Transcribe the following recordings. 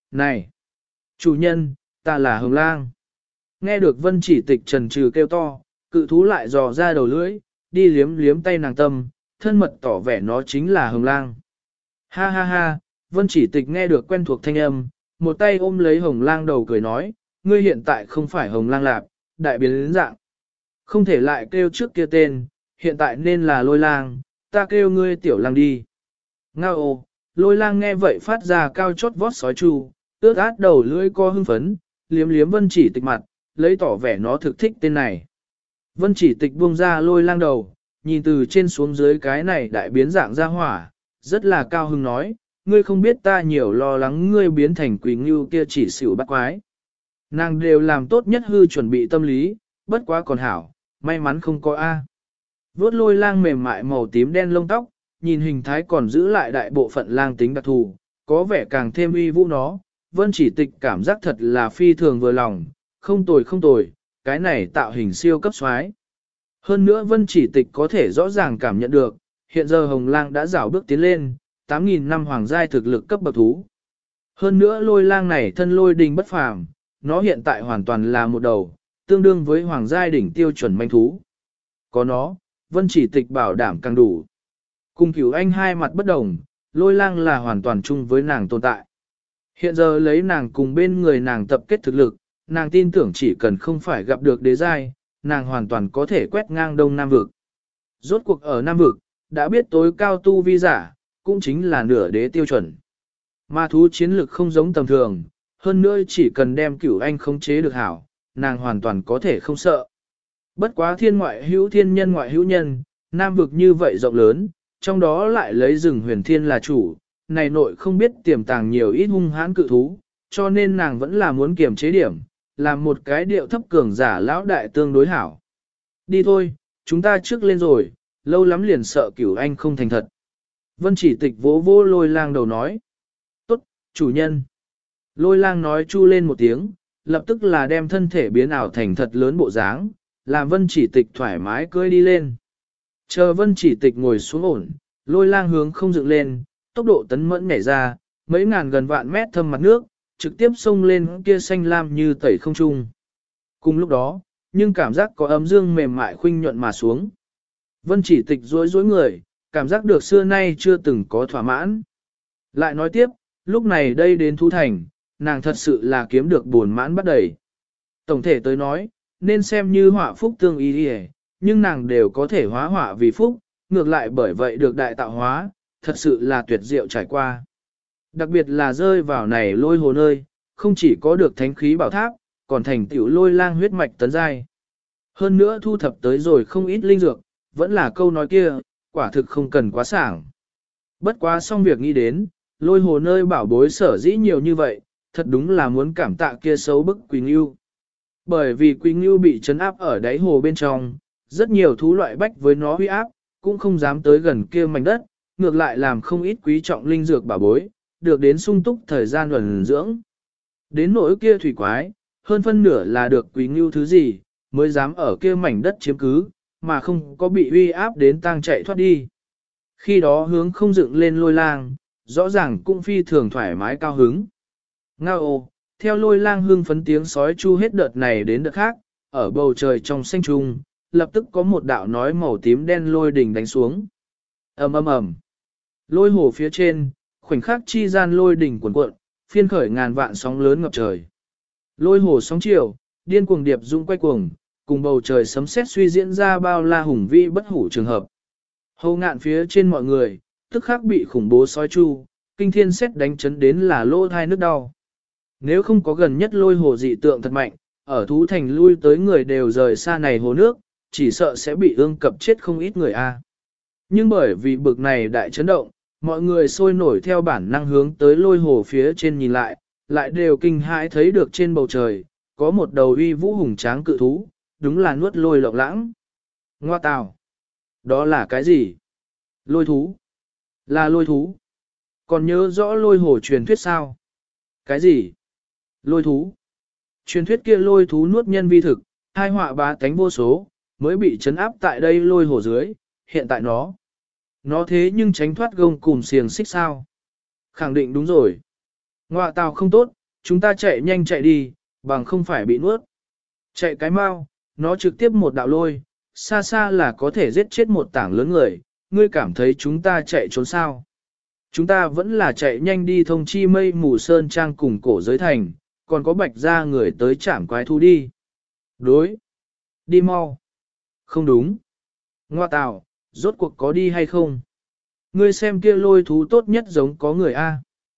Này! Chủ nhân, ta là Hồng Lang. Nghe được Vân Chỉ Tịch trần trừ kêu to, cự thú lại dò ra đầu lưỡi, đi liếm liếm tay nàng tâm, thân mật tỏ vẻ nó chính là Hồng Lang. Ha ha ha, Vân Chỉ Tịch nghe được quen thuộc thanh âm, một tay ôm lấy Hồng Lang đầu cười nói, ngươi hiện tại không phải Hồng Lang Lạp, đại biến đến dạng. Không thể lại kêu trước kia tên, hiện tại nên là Lôi Lang, ta kêu ngươi Tiểu Lang đi. Ngao ô, Lôi Lang nghe vậy phát ra cao chót vót sói chu, ướt át đầu lưỡi co hưng phấn, liếm liếm Vân Chỉ Tịch mặt, lấy tỏ vẻ nó thực thích tên này. Vân Chỉ Tịch buông ra Lôi Lang đầu, nhìn từ trên xuống dưới cái này đại biến dạng ra hỏa, rất là cao hưng nói, ngươi không biết ta nhiều lo lắng ngươi biến thành quỷ ngưu kia chỉ xỉu bắt quái. Nàng đều làm tốt nhất hư chuẩn bị tâm lý, bất quá còn hảo, may mắn không có A. Vốt Lôi Lang mềm mại màu tím đen lông tóc, nhìn hình thái còn giữ lại đại bộ phận lang tính đặc thù, có vẻ càng thêm uy vũ nó. Vân Chỉ Tịch cảm giác thật là phi thường vừa lòng, không tồi không tồi, cái này tạo hình siêu cấp xoái. Hơn nữa Vân Chỉ Tịch có thể rõ ràng cảm nhận được, hiện giờ Hồng Lang đã rảo bước tiến lên, 8.000 năm hoàng giai thực lực cấp bậc thú. Hơn nữa Lôi Lang này thân lôi đình bất phàm, nó hiện tại hoàn toàn là một đầu, tương đương với hoàng giai đỉnh tiêu chuẩn manh thú. Có nó, Vân Chỉ Tịch bảo đảm càng đủ. Cùng Cửu Anh hai mặt bất đồng, Lôi Lang là hoàn toàn chung với nàng tồn tại. Hiện giờ lấy nàng cùng bên người nàng tập kết thực lực, nàng tin tưởng chỉ cần không phải gặp được đế giai, nàng hoàn toàn có thể quét ngang Đông Nam Vực. Rốt cuộc ở Nam Vực, đã biết tối cao tu vi giả, cũng chính là nửa đế tiêu chuẩn. Ma thú chiến lực không giống tầm thường, hơn nữa chỉ cần đem Cửu Anh khống chế được hảo, nàng hoàn toàn có thể không sợ. Bất quá thiên ngoại hữu thiên nhân ngoại hữu nhân, Nam Vực như vậy rộng lớn, trong đó lại lấy rừng huyền thiên là chủ, này nội không biết tiềm tàng nhiều ít hung hãn cự thú, cho nên nàng vẫn là muốn kiềm chế điểm, làm một cái điệu thấp cường giả lão đại tương đối hảo. Đi thôi, chúng ta trước lên rồi, lâu lắm liền sợ Cửu Anh không thành thật. Vân Chỉ Tịch vỗ vỗ Lôi Lang đầu nói. Tốt, chủ nhân. Lôi Lang nói chu lên một tiếng, lập tức là đem thân thể biến ảo thành thật lớn bộ dáng, làm Vân Chỉ Tịch thoải mái cưỡi đi lên. Chờ Vân Chỉ Tịch ngồi xuống ổn, Lôi Lang hướng không dựng lên, tốc độ tấn mẫn nhảy ra, mấy ngàn gần vạn mét thâm mặt nước, trực tiếp xông lên kia xanh lam như tẩy không trung. Cùng lúc đó, nhưng cảm giác có ấm dương mềm mại khuynh nhuận mà xuống. Vân Chỉ Tịch rối rối người, cảm giác được xưa nay chưa từng có thỏa mãn. Lại nói tiếp, lúc này đây đến Thú Thành, nàng thật sự là kiếm được buồn mãn bắt đầy. Tổng thể tới nói, nên xem như họa phúc tương ý đi, nhưng nàng đều có thể hóa họa vì phúc, ngược lại bởi vậy được đại tạo hóa, thật sự là tuyệt diệu trải qua. Đặc biệt là rơi vào này Lôi hồ nơi, không chỉ có được thánh khí bảo tháp, còn thành tiểu Lôi Lang huyết mạch tấn giai. Hơn nữa thu thập tới rồi không ít linh dược, vẫn là câu nói kia, quả thực không cần quá sảng. Bất quá xong việc nghĩ đến, Lôi hồ nơi bảo bối sở dĩ nhiều như vậy, thật đúng là muốn cảm tạ kia xấu bức Quỳ Ngưu. Bởi vì Quỳ Ngưu bị trấn áp ở đáy hồ bên trong, rất nhiều thú loại bách với nó huy áp, cũng không dám tới gần kia mảnh đất, ngược lại làm không ít quý trọng linh dược bảo bối, được đến sung túc thời gian ẩn dưỡng. Đến nỗi kia thủy quái, hơn phân nửa là được Quỳ Ngưu thứ gì, mới dám ở kia mảnh đất chiếm cứ, mà không có bị uy áp đến tang chạy thoát đi. Khi đó hướng không dựng lên Lôi Lang, rõ ràng cũng phi thường thoải mái cao hứng. Ngao ô, theo Lôi Lang hưng phấn tiếng sói chu hết đợt này đến đợt khác, ở bầu trời trong xanh trung, lập tức có một đạo nói màu tím đen lôi đỉnh đánh xuống. Ầm ầm ầm. Lôi hồ phía trên, khoảnh khắc chi gian lôi đỉnh cuồn cuộn, phiên khởi ngàn vạn sóng lớn ngập trời. Lôi hồ sóng chiều, điên cuồng điệp dũng quay cuồng, cùng bầu trời sấm sét suy diễn ra bao la hùng vĩ bất hủ trường hợp. Hầu ngạn phía trên mọi người, tức khắc bị khủng bố sói chu, kinh thiên sét đánh chấn đến là lỗ thai nước đau. Nếu không có gần nhất lôi hồ dị tượng thật mạnh, ở Thú Thành lui tới người đều rời xa này hồ nước, chỉ sợ sẽ bị ương cập chết không ít người a. Nhưng bởi vì bực này đại chấn động, mọi người sôi nổi theo bản năng hướng tới lôi hồ phía trên nhìn lại, lại đều kinh hãi thấy được trên bầu trời, có một đầu uy vũ hùng tráng cự thú, đúng là nuốt lôi lộng lãng. Ngoa tào! Đó là cái gì? Lôi thú! Là lôi thú! Còn nhớ rõ lôi hồ truyền thuyết sao? Cái gì? Lôi thú! Truyền thuyết kia lôi thú nuốt nhân vi thực, hai họa bá tánh vô số, mới bị trấn áp tại đây lôi hồ dưới, hiện tại nó thế nhưng tránh thoát gông cùm xiềng xích sao? Khẳng định đúng rồi. Ngoạ tào không tốt, chúng ta chạy nhanh chạy đi, bằng không phải bị nuốt. Chạy cái mau, nó trực tiếp một đạo lôi, xa xa là có thể giết chết một tảng lớn người, ngươi cảm thấy chúng ta chạy trốn sao? Chúng ta vẫn là chạy nhanh đi thông chi mây mù sơn trang cùng cổ giới thành, còn có bạch ra người tới chảm quái thú đi. Đối. Đi mau. Không đúng. Ngoa tào, rốt cuộc có đi hay không? Ngươi xem kia lôi thú tốt nhất giống có người A.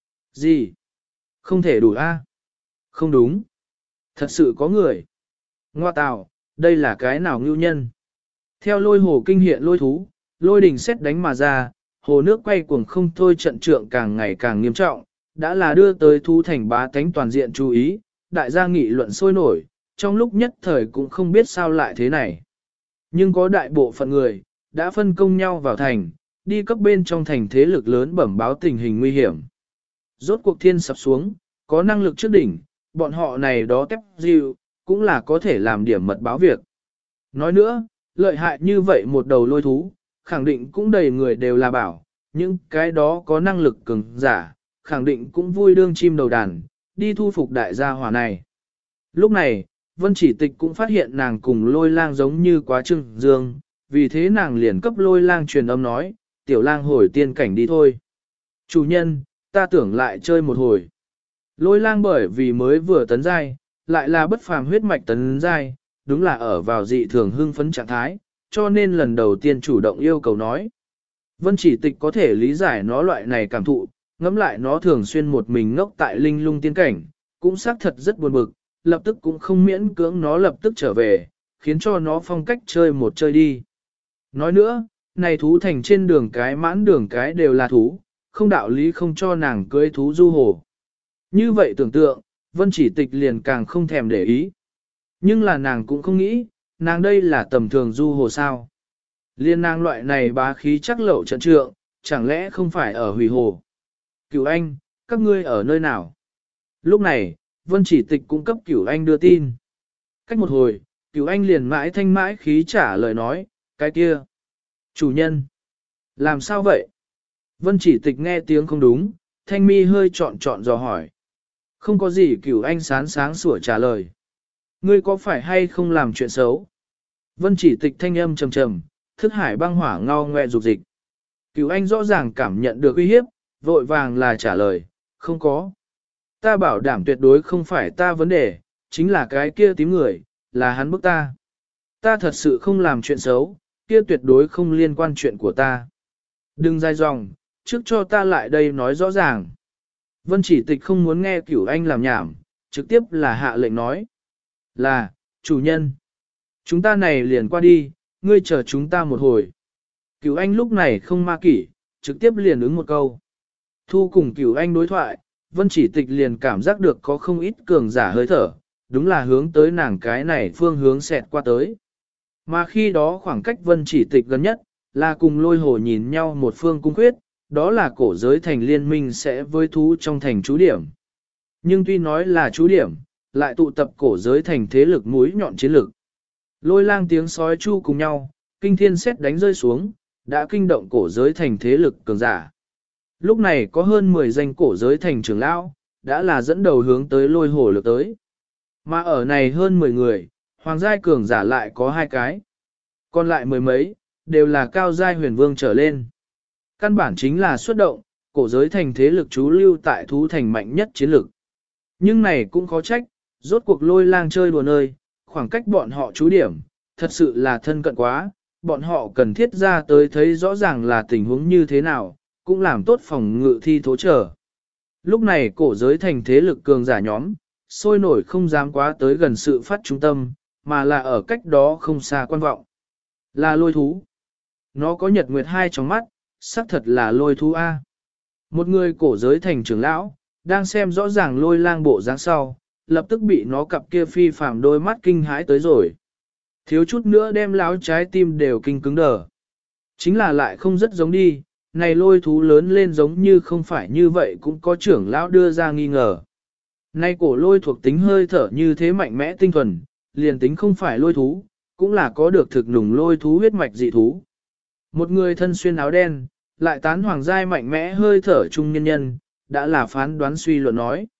Gì? Không thể đủ A. Không đúng. Thật sự có người. Ngoa tào, đây là cái nào ngưu nhân? Theo lôi hồ kinh hiện lôi thú, lôi đỉnh xét đánh mà ra, hồ nước quay cuồng không thôi, trận trượng càng ngày càng nghiêm trọng, đã là đưa tới thú thành bá tánh toàn diện chú ý, đại gia nghị luận sôi nổi, trong lúc nhất thời cũng không biết sao lại thế này. Nhưng có đại bộ phận người, đã phân công nhau vào thành, đi cấp bên trong thành thế lực lớn bẩm báo tình hình nguy hiểm. Rốt cuộc thiên sập xuống, có năng lực trước đỉnh, bọn họ này đó tép dịu, cũng là có thể làm điểm mật báo việc. Nói nữa, lợi hại như vậy một đầu lôi thú, khẳng định cũng đầy người đều là bảo, những cái đó có năng lực cường giả, khẳng định cũng vui đương chim đầu đàn, đi thu phục đại gia hỏa này. Lúc này, Vân Chỉ Tịch cũng phát hiện nàng cùng lôi lang giống như quá trưng dương, vì thế nàng liền cấp lôi lang truyền âm nói, tiểu lang hồi tiên cảnh đi thôi. Chủ nhân, ta tưởng lại chơi một hồi. Lôi lang bởi vì mới vừa tấn giai, lại là bất phàm huyết mạch tấn giai, đúng là ở vào dị thường hưng phấn trạng thái, cho nên lần đầu tiên chủ động yêu cầu nói. Vân Chỉ Tịch có thể lý giải nó loại này cảm thụ, ngẫm lại nó thường xuyên một mình ngốc tại linh lung tiên cảnh, cũng xác thật rất buồn bực, lập tức cũng không miễn cưỡng nó lập tức trở về, khiến cho nó phong cách chơi một chơi đi. Nói nữa, này thú thành trên đường cái mãn đường cái đều là thú, không đạo lý không cho nàng cưới thú du hồ. Như vậy tưởng tượng, Vân Chỉ Tịch liền càng không thèm để ý. Nhưng là nàng cũng không nghĩ, nàng đây là tầm thường du hồ sao. Liên nàng loại này bá khí chắc lậu trận trượng, chẳng lẽ không phải ở hủy hồ. Cửu Anh, các ngươi ở nơi nào? Lúc này, Vân Chỉ Tịch cũng cấp Cửu Anh đưa tin. Cách một hồi, Cửu Anh liền mãi thanh mãi khí trả lời nói, cái kia. Chủ nhân. Làm sao vậy? Vân Chỉ Tịch nghe tiếng không đúng, thanh mi hơi trọn dò hỏi. Không có gì, Cửu Anh sáng sủa trả lời. Ngươi có phải hay không làm chuyện xấu? Vân Chỉ Tịch thanh âm trầm trầm, thức hải băng hỏa ngao ngoe dục dịch. Cửu Anh rõ ràng cảm nhận được uy hiếp, vội vàng là trả lời, không có. Ta bảo đảm tuyệt đối không phải ta vấn đề, chính là cái kia tím người, là hắn bức ta. Ta thật sự không làm chuyện xấu, kia tuyệt đối không liên quan chuyện của ta. Đừng dài dòng, trước cho ta lại đây nói rõ ràng. Vân Chỉ Tịch không muốn nghe Cửu Anh làm nhảm, trực tiếp là hạ lệnh nói. Là, chủ nhân. Chúng ta này liền qua đi, ngươi chờ chúng ta một hồi. Cửu Anh lúc này không ma kỷ, trực tiếp liền ứng một câu. Thu cùng Cửu Anh đối thoại, Vân Chỉ Tịch liền cảm giác được có không ít cường giả hơi thở, đúng là hướng tới nàng cái này phương hướng xẹt qua tới. Mà khi đó khoảng cách Vân Chỉ Tịch gần nhất, là cùng lôi hồ nhìn nhau một phương cung khuyết, đó là cổ giới thành liên minh sẽ với thú trong thành trú điểm. Nhưng tuy nói là trú điểm, lại tụ tập cổ giới thành thế lực mũi nhọn chiến lực. Lôi lang tiếng sói chu cùng nhau, kinh thiên sét đánh rơi xuống, đã kinh động cổ giới thành thế lực cường giả. Lúc này có hơn 10 danh cổ giới thành trưởng lão, đã là dẫn đầu hướng tới lôi hồ lược tới. Mà ở này hơn 10 người, hoàng giai cường giả lại có 2 cái. Còn lại mười mấy, đều là cao giai huyền vương trở lên. Căn bản chính là xuất động, cổ giới thành thế lực trú lưu tại thú thành mạnh nhất chiến lực. Nhưng này cũng khó trách, rốt cuộc lôi lang chơi đùa nơi, khoảng cách bọn họ trú điểm, thật sự là thân cận quá, bọn họ cần thiết ra tới thấy rõ ràng là tình huống như thế nào, cũng làm tốt phòng ngự thi thố trở. Lúc này cổ giới thành thế lực cường giả nhóm, sôi nổi không dám quá tới gần sự phát trung tâm, mà là ở cách đó không xa quan vọng. Là lôi thú. Nó có nhật nguyệt hai trong mắt, xác thật là lôi thú A. Một người cổ giới thành trưởng lão, đang xem rõ ràng lôi lang bộ dáng sau, lập tức bị nó cặp kia phi phàm đôi mắt kinh hãi tới rồi. Thiếu chút nữa đem láo trái tim đều kinh cứng đờ. Chính là lại không rất giống đi, này lôi thú lớn lên giống như không phải như vậy cũng có trưởng lão đưa ra nghi ngờ. Nay cổ lôi thuộc tính hơi thở như thế mạnh mẽ tinh thuần, liền tính không phải lôi thú, cũng là có được thực nùng lôi thú huyết mạch dị thú. Một người thân xuyên áo đen, lại tán hoàng giai mạnh mẽ hơi thở trung nhân nhân, đã là phán đoán suy luận nói.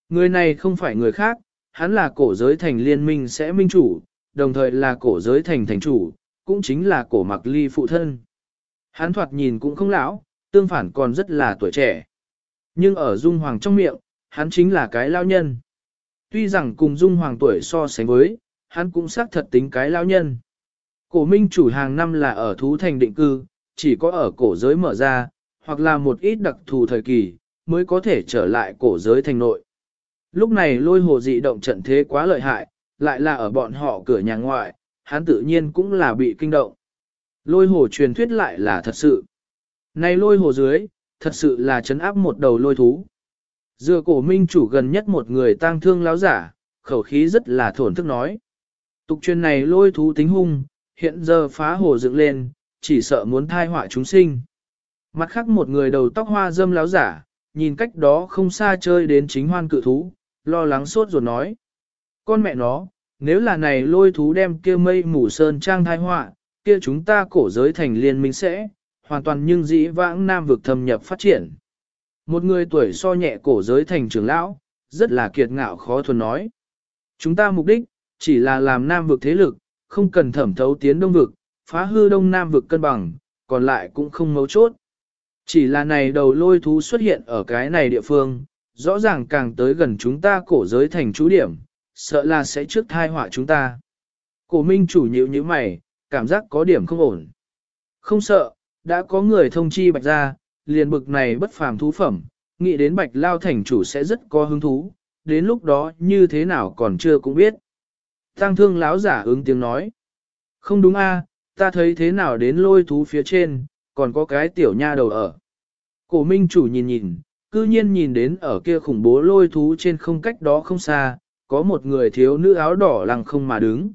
Người này không phải người khác, hắn là cổ giới thành liên minh sẽ minh chủ, đồng thời là cổ giới thành thành chủ, cũng chính là cổ mặc ly phụ thân. Hắn thoạt nhìn cũng không lão, tương phản còn rất là tuổi trẻ. Nhưng ở Dung Hoàng trong miệng, hắn chính là cái lao nhân. Tuy rằng cùng Dung Hoàng tuổi so sánh với, hắn cũng xác thật tính cái lao nhân. Cổ minh chủ hàng năm là ở thú thành định cư, chỉ có ở cổ giới mở ra, hoặc là một ít đặc thù thời kỳ, mới có thể trở lại cổ giới thành nội. Lúc này lôi hồ dị động trận thế quá lợi hại, lại là ở bọn họ cửa nhà ngoại, hắn tự nhiên cũng là bị kinh động. Lôi hồ truyền thuyết lại là thật sự. Này lôi hồ dưới, thật sự là trấn áp một đầu lôi thú. Dựa cổ minh chủ gần nhất một người tang thương láo giả, khẩu khí rất là thổn thức nói. Tục truyền này lôi thú tính hung, hiện giờ phá hồ dựng lên, chỉ sợ muốn thai họa chúng sinh. Mặt khác một người đầu tóc hoa dâm láo giả, nhìn cách đó không xa chơi đến chính hoan cự thú, lo lắng sốt ruột nói. Con mẹ nó, nếu là này lôi thú đem kia mây mù sơn trang thai họa, kia chúng ta cổ giới thành liên minh sẽ, hoàn toàn nhưng dĩ vãng nam vực thâm nhập phát triển. Một người tuổi so nhẹ cổ giới thành trưởng lão, rất là kiệt ngạo khó thuần nói. Chúng ta mục đích, chỉ là làm nam vực thế lực, không cần thẩm thấu tiến đông vực, phá hư đông nam vực cân bằng, còn lại cũng không mấu chốt. Chỉ là này đầu lôi thú xuất hiện ở cái này địa phương, rõ ràng càng tới gần chúng ta cổ giới thành trú điểm, sợ là sẽ trước thai họa chúng ta. Cổ minh chủ nhíu như mày, cảm giác có điểm không ổn. Không sợ, đã có người thông chi bạch ra, liền bực này bất phàm thú phẩm, nghĩ đến bạch lao thành chủ sẽ rất có hứng thú, đến lúc đó như thế nào còn chưa cũng biết. Tăng thương láo giả ứng tiếng nói. Không đúng a, ta thấy thế nào đến lôi thú phía trên, còn có cái tiểu nha đầu ở. Cổ minh chủ nhìn nhìn, cư nhiên nhìn đến ở kia khủng bố lôi thú trên không cách đó không xa, có một người thiếu nữ áo đỏ lằng không mà đứng.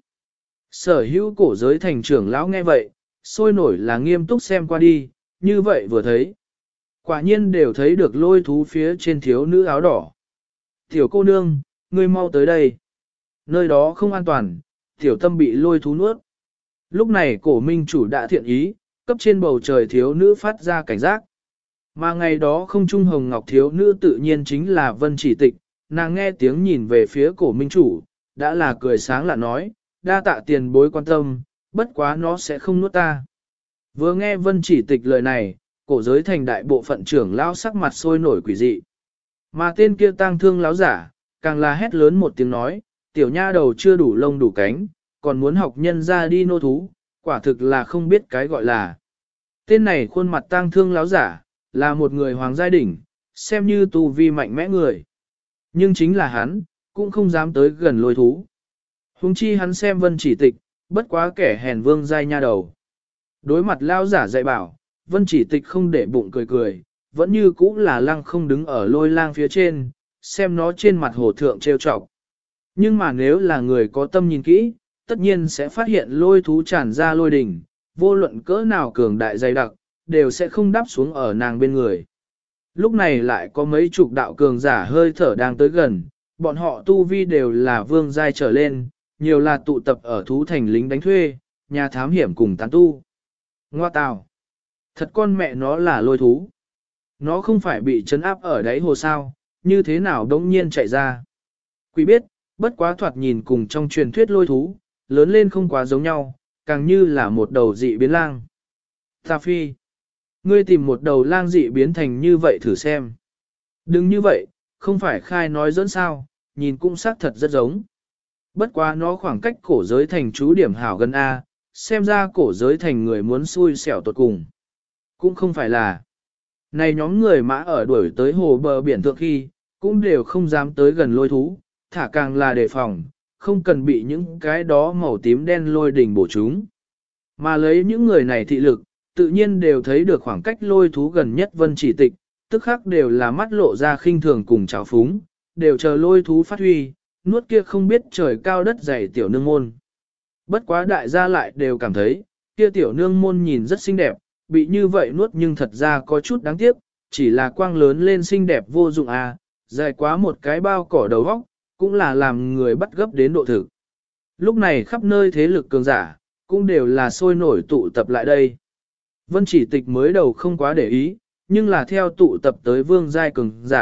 Sở hữu cổ giới thành trưởng lão nghe vậy, sôi nổi là nghiêm túc xem qua đi, như vậy vừa thấy. Quả nhiên đều thấy được lôi thú phía trên thiếu nữ áo đỏ. Tiểu cô nương, ngươi mau tới đây. Nơi đó không an toàn, tiểu tâm bị lôi thú nuốt. Lúc này cổ minh chủ đã thiện ý, cấp trên bầu trời thiếu nữ phát ra cảnh giác. Mà ngày đó không trung hồng ngọc thiếu nữ tự nhiên chính là Vân Chỉ Tịch, nàng nghe tiếng nhìn về phía cổ minh chủ, đã là cười sáng lạ nói, đa tạ tiền bối quan tâm, bất quá nó sẽ không nuốt ta. Vừa nghe Vân Chỉ Tịch lời này, cổ giới thành đại bộ phận trưởng lão sắc mặt sôi nổi quỷ dị. Mà tên kia tang thương lão giả, càng là hét lớn một tiếng nói, tiểu nha đầu chưa đủ lông đủ cánh, còn muốn học nhân ra đi nô thú, quả thực là không biết cái gọi là. Tên này khuôn mặt tang thương lão giả, là một người hoàng giai đỉnh, xem như tu vi mạnh mẽ người. Nhưng chính là hắn, cũng không dám tới gần lôi thú. Hùng chi hắn xem Vân Chỉ Tịch, bất quá kẻ hèn vương giai nha đầu. Đối mặt lão giả dạy bảo, Vân Chỉ Tịch không để bụng cười cười, vẫn như cũ là lăng không đứng ở lôi lang phía trên, xem nó trên mặt hồ thượng trêu chọc. Nhưng mà nếu là người có tâm nhìn kỹ, tất nhiên sẽ phát hiện lôi thú tràn ra lôi đỉnh, vô luận cỡ nào cường đại dày đặc, đều sẽ không đáp xuống ở nàng bên người. Lúc này lại có mấy chục đạo cường giả hơi thở đang tới gần, bọn họ tu vi đều là vương giai trở lên, nhiều là tụ tập ở thú thành lính đánh thuê, nhà thám hiểm cùng tán tu. Ngoa tào! Thật con mẹ nó là lôi thú. Nó không phải bị trấn áp ở đáy hồ sao, như thế nào đống nhiên chạy ra. Quý biết, bất quá thoạt nhìn cùng trong truyền thuyết lôi thú, lớn lên không quá giống nhau, càng như là một đầu dị biến lang. Ta phi, ngươi tìm một đầu lang dị biến thành như vậy thử xem. Đừng như vậy, không phải khai nói dẫn sao, nhìn cũng xác thật rất giống. Bất quá nó khoảng cách cổ giới thành chú điểm hảo gần A, xem ra cổ giới thành người muốn xui xẻo tột cùng. Cũng không phải là. Này nhóm người mã ở đuổi tới hồ bờ biển thượng khi, cũng đều không dám tới gần lôi thú, thả càng là đề phòng, không cần bị những cái đó màu tím đen lôi đỉnh bổ chúng. Mà lấy những người này thị lực, tự nhiên đều thấy được khoảng cách lôi thú gần nhất Vân Chỉ Tịch, tức khắc đều là mắt lộ ra khinh thường cùng trào phúng, đều chờ lôi thú phát huy, nuốt kia không biết trời cao đất dày tiểu nương môn. Bất quá đại gia lại đều cảm thấy, kia tiểu nương môn nhìn rất xinh đẹp, bị như vậy nuốt nhưng thật ra có chút đáng tiếc, chỉ là quang lớn lên xinh đẹp vô dụng à, dài quá một cái bao cỏ đầu góc, cũng là làm người bắt gấp đến độ thực. Lúc này khắp nơi thế lực cường giả, cũng đều là sôi nổi tụ tập lại đây. Vân Chỉ Tịch mới đầu không quá để ý, nhưng là theo tụ tập tới vương giai cường giả,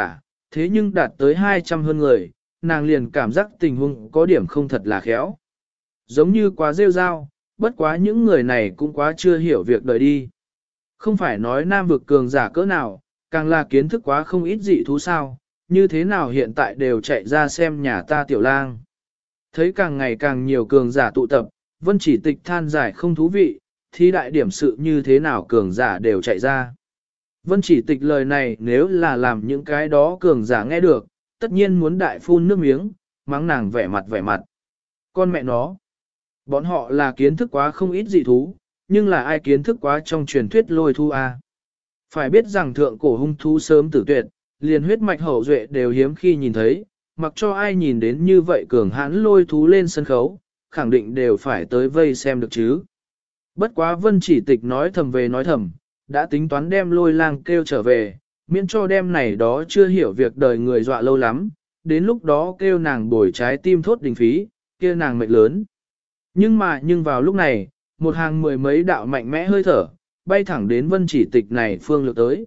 thế nhưng đạt tới 200 hơn người, nàng liền cảm giác tình huống có điểm không thật là khéo. Giống như quá rêu rao, bất quá những người này cũng quá chưa hiểu việc đời đi. Không phải nói nam vực cường giả cỡ nào, càng là kiến thức quá không ít dị thú sao, như thế nào hiện tại đều chạy ra xem nhà ta tiểu lang. Thấy càng ngày càng nhiều cường giả tụ tập, Vân Chỉ Tịch than giải không thú vị, thì đại điểm sự như thế nào cường giả đều chạy ra. Vân Chỉ Tịch lời này nếu là làm những cái đó cường giả nghe được, tất nhiên muốn đại phun nước miếng, mắng nàng vẻ mặt. Con mẹ nó, bọn họ là kiến thức quá không ít dị thú, nhưng là ai kiến thức quá trong truyền thuyết lôi thu a? Phải biết rằng thượng cổ hung thú sớm tử tuyệt, liền huyết mạch hậu duệ đều hiếm khi nhìn thấy, mặc cho ai nhìn đến như vậy cường hãn lôi thú lên sân khấu, khẳng định đều phải tới vây xem được chứ. Bất quá Vân Chỉ Tịch nói thầm về nói thầm, đã tính toán đem lôi lang kêu trở về, miễn cho đem này đó chưa hiểu việc đời người dọa lâu lắm, đến lúc đó kêu nàng bồi trái tim thốt đình phí, kia nàng mệnh lớn. Nhưng vào lúc này, một hàng mười mấy đạo mạnh mẽ hơi thở, bay thẳng đến Vân Chỉ Tịch này phương lược tới.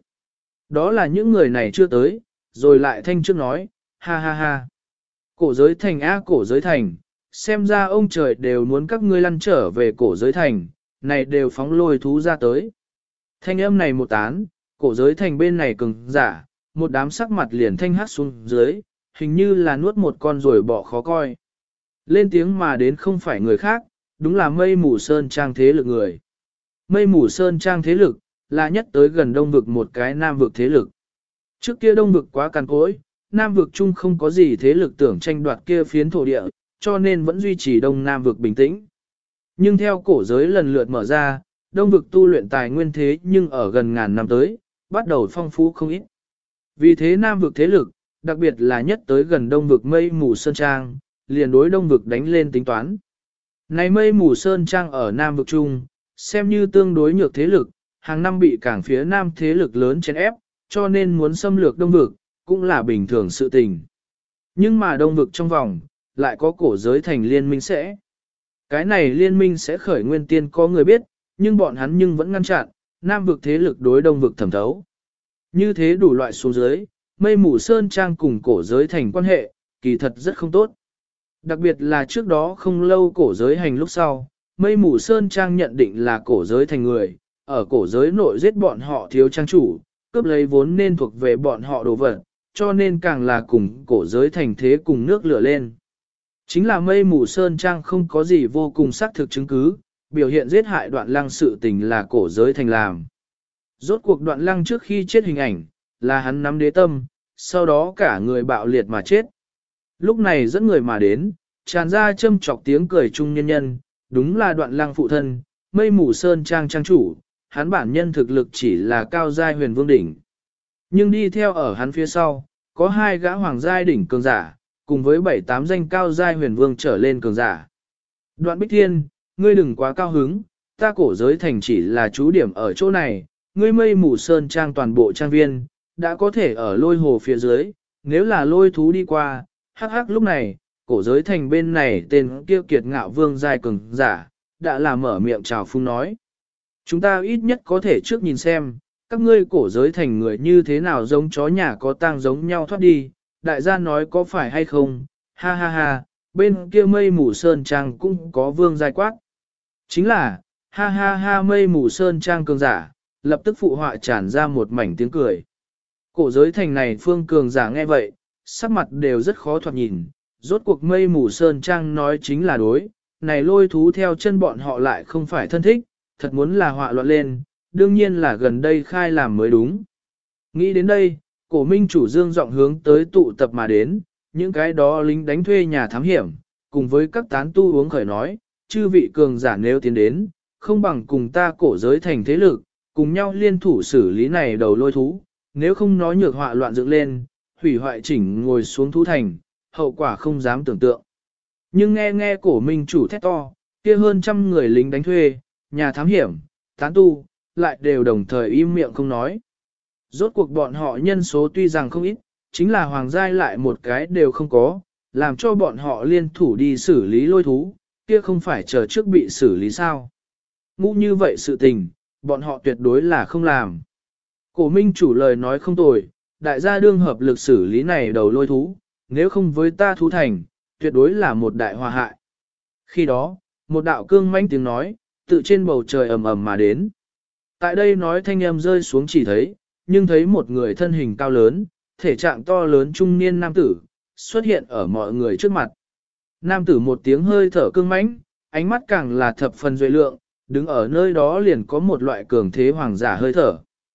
Đó là những người này chưa tới, rồi lại thanh trước nói, ha ha ha. Cổ giới thành cổ giới thành, xem ra ông trời đều muốn các ngươi lăn trở về cổ giới thành, này đều phóng lôi thú ra tới. Thanh âm này một tán, cổ giới thành bên này cứng giả, một đám sắc mặt liền thanh hát xuống dưới, hình như là nuốt một con rồi bỏ khó coi. Lên tiếng mà đến không phải người khác, đúng là Mây Mù Sơn Trang thế lực người. Mây Mù Sơn Trang thế lực, là nhất tới gần đông vực một cái nam vực thế lực. Trước kia đông vực quá cằn cỗi, nam vực chung không có gì thế lực tưởng tranh đoạt kia phiến thổ địa, cho nên vẫn duy trì đông nam vực bình tĩnh. Nhưng theo cổ giới lần lượt mở ra, đông vực tu luyện tài nguyên thế nhưng ở gần ngàn năm tới, bắt đầu phong phú không ít. Vì thế nam vực thế lực, đặc biệt là nhất tới gần đông vực Mây Mù Sơn Trang, liền đối đông vực đánh lên tính toán. Này Mây Mù Sơn Trang ở nam vực chung, xem như tương đối nhược thế lực, hàng năm bị cảng phía nam thế lực lớn chèn ép, cho nên muốn xâm lược đông vực, cũng là bình thường sự tình. Nhưng mà đông vực trong vòng, lại có cổ giới thành liên minh sẽ. Cái này liên minh sẽ khởi nguyên tiên có người biết, nhưng bọn hắn nhưng vẫn ngăn chặn, nam vực thế lực đối đông vực thẩm thấu. Như thế đủ loại xuống dưới, Mây Mù Sơn Trang cùng cổ giới thành quan hệ, kỳ thật rất không tốt. Đặc biệt là trước đó không lâu cổ giới hành lúc sau, Mây Mù Sơn Trang nhận định là cổ giới thành người, ở cổ giới nội giết bọn họ thiếu trang chủ, cướp lấy vốn nên thuộc về bọn họ đồ vật, cho nên càng là cùng cổ giới thành thế cùng nước lửa lên. Chính là Mây Mù Sơn Trang không có gì vô cùng xác thực chứng cứ, biểu hiện giết hại Đoạn Lăng sự tình là cổ giới thành làm. Rốt cuộc Đoạn Lăng trước khi chết hình ảnh, là hắn nắm đế tâm, sau đó cả người bạo liệt mà chết. Lúc này dẫn người mà đến, tràn ra châm chọc tiếng cười chung nhân nhân, đúng là Đoạn Lăng phụ thân, Mây Mù Sơn Trang trang chủ, hắn bản nhân thực lực chỉ là cao giai huyền vương đỉnh. Nhưng đi theo ở hắn phía sau, có hai gã hoàng giai đỉnh cường giả, cùng với 7-8 danh cao giai huyền vương trở lên cường giả. Đoạn Bích Thiên, ngươi đừng quá cao hứng, ta cổ giới thành chỉ là trú điểm ở chỗ này, ngươi Mây Mù Sơn Trang toàn bộ trang viên, đã có thể ở lôi hồ phía dưới, nếu là lôi thú đi qua, hắc hắc lúc này, cổ giới thành bên này tên kia kiệt ngạo vương giai cường giả, đã là mở miệng chào phung nói. Chúng ta ít nhất có thể trước nhìn xem, các ngươi cổ giới thành người như thế nào giống chó nhà có tang giống nhau thoát đi, đại gia nói có phải hay không, ha ha ha, bên kia Mây Mù Sơn Trang cũng có vương giai quát. Chính là, ha ha ha Mây Mù Sơn Trang cường giả, lập tức phụ họa tràn ra một mảnh tiếng cười. Cổ giới thành này phương cường giả nghe vậy, sắc mặt đều rất khó thoạt nhìn, rốt cuộc Mây Mù Sơn Trang nói chính là đối, này lôi thú theo chân bọn họ lại không phải thân thích, thật muốn là họa loạn lên, đương nhiên là gần đây khai làm mới đúng. Nghĩ đến đây, cổ minh chủ dương giọng hướng tới tụ tập mà đến, những cái đó lính đánh thuê nhà thám hiểm, cùng với các tán tu uống khởi nói, chư vị cường giả nếu tiến đến, không bằng cùng ta cổ giới thành thế lực, cùng nhau liên thủ xử lý này đầu lôi thú, nếu không nói nhược họa loạn dựng lên, hủy hoại chỉnh ngồi xuống thú thành, hậu quả không dám tưởng tượng. Nhưng nghe cổ minh chủ thét to, kia hơn trăm người lính đánh thuê, nhà thám hiểm, tán tu, lại đều đồng thời im miệng không nói. Rốt cuộc bọn họ nhân số tuy rằng không ít, chính là hoàng giai lại một cái đều không có, làm cho bọn họ liên thủ đi xử lý lôi thú, kia không phải chờ trước bị xử lý sao. Ngu như vậy sự tình, bọn họ tuyệt đối là không làm. Cổ minh chủ lời nói không tồi, đại gia đương hợp lực xử lý này đầu lôi thú, nếu không với ta thú thành, tuyệt đối là một đại hòa hại. Khi đó, một đạo cương mãnh tiếng nói, tự trên bầu trời ầm ầm mà đến. Tại đây nói thanh âm rơi xuống chỉ thấy, nhưng thấy một người thân hình cao lớn, thể trạng to lớn trung niên nam tử, xuất hiện ở mọi người trước mặt. Nam tử một tiếng hơi thở cương mãnh, ánh mắt càng là thập phần duệ lượng, đứng ở nơi đó liền có một loại cường thế hoàng giả hơi thở.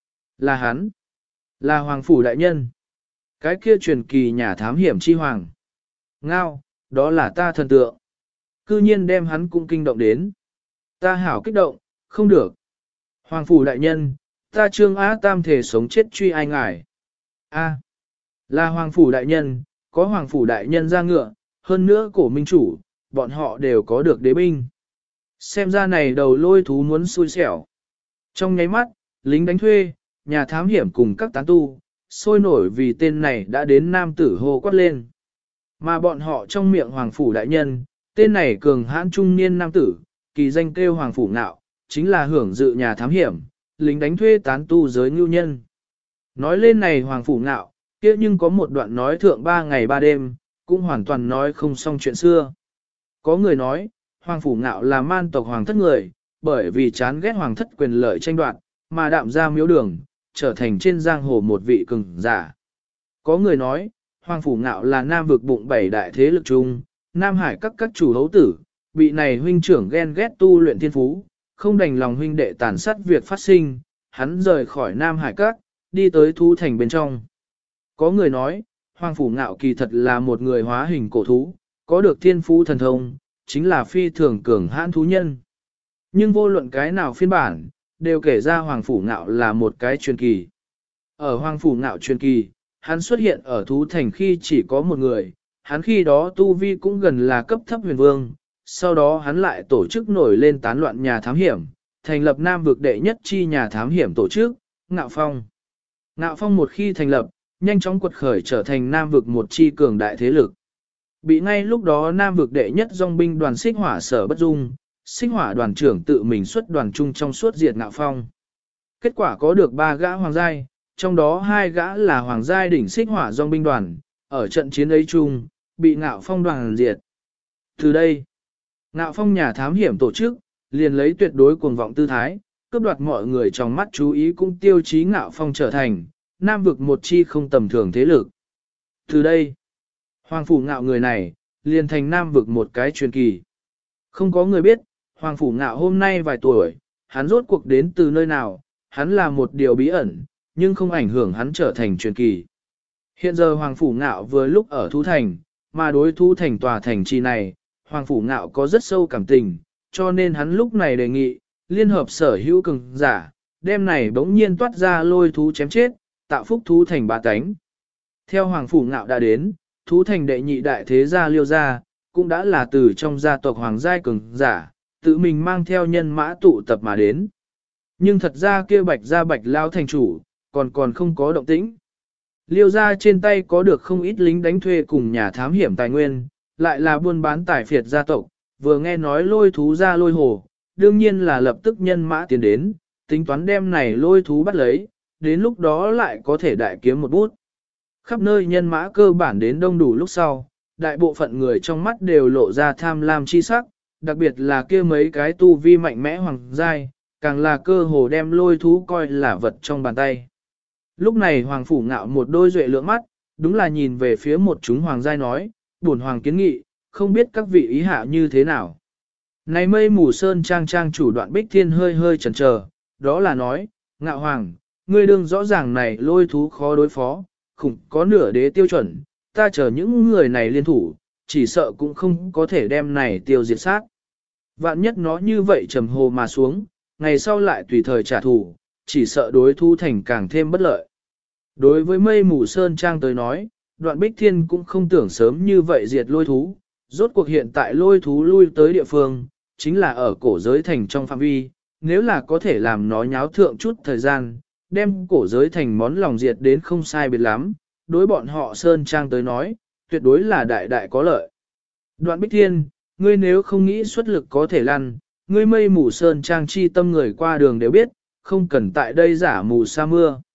Là hắn, là hoàng phủ đại nhân. Cái kia truyền kỳ nhà thám hiểm chi hoàng. Ngao, đó là ta thần tượng. Cư nhiên đem hắn cũng kinh động đến. Ta hảo kích động, không được. Hoàng phủ đại nhân, ta Trương Á Tam thể sống chết truy ai ngài. A, là hoàng phủ đại nhân, có hoàng phủ đại nhân ra ngựa, hơn nữa cổ minh chủ, bọn họ đều có được đế binh. Xem ra này đầu lôi thú muốn xui xẻo. Trong nháy mắt, lính đánh thuê, nhà thám hiểm cùng các tán tu, sôi nổi vì tên này đã đến nam tử hô quát lên. Mà bọn họ trong miệng hoàng phủ đại nhân, tên này cường hãn trung niên nam tử, kỳ danh kêu hoàng phủ nạo, chính là hưởng dự nhà thám hiểm, lính đánh thuê tán tu giới ngưu nhân. Nói lên này hoàng phủ nạo, kia nhưng có một đoạn nói thượng 3 ngày 3 đêm, cũng hoàn toàn nói không xong chuyện xưa. Có người nói, hoàng phủ nạo là man tộc hoàng thất người, bởi vì chán ghét hoàng thất quyền lợi tranh đoạt, mà đạm ra miếu đường, trở thành trên giang hồ một vị cường giả. Có người nói, hoàng phủ nạo là nam vực bụng 7 đại thế lực chung, Nam Hải các chủ hấu tử, bị này huynh trưởng ghen ghét tu luyện thiên phú, không đành lòng huynh đệ tàn sát việc phát sinh, hắn rời khỏi Nam Hải các, đi tới thú thành bên trong. Có người nói, hoàng phủ ngạo kỳ thật là một người hóa hình cổ thú, có được thiên phú thần thông, chính là phi thường cường hãn thú nhân. Nhưng vô luận cái nào phiên bản, đều kể ra hoàng phủ ngạo là một cái truyền kỳ. Ở hoàng phủ ngạo truyền kỳ, hắn xuất hiện ở thú thành khi chỉ có một người, hắn khi đó tu vi cũng gần là cấp thấp huyền vương, sau đó hắn lại tổ chức nổi lên tán loạn nhà thám hiểm, thành lập Nam vực đệ nhất chi nhà thám hiểm tổ chức, Ngạo Phong. Ngạo Phong một khi thành lập, nhanh chóng quật khởi trở thành Nam vực một chi cường đại thế lực. Bị ngay lúc đó Nam vực đệ nhất dòng binh đoàn Xích Hỏa Sở Bất Dung, Xích Hỏa đoàn trưởng tự mình xuất đoàn chung trong suốt diệt Ngạo Phong. Kết quả có được 3 gã hoàng giai, trong đó 2 gã là hoàng giai đỉnh Xích Hỏa dòng binh đoàn, ở trận chiến ấy chung, bị Ngạo Phong đoàn diệt. Từ đây, Ngạo Phong nhà thám hiểm tổ chức, liền lấy tuyệt đối cuồng vọng tư thái, cướp đoạt mọi người trong mắt chú ý cũng tiêu chí Ngạo Phong trở thành Nam vực một chi không tầm thường thế lực. Từ đây, Hoàng Phủ Ngạo người này, liền thành Nam vực một cái truyền kỳ. Không có người biết, Hoàng Phủ Ngạo hôm nay vài tuổi, hắn rốt cuộc đến từ nơi nào, hắn là một điều bí ẩn, nhưng không ảnh hưởng hắn trở thành truyền kỳ. Hiện giờ Hoàng Phủ Ngạo vừa lúc ở Thú Thành, mà đối Thú Thành tòa thành trì này, Hoàng Phủ Ngạo có rất sâu cảm tình, cho nên hắn lúc này đề nghị, liên hợp sở hữu cường giả, đêm này bỗng nhiên toát ra lôi thú chém chết, tạo phúc Thú Thành ba cánh. Theo Hoàng Phủ Ngạo đã đến, Thú Thành đệ nhị đại thế gia Liêu gia, cũng đã là từ trong gia tộc Hoàng giai cường giả, tự mình mang theo nhân mã tụ tập mà đến. Nhưng thật ra kia Bạch gia Bạch lao thành chủ, còn không có động tĩnh. Liêu gia trên tay có được không ít lính đánh thuê cùng nhà thám hiểm tài nguyên, lại là buôn bán tài phiệt gia tộc, vừa nghe nói lôi thú ra lôi hồ, đương nhiên là lập tức nhân mã tiến đến, tính toán đem này lôi thú bắt lấy, đến lúc đó lại có thể đại kiếm một bút. Khắp nơi nhân mã cơ bản đến đông đủ lúc sau, đại bộ phận người trong mắt đều lộ ra tham lam chi sắc, đặc biệt là kia mấy cái tu vi mạnh mẽ hoàng giai, càng là cơ hồ đem lôi thú coi là vật trong bàn tay. Lúc này Hoàng Phủ Ngạo một đôi duệ lượng mắt, đúng là nhìn về phía một chúng hoàng giai nói, bổn hoàng kiến nghị, không biết các vị ý hạ như thế nào. Này Mây Mù Sơn trang chủ Đoạn Bích Thiên hơi hơi chần chờ, đó là nói, Ngạo Hoàng, ngươi đương rõ ràng này lôi thú khó đối phó, khủng có nửa đế tiêu chuẩn, ta chờ những người này liên thủ, chỉ sợ cũng không có thể đem này tiêu diệt sát. Vạn nhất nó như vậy trầm hồ mà xuống, ngày sau lại tùy thời trả thù, chỉ sợ đối thu thành càng thêm bất lợi. Đối với Mây Mù Sơn Trang tới nói, Đoạn Bích Thiên cũng không tưởng sớm như vậy diệt lôi thú, rốt cuộc hiện tại lôi thú lui tới địa phương, chính là ở cổ giới thành trong phạm vi, nếu là có thể làm nó nháo thượng chút thời gian, đem cổ giới thành món lòng diệt đến không sai biệt lắm, đối bọn họ Sơn Trang tới nói, tuyệt đối là đại đại có lợi. Đoạn Bích Thiên, ngươi nếu không nghĩ xuất lực có thể lăn, ngươi Mây Mù Sơn Trang chi tâm người qua đường đều biết, không cần tại đây giả mù sa mưa.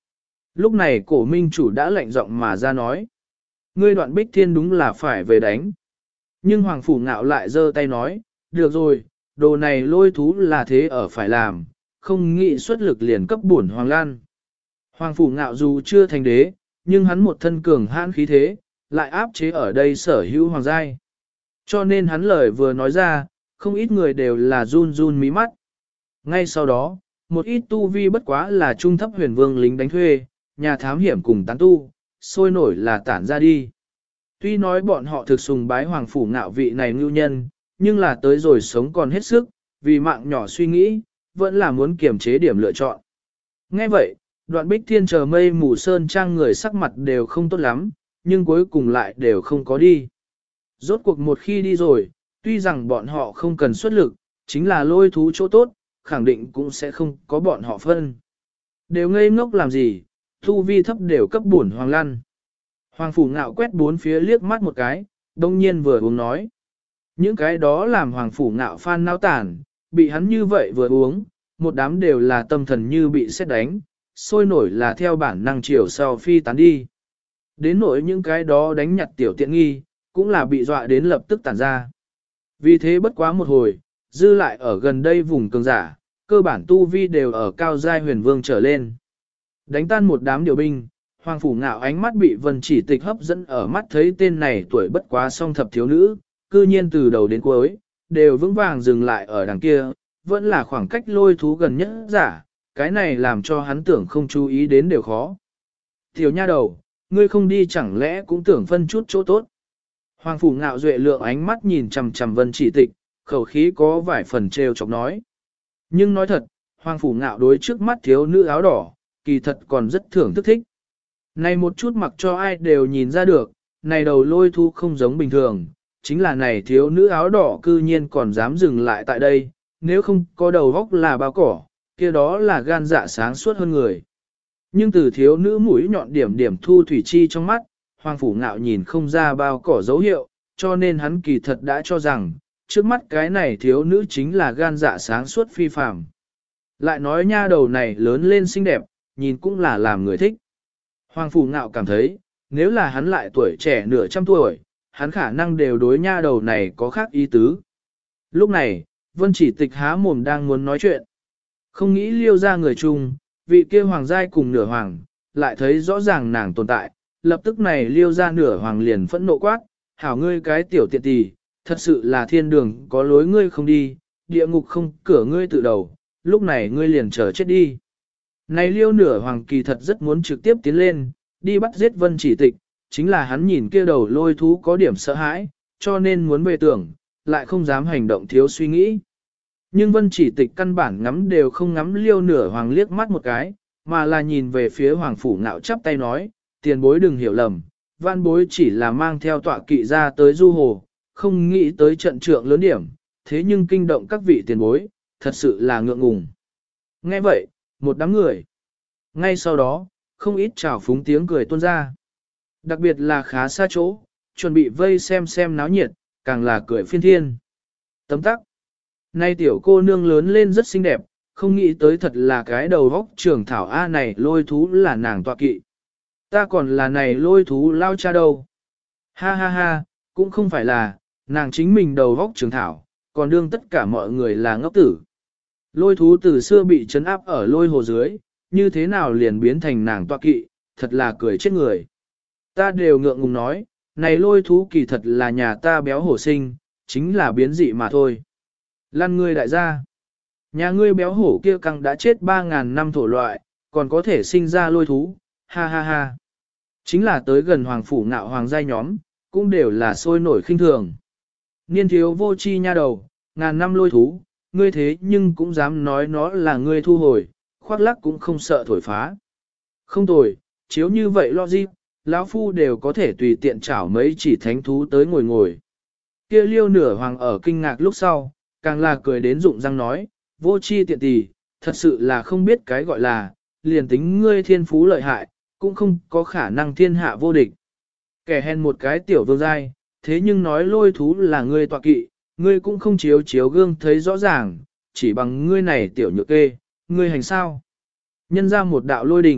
Lúc này cổ minh chủ đã lạnh giọng mà ra nói. Ngươi Đoạn Bích Thiên đúng là phải về đánh. Nhưng Hoàng Phủ Ngạo lại giơ tay nói, được rồi, đồ này lôi thú là thế ở phải làm, không nghĩ xuất lực liền cấp bổn Hoàng Lan. Hoàng Phủ Ngạo dù chưa thành đế, nhưng hắn một thân cường hãn khí thế, lại áp chế ở đây sở hữu hoàng giai. Cho nên hắn lời vừa nói ra, không ít người đều là run run mí mắt. Ngay sau đó, một ít tu vi bất quá là trung thấp huyền vương lính đánh thuê, nhà thám hiểm cùng tán tu, sôi nổi là tản ra đi. Tuy nói bọn họ thực sùng bái Hoàng Phủ Ngạo vị này ngưu nhân, nhưng là tới rồi sống còn hết sức, vì mạng nhỏ suy nghĩ, vẫn là muốn kiềm chế điểm lựa chọn. Nghe vậy, Đoạn Bích Thiên chờ mây mù sơn trang người sắc mặt đều không tốt lắm, nhưng cuối cùng lại đều không có đi. Rốt cuộc một khi đi rồi, tuy rằng bọn họ không cần xuất lực, chính là lôi thú chỗ tốt, khẳng định cũng sẽ không có bọn họ phân. Đều ngây ngốc làm gì, thu vi thấp đều cấp bổn Hoàng Lăn. Hoàng Phủ Ngạo quét bốn phía liếc mắt một cái, đông nhiên vừa uống nói. Những cái đó làm Hoàng Phủ Ngạo phan náo tản, bị hắn như vậy vừa uống, một đám đều là tâm thần như bị sét đánh, sôi nổi là theo bản năng chiều sau phi tán đi. Đến nỗi những cái đó đánh nhặt tiểu tiện nghi, cũng là bị dọa đến lập tức tản ra. Vì thế bất quá một hồi, dư lại ở gần đây vùng cường giả, cơ bản tu vi đều ở cao giai huyền vương trở lên. Đánh tan một đám điều binh, Hoàng Phủ Ngạo ánh mắt bị Vân Chỉ Tịch hấp dẫn ở mắt thấy tên này tuổi bất quá song thập thiếu nữ, cư nhiên từ đầu đến cuối, đều vững vàng dừng lại ở đằng kia, vẫn là khoảng cách lôi thú gần nhất giả, cái này làm cho hắn tưởng không chú ý đến đều khó. Tiểu nha đầu, ngươi không đi chẳng lẽ cũng tưởng phân chút chỗ tốt. Hoàng Phủ Ngạo duệ lượng ánh mắt nhìn chằm chằm Vân Chỉ Tịch, khẩu khí có vài phần trêu chọc nói. Nhưng nói thật, Hoàng Phủ Ngạo đối trước mắt thiếu nữ áo đỏ, kỳ thật còn rất thưởng thức thích. Này một chút mặc cho ai đều nhìn ra được, này đầu lôi thu không giống bình thường, chính là này thiếu nữ áo đỏ cư nhiên còn dám dừng lại tại đây, nếu không có đầu góc là bao cỏ, kia đó là gan dạ sáng suốt hơn người. Nhưng từ thiếu nữ mũi nhọn điểm điểm thu thủy chi trong mắt, Hoàng Phủ Ngạo nhìn không ra bao cỏ dấu hiệu, cho nên hắn kỳ thật đã cho rằng, trước mắt cái này thiếu nữ chính là gan dạ sáng suốt phi phàm. Lại nói nha đầu này lớn lên xinh đẹp, nhìn cũng là làm người thích. Hoàng Phủ Ngạo cảm thấy, nếu là hắn lại tuổi trẻ nửa trăm tuổi, hắn khả năng đều đối nha đầu này có khác ý tứ. Lúc này, Vân Chỉ Tịch há mồm đang muốn nói chuyện. Không nghĩ liêu ra người chung, vị kia hoàng giai cùng nửa hoàng, lại thấy rõ ràng nàng tồn tại, lập tức này liêu ra nửa hoàng liền phẫn nộ quát, hảo ngươi cái tiểu tiện tỳ, thật sự là thiên đường có lối ngươi không đi, địa ngục không cửa ngươi tự đầu, lúc này ngươi liền chờ chết đi. Này liêu nửa hoàng kỳ thật rất muốn trực tiếp tiến lên, đi bắt giết Vân Chỉ Tịch, chính là hắn nhìn kia đầu lôi thú có điểm sợ hãi, cho nên muốn về tưởng, lại không dám hành động thiếu suy nghĩ. Nhưng Vân Chỉ Tịch căn bản ngắm đều không ngắm liêu nửa hoàng liếc mắt một cái, mà là nhìn về phía Hoàng Phủ Ngạo chắp tay nói, tiền bối đừng hiểu lầm, văn bối chỉ là mang theo tọa kỵ ra tới du hồ, không nghĩ tới trận trượng lớn điểm, thế nhưng kinh động các vị tiền bối, thật sự là ngượng ngùng. Nghe vậy, một đám người. Ngay sau đó, không ít trào phúng tiếng cười tuôn ra. Đặc biệt là khá xa chỗ, chuẩn bị vây xem náo nhiệt, càng là cười phiên thiên. Tấm tắc. Nay tiểu cô nương lớn lên rất xinh đẹp, không nghĩ tới thật là cái đầu góc trưởng thảo A này lôi thú là nàng tọa kỵ. Ta còn là này lôi thú lao cha đâu. Ha ha ha, cũng không phải là, nàng chính mình đầu góc trưởng thảo, còn đương tất cả mọi người là ngốc tử. Lôi thú từ xưa bị trấn áp ở lôi hồ dưới, như thế nào liền biến thành nàng tọa kỵ, thật là cười chết người. Ta đều ngượng ngùng nói, này lôi thú kỳ thật là nhà ta béo hổ sinh, chính là biến dị mà thôi. Lăn ngươi đại gia. Nhà ngươi béo hổ kia căng đã chết 3.000 năm thổ loại, còn có thể sinh ra lôi thú, ha ha ha. Chính là tới gần Hoàng Phủ Ngạo hoàng giai nhóm, cũng đều là sôi nổi khinh thường. Niên thiếu vô chi nha đầu, ngàn năm lôi thú, ngươi thế nhưng cũng dám nói nó là ngươi thu hồi, khoác lắc cũng không sợ thổi phá. Không tồi, chiếu như vậy logic, lão phu đều có thể tùy tiện chảo mấy chỉ thánh thú tới ngồi ngồi. Kia liêu nửa hoàng ở kinh ngạc lúc sau, càng là cười đến rụng răng nói, vô chi tiện tỳ, thật sự là không biết cái gọi là, liền tính ngươi thiên phú lợi hại, cũng không có khả năng thiên hạ vô địch. Kẻ hèn một cái tiểu vương giai, thế nhưng nói lôi thú là ngươi tọa kỵ, ngươi cũng không chiếu chiếu gương thấy rõ ràng, chỉ bằng ngươi này tiểu nhược kê, ngươi hành sao. Nhân ra một đạo lôi đỉnh,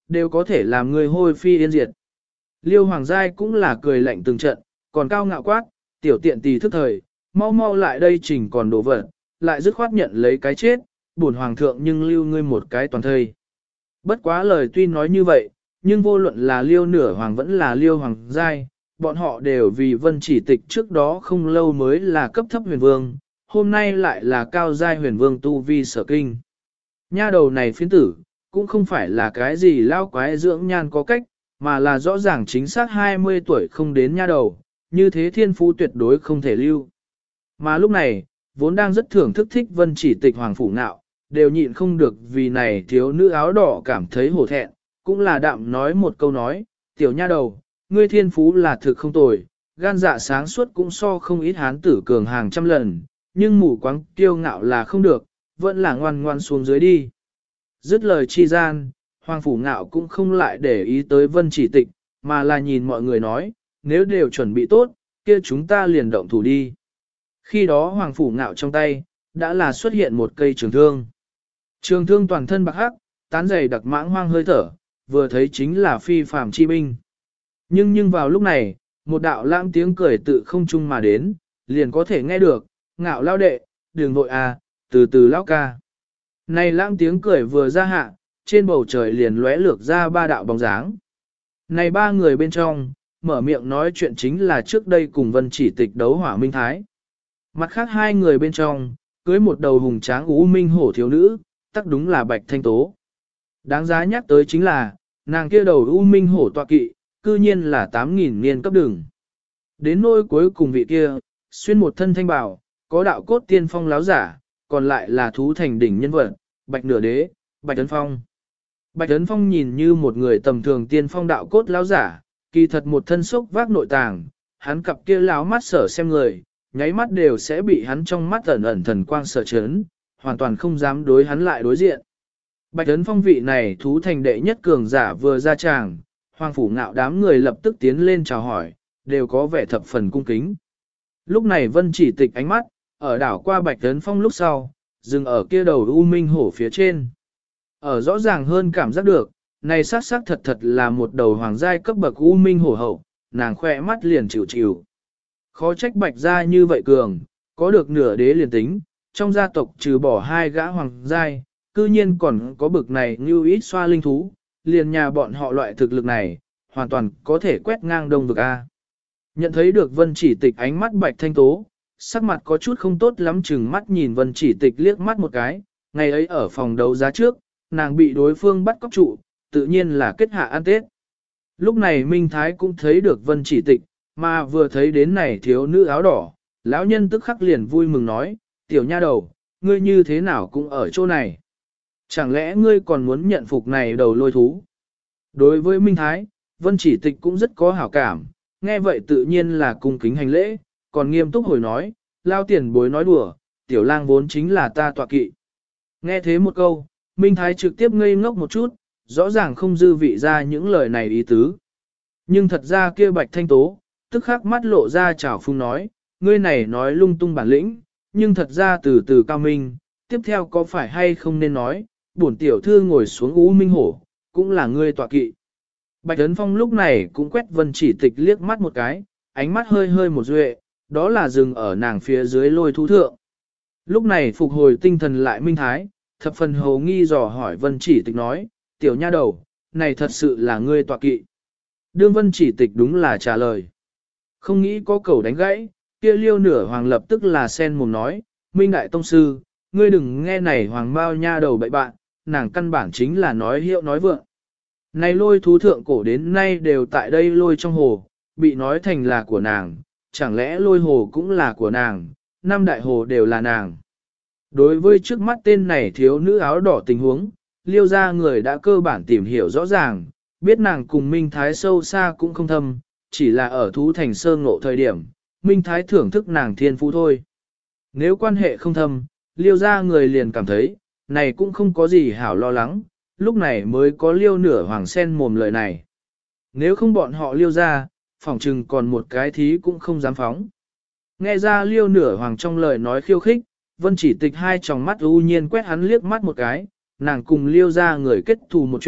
đều có thể làm người hôi phi yên diệt. Liêu Hoàng Giai cũng là cười lạnh từng trận, còn cao ngạo quát, tiểu tiện tỳ thức thời, mau mau lại đây chỉnh còn đổ vật, lại dứt khoát nhận lấy cái chết, bổn Hoàng thượng nhưng lưu ngươi một cái toàn thây. Bất quá lời tuy nói như vậy, nhưng vô luận là Liêu Nửa Hoàng vẫn là Liêu Hoàng Giai, bọn họ đều vì Vân Chỉ Tịch trước đó không lâu mới là cấp thấp huyền vương, hôm nay lại là cao giai huyền vương tu vi sở kinh. Nha đầu này phiến tử, cũng không phải là cái gì lao quái dưỡng nhan có cách, mà là rõ ràng chính xác 20 tuổi không đến nha đầu, như thế thiên phú tuyệt đối không thể lưu. Mà lúc này, vốn đang rất thưởng thức thích Vân Chỉ Tịch Hoàng Phủ Ngạo, đều nhịn không được vì này thiếu nữ áo đỏ cảm thấy hổ thẹn, cũng là đạm nói một câu nói, tiểu nha đầu, ngươi thiên phú là thực không tồi, gan dạ sáng suốt cũng so không ít hán tử cường hàng trăm lần, nhưng mù quáng kiêu ngạo là không được, vẫn là ngoan ngoan xuống dưới đi. Dứt lời chi gian, Hoàng Phủ Ngạo cũng không lại để ý tới Vân Chỉ Tịch, mà là nhìn mọi người nói, nếu đều chuẩn bị tốt, kia chúng ta liền động thủ đi. Khi đó Hoàng Phủ Ngạo trong tay, đã là xuất hiện một cây trường thương. Trường thương toàn thân bạc hắc, tán dày đặc mãng hoang hơi thở, vừa thấy chính là phi phàm chi binh. Nhưng vào lúc này, một đạo lãng tiếng cười tự không trung mà đến, liền có thể nghe được, Ngạo lao đệ, đường vội à, từ từ lao ca. Này lãng tiếng cười vừa ra hạ, trên bầu trời liền lóe lược ra ba đạo bóng dáng. Này ba người bên trong, mở miệng nói chuyện chính là trước đây cùng Vân Chỉ Tịch đấu Hỏa Minh Thái. Mặt khác hai người bên trong, cưới một đầu hùng tráng u minh hổ thiếu nữ, tắc đúng là Bạch Thanh Tố. Đáng giá nhắc tới chính là, nàng kia đầu u minh hổ tọa kỵ, cư nhiên là 8.000 niên cấp đường. Đến nôi cuối cùng vị kia, xuyên một thân thanh bào, có đạo cốt tiên phong láo giả, còn lại là thú thành đỉnh nhân vật, Bạch Nửa Đế, Bạch Ấn Phong. Bạch Ấn Phong nhìn như một người tầm thường tiên phong đạo cốt láo giả, kỳ thật một thân sốc vác nội tàng, hắn cặp kia láo mắt sở xem người, nháy mắt đều sẽ bị hắn trong mắt ẩn ẩn thần quang sở chấn, hoàn toàn không dám đối hắn lại đối diện. Bạch Ấn Phong vị này thú thành đệ nhất cường giả vừa ra tràng, Hoàng Phủ Ngạo đám người lập tức tiến lên chào hỏi, đều có vẻ thập phần cung kính. Lúc này Vân Chỉ Tịch ánh mắt, ở đảo qua Bạch Ấn Phong lúc sau, dừng ở kia đầu U Minh Hổ phía trên. Ở rõ ràng hơn cảm giác được, này sát thật thật là một đầu hoàng giai cấp bậc U Minh Hổ hậu, nàng khoe mắt liền chịu chịu. Khó trách Bạch gia như vậy cường, có được nửa đế liền tính, trong gia tộc trừ bỏ hai gã hoàng giai, cư nhiên còn có bực này như ít xoa linh thú, liền nhà bọn họ loại thực lực này, hoàn toàn có thể quét ngang đông vực A. Nhận thấy được Vân Chỉ Tịch ánh mắt Bạch Thanh Tố, sắc mặt có chút không tốt lắm chừng mắt nhìn Vân Chỉ Tịch liếc mắt một cái, ngày ấy ở phòng đấu giá trước, nàng bị đối phương bắt cóc trụ, tự nhiên là kết hạ ăn Tết. Lúc này Minh Thái cũng thấy được Vân Chỉ Tịch, mà vừa thấy đến này thiếu nữ áo đỏ, lão nhân tức khắc liền vui mừng nói, tiểu nha đầu, ngươi như thế nào cũng ở chỗ này. Chẳng lẽ ngươi còn muốn nhận phục này đầu lôi thú? Đối với Minh Thái, Vân Chỉ Tịch cũng rất có hảo cảm, nghe vậy tự nhiên là cung kính hành lễ, còn nghiêm túc hồi nói, lao tiền bối nói đùa, tiểu lang vốn chính là ta tọa kỵ. Nghe thế một câu, Minh Thái trực tiếp ngây ngốc một chút, rõ ràng không dư vị ra những lời này ý tứ. Nhưng thật ra kia Bạch Thanh Tố, tức khắc mắt lộ ra trào phung nói, ngươi này nói lung tung bản lĩnh, nhưng thật ra từ từ cao minh, tiếp theo có phải hay không nên nói, bổn tiểu thư ngồi xuống U Minh Hổ, cũng là ngươi tọa kỵ. Bạch Ấn Phong lúc này cũng quét Vân Chỉ Tịch liếc mắt một cái, ánh mắt hơi hơi một duệ, đó là dừng ở nàng phía dưới lôi thú thượng. Lúc này phục hồi tinh thần lại Minh Thái, thập phần hầu nghi dò hỏi Vân Chỉ Tịch nói, tiểu nha đầu, này thật sự là ngươi tọa kỵ. Đương Vân Chỉ Tịch đúng là trả lời. Không nghĩ có cầu đánh gãy, kia Liêu Nửa Hoàng lập tức là sen mồm nói, Minh Đại Tông Sư, ngươi đừng nghe này Hoàng bao nha đầu bậy bạn, nàng căn bản chính là nói hiệu nói vượng. Này lôi thú thượng cổ đến nay đều tại đây lôi trong hồ, bị nói thành là của nàng, chẳng lẽ lôi hồ cũng là của nàng, năm đại hồ đều là nàng. Đối với trước mắt tên này thiếu nữ áo đỏ tình huống, Liêu gia người đã cơ bản tìm hiểu rõ ràng, biết nàng cùng Minh Thái sâu xa cũng không thâm, chỉ là ở thú thành sơ ngộ thời điểm, Minh Thái thưởng thức nàng thiên phú thôi. Nếu quan hệ không thâm, Liêu gia người liền cảm thấy, này cũng không có gì hảo lo lắng, lúc này mới có Liêu Nửa Hoàng sen mồm lời này. Nếu không bọn họ Liêu gia, phỏng chừng còn một cái thí cũng không dám phóng. Nghe ra Liêu Nửa Hoàng trong lời nói khiêu khích, Vân Chỉ Tịch hai tròng mắt u nhiên quét hắn liếc mắt một cái, nàng cùng Liêu gia người kết thù một chuyện,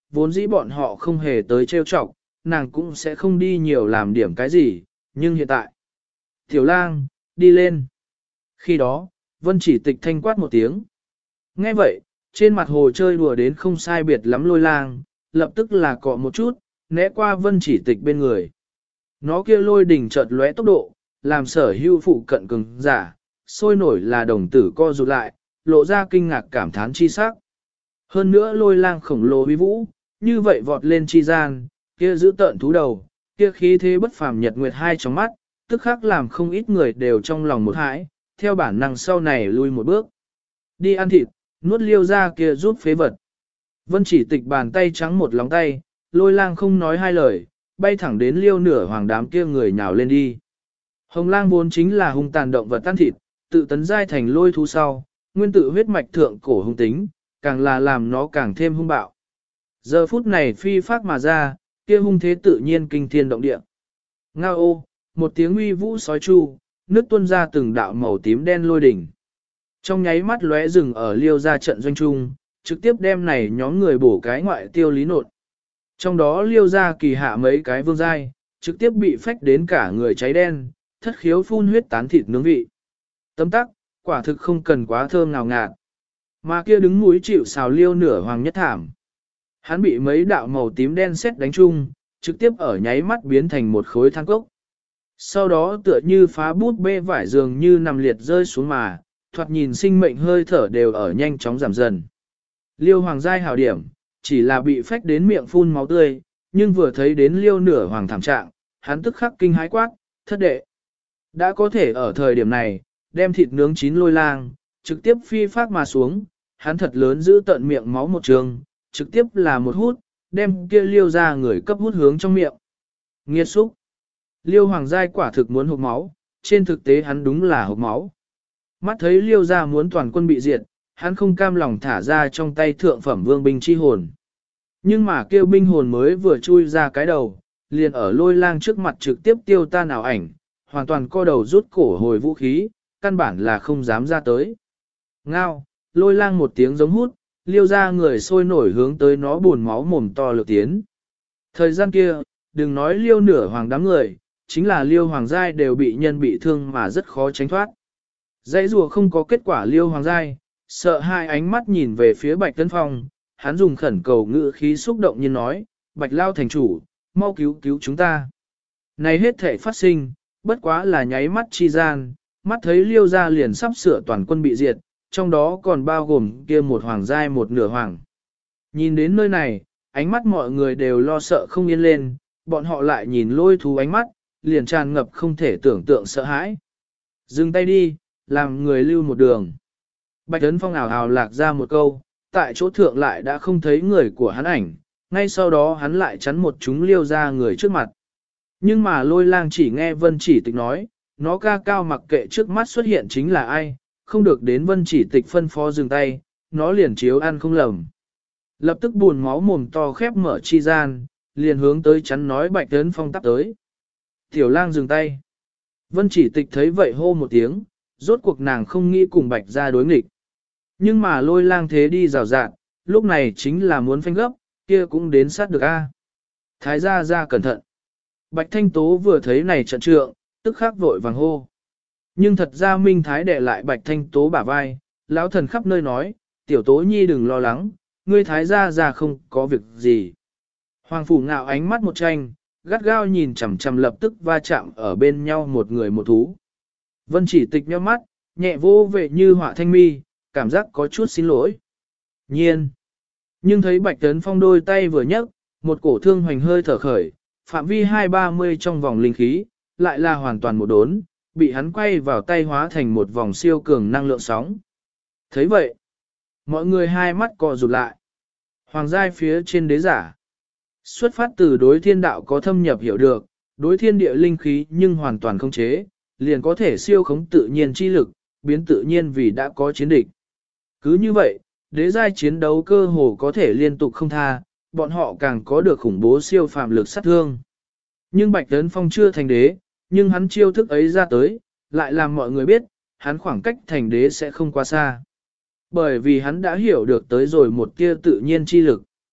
vốn dĩ bọn họ không hề tới trêu chọc, nàng cũng sẽ không đi nhiều làm điểm cái gì, nhưng hiện tại. Tiểu lang, đi lên. Khi đó, Vân Chỉ Tịch thanh quát một tiếng. Nghe vậy, trên mặt hồ chơi đùa đến không sai biệt lắm Lôi Lang, lập tức là cọ một chút, né qua Vân Chỉ Tịch bên người. Nó kia lôi đỉnh chợt lóe tốc độ, làm sở hưu phụ cận cường giả, sôi nổi là đồng tử co rụt lại, lộ ra kinh ngạc cảm thán chi sắc. Hơn nữa Lôi Lang khổng lồ uy vũ, như vậy vọt lên chi gian, kia giữ tợn thú đầu, kia khí thế bất phàm nhật nguyệt hai trong mắt, tức khắc làm không ít người đều trong lòng một hãi, theo bản năng sau này lui một bước. Đi ăn thịt, nuốt Liêu ra kia giúp phế vật. Vân Chỉ Tịch bàn tay trắng một lóng tay, Lôi Lang không nói hai lời, bay thẳng đến Liêu nửa hoàng đám kia người nhào lên đi. Hồng Lang vốn chính là hung tàn động vật tan thịt, tự tấn giai thành lôi thú sau, nguyên tự huyết mạch thượng cổ hung tính, càng là làm nó càng thêm hung bạo. Giờ phút này phi phác mà ra, kia hung thế tự nhiên kinh thiên động địa. Ngao ô, một tiếng uy vũ sói chu, nước tuôn ra từng đạo màu tím đen lôi đỉnh. Trong nháy mắt lóe rừng ở Liêu ra trận doanh trung, trực tiếp đem này nhóm người bổ cái ngoại tiêu lý nột. Trong đó Liêu ra kỳ hạ mấy cái vương giai, trực tiếp bị phách đến cả người cháy đen, thất khiếu phun huyết tán thịt nướng vị. Tấm tắc, quả thực không cần quá thơm ngào ngạt. Mà kia đứng mũi chịu xào Liêu nửa hoàng nhất thảm. Hắn bị mấy đạo màu tím đen xét đánh chung, trực tiếp ở nháy mắt biến thành một khối than cốc. Sau đó tựa như phá bút bê vải dường như nằm liệt rơi xuống mà, thoạt nhìn sinh mệnh hơi thở đều ở nhanh chóng giảm dần. Liêu hoàng giai hảo điểm, chỉ là bị phách đến miệng phun máu tươi, nhưng vừa thấy đến liêu nửa hoàng thảm trạng, hắn tức khắc kinh hái quát, thất đệ. Đã có thể ở thời điểm này, đem thịt nướng chín Lôi Lang, trực tiếp phi phát mà xuống, hắn thật lớn giữ tận miệng máu một trường, trực tiếp là một hút, đem kia liêu ra người cấp hút hướng trong miệng. Nghiệt xúc. Liêu hoàng giai quả thực muốn hộp máu, trên thực tế hắn đúng là hộp máu. Mắt thấy liêu ra muốn toàn quân bị diệt, hắn không cam lòng thả ra trong tay thượng phẩm vương binh chi hồn. Nhưng mà kêu binh hồn mới vừa chui ra cái đầu, liền ở Lôi Lang trước mặt trực tiếp tiêu tan ảo ảnh, hoàn toàn co đầu rút cổ hồi vũ khí, căn bản là không dám ra tới. Ngao, Lôi Lang một tiếng giống hút, liêu ra người sôi nổi hướng tới nó buồn máu mồm to lược tiến. Thời gian kia, đừng nói liêu nửa hoàng đám người, chính là liêu hoàng giai đều bị nhân bị thương mà rất khó tránh thoát. Dãy rùa không có kết quả liêu hoàng giai, sợ hai ánh mắt nhìn về phía Bạch Tấn Phong, hắn dùng khẩn cầu ngữ khí xúc động như nói, Bạch Lao thành chủ, mau cứu cứu chúng ta. Này hết thể phát sinh, bất quá là nháy mắt chi gian, mắt thấy liêu ra liền sắp sửa toàn quân bị diệt, trong đó còn bao gồm kia một hoàng giai một nửa hoàng. Nhìn đến nơi này, ánh mắt mọi người đều lo sợ không yên lên, bọn họ lại nhìn Lôi thú ánh mắt, liền tràn ngập không thể tưởng tượng sợ hãi. Dừng tay đi, làm người lưu một đường. Bạch Tấn Phong ảo ào lạc ra một câu, tại chỗ thượng lại đã không thấy người của hắn ảnh, ngay sau đó hắn lại chắn một chúng liêu ra người trước mặt. Nhưng mà Lôi Lang chỉ nghe Vân Chỉ Tịch nói, nó ca cao mặc kệ trước mắt xuất hiện chính là ai, không được đến Vân Chỉ Tịch phân phó dừng tay, nó liền chiếu ăn không lầm. Lập tức buồn máu mồm to khép mở chi gian, liền hướng tới chắn nói Bạch Tấn Phong tắp tới. Tiểu Lang dừng tay. Vân Chỉ Tịch thấy vậy hô một tiếng, rốt cuộc nàng không nghĩ cùng Bạch ra đối nghịch. Nhưng mà Lôi Lang thế đi rào rạt, lúc này chính là muốn phanh gấp, kia cũng đến sát được a. Thái gia ra cẩn thận. Bạch Thanh Tố vừa thấy này trận trượng, tức khắc vội vàng hô. Nhưng thật ra Minh Thái đệ lại Bạch Thanh Tố bả vai, lão thần khắp nơi nói, tiểu Tố nhi đừng lo lắng, ngươi Thái gia ra không có việc gì. Hoàng phủ ngạo ánh mắt một tranh, gắt gao nhìn chằm chằm lập tức va chạm ở bên nhau một người một thú. Vân Chỉ Tịch nhíu mắt, nhẹ vô vệ như họa thanh mi, cảm giác có chút xin lỗi. Nhiên. Nhưng thấy Bạch Tấn Phong đôi tay vừa nhấc, một cổ thương hoành hơi thở khởi, phạm vi 2-30 trong vòng linh khí, lại là hoàn toàn một đốn, bị hắn quay vào tay hóa thành một vòng siêu cường năng lượng sóng. Thấy vậy, mọi người hai mắt co rụt lại. Hoàng giai phía trên đế giả. Xuất phát từ đối thiên đạo có thâm nhập hiểu được, đối thiên địa linh khí nhưng hoàn toàn không chế, liền có thể siêu khống tự nhiên chi lực, biến tự nhiên vì đã có chiến địch. Cứ như vậy, đế giai chiến đấu cơ hồ có thể liên tục không tha, bọn họ càng có được khủng bố siêu phàm lực sát thương. Nhưng Bạch Tấn Phong chưa thành đế, nhưng hắn chiêu thức ấy ra tới, lại làm mọi người biết, hắn khoảng cách thành đế sẽ không quá xa. Bởi vì hắn đã hiểu được tới rồi một tia tự nhiên chi lực.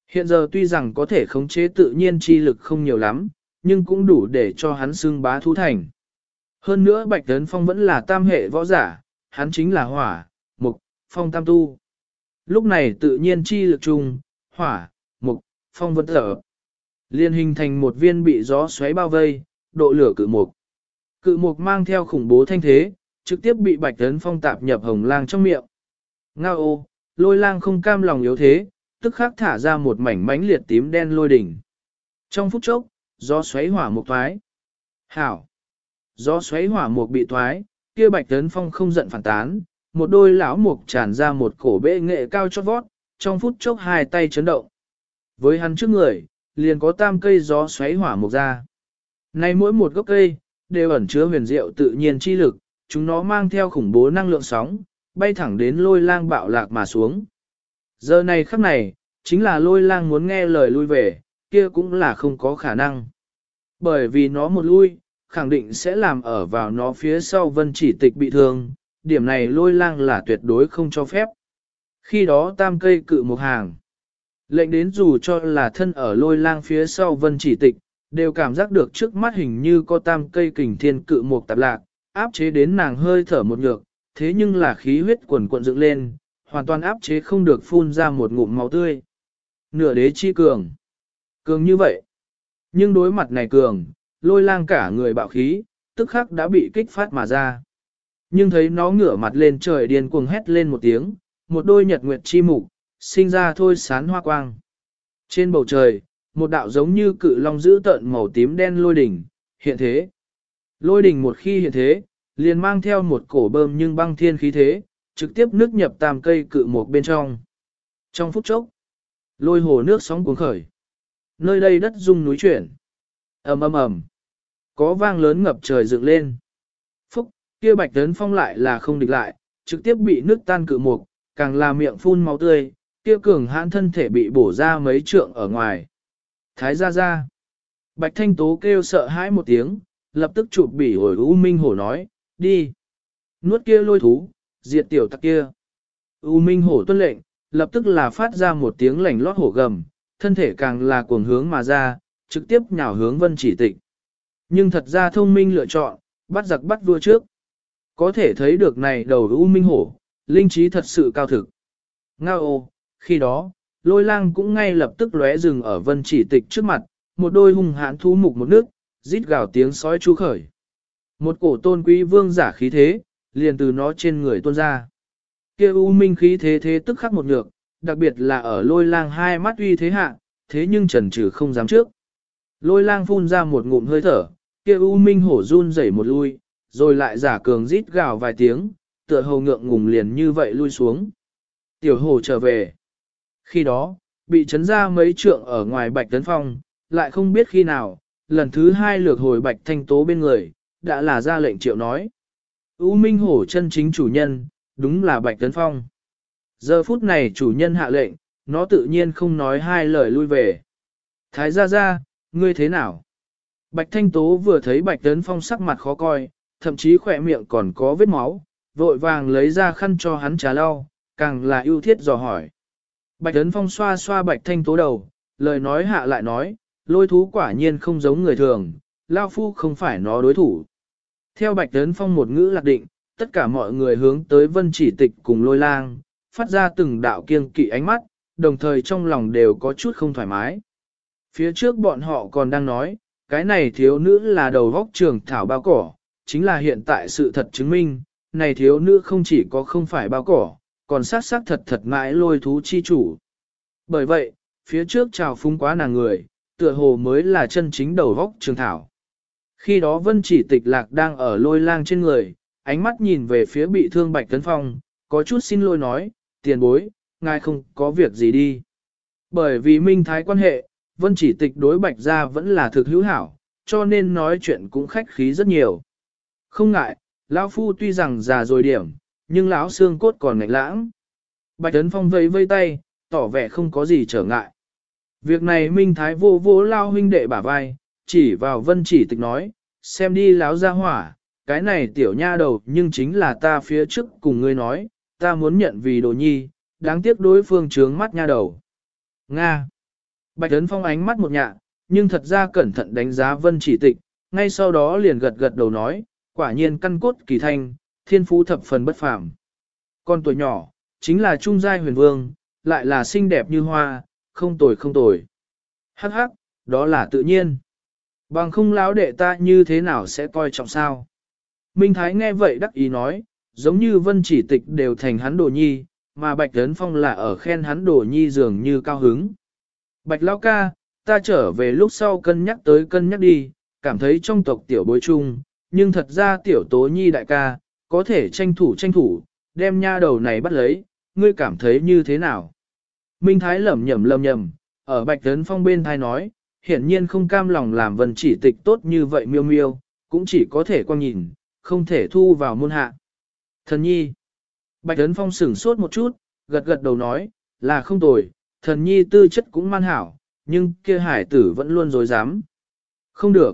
Hiện giờ tuy rằng có thể khống chế tự nhiên chi lực không nhiều lắm, nhưng cũng đủ để cho hắn xưng bá thú thành. Hơn nữa Bạch Tấn Phong vẫn là tam hệ võ giả, hắn chính là hỏa, mục, phong tam tu. Lúc này tự nhiên chi lực chung, hỏa, mục, phong vân thở. Liên hình thành một viên bị gió xoáy bao vây, độ lửa cự mục. Cự mục mang theo khủng bố thanh thế, trực tiếp bị Bạch Tấn Phong tạp nhập hồng lang trong miệng. Ngao ô, lôi lang không cam lòng yếu thế, tức khắc thả ra một mảnh mánh liệt tím đen lôi đỉnh. Trong phút chốc, gió xoáy hỏa mục thoái. Hảo! Gió xoáy hỏa mục bị thoái, kia Bạch Tấn Phong không giận phản tán, một đôi lão mục tràn ra một cổ bệ nghệ cao chót vót, trong phút chốc hai tay chấn động. Với hắn trước người, liền có tam cây gió xoáy hỏa mục ra. Nay mỗi một gốc cây, đều ẩn chứa huyền diệu tự nhiên chi lực, chúng nó mang theo khủng bố năng lượng sóng, bay thẳng đến lôi lang bạo lạc mà xuống. Giờ này khắc này, chính là lôi lang muốn nghe lời lui về, kia cũng là không có khả năng. Bởi vì nó một lui, khẳng định sẽ làm ở vào nó phía sau Vân Chỉ Tịch bị thương, điểm này lôi lang là tuyệt đối không cho phép. Khi đó tam cây cự một hàng, lệnh đến dù cho là thân ở lôi lang phía sau Vân Chỉ Tịch, đều cảm giác được trước mắt hình như có tam cây kình thiên cự một tạp lạc, áp chế đến nàng hơi thở một nhược, thế nhưng là khí huyết quần cuộn dựng lên, hoàn toàn áp chế không được phun ra một ngụm máu tươi. Nửa đế chi cường. Cường như vậy. Nhưng đối mặt này cường, lôi lang cả người bạo khí, tức khắc đã bị kích phát mà ra. Nhưng thấy nó ngửa mặt lên trời điên cuồng hét lên một tiếng, một đôi nhật nguyệt chi mục, sinh ra thôi sán hoa quang. Trên bầu trời, một đạo giống như cự long giữ tợn màu tím đen lôi đỉnh, hiện thế. Lôi đỉnh một khi hiện thế, liền mang theo một cổ bơm nhưng băng thiên khí thế, trực tiếp nước nhập tam cây cự một bên trong. Trong phút chốc, lôi hồ nước sóng cuốn khởi. Nơi đây đất rung núi chuyển. Ầm ầm ầm, có vang lớn ngập trời dựng lên. Phúc, kia Bạch Tấn Phong lại là không địch lại, trực tiếp bị nước tan cự mục, càng là miệng phun máu tươi, kia cường hãn thân thể bị bổ ra mấy trượng ở ngoài. Thái gia gia. Bạch Thanh Tố kêu sợ hãi một tiếng, lập tức chụp bỉ hồi U Minh Hổ nói, đi. Nuốt kia lôi thú, diệt tiểu tặc kia. U Minh Hổ tuân lệnh, lập tức là phát ra một tiếng lảnh lót hổ gầm, thân thể càng là cuồng hướng mà ra, trực tiếp nhào hướng Vân Chỉ Tịch. Nhưng thật ra thông minh lựa chọn, bắt giặc bắt vua trước. Có thể thấy được này đầu U Minh Hổ, linh trí thật sự cao thực. Ngao ô, khi đó, lôi lang cũng ngay lập tức lóe rừng ở Vân Chỉ Tịch trước mặt, một đôi hung hãn thú mục một nước, rít gào tiếng sói chú khởi. Một cổ tôn quý vương giả khí thế, liền từ nó trên người tuôn ra. Kia U Minh khí thế thế tức khắc một nhược, đặc biệt là ở lôi lang hai mắt uy thế hạ, thế nhưng chần chừ không dám trước. Lôi lang phun ra một ngụm hơi thở, kia U Minh hổ run rẩy một lui, rồi lại giả cường rít gào vài tiếng, tựa hồ ngượng ngùng liền như vậy lui xuống. Tiểu hổ trở về. Khi đó, bị chấn ra mấy trượng ở ngoài Bạch Tấn Phong, lại không biết khi nào, lần thứ hai lược hồi Bạch Thanh Tố bên người, đã là ra lệnh triệu nói. U Minh hổ chân chính chủ nhân, đúng là Bạch Tấn Phong. Giờ phút này chủ nhân hạ lệnh, nó tự nhiên không nói hai lời lui về. Thái gia gia, ngươi thế nào? Bạch Thanh Tố vừa thấy Bạch Tấn Phong sắc mặt khó coi, thậm chí khỏe miệng còn có vết máu, vội vàng lấy ra khăn cho hắn trà lau, càng là ưu thiết dò hỏi. Bạch Tấn Phong xoa xoa Bạch Thanh Tố đầu, lời nói hạ lại nói, lôi thú quả nhiên không giống người thường, Lao Phu không phải nó đối thủ. Theo Bạch Tấn Phong một ngữ lạc định, tất cả mọi người hướng tới Vân Chỉ Tịch cùng lôi lang, phát ra từng đạo kiêng kỵ ánh mắt, đồng thời trong lòng đều có chút không thoải mái. Phía trước bọn họ còn đang nói, cái này thiếu nữ là đầu vóc trường thảo bao cỏ, chính là hiện tại sự thật chứng minh, này thiếu nữ không chỉ có không phải bao cỏ, còn sát sát thật thật mãi lôi thú chi chủ. Bởi vậy, phía trước chào phúng quá nàng người, tựa hồ mới là chân chính đầu vóc trường thảo. Khi đó Vân Chỉ Tịch lạc đang ở lôi lang trên người, ánh mắt nhìn về phía bị thương Bạch Tấn Phong, có chút xin lỗi nói, tiền bối, ngài không có việc gì đi. Bởi vì minh thái quan hệ, Vân Chỉ Tịch đối Bạch gia vẫn là thực hữu hảo, cho nên nói chuyện cũng khách khí rất nhiều. Không ngại, lão phu tuy rằng già rồi điểm, nhưng lão xương cốt còn ngạnh lãng. Bạch Tấn Phong vẫy vây tay, tỏ vẻ không có gì trở ngại. Việc này minh thái vô vô lao huynh đệ bả vai, chỉ vào Vân Chỉ Tịch nói, xem đi láo ra hỏa, cái này tiểu nha đầu nhưng chính là ta phía trước cùng ngươi nói, ta muốn nhận vì đồ nhi, đáng tiếc đối phương trướng mắt nha đầu. Nga! Bạch Ấn Phong ánh mắt một nhạ, nhưng thật ra cẩn thận đánh giá Vân Chỉ Tịch, ngay sau đó liền gật gật đầu nói, quả nhiên căn cốt kỳ thanh, thiên phú thập phần bất phàm. Con tuổi nhỏ, chính là trung giai huyền vương, lại là xinh đẹp như hoa, không tồi không tồi. Hắc hắc, đó là tự nhiên. Bằng không lão đệ ta như thế nào sẽ coi trọng sao? Minh Thái nghe vậy đắc ý nói, giống như Vân Chỉ Tịch đều thành hắn đồ nhi, mà Bạch Ấn Phong là ở khen hắn đồ nhi dường như cao hứng. Bạch Lão ca, ta trở về lúc sau cân nhắc đi, cảm thấy trong tộc tiểu bối chung, nhưng thật ra tiểu tố nhi đại ca, có thể tranh thủ, đem nha đầu này bắt lấy, ngươi cảm thấy như thế nào? Minh Thái lẩm nhẩm, ở Bạch Ấn Phong bên thai nói, hiển nhiên không cam lòng làm Vân Chỉ Tịch tốt như vậy miêu miêu, cũng chỉ có thể quan nhìn, không thể thu vào môn hạ. Thần nhi. Bạch Ấn Phong sửng sốt một chút, gật gật đầu nói, là không tồi, thần nhi tư chất cũng man hảo, nhưng kia hải tử vẫn luôn dối dám. Không được.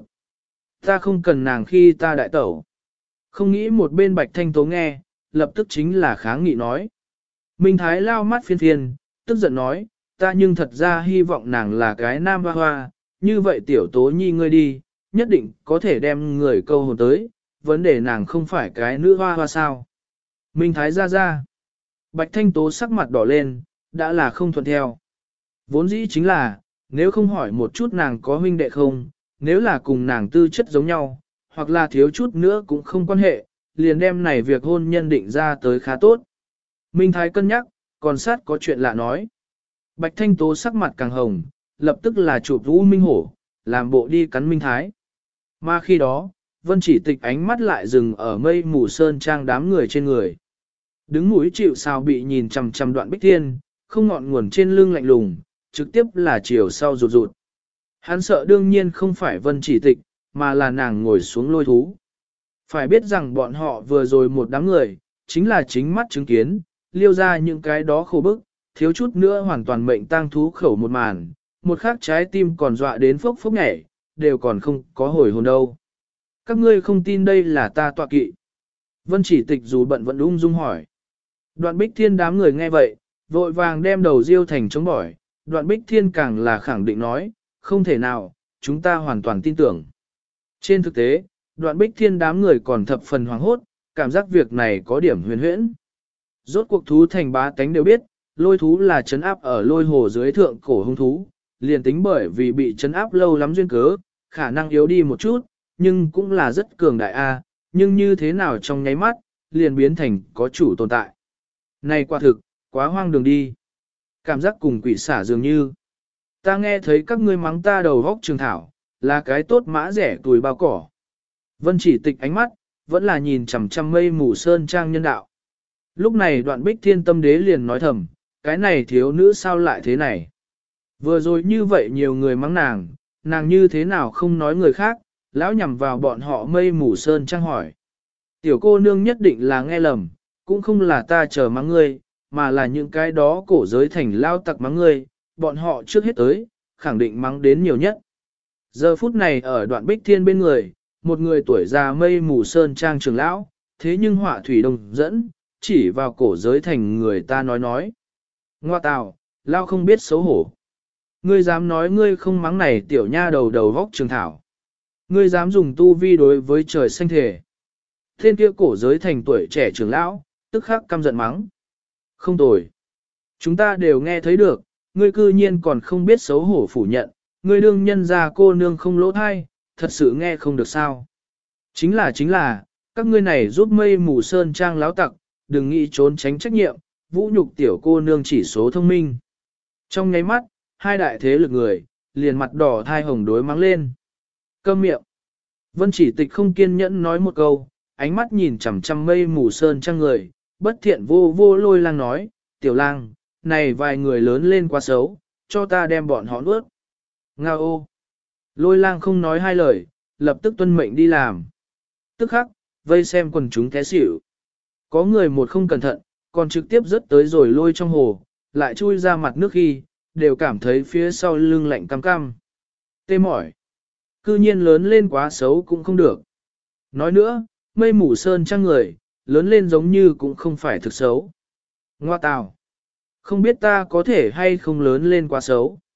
Ta không cần nàng khi ta đại tẩu. Không nghĩ một bên Bạch Thanh Tố nghe, lập tức chính là kháng nghị nói. Minh Thái lao mắt phiên phiên, tức giận nói, ta nhưng thật ra hy vọng nàng là cái nam hoa hoa, như vậy tiểu tố nhi ngươi đi, nhất định có thể đem người câu hồn tới, vấn đề nàng không phải cái nữ hoa hoa sao. Minh Thái ra. Bạch Thanh Tố sắc mặt đỏ lên, đã là không thuận theo. Vốn dĩ chính là, nếu không hỏi một chút nàng có huynh đệ không, nếu là cùng nàng tư chất giống nhau, hoặc là thiếu chút nữa cũng không quan hệ, liền đem này việc hôn nhân định ra tới khá tốt. Minh Thái cân nhắc, còn sát có chuyện lạ nói. Bạch Thanh Tố sắc mặt càng hồng, lập tức là chụp Vũ Minh Hổ, làm bộ đi cắn Minh Thái. Mà khi đó, Vân Chỉ Tịch ánh mắt lại dừng ở mây mù sơn trang đám người trên người. Đứng mũi chịu sao bị nhìn chằm chằm Đoạn Bích Thiên, không ngọn nguồn trên lưng lạnh lùng, trực tiếp là chiều sau rụt. Hắn sợ đương nhiên không phải Vân Chỉ Tịch, mà là nàng ngồi xuống lôi thú. Phải biết rằng bọn họ vừa rồi một đám người, chính là chính mắt chứng kiến, liêu ra những cái đó khổ bức, thiếu chút nữa hoàn toàn mệnh tang thú khẩu một màn, một khắc trái tim còn dọa đến phốc phốc nhảy, đều còn không có hồi hồn đâu. Các ngươi không tin đây là ta tọa kỵ. Vân Chỉ Tịch dù bận vẫn ung dung hỏi. Đoạn Bích Thiên đám người nghe vậy, vội vàng đem đầu riêu thành chống bỏi. Đoạn Bích Thiên càng là khẳng định nói, không thể nào, chúng ta hoàn toàn tin tưởng. Trên thực tế, Đoạn Bích Thiên đám người còn thập phần hoảng hốt, cảm giác việc này có điểm huyền huyễn. Rốt cuộc thú thành bá tánh đều biết, lôi thú là trấn áp ở lôi hồ dưới thượng cổ hung thú, liền tính bởi vì bị trấn áp lâu lắm duyên cớ, khả năng yếu đi một chút, nhưng cũng là rất cường đại a, nhưng như thế nào trong nháy mắt, liền biến thành có chủ tồn tại. Này quả thực, quá hoang đường đi. Cảm giác cùng quỷ xả dường như. Ta nghe thấy các ngươi mắng ta đầu góc trường thảo, là cái tốt mã rẻ tuổi bao cỏ. Vân Chỉ Tịch ánh mắt, vẫn là nhìn chằm chằm mây mù sơn trang nhân đạo. Lúc này Đoạn Bích Thiên tâm đế liền nói thầm, cái này thiếu nữ sao lại thế này. Vừa rồi như vậy nhiều người mắng nàng như thế nào không nói người khác, lão nhằm vào bọn họ mây mù sơn trang hỏi. Tiểu cô nương nhất định là nghe lầm, cũng không là ta chờ mắng ngươi, mà là những cái đó cổ giới thành lao tặc mắng ngươi, bọn họ trước hết tới, khẳng định mắng đến nhiều nhất. Giờ phút này ở Đoạn Bích Thiên bên người, một người tuổi già mây mù sơn trang trưởng lão, thế nhưng họa thủy đồng dẫn, chỉ vào cổ giới thành người ta nói. Ngoa tào, lao không biết xấu hổ. Ngươi dám nói ngươi không mắng này tiểu nha đầu đầu vóc trường thảo. Ngươi dám dùng tu vi đối với trời xanh thể. Thiên kia cổ giới thành tuổi trẻ trưởng lão, tức khắc căm giận mắng. Không tồi. Chúng ta đều nghe thấy được, ngươi cư nhiên còn không biết xấu hổ phủ nhận, ngươi đương nhân ra cô nương không lỗ thai, thật sự nghe không được sao. Chính là, các ngươi này giúp mây mù sơn trang láo tặc, đừng nghĩ trốn tránh trách nhiệm, vũ nhục tiểu cô nương chỉ số thông minh. Trong nháy mắt, hai đại thế lực người, liền mặt đỏ thai hồng đối mắng lên. Câm miệng. Vân Chỉ Tịch không kiên nhẫn nói một câu, ánh mắt nhìn chằm chằm mây mù sơn trang người, bất thiện vô Lôi Lang nói, tiểu lang, này vài người lớn lên quá xấu, cho ta đem bọn họ nuốt. Nga ô. Lôi Lang không nói hai lời, lập tức tuân mệnh đi làm. Tức khắc, vây xem quần chúng té xỉu. Có người một không cẩn thận, còn trực tiếp rớt tới rồi lôi trong hồ, lại chui ra mặt nước khi, đều cảm thấy phía sau lưng lạnh cam cam. Tê mỏi. Cư nhiên lớn lên quá xấu cũng không được. Nói nữa, mây mù sơn trang người, lớn lên giống như cũng không phải thực xấu. Ngoa tào. Không biết ta có thể hay không lớn lên quá xấu.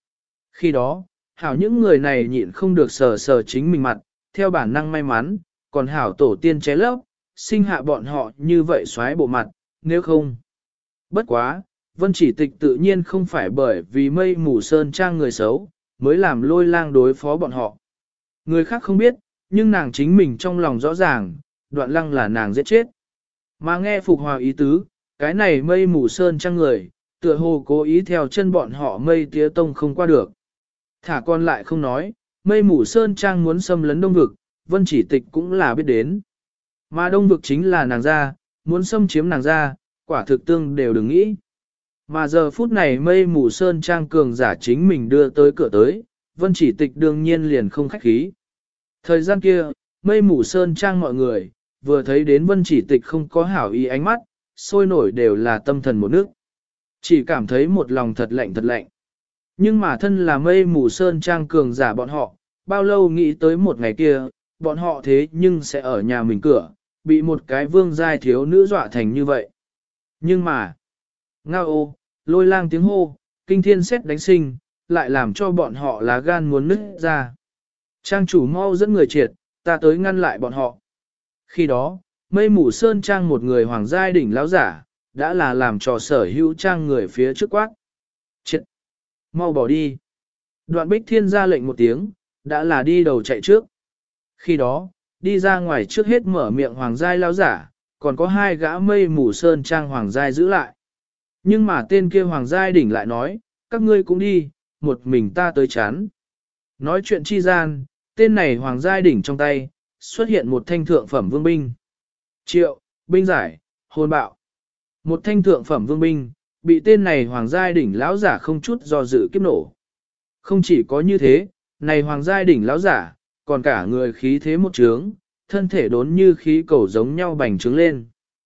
Khi đó, hảo những người này nhịn không được sờ sờ chính mình mặt, theo bản năng may mắn, còn hảo tổ tiên ché lấp, sinh hạ bọn họ như vậy xoáy bộ mặt, nếu không. Bất quá, Vân Chỉ Tịch tự nhiên không phải bởi vì mây mù sơn trang người xấu, mới làm Lôi Lang đối phó bọn họ. Người khác không biết, nhưng nàng chính mình trong lòng rõ ràng, Đoạn Lăng là nàng giết chết. Mà nghe Phục Hòa ý tứ, cái này mây mù sơn trang người, tựa hồ cố ý theo chân bọn họ mây tía tông không qua được. Thả con lại không nói, mây mù sơn trang muốn xâm lấn đông vực, Vân Chỉ Tịch cũng là biết đến. Mà đông vực chính là nàng ra, muốn xâm chiếm nàng ra, quả thực tương đều đừng nghĩ. Mà giờ phút này mây mù sơn trang cường giả chính mình đưa tới cửa tới, Vân Chỉ Tịch đương nhiên liền không khách khí. Thời gian kia, mây mù sơn trang mọi người, vừa thấy đến Vân Chỉ Tịch không có hảo ý ánh mắt, sôi nổi đều là tâm thần một nước. Chỉ cảm thấy một lòng thật lạnh thật lạnh. Nhưng mà thân là mây mù sơn trang cường giả bọn họ, bao lâu nghĩ tới một ngày kia, bọn họ thế nhưng sẽ ở nhà mình cửa, bị một cái vương giai thiếu nữ dọa thành như vậy. Nhưng mà, ngao ô, Lôi Lang tiếng hô, kinh thiên sét đánh sinh, lại làm cho bọn họ lá gan muốn nứt ra. Trang chủ mau dẫn người triệt, ta tới ngăn lại bọn họ. Khi đó, mây mù sơn trang một người hoàng giai đỉnh lão giả, đã là làm trò sở hữu trang người phía trước quát. Triệt! Mau bỏ đi! Đoạn Bích Thiên ra lệnh một tiếng, đã là đi đầu chạy trước. Khi đó, đi ra ngoài trước hết mở miệng hoàng giai lão giả, còn có hai gã mây mù sơn trang hoàng giai giữ lại. Nhưng mà tên kia hoàng giai đỉnh lại nói, các ngươi cũng đi, một mình ta tới chán. Nói chuyện chi gian, tên này hoàng giai đỉnh trong tay, xuất hiện một thanh thượng phẩm vương binh. Triệu, binh giải, hồn bạo. Một thanh thượng phẩm vương binh, bị tên này hoàng giai đỉnh lão giả không chút do dự kiếp nổ. Không chỉ có như thế, này hoàng giai đỉnh lão giả, còn cả người khí thế một trướng, thân thể đốn như khí cầu giống nhau bành trướng lên.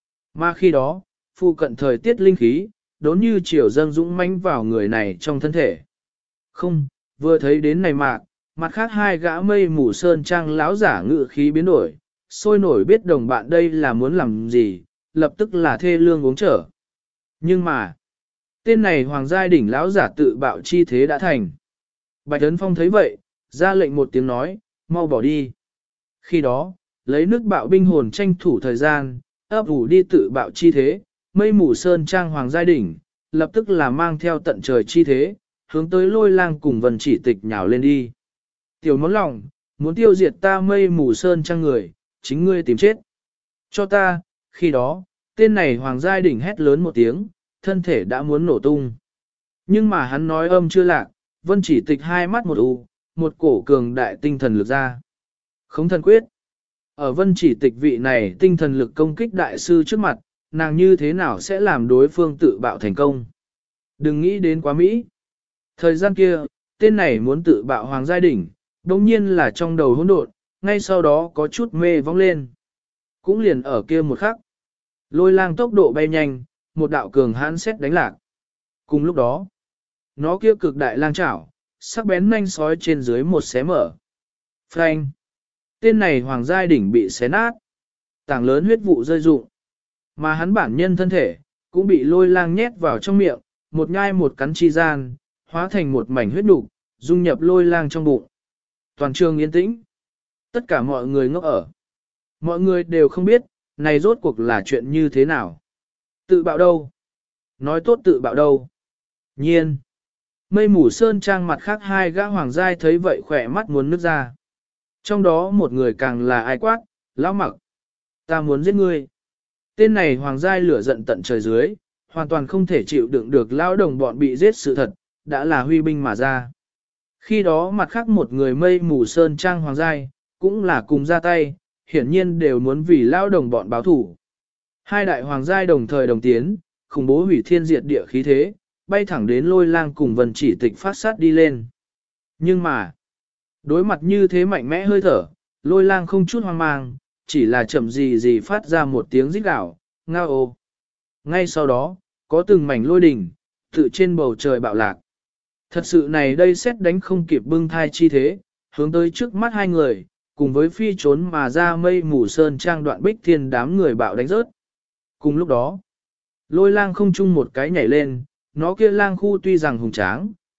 Mà khi đó, phụ cận thời tiết linh khí, đốn như chiều dâng dũng mãnh vào người này trong thân thể. Không, vừa thấy đến này mặt khác hai gã mây mù sơn trang lão giả ngự khí biến đổi, sôi nổi biết đồng bạn đây là muốn làm gì, lập tức là thê lương uống trở. Nhưng mà, tên này hoàng giai đỉnh lão giả tự bạo chi thế đã thành. Bạch Ấn Phong thấy vậy, ra lệnh một tiếng nói, mau bỏ đi. Khi đó, lấy nước bạo binh hồn tranh thủ thời gian, ấp ủ đi tự bạo chi thế, mây mù sơn trang hoàng giai đỉnh, lập tức là mang theo tận trời chi thế, hướng tới Lôi Lang cùng Vân Chỉ Tịch nhào lên đi. Tiểu món lòng, muốn tiêu diệt ta mây mù sơn trang người, chính ngươi tìm chết. Cho ta, khi đó, tên này hoàng giai đỉnh hét lớn một tiếng, thân thể đã muốn nổ tung. Nhưng mà hắn nói âm chưa lạc, Vân Chỉ Tịch hai mắt một u, một cổ cường đại tinh thần lực ra. Không thần quyết. Ở Vân Chỉ Tịch vị này tinh thần lực công kích đại sư trước mặt, nàng như thế nào sẽ làm đối phương tự bạo thành công. Đừng nghĩ đến quá Mỹ. Thời gian kia, tên này muốn tự bạo hoàng giai đỉnh, đồng nhiên là trong đầu hỗn độn, ngay sau đó có chút mê vong lên. Cũng liền ở kia một khắc. Lôi Lang tốc độ bay nhanh, một đạo cường hãn xét đánh lạc. Cùng lúc đó, nó kia cực đại lang chảo, sắc bén nhanh sói trên dưới một xé mở. Phanh! Tên này hoàng giai đỉnh bị xé nát. Tảng lớn huyết vụ rơi rụng. Mà hắn bản nhân thân thể, cũng bị Lôi Lang nhét vào trong miệng, một nhai một cắn chi gian, hóa thành một mảnh huyết nục, dung nhập Lôi Lang trong bụng. Toàn trường yên tĩnh. Tất cả mọi người ngốc ở. Mọi người đều không biết, này rốt cuộc là chuyện như thế nào. Tự bạo đâu? Nói tốt tự bạo đâu? Nhiên. Mây mù sơn trang mặt khác hai gã hoàng giai thấy vậy khỏe mắt muốn nước ra. Trong đó một người càng là ai quát, lão Mặc. Ta muốn giết ngươi. Tên này hoàng giai lửa giận tận trời dưới, hoàn toàn không thể chịu đựng được lão đồng bọn bị giết sự thật, đã là huy binh mà ra. Khi đó mặt khác một người mây mù sơn trang hoàng giai, cũng là cùng ra tay, hiển nhiên đều muốn vì lão đồng bọn báo thủ. Hai đại hoàng giai đồng thời đồng tiến, khủng bố hủy thiên diệt địa khí thế, bay thẳng đến Lôi Lang cùng Vân Chỉ Tịch phát sát đi lên. Nhưng mà, đối mặt như thế mạnh mẽ hơi thở, Lôi Lang không chút hoang mang, chỉ là chậm gì phát ra một tiếng rít gào, ngao ô. Ngay sau đó, có từng mảnh lôi đỉnh, tự trên bầu trời bạo lạc. Thật sự này đây xét đánh không kịp bưng thai chi thế, hướng tới trước mắt hai người, cùng với phi trốn mà ra mây mù sơn trang Đoạn Bích Thiên đám người bạo đánh rớt. Cùng lúc đó, Lôi Lang không chung một cái nhảy lên, nó kia lang khu tuy rằng hùng tráng,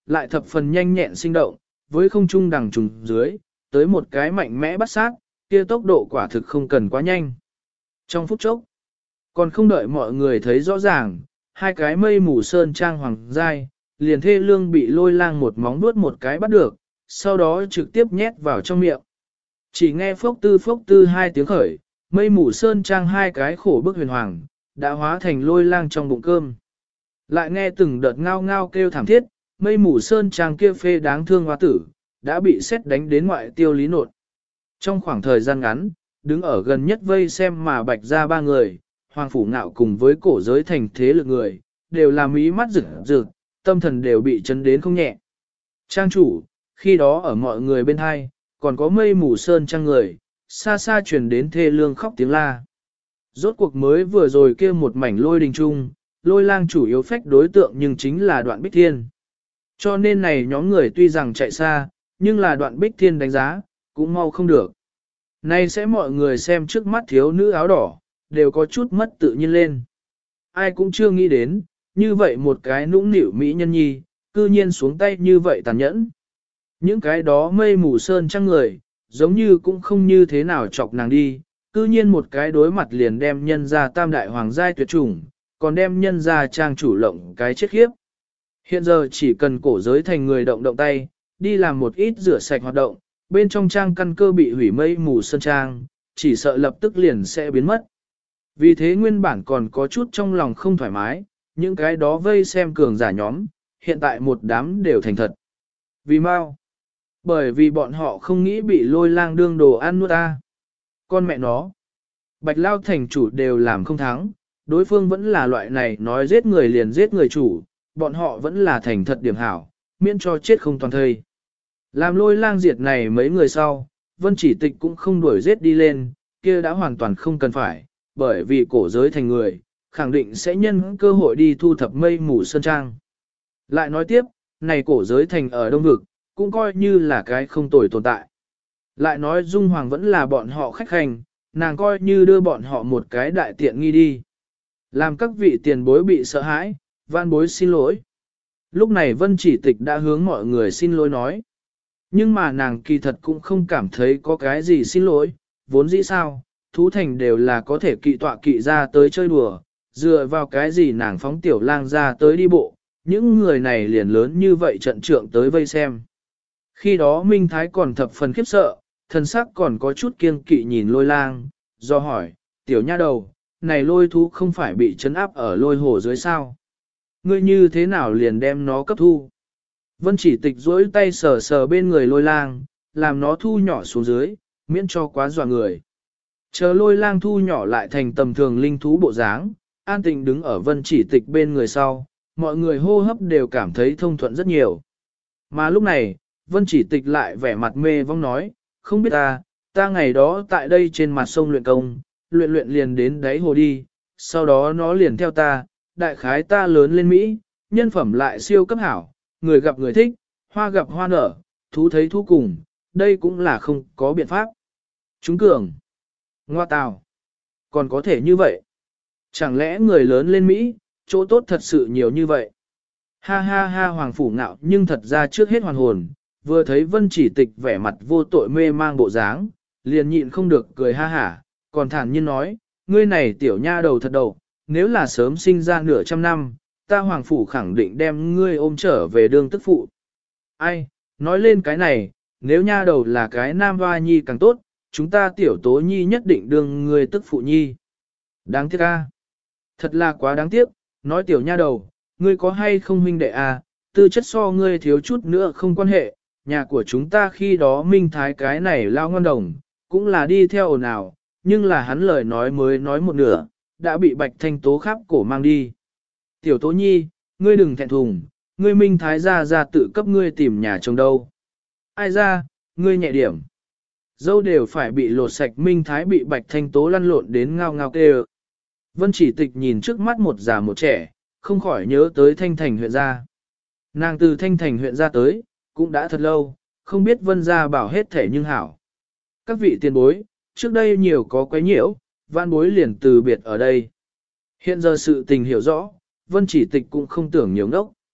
lại thập phần nhanh nhẹn sinh động, với không trung đằng trùng dưới, tới một cái mạnh mẽ bắt sát, kia tốc độ quả thực không cần quá nhanh. Trong phút chốc, còn không đợi mọi người thấy rõ ràng, hai cái mây mù sơn trang hoàng giai, liền thê lương bị lôi lang một móng vuốt một cái bắt được, sau đó trực tiếp nhét vào trong miệng. Chỉ nghe phốc tư hai tiếng khởi, mây mù sơn trang hai cái khổ bức huyền hoàng, đã hóa thành lôi lang trong bụng cơm. Lại nghe từng đợt ngao ngao kêu thảm thiết, mây mù sơn trang kia phê đáng thương hoa tử, đã bị xét đánh đến ngoại tiêu lý nột. Trong khoảng thời gian ngắn, đứng ở gần nhất vây xem mà bạch ra ba người, hoàng phủ ngạo cùng với cổ giới thành thế lực người, đều làm ý mắt rực rực, tâm thần đều bị chấn đến không nhẹ. Trang chủ, khi đó ở mọi người bên hai, còn có mây mù sơn trang người, xa xa truyền đến thê lương khóc tiếng la. Rốt cuộc mới vừa rồi kia một mảnh lôi đình trung, lôi lang chủ yếu phách đối tượng nhưng chính là đoạn bích thiên. Cho nên này nhóm người tuy rằng chạy xa, nhưng là đoạn bích thiên đánh giá, cũng mau không được. Nay sẽ mọi người xem trước mắt thiếu nữ áo đỏ, đều có chút mất tự nhiên lên. Ai cũng chưa nghĩ đến, như vậy một cái nũng nịu mỹ nhân nhi, cư nhiên xuống tay như vậy tàn nhẫn. Những cái đó mây mù sơn trăng người, giống như cũng không như thế nào chọc nàng đi, cư nhiên một cái đối mặt liền đem nhân ra tam đại hoàng giai tuyệt chủng, còn đem nhân ra trang chủ lộng cái chết khiếp. Hiện giờ chỉ cần cổ giới thành người động động tay, đi làm một ít rửa sạch hoạt động, bên trong trang căn cơ bị hủy mây mù sơn trang, chỉ sợ lập tức liền sẽ biến mất. Vì thế nguyên bản còn có chút trong lòng không thoải mái, những cái đó vây xem cường giả nhóm, hiện tại một đám đều thành thật. Vì mau, bởi vì bọn họ không nghĩ bị lôi lang đương đồ ăn nuốt ta. Con mẹ nó, Bạch Lao thành chủ đều làm không thắng, đối phương vẫn là loại này nói giết người liền giết người chủ, bọn họ vẫn là thành thật điểm hảo, miễn cho chết không toàn thây. Làm lôi lang diệt này mấy người sau, Vân Chỉ Tịch cũng không đuổi giết đi lên, kia đã hoàn toàn không cần phải, bởi vì cổ giới thành người, khẳng định sẽ nhân cơ hội đi thu thập mây mù sơn trang. Lại nói tiếp, này cổ giới thành ở Đông Vực, cũng coi như là cái không tồi tồn tại. Lại nói Dung Hoàng vẫn là bọn họ khách hành, nàng coi như đưa bọn họ một cái đại tiện nghi đi. Làm các vị tiền bối bị sợ hãi, van bối xin lỗi. Lúc này Vân Chỉ Tịch đã hướng mọi người xin lỗi nói. Nhưng mà nàng kỳ thật cũng không cảm thấy có cái gì xin lỗi, vốn dĩ sao, thú thành đều là có thể kỵ tọa kỵ ra tới chơi đùa, dựa vào cái gì nàng phóng tiểu lang ra tới đi bộ, những người này liền lớn như vậy trận trượng tới vây xem. Khi đó Minh Thái còn thập phần khiếp sợ, thân sắc còn có chút kiêng kỵ nhìn lôi lang, do hỏi, tiểu nha đầu, này lôi thú không phải bị trấn áp ở lôi hồ dưới sao? Ngươi như thế nào liền đem nó cấp thu? Vân Chỉ Tịch duỗi tay sờ sờ bên người lôi lang, làm nó thu nhỏ xuống dưới, miễn cho quá dọa người. Chờ lôi lang thu nhỏ lại thành tầm thường linh thú bộ dáng, an tịnh đứng ở Vân Chỉ Tịch bên người sau, mọi người hô hấp đều cảm thấy thông thuận rất nhiều. Mà lúc này, Vân Chỉ Tịch lại vẻ mặt mê vong nói, không biết ta ngày đó tại đây trên mặt sông luyện công, luyện liền đến đáy hồ đi, sau đó nó liền theo ta, đại khái ta lớn lên Mỹ, nhân phẩm lại siêu cấp hảo, người gặp người thích, hoa gặp hoa nở, thú thấy thú cùng, đây cũng là không có biện pháp. Chúng cường, ngoa tào, còn có thể như vậy. Chẳng lẽ người lớn lên Mỹ, chỗ tốt thật sự nhiều như vậy. Ha ha ha Hoàng Phủ Ngạo nhưng thật ra trước hết hoàn hồn, vừa thấy Vân Chỉ Tịch vẻ mặt vô tội mê mang bộ dáng, liền nhịn không được cười ha hả, còn thản nhiên nói, ngươi này tiểu nha đầu thật đầu, nếu là sớm sinh ra nửa trăm năm, ta Hoàng Phủ khẳng định đem ngươi ôm trở về đương tức phụ. Ai, nói lên cái này, nếu nha đầu là cái nam hoa nhi càng tốt, chúng ta tiểu tố nhi nhất định đương ngươi tức phụ nhi. Đáng tiếc a, thật là quá đáng tiếc, nói tiểu nha đầu, ngươi có hay không huynh đệ à, tư chất so ngươi thiếu chút nữa không quan hệ, nhà của chúng ta khi đó minh thái cái này lao ngon đồng, cũng là đi theo ồn ào, nhưng là hắn lời nói mới nói một nửa, đã bị Bạch Thanh Tố khắp cổ mang đi. Tiểu Tố Nhi, ngươi đừng thẹn thùng, ngươi minh thái ra tự cấp ngươi tìm nhà chồng đâu. Ai ra, ngươi nhẹ điểm. Dâu đều phải bị lột sạch minh thái bị Bạch Thanh Tố lăn lộn đến ngao ngao kêu. Vân Chỉ Tịch nhìn trước mắt một già một trẻ, không khỏi nhớ tới Thanh Thành huyện gia. Nàng từ Thanh Thành huyện gia tới, cũng đã thật lâu, không biết Vân gia bảo hết thể nhưng hảo. Các vị tiền bối, trước đây nhiều có quấy nhiễu, Vân bối liền từ biệt ở đây. Hiện giờ sự tình hiểu rõ, Vân Chỉ Tịch cũng không tưởng nhiều ngốc.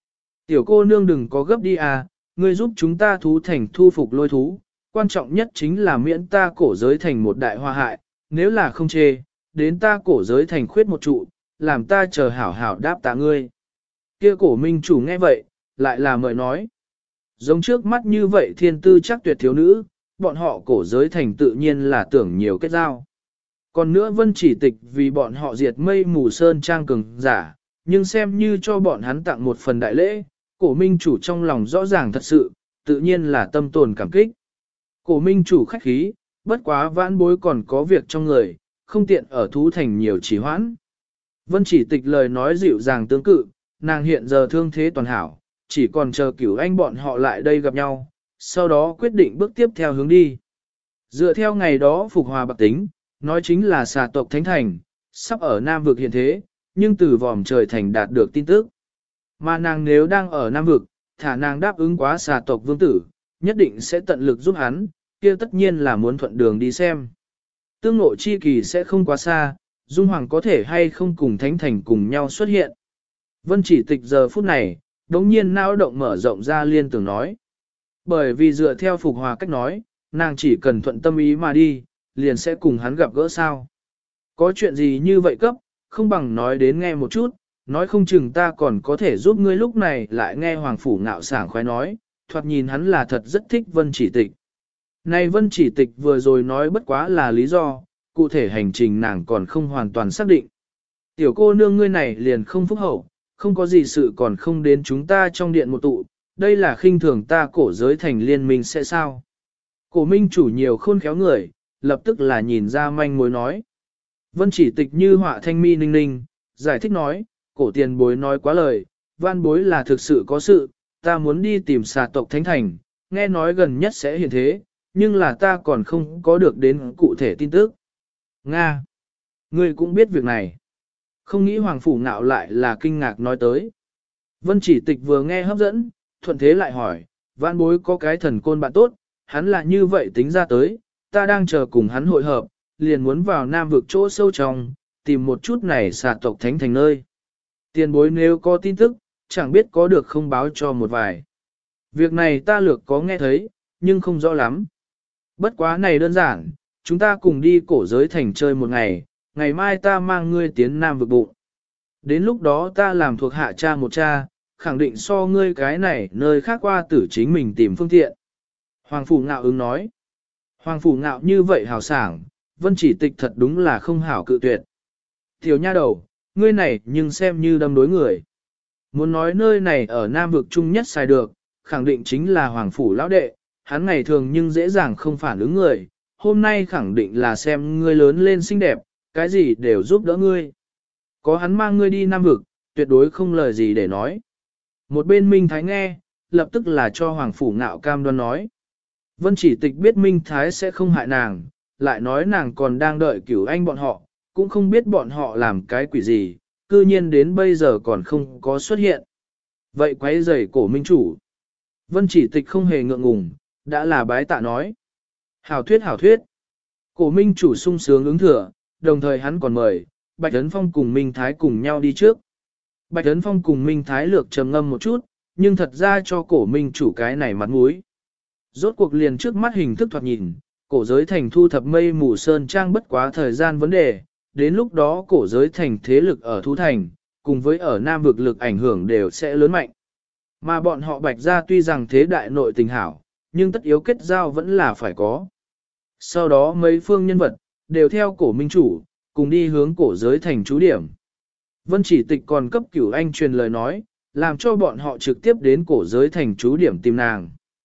Tiểu cô nương đừng có gấp đi à, ngươi giúp chúng ta thú thành thu phục lôi thú, quan trọng nhất chính là miễn ta cổ giới thành một đại hoa hại, nếu là không chê, đến ta cổ giới thành khuyết một trụ, làm ta chờ hảo hảo đáp tạ ngươi. Kia cổ minh chủ nghe vậy, lại là mời nói. Giống trước mắt như vậy thiên tư chắc tuyệt thiếu nữ, bọn họ cổ giới thành tự nhiên là tưởng nhiều kết giao. Còn nữa vân chỉ tịch vì bọn họ diệt mây mù sơn trang cường giả, nhưng xem như cho bọn hắn tặng một phần đại lễ, cổ minh chủ trong lòng rõ ràng thật sự, tự nhiên là tâm tồn cảm kích. Cổ minh chủ khách khí, bất quá vãn bối còn có việc trong người, không tiện ở thú thành nhiều trì hoãn. Vân chỉ tịch lời nói dịu dàng tương cự, nàng hiện giờ thương thế toàn hảo, chỉ còn chờ cửu anh bọn họ lại đây gặp nhau, sau đó quyết định bước tiếp theo hướng đi. Dựa theo ngày đó phục hòa bạc tính, nói chính là xà tộc Thánh Thành, sắp ở Nam Vực hiện thế, nhưng từ vòm trời thành đạt được tin tức. Mà nàng nếu đang ở Nam Vực, thả nàng đáp ứng quá xà tộc vương tử, nhất định sẽ tận lực giúp hắn, kia tất nhiên là muốn thuận đường đi xem. Tương ngộ chi kỳ sẽ không quá xa, Dung Hoàng có thể hay không cùng Thánh Thành cùng nhau xuất hiện. Vân chỉ tịch giờ phút này, đống nhiên não động mở rộng ra liên tưởng nói. Bởi vì dựa theo phục hòa cách nói, nàng chỉ cần thuận tâm ý mà đi, liền sẽ cùng hắn gặp gỡ sao. Có chuyện gì như vậy cấp, không bằng nói đến nghe một chút, nói không chừng ta còn có thể giúp ngươi lúc này lại nghe Hoàng Phủ ngạo sảng khoái nói, thoạt nhìn hắn là thật rất thích Vân chỉ tịch. Này Vân chỉ tịch vừa rồi nói bất quá là lý do, cụ thể hành trình nàng còn không hoàn toàn xác định. Tiểu cô nương ngươi này liền không phúc hậu, không có gì sự còn không đến chúng ta trong điện một tụ, đây là khinh thường ta cổ giới thành liên minh sẽ sao. Cổ minh chủ nhiều khôn khéo người, lập tức là nhìn ra manh mối nói. Vân chỉ tịch như họa thanh mi ninh ninh, giải thích nói, cổ tiền bối nói quá lời, văn bối là thực sự có sự, ta muốn đi tìm xà tộc Thánh Thành, nghe nói gần nhất sẽ hiện thế, nhưng là ta còn không có được đến cụ thể tin tức. Nga! Ngươi cũng biết việc này. Không nghĩ Hoàng Phủ Ngạo lại là kinh ngạc nói tới. Vân chỉ tịch vừa nghe hấp dẫn, thuận thế lại hỏi, vãn bối có cái thần côn bạn tốt, hắn là như vậy tính ra tới, ta đang chờ cùng hắn hội hợp, liền muốn vào Nam Vực chỗ sâu trong, tìm một chút này xà tộc Thánh Thành nơi. Tiền bối nếu có tin tức, chẳng biết có được không báo cho một vài. Việc này ta lược có nghe thấy, nhưng không rõ lắm. Bất quá này đơn giản, chúng ta cùng đi cổ giới thành chơi một ngày, ngày mai ta mang ngươi tiến Nam Vực bụng. Đến lúc đó ta làm thuộc hạ cha một cha, khẳng định so ngươi cái này nơi khác qua tử chính mình tìm phương tiện. Hoàng Phủ Ngạo ứng nói. Hoàng Phủ Ngạo như vậy hào sảng, Vân chỉ tịch thật đúng là không hảo cự tuyệt. Tiểu nha đầu, ngươi này nhưng xem như đâm đối người. Muốn nói nơi này ở Nam Vực chung nhất xài được, khẳng định chính là Hoàng Phủ lão đệ, hắn ngày thường nhưng dễ dàng không phản ứng người, hôm nay khẳng định là xem ngươi lớn lên xinh đẹp, cái gì đều giúp đỡ ngươi. Có hắn mang ngươi đi Nam Vực, tuyệt đối không lời gì để nói. Một bên Minh Thái nghe, lập tức là cho Hoàng Phủ Ngạo cam đoan nói. Vân chỉ tịch biết Minh Thái sẽ không hại nàng, lại nói nàng còn đang đợi Cửu Anh bọn họ, cũng không biết bọn họ làm cái quỷ gì, cư nhiên đến bây giờ còn không có xuất hiện. Vậy quấy rầy cổ minh chủ. Vân chỉ tịch không hề ngượng ngùng, đã là bái tạ nói. Hảo thuyết hảo thuyết. Cổ minh chủ sung sướng ứng thừa, đồng thời hắn còn mời, Bạch Ấn Phong cùng Minh Thái cùng nhau đi trước. Bạch Ấn Phong cùng Minh Thái lược trầm ngâm một chút, nhưng thật ra cho cổ minh chủ cái này mặt mũi. Rốt cuộc liền trước mắt hình thức thoạt nhìn, cổ giới thành thu thập mây mù sơn trang bất quá thời gian vấn đề, đến lúc đó cổ giới thành thế lực ở Thú Thành, cùng với ở Nam Vực lực ảnh hưởng đều sẽ lớn mạnh. Mà bọn họ Bạch gia tuy rằng thế đại nội tình hảo, nhưng tất yếu kết giao vẫn là phải có. Sau đó mấy phương nhân vật, đều theo cổ minh chủ, cùng đi hướng cổ giới thành trú điểm. Vân chỉ tịch còn cấp Cửu Anh truyền lời nói, làm cho bọn họ trực tiếp đến cổ giới thành trú điểm tìm nàng.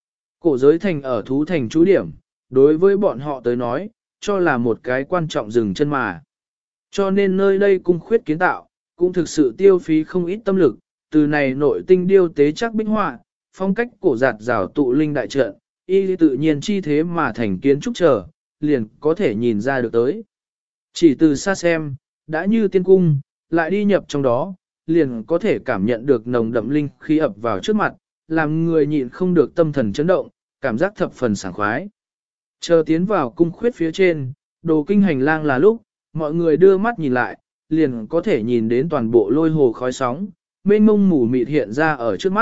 Cổ giới thành ở Thú Thành trú điểm, đối với bọn họ tới nói, cho là một cái quan trọng dừng chân mà. Cho nên nơi đây cung khuyết kiến tạo, cũng thực sự tiêu phí không ít tâm lực, từ này nội tinh điêu tế chắc bích họa, phong cách cổ giạt rào tụ linh đại trận, y tự nhiên chi thế mà thành kiến trúc trở, liền có thể nhìn ra được tới. Chỉ từ xa xem, đã như tiên cung, lại đi nhập trong đó, liền có thể cảm nhận được nồng đậm linh khí ập vào trước mặt, làm người nhịn không được tâm thần chấn động, cảm giác thập phần sảng khoái. Chờ tiến vào cung khuyết phía trên, đồ kinh hành lang là lúc, mọi người đưa mắt nhìn lại, liền có thể nhìn đến toàn bộ lôi hồ khói sóng, mênh mông mù mịt hiện ra ở trước mắt,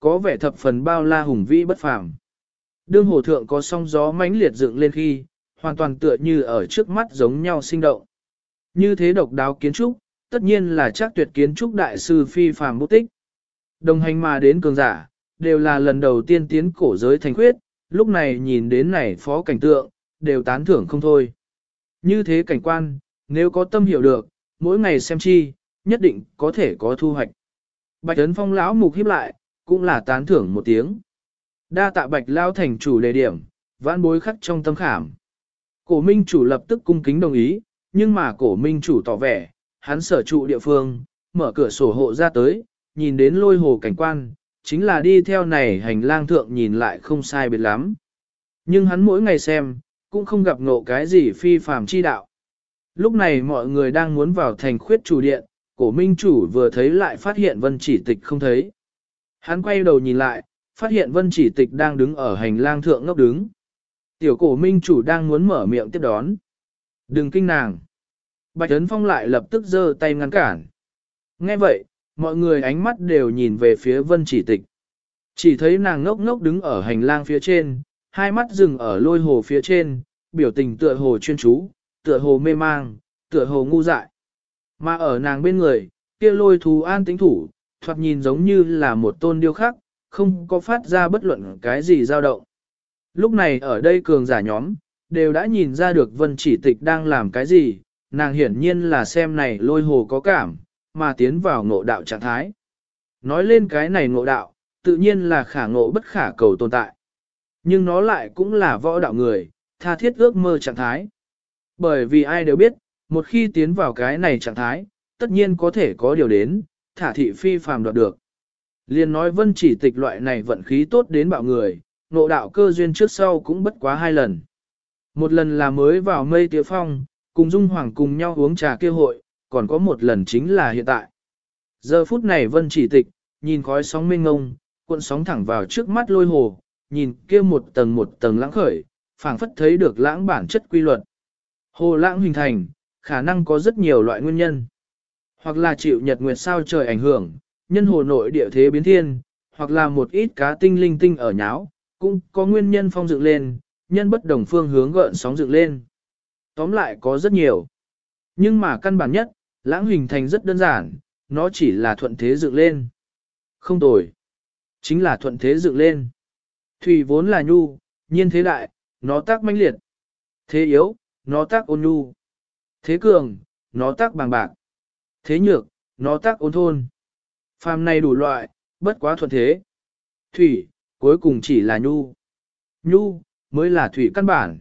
có vẻ thập phần bao la hùng vĩ bất phàm. Đương hồ thượng có sóng gió mãnh liệt dựng lên khi, hoàn toàn tựa như ở trước mắt giống nhau sinh động. Như thế độc đáo kiến trúc, tất nhiên là chắc tuyệt kiến trúc đại sư phi phàm bút tích. Đồng hành mà đến cường giả, đều là lần đầu tiên tiến cổ giới thành khuyết, lúc này nhìn đến này phó cảnh tượng, đều tán thưởng không thôi. Như thế cảnh quan, nếu có tâm hiểu được, mỗi ngày xem chi, nhất định có thể có thu hoạch. Bạch Ấn Phong lão mục híp lại, cũng là tán thưởng một tiếng. Đa tạ Bạch lao thành chủ đề điểm, vãn bối khắc trong tâm khảm. Cổ minh chủ lập tức cung kính đồng ý, nhưng mà cổ minh chủ tỏ vẻ, hắn sở trụ địa phương, mở cửa sổ hộ ra tới, nhìn đến lôi hồ cảnh quan, chính là đi theo này hành lang thượng nhìn lại không sai biệt lắm. Nhưng hắn mỗi ngày xem, cũng không gặp ngộ cái gì phi phàm chi đạo. Lúc này mọi người đang muốn vào thành khuyết chủ điện, cổ minh chủ vừa thấy lại phát hiện vân chỉ tịch không thấy. Hắn quay đầu nhìn lại, phát hiện vân chỉ tịch đang đứng ở hành lang thượng ngốc đứng. Tiểu cổ minh chủ đang muốn mở miệng tiếp đón. Đừng kinh nàng. Bạch Ấn Phong lại lập tức giơ tay ngăn cản. Nghe vậy, mọi người ánh mắt đều nhìn về phía vân chỉ tịch. Chỉ thấy nàng ngốc ngốc đứng ở hành lang phía trên, hai mắt dừng ở lôi hồ phía trên, biểu tình tựa hồ chuyên chú, tựa hồ mê mang, tựa hồ ngu dại. Mà ở nàng bên người, kia lôi thú an tĩnh thủ, thoạt nhìn giống như là một tôn điêu khắc, không có phát ra bất luận cái gì dao động. Lúc này ở đây cường giả nhóm, đều đã nhìn ra được vân chỉ tịch đang làm cái gì, nàng hiển nhiên là xem này lôi hồ có cảm, mà tiến vào ngộ đạo trạng thái. Nói lên cái này ngộ đạo, tự nhiên là khả ngộ bất khả cầu tồn tại. Nhưng nó lại cũng là võ đạo người, tha thiết ước mơ trạng thái. Bởi vì ai đều biết, một khi tiến vào cái này trạng thái, tất nhiên có thể có điều đến, thả thị phi phàm đoạt được. Liên nói vân chỉ tịch loại này vận khí tốt đến bạo người, ngộ đạo cơ duyên trước sau cũng bất quá 2 lần. Một lần là mới vào mây tía phong, cùng Dung Hoàng cùng nhau uống trà kêu hội, còn có một lần chính là hiện tại. Giờ phút này vân chỉ tịch, nhìn khói sóng mênh ngông, cuộn sóng thẳng vào trước mắt lôi hồ, nhìn kia một tầng lãng khởi, phảng phất thấy được lãng bản chất quy luật. Hồ lãng hình thành, khả năng có rất nhiều loại nguyên nhân. Hoặc là chịu nhật nguyệt sao trời ảnh hưởng, nhân hồ nội địa thế biến thiên, hoặc là một ít cá tinh linh tinh ở nháo, cũng có nguyên nhân phong dựng lên, nhân bất đồng phương hướng gợn sóng dựng lên. Tóm lại có rất nhiều. Nhưng mà căn bản nhất, lãng hình thành rất đơn giản, nó chỉ là thuận thế dựng lên. Không tồi. Chính là thuận thế dựng lên. Thủy vốn là nhu, nhiên thế đại, nó tác mãnh liệt. Thế yếu, nó tác ôn nhu. Thế cường, nó tác bàng bạc. Thế nhược, nó tác ôn thôn. Phàm này đủ loại, bất quá thuận thế. Thủy, cuối cùng chỉ là nhu. Nhu, mới là thủy căn bản.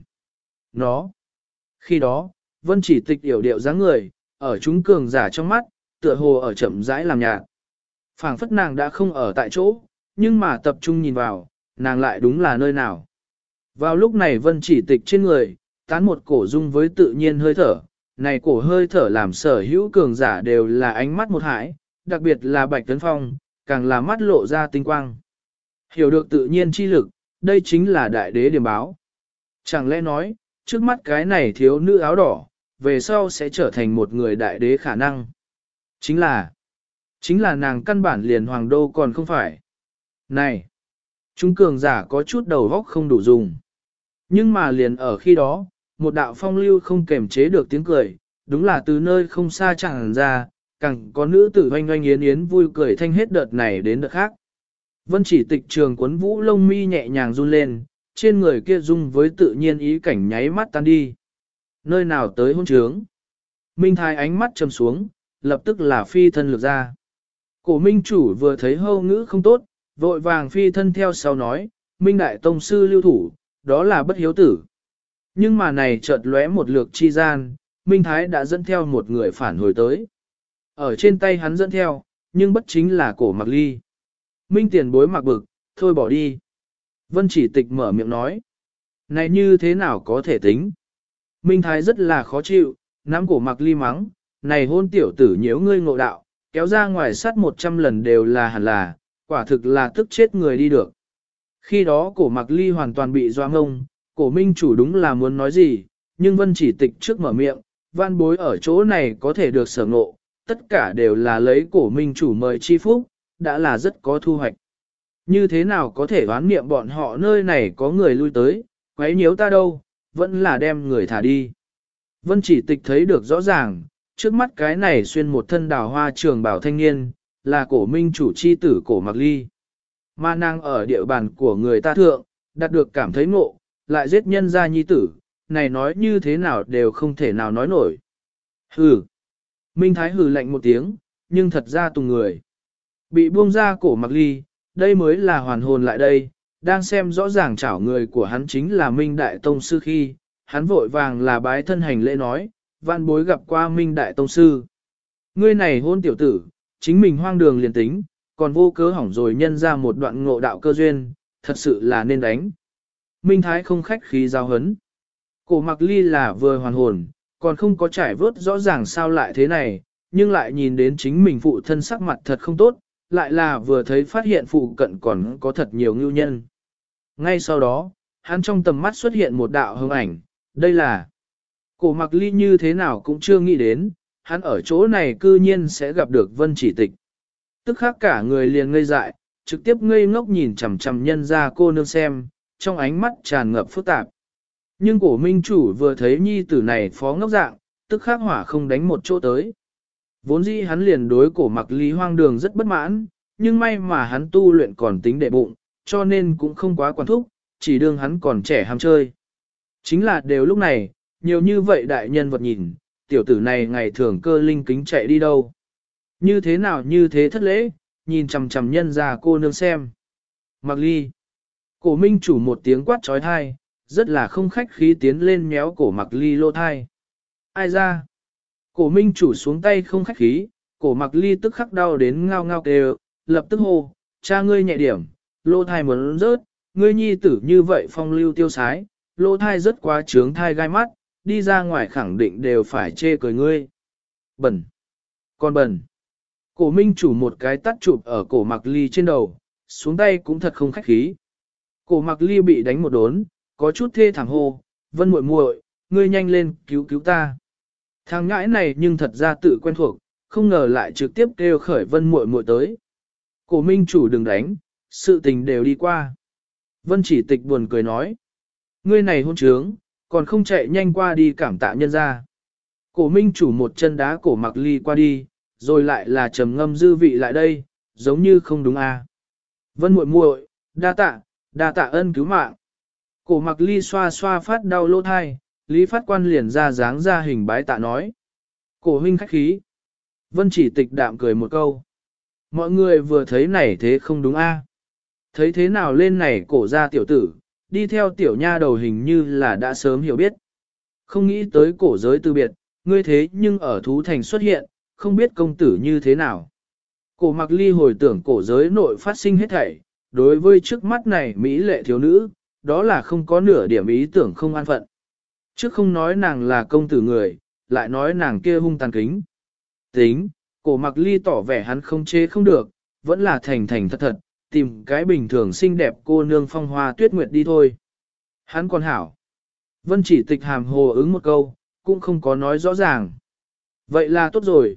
Nó. Khi đó, vân chỉ tịch yểu điệu dáng người, ở chúng cường giả trong mắt, tựa hồ ở chậm rãi làm nhạt. Phảng phất nàng đã không ở tại chỗ, nhưng mà tập trung nhìn vào, nàng lại đúng là nơi nào. Vào lúc này vân chỉ tịch trên người, tán một cổ dung với tự nhiên hơi thở, này cổ hơi thở làm sở hữu cường giả đều là ánh mắt một hải, đặc biệt là Bạch Tấn Phong, càng là mắt lộ ra tinh quang. Hiểu được tự nhiên chi lực, đây chính là đại đế điểm báo. Chẳng lẽ nói, trước mắt cái này thiếu nữ áo đỏ, về sau sẽ trở thành một người đại đế khả năng. Chính là nàng căn bản liền hoàng đô còn không phải. Này, chúng cường giả có chút đầu góc không đủ dùng. Nhưng mà liền ở khi đó, một đạo phong lưu không kềm chế được tiếng cười, đúng là từ nơi không xa chẳng ra, càng có nữ tử oanh oanh yến yến vui cười thanh hết đợt này đến đợt khác. Vân chỉ tịch trường quấn vũ lông mi nhẹ nhàng run lên, trên người kia dung với tự nhiên ý cảnh nháy mắt tan đi. Nơi nào tới hôn trướng? Minh Thái ánh mắt trầm xuống, lập tức là phi thân lược ra. Cổ minh chủ vừa thấy hâu ngữ không tốt, vội vàng phi thân theo sau nói, Minh Đại Tông Sư lưu thủ, đó là bất hiếu tử. Nhưng mà này chợt lóe một lược chi gian, Minh Thái đã dẫn theo một người phản hồi tới. Ở trên tay hắn dẫn theo, nhưng bất chính là cổ mặc ly. Minh tiền bối mặc bực, thôi bỏ đi. Vân chỉ tịch mở miệng nói. Này như thế nào có thể tính? Minh Thái rất là khó chịu, nắm cổ mặc ly mắng, này hôn tiểu tử nhiễu ngươi ngộ đạo, kéo ra ngoài sát 100 lần đều là hẳn là, quả thực là tức chết người đi được. Khi đó cổ mặc ly hoàn toàn bị doa ngông, cổ minh chủ đúng là muốn nói gì, nhưng vân chỉ tịch trước mở miệng, văn bối ở chỗ này có thể được sở ngộ, tất cả đều là lấy cổ minh chủ mời chi phúc, đã là rất có thu hoạch. Như thế nào có thể đoán niệm bọn họ nơi này có người lui tới, quấy nhiễu ta đâu, vẫn là đem người thả đi. Vân chỉ tịch thấy được rõ ràng, trước mắt cái này xuyên một thân đào hoa trường bảo thanh niên, là cổ minh chủ chi tử cổ Mặc Ly. Mà nàng ở địa bàn của người ta thượng, đạt được cảm thấy ngộ, lại giết nhân gia nhi tử, này nói như thế nào đều không thể nào nói nổi. Hừ. Minh Thái hừ lạnh một tiếng, nhưng thật ra tùng người. Bị buông ra cổ Mặc Ly, đây mới là hoàn hồn lại đây, đang xem rõ ràng chảo người của hắn chính là Minh Đại Tông Sư khi, hắn vội vàng là bái thân hành lễ nói, vạn bối gặp qua Minh Đại Tông Sư. Ngươi này hôn tiểu tử, chính mình hoang đường liền tính, còn vô cớ hỏng rồi nhân ra một đoạn ngộ đạo cơ duyên, thật sự là nên đánh. Minh Thái không khách khí giao hấn. Cổ Mặc Ly là vừa hoàn hồn, còn không có trải vớt rõ ràng sao lại thế này, nhưng lại nhìn đến chính mình phụ thân sắc mặt thật không tốt, lại là vừa thấy phát hiện phụ cận còn có thật nhiều ngưu nhân. Ngay sau đó, hắn trong tầm mắt xuất hiện một đạo hương ảnh, đây là cổ Mặc Ly như thế nào cũng chưa nghĩ đến, hắn ở chỗ này cư nhiên sẽ gặp được Vân Chỉ Tịch. Tức khắc cả người liền ngây dại, trực tiếp ngây ngốc nhìn chằm chằm nhân ra cô nương xem, trong ánh mắt tràn ngập phức tạp. Nhưng cổ minh chủ vừa thấy nhi tử này phó ngốc dạng, tức khắc hỏa không đánh một chỗ tới. Vốn dĩ hắn liền đối cổ Mặc Ly hoang đường rất bất mãn, nhưng may mà hắn tu luyện còn tính đệ bụng, cho nên cũng không quá quản thúc, chỉ đương hắn còn trẻ ham chơi. Chính là đều lúc này, nhiều như vậy đại nhân vật nhìn, tiểu tử này ngày thường cơ linh kính chạy đi đâu. Như thế nào như thế thất lễ, nhìn chằm chằm nhân ra cô nương xem. Mặc Ly. Cổ minh chủ một tiếng quát trói thai, rất là không khách khí tiến lên méo cổ Mặc Ly lô thai. Ai ra? Cổ minh chủ xuống tay không khách khí, cổ Mặc Ly tức khắc đau đến ngao ngao kêu, lập tức hô, cha ngươi nhẹ điểm, lô thai muốn rớt, ngươi nhi tử như vậy phong lưu tiêu sái, lô thai rất quá trướng thai gai mắt, đi ra ngoài khẳng định đều phải chê cười ngươi. Bẩn. Con bẩn. Cổ minh chủ một cái tắt chụp ở cổ Mặc Ly trên đầu, xuống tay cũng thật không khách khí. Cổ Mặc Ly bị đánh một đốn, có chút thê thảm hô, Vân muội muội, ngươi nhanh lên cứu cứu ta. Thằng ngãi này nhưng thật ra tự quen thuộc, không ngờ lại trực tiếp kêu khởi Vân muội muội tới. Cổ minh chủ đừng đánh, sự tình đều đi qua. Vân Chỉ Tịch buồn cười nói, ngươi này hôn trướng, còn không chạy nhanh qua đi cảm tạ nhân ra. Cổ minh chủ một chân đá cổ Mặc Ly qua đi, rồi lại là trầm ngâm dư vị lại đây, giống như không đúng à. Vân muội muội, đa tạ ân cứu mạng. Cổ Mặc Ly xoa xoa phát đau lỗ thai, Lý Phát Quan liền ra dáng ra hình bái tạ nói. Cổ huynh khách khí. Vân Chỉ Tịch đạm cười một câu. Mọi người vừa thấy này thế không đúng a. Thấy thế nào lên này cổ ra tiểu tử, đi theo tiểu nha đầu hình như là đã sớm hiểu biết. Không nghĩ tới cổ giới từ biệt, ngươi thế nhưng ở thú thành xuất hiện, không biết công tử như thế nào. Cổ Mặc Ly hồi tưởng cổ giới nội phát sinh hết thảy, đối với trước mắt này mỹ lệ thiếu nữ, đó là không có nửa điểm ý tưởng không an phận. Trước không nói nàng là công tử người, lại nói nàng kia hung tàn kính. Tính, cổ Mặc Ly tỏ vẻ hắn không chế không được, vẫn là thành thành thật thật, tìm cái bình thường xinh đẹp cô nương phong hoa tuyết nguyệt đi thôi. Hắn còn hảo. Vân Chỉ Tịch hàm hồ ứng một câu, cũng không có nói rõ ràng. Vậy là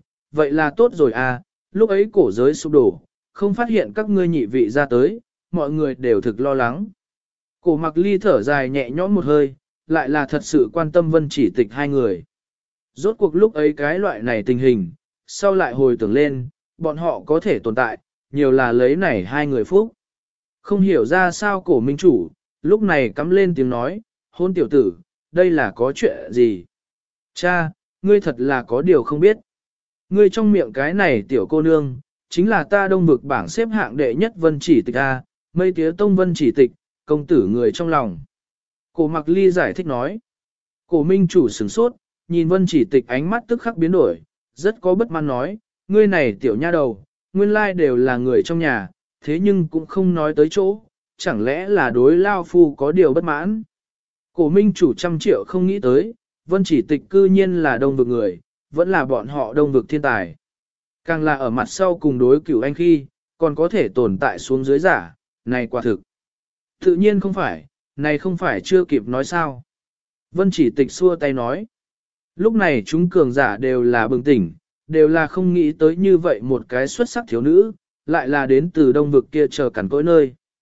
tốt rồi à, lúc ấy cổ giới sụp đổ, không phát hiện các ngươi nhị vị ra tới, mọi người đều thực lo lắng. Cổ Mặc Ly thở dài nhẹ nhõm một hơi, lại là thật sự quan tâm Vân Chỉ Tịch hai người. Rốt cuộc lúc ấy cái loại này tình hình, sau lại hồi tưởng lên, bọn họ có thể tồn tại, nhiều là lấy này hai người phúc. Không hiểu ra sao cổ minh chủ, lúc này cắm lên tiếng nói, hôn tiểu tử, đây là có chuyện gì? Cha, ngươi thật là có điều không biết. Ngươi trong miệng cái này tiểu cô nương, chính là ta đông vực bảng xếp hạng đệ nhất Vân Chỉ Tịch A, mây tía tông Vân Chỉ Tịch, công tử người trong lòng. Cổ Mặc Ly giải thích nói. Cổ minh chủ sửng sốt, nhìn Vân Chỉ Tịch ánh mắt tức khắc biến đổi, rất có bất mãn nói, ngươi này tiểu nha đầu, nguyên lai đều là người trong nhà, thế nhưng cũng không nói tới chỗ, chẳng lẽ là đối lao phu có điều bất mãn. Cổ minh chủ 100 triệu không nghĩ tới, Vân Chỉ Tịch cư nhiên là đông vực người, vẫn là bọn họ đông vực thiên tài. Càng là ở mặt sau cùng đối cửu anh khi, còn có thể tồn tại xuống dưới giả, này quả thực. Tự nhiên không phải, này không phải chưa kịp nói sao. Vân Chỉ Tịch xua tay nói. Lúc này chúng cường giả đều là bừng tỉnh, đều là không nghĩ tới như vậy một cái xuất sắc thiếu nữ, lại là đến từ đông vực kia chờ cẩn cỗi nơi.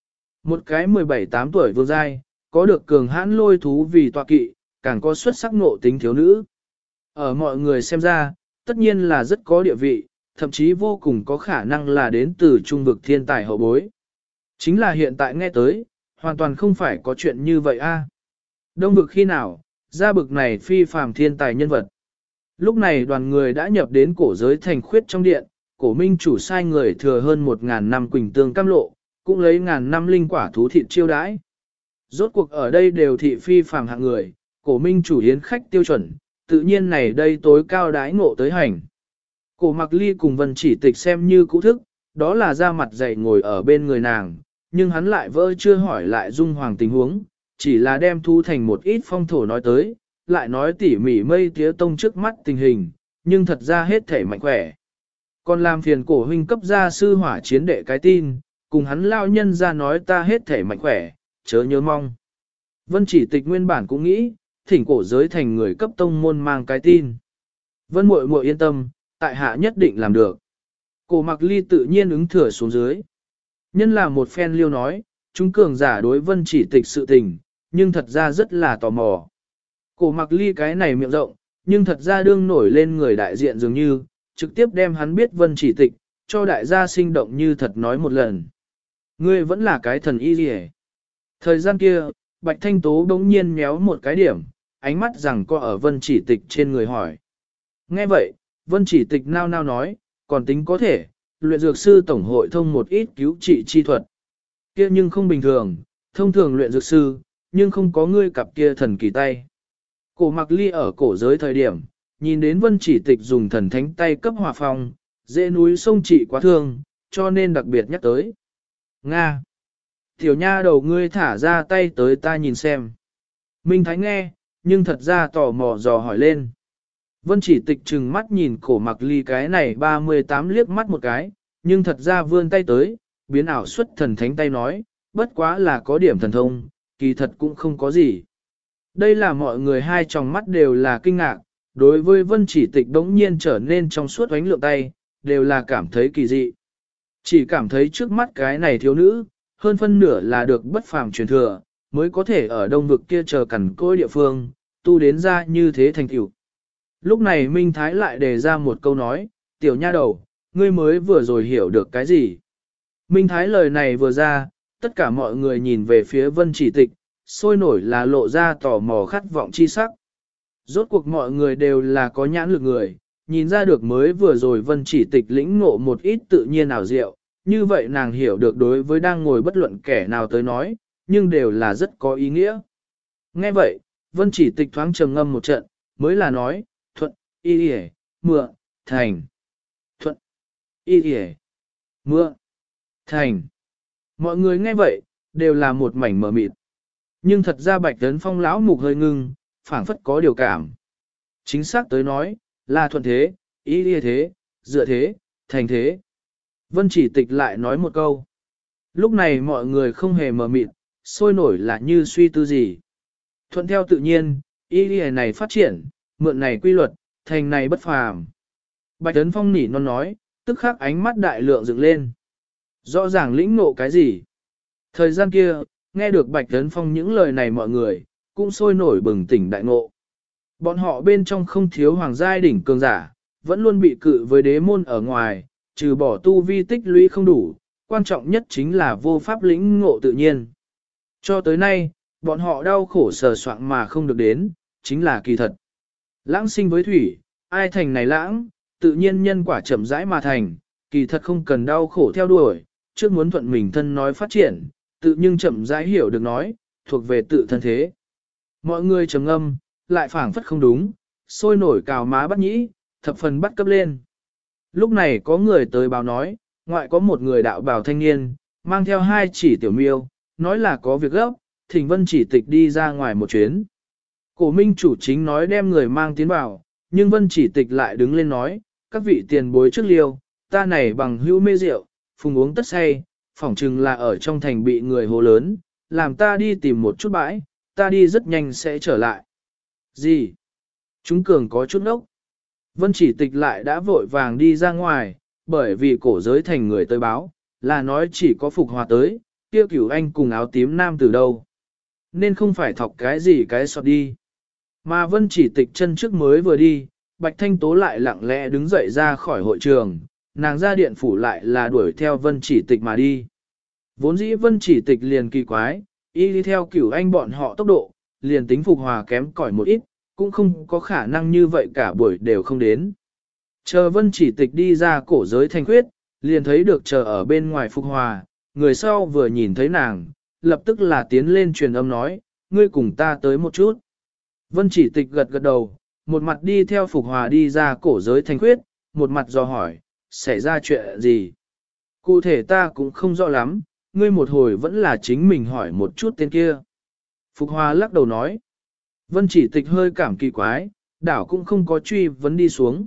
Một cái 17-8 tuổi vương giai, có được cường hãn lôi thú vì tọa kỵ, càng có xuất sắc ngộ tính thiếu nữ. Ở mọi người xem ra, tất nhiên là rất có địa vị, thậm chí vô cùng có khả năng là đến từ trung vực thiên tài hậu bối. Chính là hiện tại nghe tới, hoàn toàn không phải có chuyện như vậy a. Đông vực khi nào, ra bực này phi phàm thiên tài nhân vật. Lúc này đoàn người đã nhập đến cổ giới thành khuyết trong điện, cổ minh chủ sai người thừa hơn 1.000 năm quỳnh tương cam lộ, cũng lấy ngàn năm linh quả thú thịt chiêu đãi. Rốt cuộc ở đây đều thị phi phàm hạng người, cổ minh chủ hiến khách tiêu chuẩn, tự nhiên này đây tối cao đái ngộ tới hành. Cổ mặc ly cùng vân chỉ tịch xem như cũ thức, đó là ra mặt dày ngồi ở bên người nàng, nhưng hắn lại vỡ chưa hỏi lại dung hoàng tình huống, chỉ là đem thu thành một ít phong thổ nói tới, lại nói tỉ mỉ mây tía tông trước mắt tình hình, nhưng thật ra hết thể mạnh khỏe. Còn làm phiền cổ huynh cấp gia sư hỏa chiến đệ cái tin, cùng hắn lao nhân ra nói ta hết thể mạnh khỏe, chớ nhớ mong. Vân chỉ tịch nguyên bản cũng nghĩ, thỉnh cổ giới thành người cấp tông môn mang cái tin. Vân muội muội yên tâm, tại hạ nhất định làm được. Cổ mặc ly tự nhiên ứng thừa xuống dưới. Nhân là một phen liêu nói, chúng cường giả đối vân chỉ tịch sự tình, nhưng thật ra rất là tò mò. Cổ mặc ly cái này miệng rộng, nhưng thật ra đương nổi lên người đại diện dường như, trực tiếp đem hắn biết vân chỉ tịch, cho đại gia sinh động như thật nói một lần. Ngươi vẫn là cái thần y gì. Thời gian kia, Bạch Thanh Tố đống nhiên méo một cái điểm, ánh mắt rằng co ở vân chỉ tịch trên người hỏi. Nghe vậy, vân chỉ tịch nao nao nói, còn tính có thể, luyện dược sư tổng hội thông một ít cứu trị chi thuật. Kia nhưng không bình thường, thông thường luyện dược sư, nhưng không có ngươi cặp kia thần kỳ tay. Cổ mặc ly ở cổ giới thời điểm, nhìn đến vân chỉ tịch dùng thần thánh tay cấp hỏa phong, dễ núi sông trị quá thương, cho nên đặc biệt nhắc tới. Nga! Tiểu nha đầu ngươi thả ra tay tới ta nhìn xem. Minh Thái nghe, nhưng thật ra tò mò dò hỏi lên. Vân chỉ tịch trừng mắt nhìn cổ mặc ly cái này 38 liếc mắt một cái, nhưng thật ra vươn tay tới, biến ảo xuất thần thánh tay nói, bất quá là có điểm thần thông, kỳ thật cũng không có gì. Đây là mọi người hai tròng mắt đều là kinh ngạc, đối với vân chỉ tịch đống nhiên trở nên trong suốt ánh lượng tay, đều là cảm thấy kỳ dị. Chỉ cảm thấy trước mắt cái này thiếu nữ, hơn phân nửa là được bất phàm truyền thừa, mới có thể ở đông vực kia chờ cằn cỗi địa phương, tu đến ra như thế thành tựu. Lúc này Minh Thái lại đề ra một câu nói, tiểu nha đầu, ngươi mới vừa rồi hiểu được cái gì. Minh Thái lời này vừa ra, tất cả mọi người nhìn về phía vân chỉ tịch, sôi nổi là lộ ra tò mò khát vọng chi sắc. Rốt cuộc mọi người đều là có nhãn lực người, nhìn ra được mới vừa rồi vân chỉ tịch lĩnh ngộ một ít tự nhiên ảo diệu, như vậy nàng hiểu được đối với đang ngồi bất luận kẻ nào tới nói, nhưng đều là rất có ý nghĩa. Nghe vậy, vân chỉ tịch thoáng trầm ngâm một trận, mới là nói, thuận, y yể, mượn, thành. Thuận, y yể, mượn, thành. Mọi người nghe vậy, đều là một mảnh mờ mịt. Nhưng thật ra Bạch Tấn Phong lão mục hơi ngưng, phảng phất có điều cảm. Chính xác tới nói, là thuận thế, y yể thế, dựa thế, thành thế. Vân chỉ tịch lại nói một câu. Lúc này mọi người không hề mờ mịt, sôi nổi là như suy tư gì. Thuận theo tự nhiên, y yể này phát triển, mượn này quy luật, thành này bất phàm. Bạch Tấn Phong nỉ non nói, tức khắc ánh mắt đại lượng dựng lên. Rõ ràng lĩnh ngộ cái gì? Thời gian kia, nghe được Bạch Tấn Phong những lời này mọi người, cũng sôi nổi bừng tỉnh đại ngộ. Bọn họ bên trong không thiếu hoàng giai đỉnh cường giả, vẫn luôn bị cự với đế môn ở ngoài, trừ bỏ tu vi tích lũy không đủ, quan trọng nhất chính là vô pháp lĩnh ngộ tự nhiên. Cho tới nay, bọn họ đau khổ sờ soạn mà không được đến, chính là kỳ thật. Lãng sinh với thủy, ai thành này lãng, tự nhiên nhân quả chậm rãi mà thành, kỳ thật không cần đau khổ theo đuổi, trước muốn thuận mình thân nói phát triển, tự nhưng chậm rãi hiểu được nói, thuộc về tự thân thế. Mọi người trầm ngâm, lại phảng phất không đúng, sôi nổi cào má bắt nhĩ, thập phần bắt cấp lên. Lúc này có người tới báo nói, ngoại có một người đạo bào thanh niên, mang theo 2 chỉ tiểu miêu, nói là có việc gấp, thỉnh vân chỉ tịch đi ra ngoài một chuyến. Cổ minh chủ chính nói đem người mang tiến vào, nhưng vân chỉ tịch lại đứng lên nói, các vị tiền bối trước liêu, ta này bằng hữu mê rượu, phùng uống tất say, phỏng chừng là ở trong thành bị người hô lớn, làm ta đi tìm một chút bãi, ta đi rất nhanh sẽ trở lại. Gì? Chúng cường có chút ốc. Vân chỉ tịch lại đã vội vàng đi ra ngoài, bởi vì cổ giới thành người tới báo, là nói chỉ có phục hòa tới, kia Cửu Anh cùng áo tím nam từ đâu. Nên không phải thọc cái gì cái sọt đi. Mà Vân Chỉ Tịch chân trước mới vừa đi, Bạch Thanh Tố lại lặng lẽ đứng dậy ra khỏi hội trường, nàng ra điện phủ lại là đuổi theo Vân Chỉ Tịch mà đi. Vốn dĩ Vân Chỉ Tịch liền kỳ quái, y đi theo Cửu Anh bọn họ tốc độ, liền tính Phục Hòa kém cỏi một ít, cũng không có khả năng như vậy cả buổi đều không đến. Chờ Vân Chỉ Tịch đi ra cổ giới thanh khuyết, liền thấy được chờ ở bên ngoài Phục Hòa, người sau vừa nhìn thấy nàng, lập tức là tiến lên truyền âm nói, ngươi cùng ta tới một chút. Vân Chỉ Tịch gật gật đầu, một mặt đi theo Phục Hòa đi ra cổ giới thanh khuyết, một mặt dò hỏi, xảy ra chuyện gì? Cụ thể ta cũng không rõ lắm, ngươi một hồi vẫn là chính mình hỏi một chút tên kia. Phục Hòa lắc đầu nói, Vân Chỉ Tịch hơi cảm kỳ quái, đảo cũng không có truy vấn đi xuống.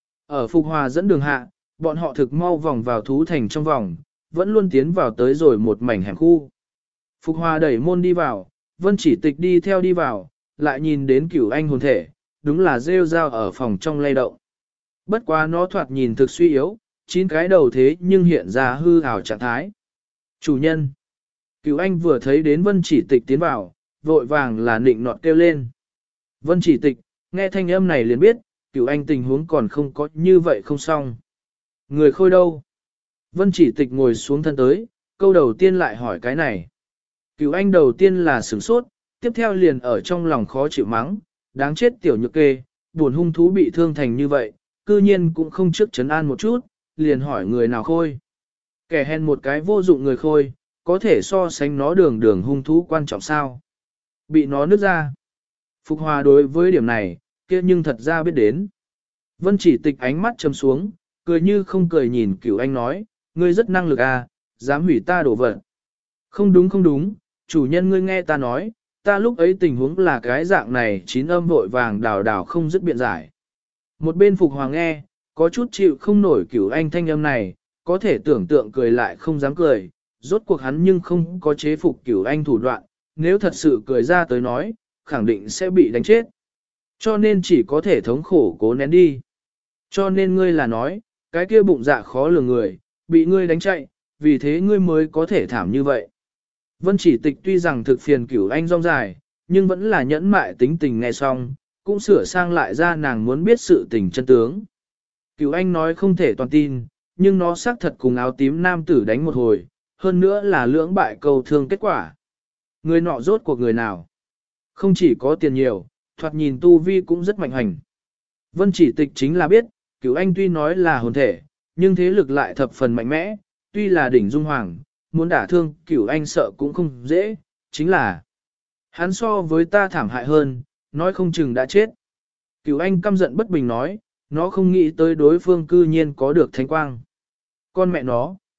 Ở Phục Hòa dẫn đường hạ, bọn họ thực mau vòng vào thú thành trong vòng, vẫn luôn tiến vào tới rồi một mảnh hẻm khu. Phục Hòa đẩy môn đi vào, Vân Chỉ Tịch đi theo đi vào, lại nhìn đến Cửu Anh hồn thể, đúng là rêu rao ở phòng trong lay động. Bất quá nó thoạt nhìn thực suy yếu, 9 cái đầu thế nhưng hiện ra hư ảo trạng thái. Chủ nhân. Cửu Anh vừa thấy đến Vân Chỉ Tịch tiến vào, vội vàng là nịnh nọt kêu lên. Vân Chỉ Tịch, nghe thanh âm này liền biết, Cửu Anh tình huống còn không có như vậy không xong. Người khôi đâu? Vân Chỉ Tịch ngồi xuống thân tới, câu đầu tiên lại hỏi cái này. Cửu Anh đầu tiên là sửng sốt, tiếp theo liền ở trong lòng khó chịu mắng, đáng chết tiểu nhược kê, buồn hung thú bị thương thành như vậy, cư nhiên cũng không trước trấn an một chút, liền hỏi người nào khôi. Kẻ hèn một cái vô dụng người khôi, có thể so sánh nó đường đường hung thú quan trọng sao? Bị nó nứt ra. Phục Hòa đối với điểm này, kia nhưng thật ra biết đến. Vân Chỉ Tịch ánh mắt trầm xuống, cười như không cười nhìn Cửu Anh nói, ngươi rất năng lực à, dám hủy ta đổ vật. Không đúng không đúng, chủ nhân ngươi nghe ta nói, ta lúc ấy tình huống là cái dạng này, chín âm vội vàng đào đào không dứt biện giải. Một bên Phục Hòa nghe, có chút chịu không nổi Cửu Anh thanh âm này, có thể tưởng tượng cười lại không dám cười, rốt cuộc hắn nhưng không có chế phục Cửu Anh thủ đoạn, nếu thật sự cười ra tới nói, khẳng định sẽ bị đánh chết. Cho nên chỉ có thể thống khổ cố nén đi. Cho nên ngươi là nói, cái kia bụng dạ khó lường người, bị ngươi đánh chạy, vì thế ngươi mới có thể thảm như vậy. Vân Chỉ Tịch tuy rằng thực phiền Cửu Anh rong dài, nhưng vẫn là nhẫn mại tính tình nghe xong, cũng sửa sang lại ra nàng muốn biết sự tình chân tướng. Cửu Anh nói không thể toàn tin, nhưng nó xác thật cùng áo tím nam tử đánh một hồi, hơn nữa là lưỡng bại cầu thương kết quả. Người nọ rốt cuộc người nào? Không chỉ có tiền nhiều, thoạt nhìn tu vi cũng rất mạnh hành. Vân Chỉ Tịch chính là biết, Cửu Anh tuy nói là hồn thể, nhưng thế lực lại thập phần mạnh mẽ, tuy là đỉnh dung hoàng, muốn đả thương Cửu Anh sợ cũng không dễ, chính là hắn so với ta thảm hại hơn, nói không chừng đã chết. Cửu Anh căm giận bất bình nói, nó không nghĩ tới đối phương cư nhiên có được thánh quang. Con mẹ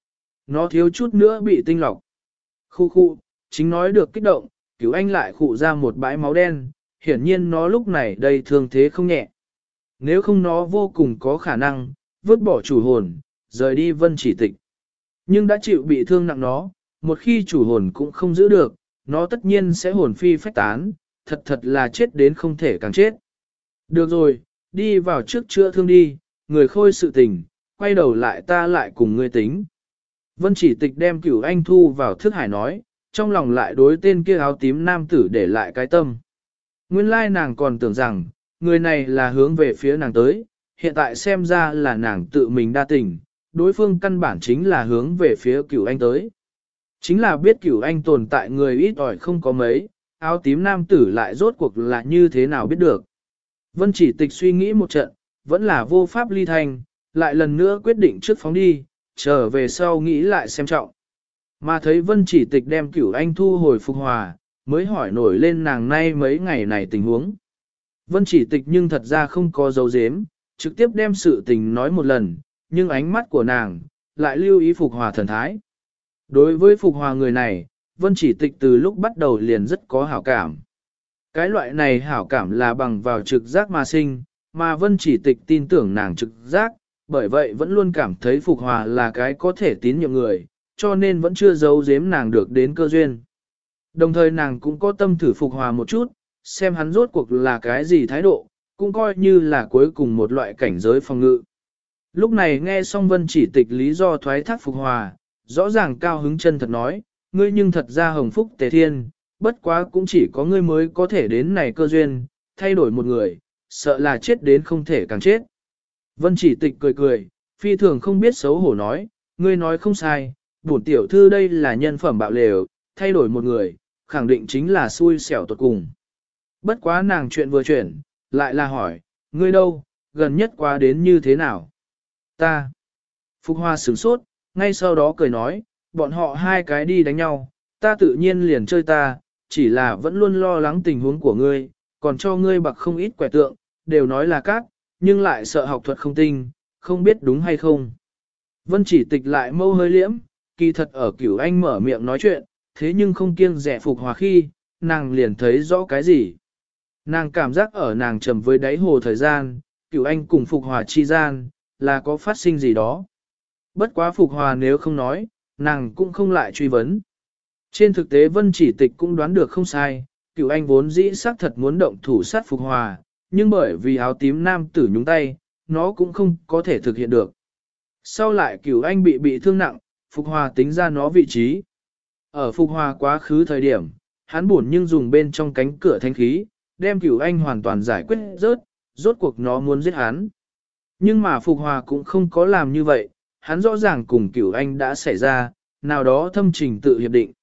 nó thiếu chút nữa bị tinh lọc. Khu, chính nói được kích động, Cửu Anh lại khụ ra một bãi máu đen, hiển nhiên nó lúc này đây thương thế không nhẹ. Nếu không nó vô cùng có khả năng, vứt bỏ chủ hồn, rời đi Vân Chỉ Tịch. Nhưng đã chịu bị thương nặng nó, một khi chủ hồn cũng không giữ được, nó tất nhiên sẽ hồn phi phách tán, thật là chết đến không thể càng chết. Được rồi, đi vào trước chữa thương đi, người khôi sự tình, quay đầu lại ta lại cùng ngươi tính. Vân Chỉ Tịch đem Cửu Anh thu vào thức hải nói, trong lòng lại đối tên kia áo tím nam tử để lại cái tâm. Nguyên lai nàng còn tưởng rằng, người này là hướng về phía nàng tới, hiện tại xem ra là nàng tự mình đa tình, đối phương căn bản chính là hướng về phía Cửu Anh tới. Chính là biết Cửu Anh tồn tại người ít ỏi không có mấy, áo tím nam tử lại rốt cuộc là như thế nào biết được. Vân Chỉ Tịch suy nghĩ một trận, vẫn là vô pháp ly thành, lại lần nữa quyết định trước phóng đi, trở về sau nghĩ lại xem trọng. Mà thấy Vân Chỉ Tịch đem Cửu Anh thu hồi Phục Hòa, mới hỏi nổi lên nàng nay mấy ngày này tình huống. Vân Chỉ Tịch nhưng thật ra không có dấu dếm, trực tiếp đem sự tình nói một lần, nhưng ánh mắt của nàng lại lưu ý Phục Hòa thần thái. Đối với Phục Hòa người này, Vân Chỉ Tịch từ lúc bắt đầu liền rất có hảo cảm. Cái loại này hảo cảm là bằng vào trực giác mà sinh, mà Vân Chỉ Tịch tin tưởng nàng trực giác, bởi vậy vẫn luôn cảm thấy Phục Hòa là cái có thể tín nhiệm người, cho nên vẫn chưa giấu giếm nàng được đến cơ duyên. Đồng thời nàng cũng có tâm thử Phục Hòa một chút, xem hắn rốt cuộc là cái gì thái độ, cũng coi như là cuối cùng một loại cảnh giới phòng ngự. Lúc này nghe xong Vân Chỉ Tịch lý do thoái thác Phục Hòa, rõ ràng cao hứng chân thật nói, ngươi nhưng thật ra hồng phúc tề thiên, bất quá cũng chỉ có ngươi mới có thể đến này cơ duyên, thay đổi một người, sợ là chết đến không thể càng chết. Vân Chỉ Tịch cười cười, phi thường không biết xấu hổ nói, ngươi nói không sai, bổn tiểu thư đây là nhân phẩm bạo lều, thay đổi một người, khẳng định chính là xui xẻo tột cùng. Bất quá nàng chuyện vừa chuyển, lại là hỏi, ngươi đâu, gần nhất qua đến như thế nào? Ta. Phục Hoa sửng sốt, ngay sau đó cười nói, bọn họ hai cái đi đánh nhau, ta tự nhiên liền chơi ta, chỉ là vẫn luôn lo lắng tình huống của ngươi, còn cho ngươi bạc không ít quẻ tượng, đều nói là cát, nhưng lại sợ học thuật không tinh, không biết đúng hay không. Vân Chỉ Tịch lại mâu hơi liễm, kỳ thật ở Cửu Anh mở miệng nói chuyện, thế nhưng không kiêng dè Phục Hòa khi, nàng liền thấy rõ cái gì. Nàng cảm giác ở nàng trầm với đáy hồ thời gian, Cửu Anh cùng Phục Hòa chi gian, là có phát sinh gì đó. Bất quá Phục Hòa nếu không nói, nàng cũng không lại truy vấn. Trên thực tế Vân Chỉ Tịch cũng đoán được không sai, Cửu Anh vốn dĩ xác thật muốn động thủ sát Phục Hòa, nhưng bởi vì áo tím nam tử nhúng tay, nó cũng không có thể thực hiện được. Sau lại Cửu Anh bị thương nặng, Phục Hòa tính ra nó vị trí. Ở Phục Hòa quá khứ thời điểm, hắn buồn nhưng dùng bên trong cánh cửa thanh khí, đem Cửu Anh hoàn toàn giải quyết rốt cuộc nó muốn giết hắn. Nhưng mà Phục Hòa cũng không có làm như vậy, hắn rõ ràng cùng Cửu Anh đã xảy ra, nào đó thâm trình tự hiệp định.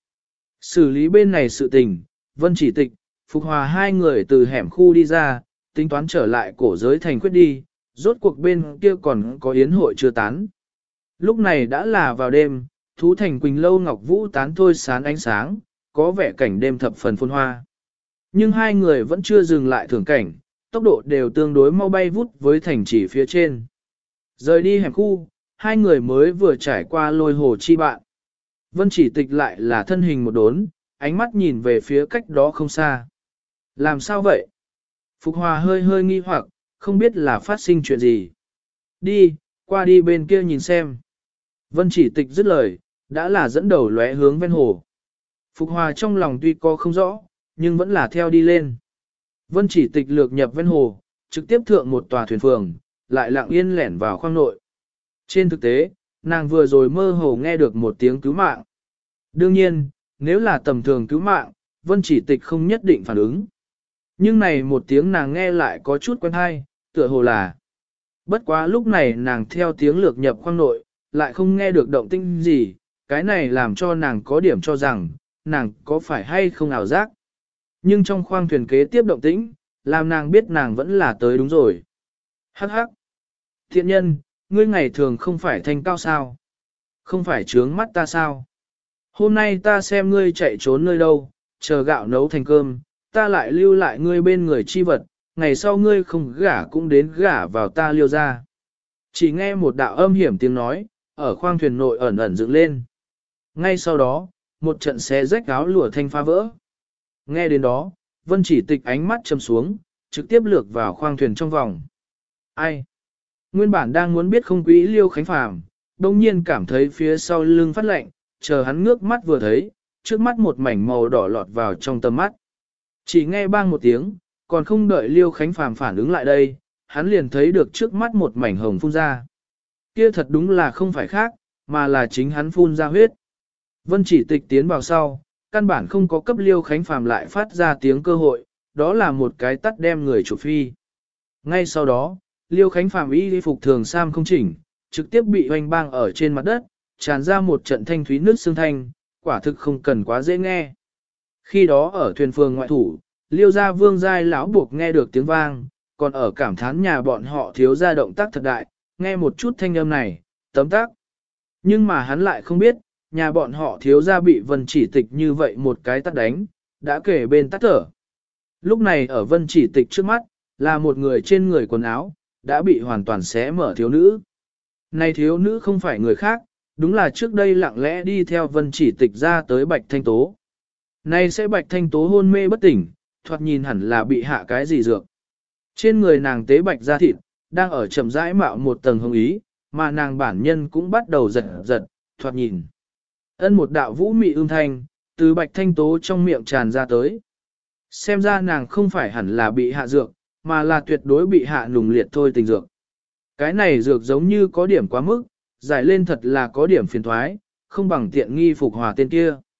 Xử lý bên này sự tình, Vân Chỉ Tịch, Phục Hòa hai người từ hẻm khu đi ra, tính toán trở lại cổ giới thành quyết đi, rốt cuộc bên kia còn có yến hội chưa tán. Lúc này đã là vào đêm, thú thành Quỳnh Lâu Ngọc Vũ tán thôi sán ánh sáng, có vẻ cảnh đêm thập phần phồn hoa. Nhưng hai người vẫn chưa dừng lại thưởng cảnh, tốc độ đều tương đối mau bay vút với thành chỉ phía trên. Rời đi hẻm khu, hai người mới vừa trải qua lôi hồ chi bạn. Vân Chỉ Tịch lại là thân hình một đốn, ánh mắt nhìn về phía cách đó không xa. Làm sao vậy? Phục Hòa hơi hơi nghi hoặc, không biết là phát sinh chuyện gì. Đi, qua đi bên kia nhìn xem. Vân Chỉ Tịch dứt lời, đã là dẫn đầu lóe hướng ven hồ. Phục Hòa trong lòng tuy có không rõ, nhưng vẫn là theo đi lên. Vân Chỉ Tịch lược nhập ven hồ, trực tiếp thượng một tòa thuyền phường, lại lặng yên lẻn vào khoang nội. Trên thực tế, nàng vừa rồi mơ hồ nghe được một tiếng cứu mạng. Đương nhiên, nếu là tầm thường cứu mạng, Vân Chỉ Tịch không nhất định phản ứng. Nhưng này một tiếng nàng nghe lại có chút quen hay, tựa hồ là. Bất quá lúc này nàng theo tiếng lược nhập khoang nội, lại không nghe được động tĩnh gì, cái này làm cho nàng có điểm cho rằng, nàng có phải hay không ảo giác. Nhưng trong khoang thuyền kế tiếp động tĩnh, làm nàng biết nàng vẫn là tới đúng rồi. Hắc hắc. Thiện nhân, ngươi ngày thường không phải thanh cao sao? Không phải trướng mắt ta sao? Hôm nay ta xem ngươi chạy trốn nơi đâu, chờ gạo nấu thành cơm, ta lại lưu lại ngươi bên người chi vật, ngày sau ngươi không gả cũng đến gả vào ta liêu ra. Chỉ nghe một đạo âm hiểm tiếng nói, ở khoang thuyền nội ẩn ẩn dựng lên. Ngay sau đó, một trận xé rách áo lụa thanh phá vỡ. Nghe đến đó, Vân Chỉ Tịch ánh mắt chầm xuống, trực tiếp lược vào khoang thuyền trong vòng. Ai? Nguyên bản đang muốn biết không quý Liêu Khánh Phàm, đông nhiên cảm thấy phía sau lưng phát lạnh, chờ hắn ngước mắt vừa thấy, trước mắt một mảnh màu đỏ lọt vào trong tầm mắt. Chỉ nghe bang một tiếng, còn không đợi Liêu Khánh Phàm phản ứng lại đây, hắn liền thấy được trước mắt một mảnh hồng phun ra. Kia thật đúng là không phải khác, mà là chính hắn phun ra huyết. Vân Chỉ Tịch tiến vào sau, căn bản không có cấp Liêu Khánh Phàm lại phát ra tiếng cơ hội, đó là một cái tắt đem người chủ phi. Ngay sau đó, Liêu Khánh Phàm y phục thường sam không chỉnh, trực tiếp bị hoành bang ở trên mặt đất, tràn ra một trận thanh thúy nước xương thanh, quả thực không cần quá dễ nghe. Khi đó ở thuyền phường ngoại thủ, Liêu gia Vương giai lão buộc nghe được tiếng vang, còn ở cảm thán nhà bọn họ thiếu ra động tác thật đại, nghe một chút thanh âm này, tấm tác. Nhưng mà hắn lại không biết, nhà bọn họ thiếu ra bị Vân Chỉ Tịch như vậy một cái tắt đánh, đã kể bên tắt thở. Lúc này ở Vân Chỉ Tịch trước mắt, là một người trên người quần áo, đã bị hoàn toàn xé mở thiếu nữ. Này thiếu nữ không phải người khác, đúng là trước đây lặng lẽ đi theo Vân Chỉ Tịch ra tới Bạch Thanh Tố. Này sẽ Bạch Thanh Tố hôn mê bất tỉnh, thoạt nhìn hẳn là bị hạ cái gì dược. Trên người nàng tế bạch da thịt, đang ở chậm rãi mạo một tầng hồng ý, mà nàng bản nhân cũng bắt đầu giật giật, thoạt nhìn. Ân một đạo vũ mị ương thanh, từ Bạch Thanh Tố trong miệng tràn ra tới. Xem ra nàng không phải hẳn là bị hạ dược, mà là tuyệt đối bị hạ nùng liệt thôi tình dược. Cái này dược giống như có điểm quá mức, giải lên thật là có điểm phiền thoái, không bằng tiện nghi Phục Hòa tên kia.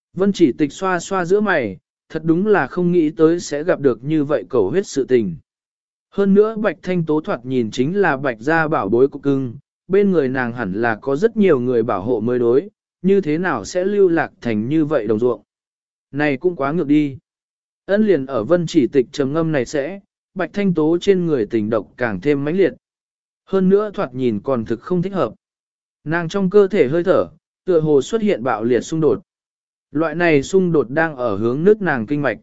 Vân chỉ tịch xoa xoa giữa mày, thật đúng là không nghĩ tới sẽ gặp được như vậy cầu huyết sự tình. Hơn nữa Bạch Thanh Tố thoạt nhìn chính là Bạch gia bảo bối của cưng, bên người nàng hẳn là có rất nhiều người bảo hộ mới đối, như thế nào sẽ lưu lạc thành như vậy đồng ruộng. Này cũng quá ngược đi. Ân liền ở Vân chỉ tịch trầm ngâm này sẽ, Bạch Thanh Tố trên người tình độc càng thêm mãnh liệt. Hơn nữa thoạt nhìn còn thực không thích hợp. Nàng trong cơ thể hơi thở, tựa hồ xuất hiện bạo liệt xung đột. Loại này xung đột đang ở hướng nước nàng kinh mạch.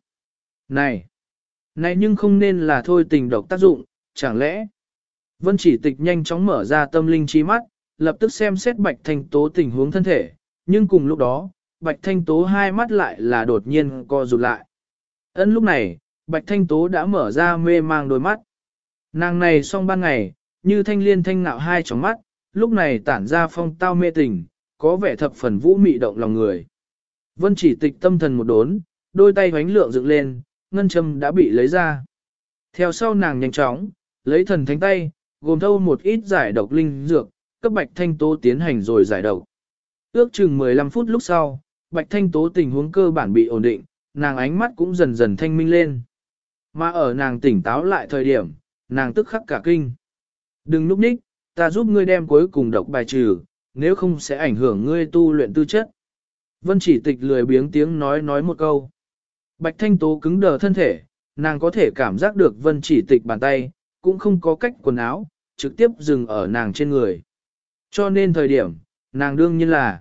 Này nhưng không nên là thôi tình độc tác dụng, chẳng lẽ? Vân chỉ tịch nhanh chóng mở ra tâm linh trí mắt, lập tức xem xét Bạch Thanh Tố tình huống thân thể, nhưng cùng lúc đó, Bạch Thanh Tố hai mắt lại là đột nhiên co rụt lại. Ân lúc này, Bạch Thanh Tố đã mở ra mê mang đôi mắt. Nàng này xong ban ngày, như thanh liên thanh nạo hai tròng mắt, lúc này tản ra phong tao mê tình, có vẻ thập phần vũ mị động lòng người. Vân chỉ tịch tâm thần một đốn, đôi tay hoánh lượng dựng lên, ngân châm đã bị lấy ra. Theo sau nàng nhanh chóng, lấy thần thánh tay, gồm thâu một ít giải độc linh dược, cấp Bạch Thanh Tố tiến hành rồi giải độc. Ước chừng 15 phút lúc sau, Bạch Thanh Tố tình huống cơ bản bị ổn định, nàng ánh mắt cũng dần dần thanh minh lên. Mà ở nàng tỉnh táo lại thời điểm, nàng tức khắc cả kinh. Đừng núp ních, ta giúp ngươi đem cuối cùng độc bài trừ, nếu không sẽ ảnh hưởng ngươi tu luyện tư chất. Vân chỉ tịch lười biếng tiếng nói một câu. Bạch Thanh Tố cứng đờ thân thể, nàng có thể cảm giác được Vân chỉ tịch bàn tay, cũng không có cách quần áo, trực tiếp dừng ở nàng trên người. Cho nên thời điểm, nàng đương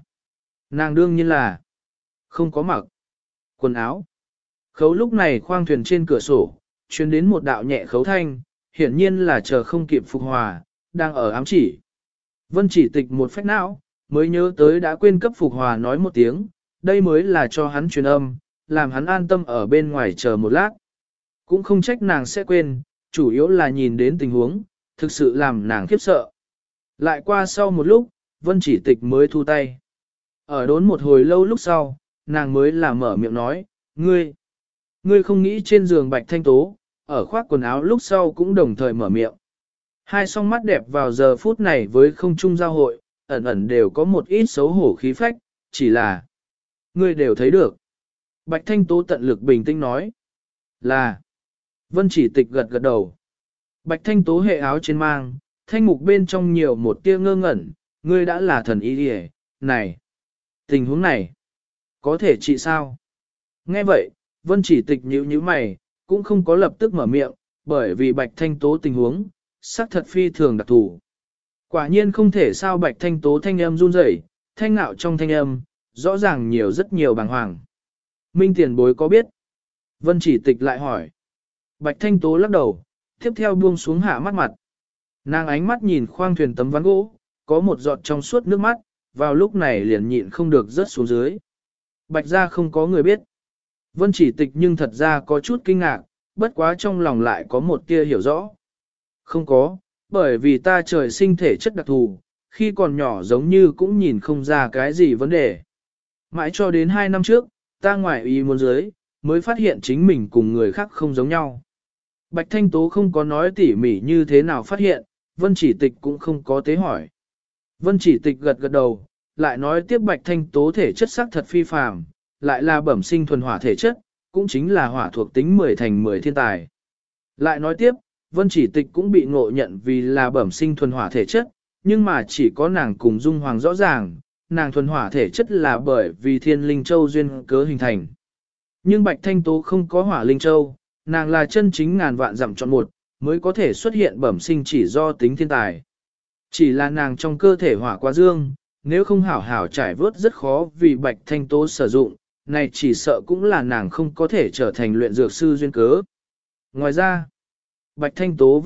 nhiên là không có mặc quần áo. Khấu lúc này khoang thuyền trên cửa sổ, truyền đến một đạo nhẹ khấu thanh, hiển nhiên là chờ không kịp phục hòa, đang ở ám chỉ. Vân chỉ tịch một phách não, mới nhớ tới đã quên cấp phục hòa nói một tiếng, đây mới là cho hắn truyền âm, làm hắn an tâm ở bên ngoài chờ một lát. Cũng không trách nàng sẽ quên, chủ yếu là nhìn đến tình huống, thực sự làm nàng khiếp sợ. Lại qua sau một lúc, Vân chỉ tịch mới thu tay. Ở đốn một hồi lâu lúc sau, nàng mới là mở miệng nói, ngươi không nghĩ trên giường Bạch Thanh Tố, ở khoác quần áo lúc sau cũng đồng thời mở miệng. Hai song mắt đẹp vào giờ phút này với không trung giao hội, ẩn ẩn đều có một ít xấu hổ khí phách, chỉ là ngươi đều thấy được. Bạch Thanh Tố tận lực bình tĩnh nói là Vân chỉ tịch gật gật đầu. Bạch Thanh Tố hệ áo trên mang, thanh mục bên trong nhiều một tia ngơ ngẩn, ngươi đã là thần y đi này. Tình huống này, có thể trị sao? Nghe vậy, Vân chỉ tịch nhíu mày, cũng không có lập tức mở miệng, bởi vì Bạch Thanh Tố tình huống, xác thật phi thường đặc thù. Quả nhiên không thể sao. Bạch Thanh Tố thanh âm run rẩy, thanh nạo trong thanh âm, rõ ràng rất nhiều bàng hoàng. Minh tiền bối có biết? Vân chỉ tịch lại hỏi. Bạch Thanh Tố lắc đầu, tiếp theo buông xuống hạ mắt mặt. Nàng ánh mắt nhìn khoang thuyền tấm ván gỗ, có một giọt trong suốt nước mắt, vào lúc này liền nhịn không được rớt xuống dưới. Bạch ra không có người biết. Vân chỉ tịch nhưng thật ra có chút kinh ngạc, bất quá trong lòng lại có một tia hiểu rõ. Không có, bởi vì ta trời sinh thể chất đặc thù, khi còn nhỏ giống như cũng nhìn không ra cái gì vấn đề. Mãi cho đến 2 năm trước, ta ngoại ý muốn dưới, mới phát hiện chính mình cùng người khác không giống nhau. Bạch Thanh Tố không có nói tỉ mỉ như thế nào phát hiện, Vân chỉ tịch cũng không có tế hỏi. Vân chỉ tịch gật gật đầu, lại nói tiếp Bạch Thanh Tố thể chất sắc thật phi phàm, lại là bẩm sinh thuần hỏa thể chất, cũng chính là hỏa thuộc tính 10 thành 10 thiên tài. Lại nói tiếp, Vân chỉ tịch cũng bị ngộ nhận vì là bẩm sinh thuần hỏa thể chất, nhưng mà chỉ có nàng cùng Dung Hoàng rõ ràng, nàng thuần hỏa thể chất là bởi vì thiên linh châu duyên cớ hình thành. Nhưng Bạch Thanh Tố không có hỏa linh châu, nàng là chân chính ngàn vạn dặm chọn một, mới có thể xuất hiện bẩm sinh chỉ do tính thiên tài. Chỉ là nàng trong cơ thể hỏa quá dương, nếu không hảo hảo trải vớt rất khó vì Bạch Thanh Tố sử dụng, này chỉ sợ cũng là nàng không có thể trở thành luyện dược sư duyên cớ. Ngoài ra, Bạch Thanh Tố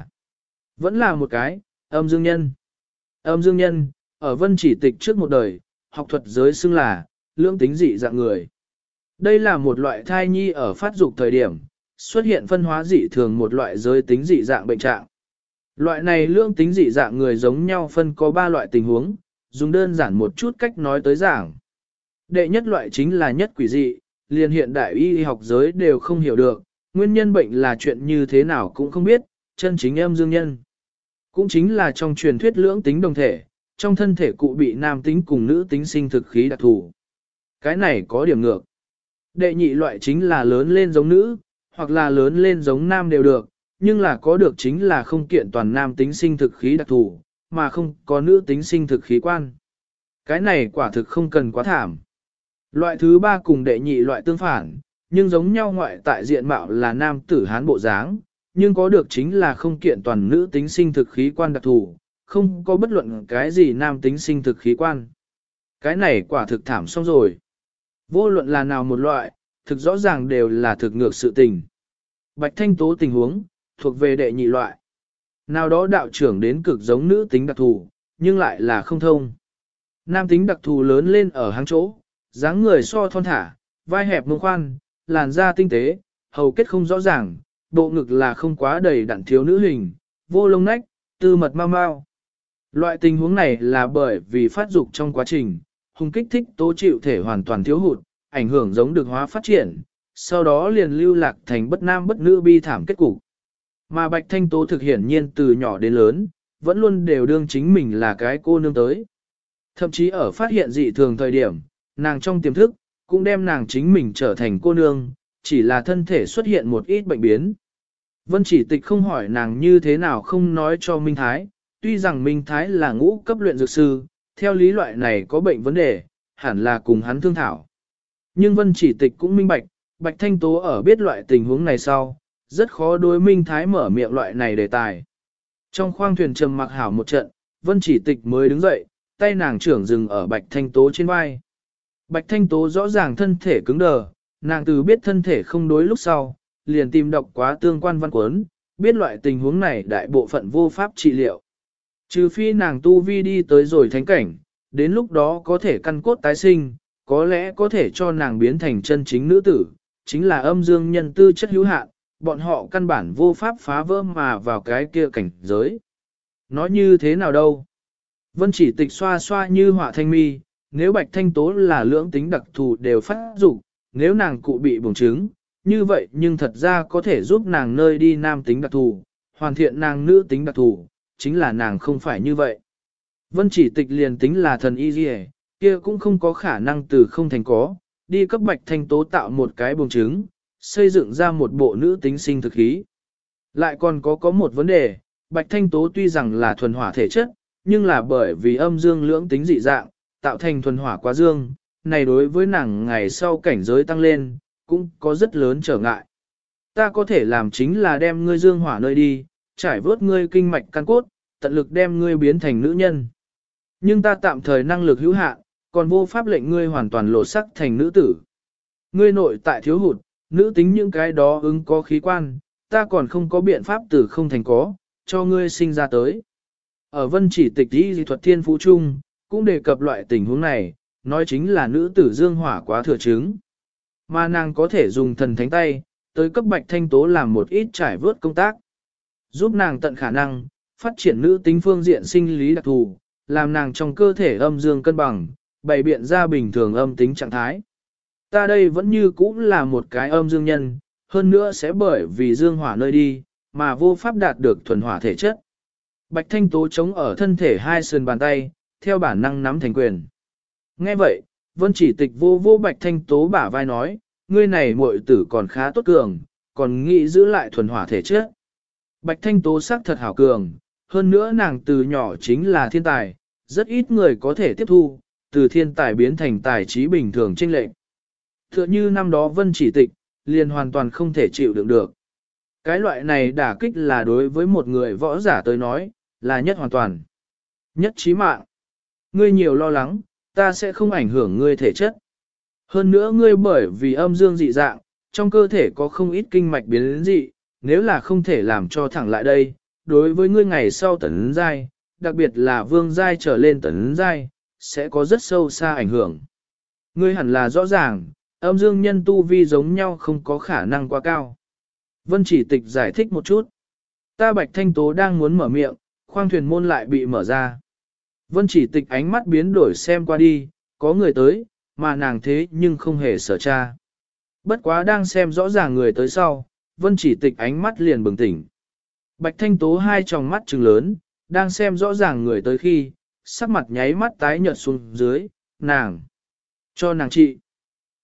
vẫn là một cái âm dương nhân. Âm dương nhân, ở Vân chỉ tịch trước một đời, học thuật giới xưng là lưỡng tính dị dạng người. Đây là một loại thai nhi ở phát dục thời điểm, xuất hiện phân hóa dị thường một loại giới tính dị dạng bệnh trạng. Loại này lưỡng tính dị dạng người giống nhau phân có 3 loại tình huống, dùng đơn giản một chút cách nói tới giảng. Đệ nhất loại chính là nhất quỷ dị, liền hiện đại y học giới đều không hiểu được, nguyên nhân bệnh là chuyện như thế nào cũng không biết, chân chính âm dương nhân. Cũng chính là trong truyền thuyết lưỡng tính đồng thể, trong thân thể cụ bị nam tính cùng nữ tính sinh thực khí đặc thù. Cái này có điểm ngược. Đệ nhị loại chính là lớn lên giống nữ, hoặc là lớn lên giống nam đều được, nhưng là có được chính là không kiện toàn nam tính sinh thực khí đặc thù, mà không có nữ tính sinh thực khí quan. Cái này quả thực không cần quá thảm. Loại thứ ba cùng đệ nhị loại tương phản, nhưng giống nhau ngoại tại diện mạo là nam tử hán bộ dáng, nhưng có được chính là không kiện toàn nữ tính sinh thực khí quan đặc thù, không có bất luận cái gì nam tính sinh thực khí quan. Cái này quả thực thảm xong rồi. Vô luận là nào một loại, thực rõ ràng đều là thực ngược sự tình. Bạch Thanh Tố tình huống, thuộc về đệ nhị loại. Nào đó đạo trưởng đến cực giống nữ tính đặc thù, nhưng lại là không thông. Nam tính đặc thù lớn lên ở háng chỗ, dáng người so thon thả, vai hẹp mông khoan, làn da tinh tế, hầu kết không rõ ràng, bộ ngực là không quá đầy đặn thiếu nữ hình, vô lông nách, tư mật mau mau. Loại tình huống này là bởi vì phát dục trong quá trình, hung kích thích tố chịu thể hoàn toàn thiếu hụt, ảnh hưởng giống được hóa phát triển, sau đó liền lưu lạc thành bất nam bất nữ bi thảm kết cục. Mà Bạch Thanh Tố thực hiển nhiên từ nhỏ đến lớn, vẫn luôn đều đương chính mình là cái cô nương tới. Thậm chí ở phát hiện dị thường thời điểm, nàng trong tiềm thức, cũng đem nàng chính mình trở thành cô nương, chỉ là thân thể xuất hiện một ít bệnh biến. Vân Chỉ Tịch không hỏi nàng như thế nào không nói cho Minh Thái, tuy rằng Minh Thái là ngũ cấp luyện dược sư, theo lý loại này có bệnh vấn đề, hẳn là cùng hắn thương thảo. Nhưng Vân Chỉ Tịch cũng minh bạch, Bạch Thanh Tố ở biết loại tình huống này sau, rất khó đối Minh Thái mở miệng loại này đề tài. Trong khoang thuyền trầm mặc hảo một trận, Vân Chỉ Tịch mới đứng dậy, tay nàng trưởng dừng ở Bạch Thanh Tố trên vai. Bạch Thanh Tố rõ ràng thân thể cứng đờ, nàng từ biết thân thể không đối lúc sau, liền tìm đọc quá tương quan văn cuốn, biết loại tình huống này đại bộ phận vô pháp trị liệu. Trừ phi nàng tu vi đi tới rồi thánh cảnh, đến lúc đó có thể căn cốt tái sinh, có lẽ có thể cho nàng biến thành chân chính nữ tử, chính là âm dương nhân tư chất hữu hạn, bọn họ căn bản vô pháp phá vỡ mà vào cái kia cảnh giới. Nói như thế nào đâu? Vân Chỉ Tịch xoa xoa như họa thanh mi, nếu Bạch Thanh Tố là lưỡng tính đặc thù đều phát dục, nếu nàng cụ bị bùng trứng, như vậy nhưng thật ra có thể giúp nàng nơi đi nam tính đặc thù, hoàn thiện nàng nữ tính đặc thù, chính là nàng không phải như vậy. Vân Chỉ Tịch liền tính là thần y gì kia cũng không có khả năng từ không thành có, đi cấp Bạch Thanh Tố tạo một cái bùng trứng, xây dựng ra một bộ nữ tính sinh thực khí. Lại còn có một vấn đề, Bạch Thanh Tố tuy rằng là thuần hỏa thể chất, nhưng là bởi vì âm dương lưỡng tính dị dạng, tạo thành thuần hỏa quá dương, này đối với nàng ngày sau cảnh giới tăng lên, cũng có rất lớn trở ngại. Ta có thể làm chính là đem ngươi dương hỏa nơi đi, trải vớt ngươi kinh mạch căn cốt, tận lực đem ngươi biến thành nữ nhân. Nhưng ta tạm thời năng lực hữu hạn, còn vô pháp lệnh ngươi hoàn toàn lộ sắc thành nữ tử. Ngươi nội tại thiếu hụt, nữ tính những cái đó ứng có khí quan, ta còn không có biện pháp từ không thành có, cho ngươi sinh ra tới. Ở Vân Chỉ Tịch y thuật thiên phú chung, cũng đề cập loại tình huống này, nói chính là nữ tử dương hỏa quá thừa chứng. Mà nàng có thể dùng thần thánh tay, tới cấp Bạch Thanh Tố làm một ít trải vớt công tác. Giúp nàng tận khả năng, phát triển nữ tính phương diện sinh lý đặc thù, làm nàng trong cơ thể âm dương cân bằng, bày biện ra bình thường âm tính trạng thái. Ta đây vẫn như cũ là một cái âm dương nhân, hơn nữa sẽ bởi vì dương hỏa nơi đi, mà vô pháp đạt được thuần hỏa thể chất. Bạch Thanh Tố chống ở thân thể hai sườn bàn tay, theo bản năng nắm thành quyền. Nghe vậy, Vân Chỉ Tịch vô vô Bạch Thanh Tố bả vai nói, ngươi này muội tử còn khá tốt cường, còn nghĩ giữ lại thuần hỏa thể chất. Bạch Thanh Tố sắc thật hảo cường, hơn nữa nàng từ nhỏ chính là thiên tài, rất ít người có thể tiếp thu, từ thiên tài biến thành tài trí bình thường chênh lệch. Tựa như năm đó Vân Chỉ Tịch, liền hoàn toàn không thể chịu đựng được. Cái loại này đả kích là đối với một người võ giả tới nói, là nhất hoàn toàn. Nhất chí mạng. Ngươi nhiều lo lắng, ta sẽ không ảnh hưởng ngươi thể chất. Hơn nữa ngươi bởi vì âm dương dị dạng, trong cơ thể có không ít kinh mạch biến dị, nếu là không thể làm cho thẳng lại đây, đối với ngươi ngày sau tấn giai, đặc biệt là vương giai trở lên tấn giai, sẽ có rất sâu xa ảnh hưởng. Ngươi hẳn là rõ ràng, âm dương nhân tu vi giống nhau không có khả năng quá cao. Vân Chỉ Tịch giải thích một chút. Ta Bạch Thanh Tố đang muốn mở miệng, khoang thuyền môn lại bị mở ra. Vân Chỉ Tịch ánh mắt biến đổi xem qua đi, có người tới, mà nàng thế nhưng không hề sợ cha. Bất quá đang xem rõ ràng người tới sau, Vân Chỉ Tịch ánh mắt liền bừng tỉnh. Bạch Thanh Tố hai tròng mắt trừng lớn, đang xem rõ ràng người tới khi, sắc mặt nháy mắt tái nhợt xuống dưới, nàng. Cho nàng trị.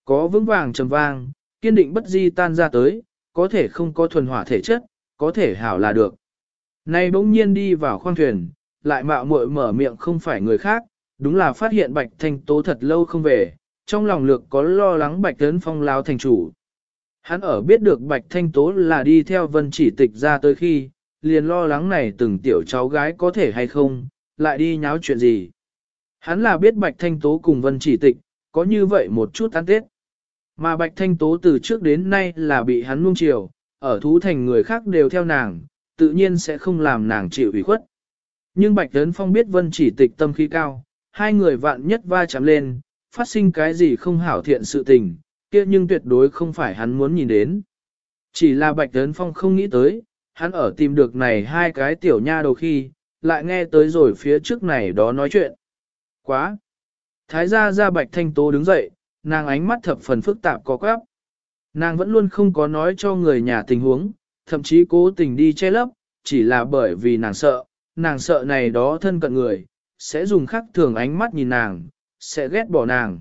Có vững vàng trầm vang, kiên định bất di tan ra tới, có thể không có thuần hỏa thể chất, có thể hảo là được. Nay bỗng nhiên đi vào khoang thuyền, lại mạo muội mở miệng không phải người khác, đúng là phát hiện Bạch Thanh Tố thật lâu không về, trong lòng lược có lo lắng Bạch Tấn Phong lao thành chủ. Hắn ở biết được Bạch Thanh Tố là đi theo Vân Chỉ Tịch ra tới khi, liền lo lắng này từng tiểu cháu gái có thể hay không, lại đi nháo chuyện gì. Hắn là biết Bạch Thanh Tố cùng Vân Chỉ Tịch, có như vậy một chút ăn tết. Mà Bạch Thanh Tố từ trước đến nay là bị hắn nuông chiều, ở thú thành người khác đều theo nàng, tự nhiên sẽ không làm nàng chịu ủy khuất. Nhưng Bạch Tấn Phong biết Vân Chỉ Tịch tâm khí cao, hai người vạn nhất va chạm lên, phát sinh cái gì không hảo thiện sự tình, kia nhưng tuyệt đối không phải hắn muốn nhìn đến. Chỉ là Bạch Tấn Phong không nghĩ tới, hắn ở tìm được này hai cái tiểu nha đầu khi, lại nghe tới rồi phía trước này đó nói chuyện. Quá! Thái gia ra Bạch Thanh Tố đứng dậy, nàng ánh mắt thập phần phức tạp có quáp. Nàng vẫn luôn không có nói cho người nhà tình huống, thậm chí cố tình đi che lấp, chỉ là bởi vì nàng sợ này đó thân cận người, sẽ dùng khắc thường ánh mắt nhìn nàng, sẽ ghét bỏ nàng,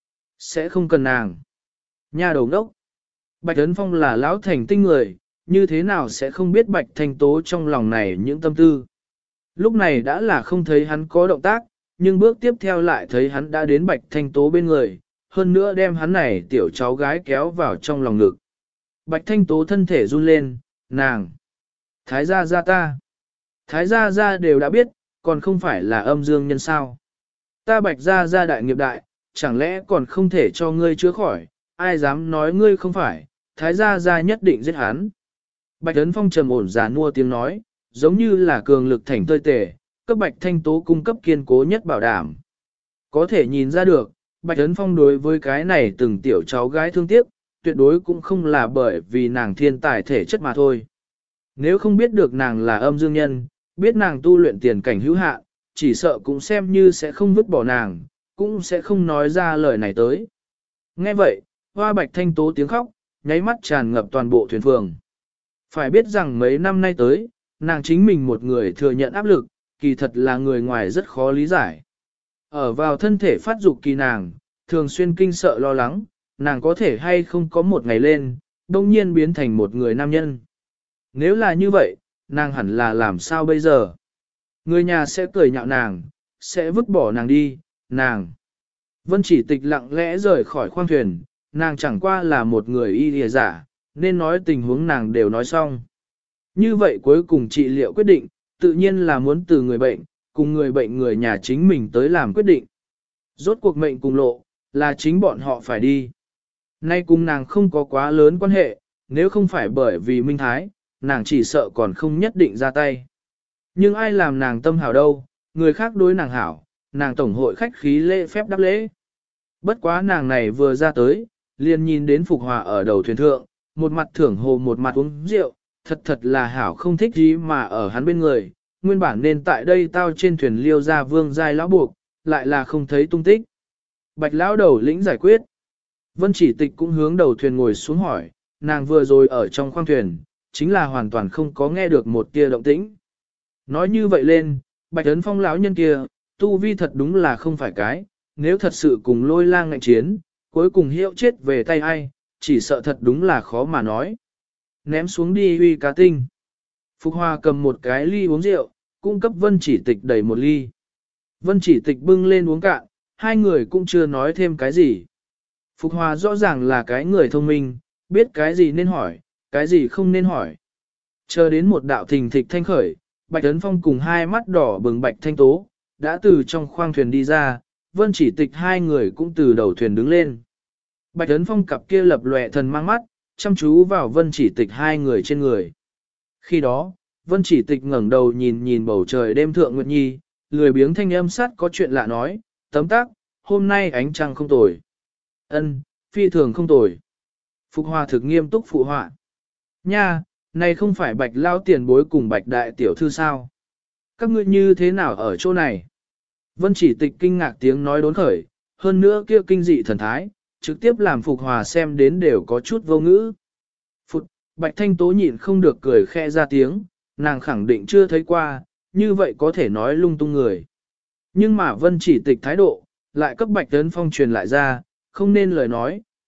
sẽ không cần nàng. Nha đầu đốc! Bạch Ấn Phong là lão thành tinh người, như thế nào sẽ không biết Bạch Thanh Tố trong lòng này những tâm tư. Lúc này đã là không thấy hắn có động tác, nhưng bước tiếp theo lại thấy hắn đã đến Bạch Thanh Tố bên người, hơn nữa đem hắn này tiểu cháu gái kéo vào trong lòng ngực. Bạch Thanh Tố thân thể run lên, nàng. Thái gia gia ta. Thái gia gia đều đã biết, còn không phải là âm dương nhân sao. Ta Bạch gia gia đại nghiệp đại, chẳng lẽ còn không thể cho ngươi chữa khỏi, ai dám nói ngươi không phải, Thái gia gia nhất định giết hắn. Bạch Ấn Phong trầm ổn giả nua tiếng nói, giống như là cường lực thành tơi tề, cấp Bạch Thanh Tố cung cấp kiên cố nhất bảo đảm. Có thể nhìn ra được, Bạch Ấn Phong đối với cái này từng tiểu cháu gái thương tiếc, tuyệt đối cũng không là bởi vì nàng thiên tài thể chất mà thôi. Nếu không biết được nàng là âm dương nhân, biết nàng tu luyện tiền cảnh hữu hạn, chỉ sợ cũng xem như sẽ không vứt bỏ nàng, cũng sẽ không nói ra lời này tới. Nghe vậy, Hoa Bạch Thanh Tố tiếng khóc, nháy mắt tràn ngập toàn bộ thuyền phường. Phải biết rằng mấy năm nay tới, nàng chính mình một người thừa nhận áp lực, kỳ thật là người ngoài rất khó lý giải. Ở vào thân thể phát dục kỳ nàng, thường xuyên kinh sợ lo lắng, nàng có thể hay không có một ngày lên, đông nhiên biến thành một người nam nhân. Nếu là như vậy, nàng hẳn là làm sao bây giờ? Người nhà sẽ cười nhạo nàng, sẽ vứt bỏ nàng đi, nàng. Vân Chỉ Tịch lặng lẽ rời khỏi khoang thuyền, nàng chẳng qua là một người y lìa giả, nên nói tình huống nàng đều nói xong. Như vậy cuối cùng trị liệu quyết định, tự nhiên là muốn từ người bệnh, cùng người bệnh người nhà chính mình tới làm quyết định. Rốt cuộc mệnh cùng lộ, là chính bọn họ phải đi. Nay cùng nàng không có quá lớn quan hệ, nếu không phải bởi vì Minh Thái, nàng chỉ sợ còn không nhất định ra tay. Nhưng ai làm nàng tâm hảo đâu, người khác đối nàng hảo, nàng tổng hội khách khí lễ phép đáp lễ. Bất quá nàng này vừa ra tới, liền nhìn đến Phục Hòa ở đầu thuyền thượng, một mặt thưởng hồ một mặt uống rượu, thật là hảo không thích gì mà ở hắn bên người, nguyên bản nên tại đây tao trên thuyền liêu ra vương giai lão buộc, lại là không thấy tung tích. Bạch lão đầu lĩnh giải quyết. Vân Chỉ Tịch cũng hướng đầu thuyền ngồi xuống hỏi, nàng vừa rồi ở trong khoang thuyền, chính là hoàn toàn không có nghe được một tia động tĩnh. Nói như vậy lên, Bạch Ấn Phong lão nhân kia, tu vi thật đúng là không phải cái, nếu thật sự cùng Lôi Lang ngạnh chiến, cuối cùng hiệu chết về tay ai, chỉ sợ thật đúng là khó mà nói. Ném xuống đi uy cá tinh. Phục Hoa cầm một cái ly uống rượu, cung cấp Vân Chỉ Tịch đầy một ly. Vân Chỉ Tịch bưng lên uống cạn, hai người cũng chưa nói thêm cái gì. Phục Hòa rõ ràng là cái người thông minh, biết cái gì nên hỏi, cái gì không nên hỏi. Chờ đến một đạo thình thịch thanh khởi, Bạch Ấn Phong cùng hai mắt đỏ bừng Bạch Thanh Tố, đã từ trong khoang thuyền đi ra, Vân Chỉ Tịch hai người cũng từ đầu thuyền đứng lên. Bạch Ấn Phong cặp kia lập lòe thần mang mắt, chăm chú vào Vân Chỉ Tịch hai người trên người. Khi đó, Vân Chỉ Tịch ngẩng đầu nhìn nhìn bầu trời đêm thượng nguyệt nhi, lười biếng thanh âm sắt có chuyện lạ nói, tấm tắc, hôm nay ánh trăng không tồi. Ân, phi thường không tồi. Phục Hòa thực nghiêm túc phụ họa. Nha, này không phải Bạch lao tiền bối cùng Bạch đại tiểu thư sao? Các ngươi như thế nào ở chỗ này? Vân Chỉ Tịch kinh ngạc tiếng nói đốn khởi, hơn nữa kia kinh dị thần thái, trực tiếp làm Phục Hòa xem đến đều có chút vô ngữ. Bạch Thanh Tố nhịn không được cười khẽ ra tiếng, nàng khẳng định chưa thấy qua, như vậy có thể nói lung tung người. Nhưng mà Vân Chỉ Tịch thái độ, lại cấp Bạch Tấn Phong truyền lại ra, không nên lời nói,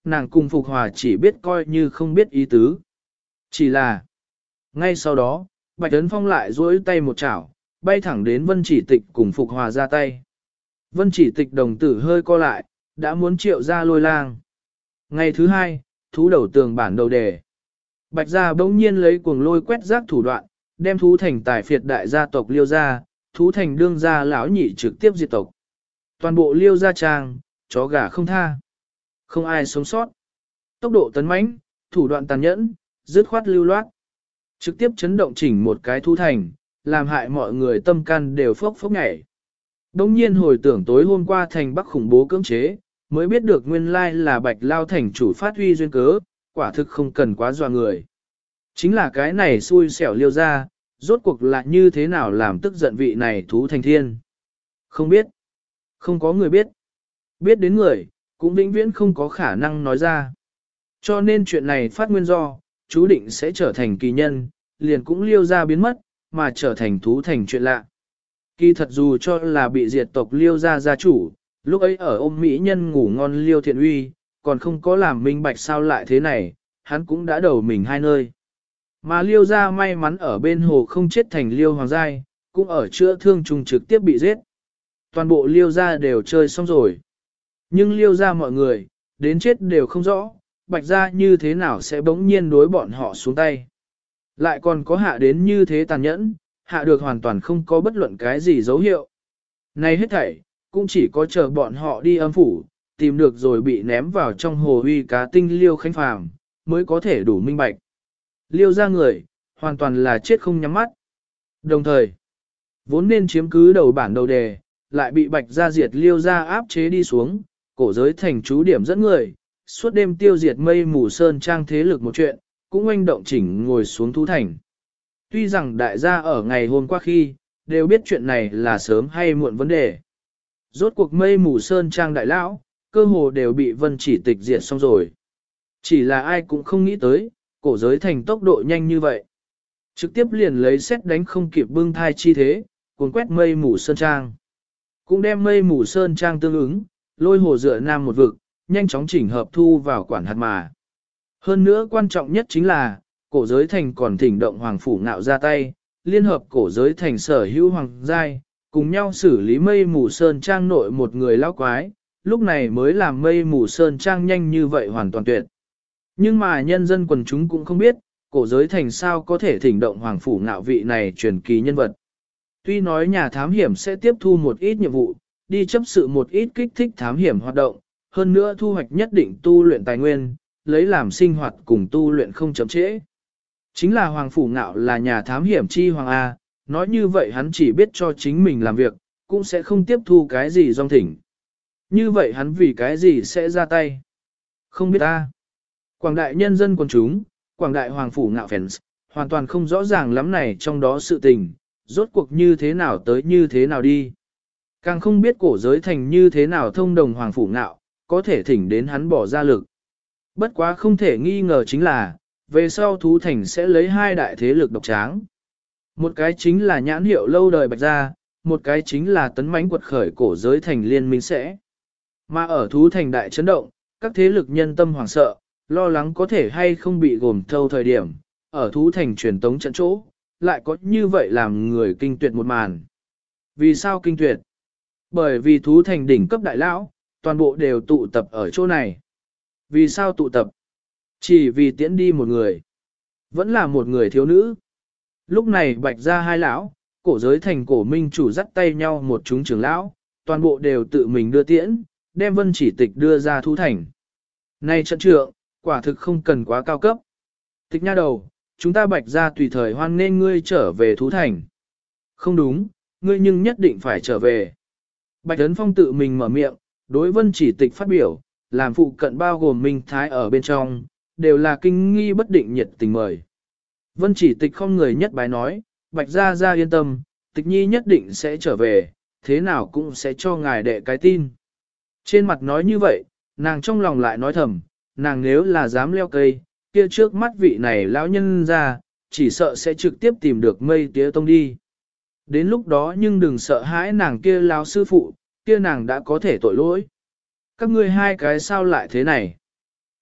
nàng cùng Phục Hòa chỉ biết coi như không biết ý tứ. Chỉ là, ngay sau đó, Bạch Tấn Phong lại duỗi tay một chảo, bay thẳng đến Vân Chỉ Tịch cùng Phục Hòa ra tay. Vân Chỉ Tịch đồng tử hơi co lại, đã muốn triệu ra lôi lang. Ngày thứ hai, thú đầu tường bản đầu đề. Bạch gia bỗng nhiên lấy cuồng lôi quét rác thủ đoạn, đem thú thành tài phiệt đại gia tộc Liêu gia, thú thành đương gia lão nhị trực tiếp diệt tộc. Toàn bộ Liêu gia trang, chó gà không tha. Không ai sống sót. Tốc độ tấn mãnh, thủ đoạn tàn nhẫn, dứt khoát lưu loát. Trực tiếp chấn động chỉnh một cái thú thành, làm hại mọi người tâm can đều phốc phốc nhảy. Đông nhiên hồi tưởng tối hôm qua thành Bắc khủng bố cưỡng chế, mới biết được nguyên lai là Bạch Lao thành chủ phát huy duyên cớ, quả thực không cần quá dọa người. Chính là cái này xui xẻo Liêu ra, rốt cuộc là như thế nào làm tức giận vị này thú thành thiên. Không biết. Không có người biết. Biết đến người, cũng vĩnh viễn không có khả năng nói ra. Cho nên chuyện này phát nguyên do, chú định sẽ trở thành kỳ nhân, liền cũng Liêu ra biến mất, mà trở thành thú thành chuyện lạ. Kỳ thật dù cho là bị diệt tộc Liêu ra gia chủ, lúc ấy ở ôm mỹ nhân ngủ ngon Liêu Thiện Uy, còn không có làm minh bạch sao lại thế này, hắn cũng đã đầu mình hai nơi. Mà Liêu ra may mắn ở bên hồ không chết thành Liêu Hoàng Giai, cũng ở chữa thương trùng trực tiếp bị giết. Toàn bộ Liêu ra đều chơi xong rồi. Nhưng Liêu ra mọi người, đến chết đều không rõ, Bạch ra như thế nào sẽ bỗng nhiên đối bọn họ xuống tay. Lại còn có hạ đến như thế tàn nhẫn, hạ được hoàn toàn không có bất luận cái gì dấu hiệu. Này hết thảy, cũng chỉ có chờ bọn họ đi âm phủ, tìm được rồi bị ném vào trong hồ huy cá tinh Liêu Khánh Phàm mới có thể đủ minh bạch. Liêu ra người, hoàn toàn là chết không nhắm mắt. Đồng thời, vốn nên chiếm cứ đầu bản đầu đề, lại bị Bạch gia diệt Liêu ra áp chế đi xuống, cổ giới thành chú điểm dẫn người, suốt đêm tiêu diệt mây mù sơn trang thế lực một chuyện, cũng oanh động chỉnh ngồi xuống thú thành. Tuy rằng đại gia ở ngày hôm qua khi, đều biết chuyện này là sớm hay muộn vấn đề. Rốt cuộc mây mù sơn trang đại lão, cơ hồ đều bị Vân Chỉ Tịch diệt xong rồi. Chỉ là ai cũng không nghĩ tới, cổ giới thành tốc độ nhanh như vậy. Trực tiếp liền lấy xét đánh không kịp bưng thai chi thế, cuốn quét mây mù sơn trang. Cũng đem mây mù sơn trang tương ứng, lôi hồ dựa nam một vực, nhanh chóng chỉnh hợp thu vào quản hạt mà. Hơn nữa quan trọng nhất chính là, cổ giới thành còn thỉnh động hoàng phủ ngạo ra tay, liên hợp cổ giới thành sở hữu hoàng giai, cùng nhau xử lý mây mù sơn trang nội một người lão quái, lúc này mới làm mây mù sơn trang nhanh như vậy hoàn toàn tuyệt. Nhưng mà nhân dân quần chúng cũng không biết, cổ giới thành sao có thể thỉnh động hoàng phủ ngạo vị này truyền kỳ nhân vật. Tuy nói nhà thám hiểm sẽ tiếp thu một ít nhiệm vụ, đi chấp sự một ít kích thích thám hiểm hoạt động, hơn nữa thu hoạch nhất định tu luyện tài nguyên, lấy làm sinh hoạt cùng tu luyện không chậm trễ. Chính là Hoàng Phủ Ngạo là nhà thám hiểm chi Hoàng A, nói như vậy hắn chỉ biết cho chính mình làm việc, cũng sẽ không tiếp thu cái gì dòng thỉnh. Như vậy hắn vì cái gì sẽ ra tay? Không biết ta. Quảng đại nhân dân quần chúng, quảng đại Hoàng Phủ Ngạo fans, hoàn toàn không rõ ràng lắm này trong đó sự tình, rốt cuộc như thế nào tới như thế nào đi. Càng không biết cổ giới thành như thế nào thông đồng Hoàng Phủ Ngạo, có thể thỉnh đến hắn bỏ ra lực. Bất quá không thể nghi ngờ chính là, về sau thú thành sẽ lấy hai đại thế lực độc tráng. Một cái chính là nhãn hiệu lâu đời Bạch gia, một cái chính là tấn mãnh quật khởi cổ giới thành liên minh sẽ. Mà ở thú thành đại chấn động, các thế lực nhân tâm hoảng sợ, lo lắng có thể hay không bị gồm thâu thời điểm, ở thú thành truyền tống trận chỗ, lại có như vậy làm người kinh tuyệt một màn. Vì sao kinh tuyệt? Bởi vì thú thành đỉnh cấp đại lão, toàn bộ đều tụ tập ở chỗ này. Vì sao tụ tập? Chỉ vì tiễn đi một người. Vẫn là một người thiếu nữ. Lúc này Bạch gia hai lão, cổ giới thành cổ minh chủ dắt tay nhau một chúng trưởng lão, toàn bộ đều tự mình đưa tiễn, đem Vân Chỉ Tịch đưa ra thú thành. Này trận trượng, quả thực không cần quá cao cấp. Tịch nha đầu, chúng ta Bạch gia tùy thời hoan nên ngươi trở về thú thành. Không đúng, ngươi nhưng nhất định phải trở về. Bạch Ấn Phong tự mình mở miệng, đối Vân Chỉ Tịch phát biểu, làm phụ cận bao gồm Minh Thái ở bên trong, đều là kinh nghi bất định nhiệt tình mời. Vân Chỉ Tịch không người nhất bái nói, Bạch gia gia yên tâm, Tịch nhi nhất định sẽ trở về, thế nào cũng sẽ cho ngài đệ cái tin. Trên mặt nói như vậy, nàng trong lòng lại nói thầm, nàng nếu là dám leo cây, kia trước mắt vị này lão nhân ra, chỉ sợ sẽ trực tiếp tìm được Mây Tía Tông đi. Đến lúc đó nhưng đừng sợ hãi nàng kia lão sư phụ, kia nàng đã có thể tội lỗi. Các ngươi hai cái sao lại thế này?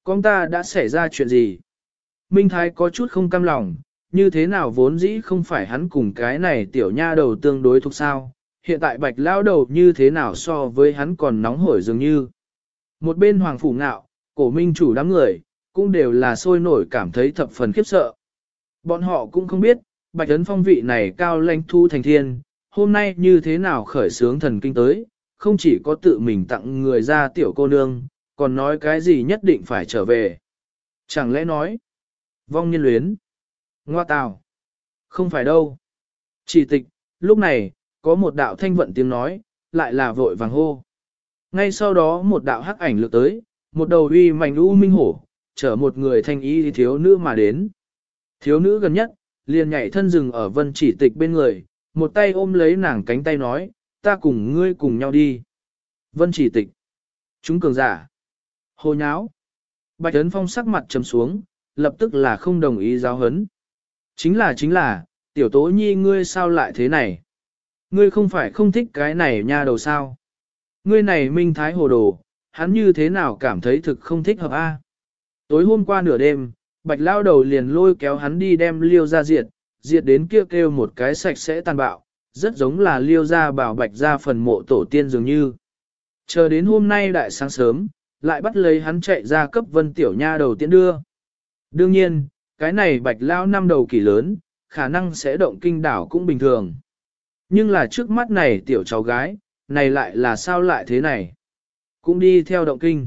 Con ta đã xảy ra chuyện gì? Minh Thái có chút không cam lòng, như thế nào vốn dĩ không phải hắn cùng cái này tiểu nha đầu tương đối thuộc sao, hiện tại bạch lao đầu như thế nào so với hắn còn nóng hổi dường như. Một bên hoàng phủ ngạo, cổ minh chủ đám người, cũng đều là sôi nổi cảm thấy thập phần khiếp sợ. Bọn họ cũng không biết, bạch ấn phong vị này cao lãnh thu thành thiên, hôm nay như thế nào khởi sướng thần kinh tới, không chỉ có tự mình tặng người ra tiểu cô nương, còn nói cái gì nhất định phải trở về. Chẳng lẽ nói, vong nhân luyến, ngoa tào, không phải đâu. Chỉ tịch, lúc này, có một đạo thanh vận tiếng nói, lại là vội vàng hô. Ngay sau đó một đạo hắc ảnh lược tới, một đầu uy mạnh u minh hổ, chở một người thanh y thiếu nữ mà đến. Thiếu nữ gần nhất, liền nhảy thân rừng ở vân chỉ tịch bên người, một tay ôm lấy nàng cánh tay nói, ta cùng ngươi cùng nhau đi. Vân chỉ tịch. Chúng cường giả. Hồ nháo. Bạch Ấn Phong sắc mặt trầm xuống, lập tức là không đồng ý giáo hấn. Chính là, tiểu tố nhi ngươi sao lại thế này? Ngươi không phải không thích cái này nha đầu sao? Ngươi này minh thái hồ đồ, hắn như thế nào cảm thấy thực không thích hợp a? Tối hôm qua nửa đêm, bạch lao đầu liền lôi kéo hắn đi đem liêu ra diệt đến kia kêu một cái sạch sẽ tàn bạo, rất giống là liêu ra bảo bạch ra phần mộ tổ tiên dường như. Chờ đến hôm nay đại sáng sớm, lại bắt lấy hắn chạy ra cấp vân tiểu nha đầu tiễn đưa. Đương nhiên, cái này bạch lao năm đầu kỳ lớn, khả năng sẽ động kinh đảo cũng bình thường. Nhưng là trước mắt này tiểu cháu gái, này lại là sao lại thế này? Cũng đi theo động kinh.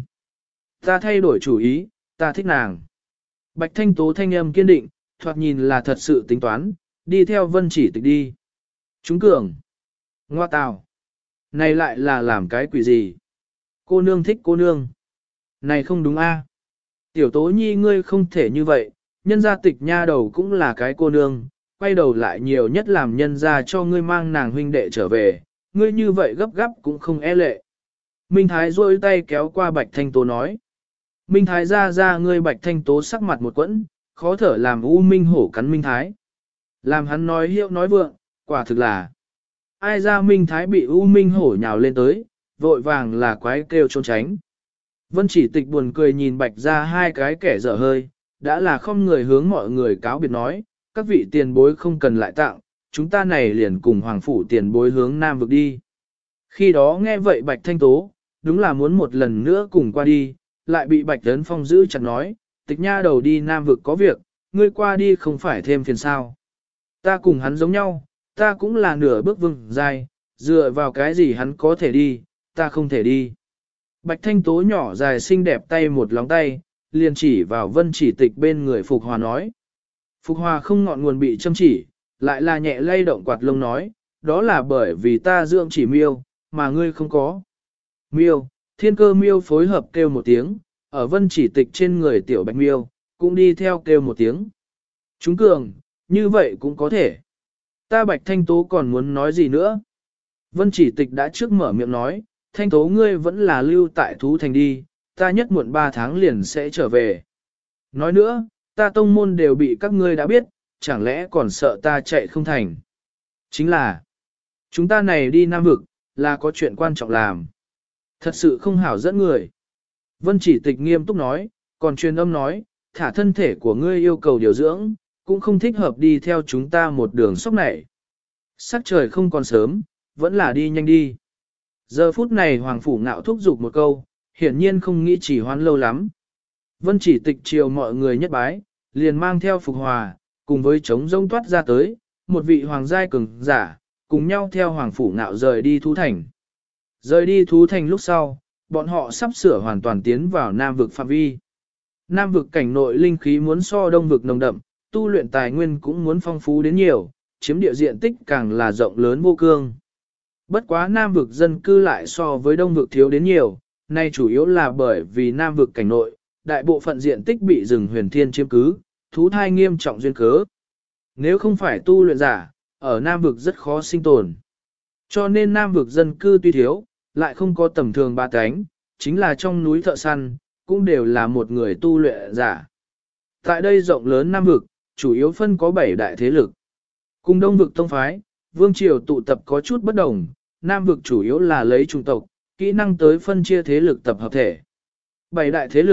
Ta thay đổi chủ ý, ta thích nàng. Bạch thanh tố thanh âm kiên định, thoạt nhìn là thật sự tính toán, đi theo vân chỉ tịch đi. Chúng cường. Ngoa tào. Này lại là làm cái quỷ gì? Cô nương thích cô nương. Này không đúng a? Tiểu tố nhi ngươi không thể như vậy, nhân gia tịch nha đầu cũng là cái cô nương, quay đầu lại nhiều nhất làm nhân gia cho ngươi mang nàng huynh đệ trở về, ngươi như vậy gấp gáp cũng không e lệ. Minh Thái duỗi tay kéo qua Bạch Thanh Tố nói. Minh Thái ra ngươi Bạch Thanh Tố sắc mặt một quẫn, khó thở làm U Minh hổ cắn Minh Thái. Làm hắn nói hiệu nói vượng, quả thực là. Ai ra Minh Thái bị U Minh hổ nhào lên tới, vội vàng là quái kêu trốn tránh. Vân chỉ tịch buồn cười nhìn Bạch ra hai cái kẻ dở hơi, đã là không người hướng mọi người cáo biệt nói, các vị tiền bối không cần lại tặng, chúng ta này liền cùng hoàng phủ tiền bối hướng nam vực đi. Khi đó nghe vậy Bạch Thanh Tố, đúng là muốn một lần nữa cùng qua đi, lại bị Bạch Tấn Phong giữ chặt nói, tịch nha đầu đi nam vực có việc, ngươi qua đi không phải thêm phiền sao. Ta cùng hắn giống nhau, ta cũng là nửa bước vừng dài, dựa vào cái gì hắn có thể đi, ta không thể đi. Bạch Thanh Tố nhỏ dài xinh đẹp tay một lóng tay, liền chỉ vào vân chỉ tịch bên người Phục Hòa nói. Phục Hòa không ngọn nguồn bị châm chỉ, lại là nhẹ lay động quạt lông nói, đó là bởi vì ta dưỡng chỉ miêu, mà ngươi không có. Miêu, thiên cơ miêu phối hợp kêu một tiếng, ở vân chỉ tịch trên người tiểu bạch miêu, cũng đi theo kêu một tiếng. Chúng cường, như vậy cũng có thể. Ta Bạch Thanh Tố còn muốn nói gì nữa? Vân chỉ tịch đã trước mở miệng nói, Thanh Tố ngươi vẫn là lưu tại thú thành đi, ta nhất muộn 3 tháng liền sẽ trở về. Nói nữa, ta tông môn đều bị các ngươi đã biết, chẳng lẽ còn sợ ta chạy không thành. Chính là, chúng ta này đi Nam Vực, là có chuyện quan trọng làm. Thật sự không hảo dẫn người. Vân chỉ tịch nghiêm túc nói, còn truyền âm nói, thả thân thể của ngươi yêu cầu điều dưỡng, cũng không thích hợp đi theo chúng ta một đường sóc này. Sắc trời không còn sớm, vẫn là đi nhanh đi. Giờ phút này Hoàng Phủ Ngạo thúc giục một câu, hiển nhiên không nghĩ chỉ hoãn lâu lắm. Vân chỉ tịch chiều mọi người nhất bái, liền mang theo Phục Hòa, cùng với trống rông toát ra tới, một vị hoàng giai cường giả, cùng nhau theo Hoàng Phủ Ngạo rời đi thú thành. Rời đi thú thành lúc sau, bọn họ sắp sửa hoàn toàn tiến vào Nam vực phạm vi. Nam vực cảnh nội linh khí muốn so Đông vực nồng đậm, tu luyện tài nguyên cũng muốn phong phú đến nhiều, chiếm địa diện tích càng là rộng lớn vô cương. Bất quá Nam vực dân cư lại so với Đông vực thiếu đến nhiều, nay chủ yếu là bởi vì Nam vực cảnh nội, đại bộ phận diện tích bị rừng huyền thiên chiếm cứ, thú thai nghiêm trọng duyên cớ. Nếu không phải tu luyện giả, ở Nam vực rất khó sinh tồn. Cho nên Nam vực dân cư tuy thiếu, lại không có tầm thường ba cánh, chính là trong núi thợ săn, cũng đều là một người tu luyện giả. Tại đây rộng lớn Nam vực, chủ yếu phân có 7 đại thế lực. Cùng Đông vực tông phái, vương triều tụ tập có chút bất đồng, Nam vực chủ yếu là lấy chủng tộc, kỹ năng tới phân chia thế lực tập hợp thể. 7 đại thế lực,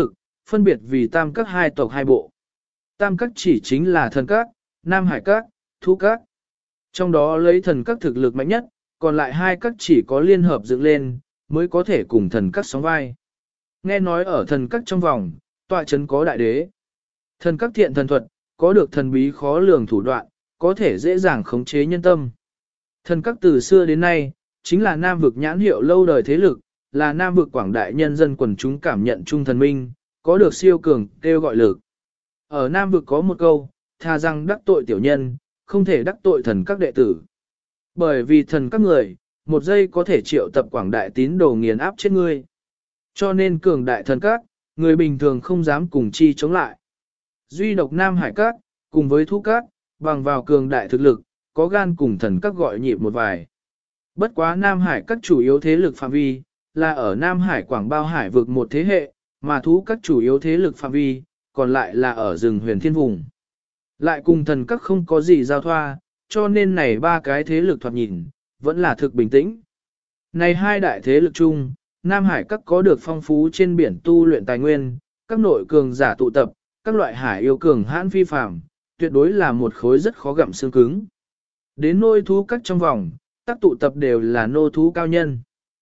phân biệt vì tam các hai tộc hai bộ. Tam các chỉ chính là thần các, Nam Hải các, Thú các. Trong đó lấy thần các thực lực mạnh nhất, còn lại hai các chỉ có liên hợp dựng lên, mới có thể cùng thần các sóng vai. Nghe nói ở thần các trong vòng, tọa chấn có đại đế. Thần các thiện thần thuật, có được thần bí khó lường thủ đoạn, có thể dễ dàng khống chế nhân tâm. Thần các từ xưa đến nay, chính là Nam vực nhãn hiệu lâu đời thế lực, là Nam vực quảng đại nhân dân quần chúng cảm nhận trung thần minh, có được siêu cường kêu gọi lực. Ở Nam vực có một câu, thà rằng đắc tội tiểu nhân, không thể đắc tội thần các đệ tử. Bởi vì thần các người, một giây có thể triệu tập quảng đại tín đồ nghiền áp chết ngươi. Cho nên cường đại thần các, người bình thường không dám cùng chi chống lại. Duy độc Nam Hải các, cùng với Thú các, bằng vào cường đại thực lực, có gan cùng thần các gọi nhịp một vài. Bất quá Nam Hải các chủ yếu thế lực phạm vi, là ở Nam Hải Quảng Bao Hải vực một thế hệ, mà Thú các chủ yếu thế lực phạm vi, còn lại là ở rừng huyền thiên vùng. Lại cùng thần các không có gì giao thoa, cho nên này ba cái thế lực thoạt nhìn, vẫn là thực bình tĩnh. Này hai đại thế lực chung, Nam Hải các có được phong phú trên biển tu luyện tài nguyên, các nội cường giả tụ tập, các loại hải yêu cường hãn phi phàm, tuyệt đối là một khối rất khó gặm xương cứng. Đến nôi Thú các trong vòng, các tụ tập đều là nô thú cao nhân.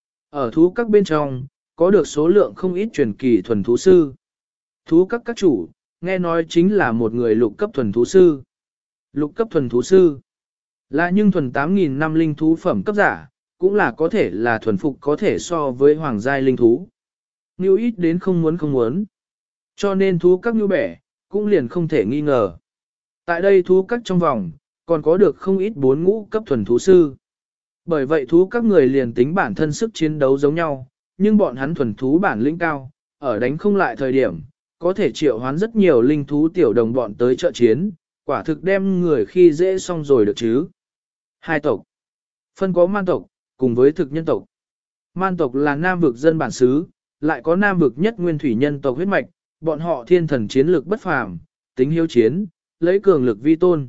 Ở Thú các bên trong, có được số lượng không ít truyền kỳ thuần thú sư. Thú các chủ, nghe nói chính là một người lục cấp thuần thú sư. Lục cấp thuần thú sư là nhưng thuần 8.000 năm linh thú phẩm cấp giả, cũng là có thể là thuần phục có thể so với hoàng giai linh thú. Như ít đến không muốn. Cho nên thú các như bẻ, cũng liền không thể nghi ngờ. Tại đây thú các trong vòng, còn có được không ít 4 ngũ cấp thuần thú sư. Bởi vậy thú các người liền tính bản thân sức chiến đấu giống nhau, nhưng bọn hắn thuần thú bản lĩnh cao, ở đánh không lại thời điểm, có thể triệu hoán rất nhiều linh thú tiểu đồng bọn tới trợ chiến, quả thực đem người khi dễ xong rồi được chứ. Hai tộc, phân có man tộc, cùng với thực nhân tộc. Man tộc là nam vực dân bản xứ, lại có nam vực nhất nguyên thủy nhân tộc huyết mạch, bọn họ thiên thần chiến lược bất phàm, tính hiếu chiến, lấy cường lực vi tôn.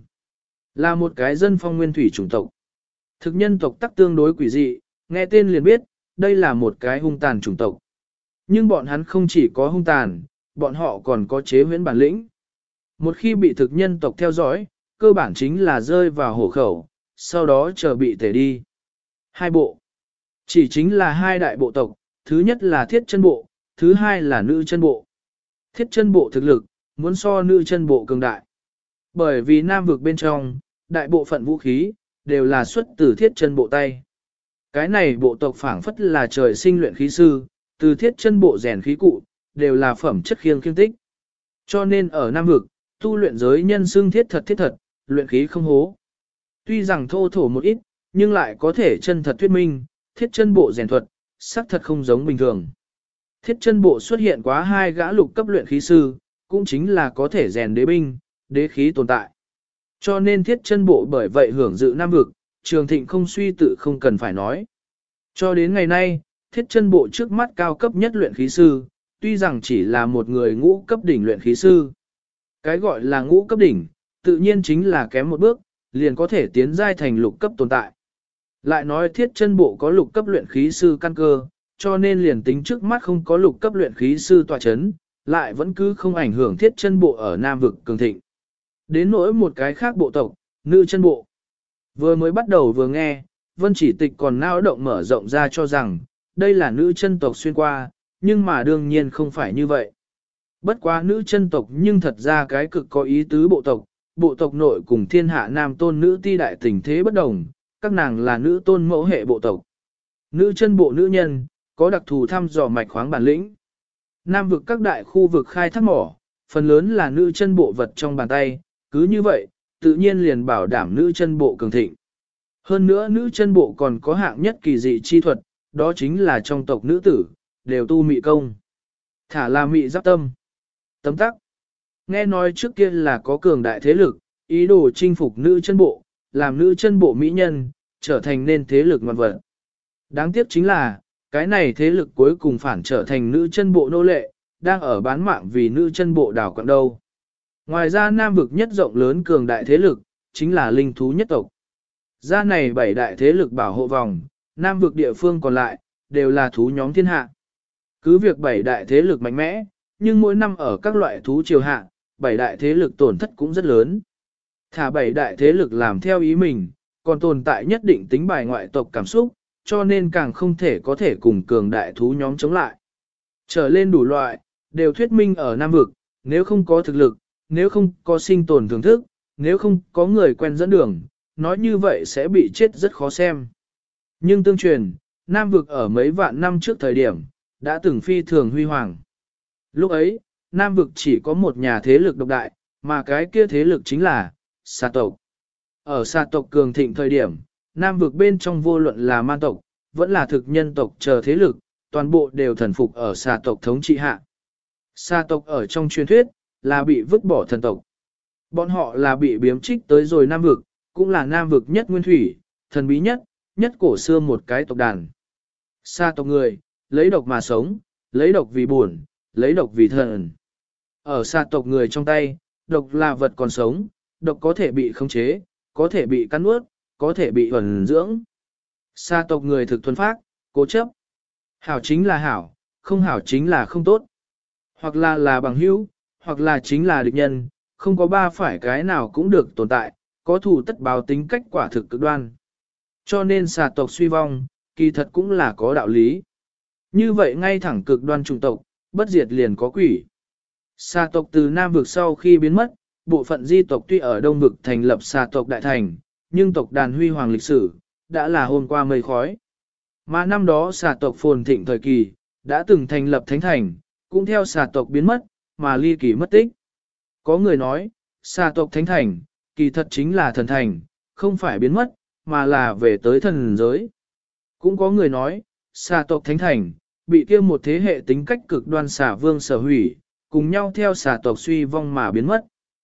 Là một cái dân phong nguyên thủy chủng tộc. Thực nhân tộc tắc tương đối quỷ dị, nghe tên liền biết, đây là một cái hung tàn chủng tộc. Nhưng bọn hắn không chỉ có hung tàn, bọn họ còn có chế huyễn bản lĩnh. Một khi bị thực nhân tộc theo dõi, cơ bản chính là rơi vào hổ khẩu, sau đó chờ bị tể đi. Hai bộ. Chỉ chính là hai đại bộ tộc, thứ nhất là thiết chân bộ, thứ hai là nữ chân bộ. Thiết chân bộ thực lực, muốn so nữ chân bộ cường đại. Bởi vì nam vực bên trong, đại bộ phận vũ khí, đều là xuất từ thiết chân bộ tay. Cái này bộ tộc phảng phất là trời sinh luyện khí sư, từ thiết chân bộ rèn khí cụ, đều là phẩm chất khiêng kiêng tích. Cho nên ở nam vực, tu luyện giới nhân xương thiết thật, luyện khí không hố. Tuy rằng thô thổ một ít, nhưng lại có thể chân thật thuyết minh, thiết chân bộ rèn thuật, sắc thật không giống bình thường. Thiết chân bộ xuất hiện quá hai gã lục cấp luyện khí sư, cũng chính là có thể rèn đế binh, đế khí tồn tại. Cho nên thiết chân bộ bởi vậy hưởng dự nam vực, trường thịnh không suy tự không cần phải nói. Cho đến ngày nay, thiết chân bộ trước mắt cao cấp nhất luyện khí sư, tuy rằng chỉ là một người ngũ cấp đỉnh luyện khí sư. Cái gọi là ngũ cấp đỉnh, tự nhiên chính là kém một bước, liền có thể tiến giai thành lục cấp tồn tại. Lại nói thiết chân bộ có lục cấp luyện khí sư căn cơ, cho nên liền tính trước mắt không có lục cấp luyện khí sư tọa chấn, lại vẫn cứ không ảnh hưởng thiết chân bộ ở Nam vực cường thịnh. Đến nỗi một cái khác bộ tộc, nữ chân bộ. Vừa mới bắt đầu vừa nghe, Vân Chỉ Tịch còn nao động mở rộng ra cho rằng, đây là nữ chân tộc xuyên qua, nhưng mà đương nhiên không phải như vậy. Bất quá nữ chân tộc nhưng thật ra cái cực có ý tứ bộ tộc nội cùng thiên hạ nam tôn nữ ti đại tình thế bất đồng, các nàng là nữ tôn mẫu hệ bộ tộc. Nữ chân bộ nữ nhân, có đặc thù thăm dò mạch khoáng bản lĩnh. Nam vực các đại khu vực khai thác mỏ, phần lớn là nữ chân bộ vật trong bàn tay, cứ như vậy, tự nhiên liền bảo đảm nữ chân bộ cường thịnh. Hơn nữa nữ chân bộ còn có hạng nhất kỳ dị chi thuật, đó chính là trong tộc nữ tử, đều tu mị công. Thả là mị giáp tâm. Tấm tắc. Nghe nói trước kia là có cường đại thế lực, ý đồ chinh phục nữ chân bộ, làm nữ chân bộ mỹ nhân, trở thành nên thế lực ngoan vật. Đáng tiếc chính là, cái này thế lực cuối cùng phản trở thành nữ chân bộ nô lệ, đang ở bán mạng vì nữ chân bộ đảo quặng đâu. Ngoài ra nam vực nhất rộng lớn cường đại thế lực, chính là linh thú nhất tộc. Ra này 7 đại thế lực bảo hộ vòng, nam vực địa phương còn lại, đều là thú nhóm thiên hạ. Cứ việc 7 đại thế lực mạnh mẽ, nhưng mỗi năm ở các loại thú triều hạ, 7 đại thế lực tổn thất cũng rất lớn. Thả 7 đại thế lực làm theo ý mình, còn tồn tại nhất định tính bài ngoại tộc cảm xúc, cho nên càng không thể có thể cùng cường đại thú nhóm chống lại. Trở lên đủ loại, đều thuyết minh ở Nam Vực, nếu không có thực lực, nếu không có sinh tồn thưởng thức, nếu không có người quen dẫn đường, nói như vậy sẽ bị chết rất khó xem. Nhưng tương truyền, Nam Vực ở mấy vạn năm trước thời điểm, đã từng phi thường huy hoàng. Lúc ấy, Nam Vực chỉ có một nhà thế lực độc đại, mà cái kia thế lực chính là Sa tộc. Ở Sa tộc cường thịnh thời điểm, Nam Vực bên trong vô luận là man tộc, vẫn là thực nhân tộc chờ thế lực, toàn bộ đều thần phục ở Sa tộc thống trị hạ. Sa tộc ở trong truyền thuyết, là bị vứt bỏ thần tộc. Bọn họ là bị biếm trích tới rồi Nam Vực, cũng là Nam Vực nhất nguyên thủy, thần bí nhất, nhất cổ xưa một cái tộc đàn. Sa tộc người, lấy độc mà sống, lấy độc vì buồn, lấy độc vì thần. Ở sa tộc người trong tay, độc là vật còn sống, độc có thể bị khống chế, có thể bị cắn nuốt, có thể bị ẩn dưỡng. Sa tộc người thực thuần phác, cố chấp. Hảo chính là hảo, không hảo chính là không tốt. Hoặc là bằng hữu, hoặc là chính là địch nhân, không có ba phải cái nào cũng được tồn tại, có thù tất báo tính cách quả thực cực đoan. Cho nên sa tộc suy vong, kỳ thật cũng là có đạo lý. Như vậy ngay thẳng cực đoan chủng tộc, bất diệt liền có quỷ. Sa tộc từ Nam Vực sau khi biến mất, bộ phận di tộc tuy ở Đông Vực thành lập sa tộc đại thành, nhưng tộc đàn huy hoàng lịch sử, đã là hôm qua mây khói. Mà năm đó sa tộc phồn thịnh thời kỳ, đã từng thành lập thánh thành, cũng theo sa tộc biến mất, mà ly kỳ mất tích. Có người nói, sa tộc thánh thành, kỳ thật chính là thần thành, không phải biến mất, mà là về tới thần giới. Cũng có người nói, sa tộc thánh thành, bị kia một thế hệ tính cách cực đoan xà vương sở hủy, cùng nhau theo xà tộc suy vong mà biến mất.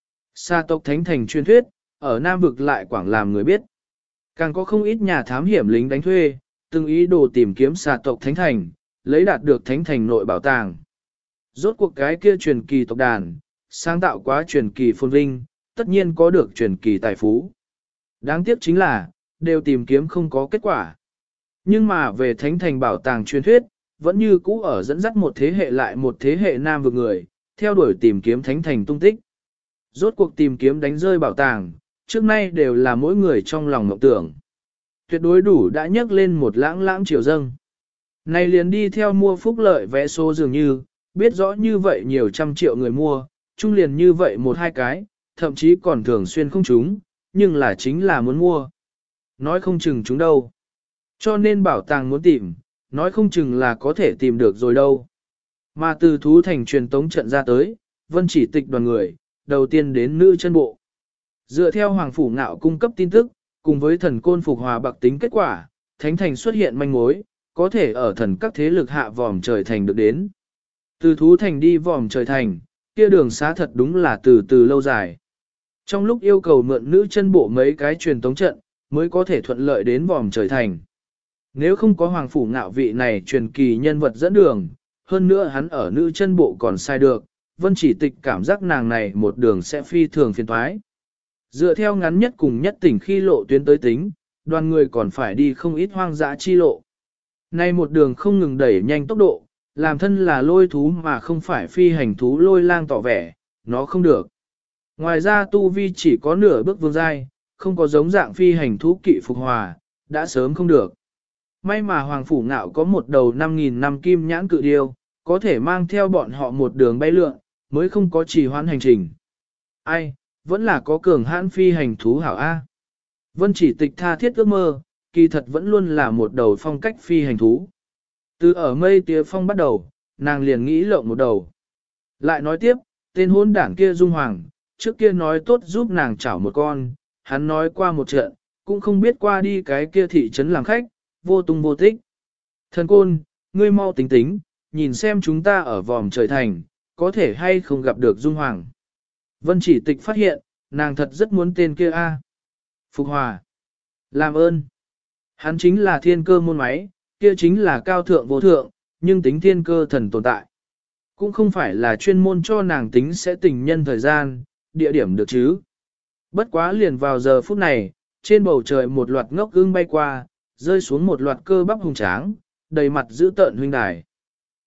Sa tộc thánh thành truyền thuyết, ở Nam Vực lại quảng làm người biết. Càng có không ít nhà thám hiểm lính đánh thuê, từng ý đồ tìm kiếm sa tộc thánh thành, lấy đạt được thánh thành nội bảo tàng. Rốt cuộc cái kia truyền kỳ tộc đàn, sáng tạo quá truyền kỳ phồn vinh, tất nhiên có được truyền kỳ tài phú. Đáng tiếc chính là, đều tìm kiếm không có kết quả. Nhưng mà về thánh thành bảo tàng truyền thuyết, vẫn như cũ ở dẫn dắt một thế hệ lại một thế hệ Nam Vực người, theo đuổi tìm kiếm thánh thành tung tích. Rốt cuộc tìm kiếm đánh rơi bảo tàng, trước nay đều là mỗi người trong lòng mộng tưởng. Tuyệt đối đủ đã nhấc lên một lãng lãng chiều dâng. Này liền đi theo mua phúc lợi vé số dường như, biết rõ như vậy nhiều trăm triệu người mua, chung liền như vậy một hai cái, thậm chí còn thường xuyên không trúng, nhưng là chính là muốn mua. Nói không chừng chúng đâu. Cho nên bảo tàng muốn tìm, nói không chừng là có thể tìm được rồi đâu. Mà từ thú thành truyền tống trận ra tới, Vân Chỉ Tịch đoàn người, đầu tiên đến nữ chân bộ. Dựa theo Hoàng Phủ Ngạo cung cấp tin tức, cùng với thần côn phục hòa bạc tính kết quả, Thánh Thành xuất hiện manh mối, có thể ở thần các thế lực hạ vòm trời thành được đến. Từ thú thành đi vòm trời thành, kia đường xá thật đúng là từ từ lâu dài. Trong lúc yêu cầu mượn nữ chân bộ mấy cái truyền tống trận, mới có thể thuận lợi đến vòm trời thành. Nếu không có Hoàng Phủ Ngạo vị này truyền kỳ nhân vật dẫn đường, hơn nữa hắn ở nữ chân bộ còn sai được, Vân Chỉ Tịch cảm giác nàng này một đường sẽ phi thường phiền toái. Dựa theo ngắn nhất cùng nhất tỉnh khi lộ tuyến tới tính, đoàn người còn phải đi không ít hoang dã chi lộ. Nay một đường không ngừng đẩy nhanh tốc độ, làm thân là lôi thú mà không phải phi hành thú lôi lang tỏ vẻ, nó không được. Ngoài ra tu vi chỉ có nửa bước vương giai, không có giống dạng phi hành thú kỵ phục hòa, đã sớm không được. May mà Hoàng Phủ Ngạo có một đầu 5.000 năm kim nhãn cự điêu, có thể mang theo bọn họ một đường bay lượn, mới không có trì hoãn hành trình. Ai, vẫn là có cường hãn phi hành thú hảo A. Vân Chỉ Tịch tha thiết ước mơ, kỳ thật vẫn luôn là một đầu phong cách phi hành thú. Từ ở mây tía phong bắt đầu, nàng liền nghĩ lộng một đầu. Lại nói tiếp, tên hôn đảng kia Dung Hoàng, trước kia nói tốt giúp nàng chảo một con, hắn nói qua một trận, cũng không biết qua đi cái kia thị trấn làm khách, vô tung vô tích. Thần côn, ngươi mau tính tính, nhìn xem chúng ta ở vòm trời thành, có thể hay không gặp được Dung Hoàng. Vân Chỉ Tịch phát hiện, nàng thật rất muốn tên kia A. Phục Hòa. Làm ơn. Hắn chính là thiên cơ môn máy, kia chính là cao thượng vô thượng, nhưng tính thiên cơ thần tồn tại. Cũng không phải là chuyên môn cho nàng tính sẽ tình nhân thời gian, địa điểm được chứ. Bất quá liền vào giờ phút này, trên bầu trời một loạt ngốc ưng bay qua, rơi xuống một loạt cơ bắp hùng tráng, đầy mặt giữ tợn huynh đài.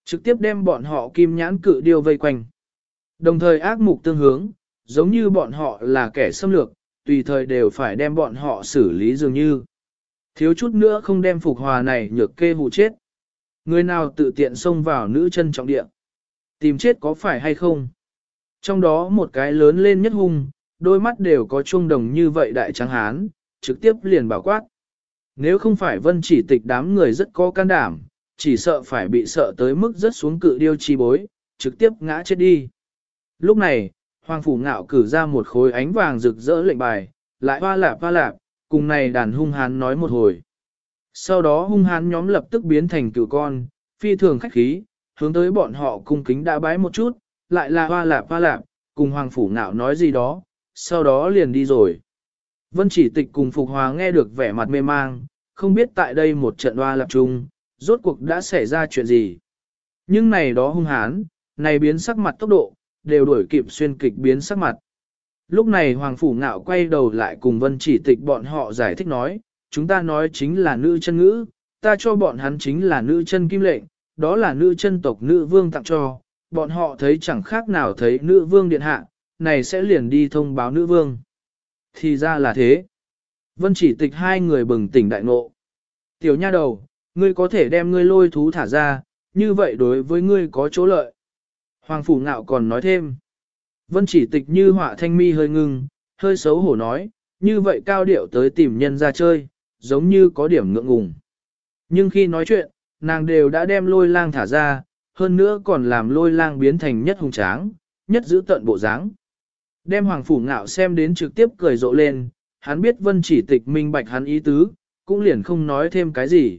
trực tiếp đem bọn họ kim nhãn cự điêu vây quanh. Đồng thời ác mục tương hướng, giống như bọn họ là kẻ xâm lược, tùy thời đều phải đem bọn họ xử lý dường như. Thiếu chút nữa không đem Phục Hòa này nhược kê hù chết. Người nào tự tiện xông vào nữ chân trọng địa. Tìm chết có phải hay không? Trong đó một cái lớn lên nhất hung, đôi mắt đều có chuông đồng như vậy đại trắng hán, trực tiếp liền bảo quát. Nếu không phải Vân Chỉ Tịch đám người rất có can đảm, chỉ sợ phải bị sợ tới mức rất xuống cự điêu chi bối, trực tiếp ngã chết đi. Lúc này, Hoàng Phủ Ngạo cử ra một khối ánh vàng rực rỡ lệnh bài, lại hoa lạp, cùng này đàn hung hán nói một hồi. Sau đó hung hán nhóm lập tức biến thành cừu con, phi thường khách khí, hướng tới bọn họ cung kính đã bái một chút, lại là hoa lạp, cùng Hoàng Phủ Ngạo nói gì đó, sau đó liền đi rồi. Vân Chỉ Tịch cùng Phục Hòa nghe được vẻ mặt mê mang, không biết tại đây một trận hoa lạp chung, rốt cuộc đã xảy ra chuyện gì. Nhưng này đó hung hán, này biến sắc mặt tốc độ, đều đuổi kịp xuyên kịch biến sắc mặt. Lúc này Hoàng Phủ Ngạo quay đầu lại cùng Vân Chỉ Tịch bọn họ giải thích nói, chúng ta nói chính là nữ chân ngữ, ta cho bọn hắn chính là nữ chân kim lệnh, đó là nữ chân tộc nữ vương tặng cho, bọn họ thấy chẳng khác nào thấy nữ vương điện hạ, này sẽ liền đi thông báo nữ vương. Thì ra là thế. Vân Chỉ Tịch hai người bừng tỉnh đại ngộ. Tiểu nha đầu, ngươi có thể đem ngươi lôi thú thả ra, như vậy đối với ngươi có chỗ lợi. Hoàng Phủ Ngạo còn nói thêm. Vân Chỉ Tịch như họa thanh mi hơi ngưng, hơi xấu hổ nói, như vậy cao điệu tới tìm nhân ra chơi, giống như có điểm ngượng ngùng. Nhưng khi nói chuyện, nàng đều đã đem lôi lang thả ra, hơn nữa còn làm lôi lang biến thành nhất hùng tráng, nhất giữ tận bộ dáng. Đem Hoàng Phủ Ngạo xem đến trực tiếp cười rộ lên, hắn biết Vân Chỉ Tịch minh bạch hắn ý tứ, cũng liền không nói thêm cái gì.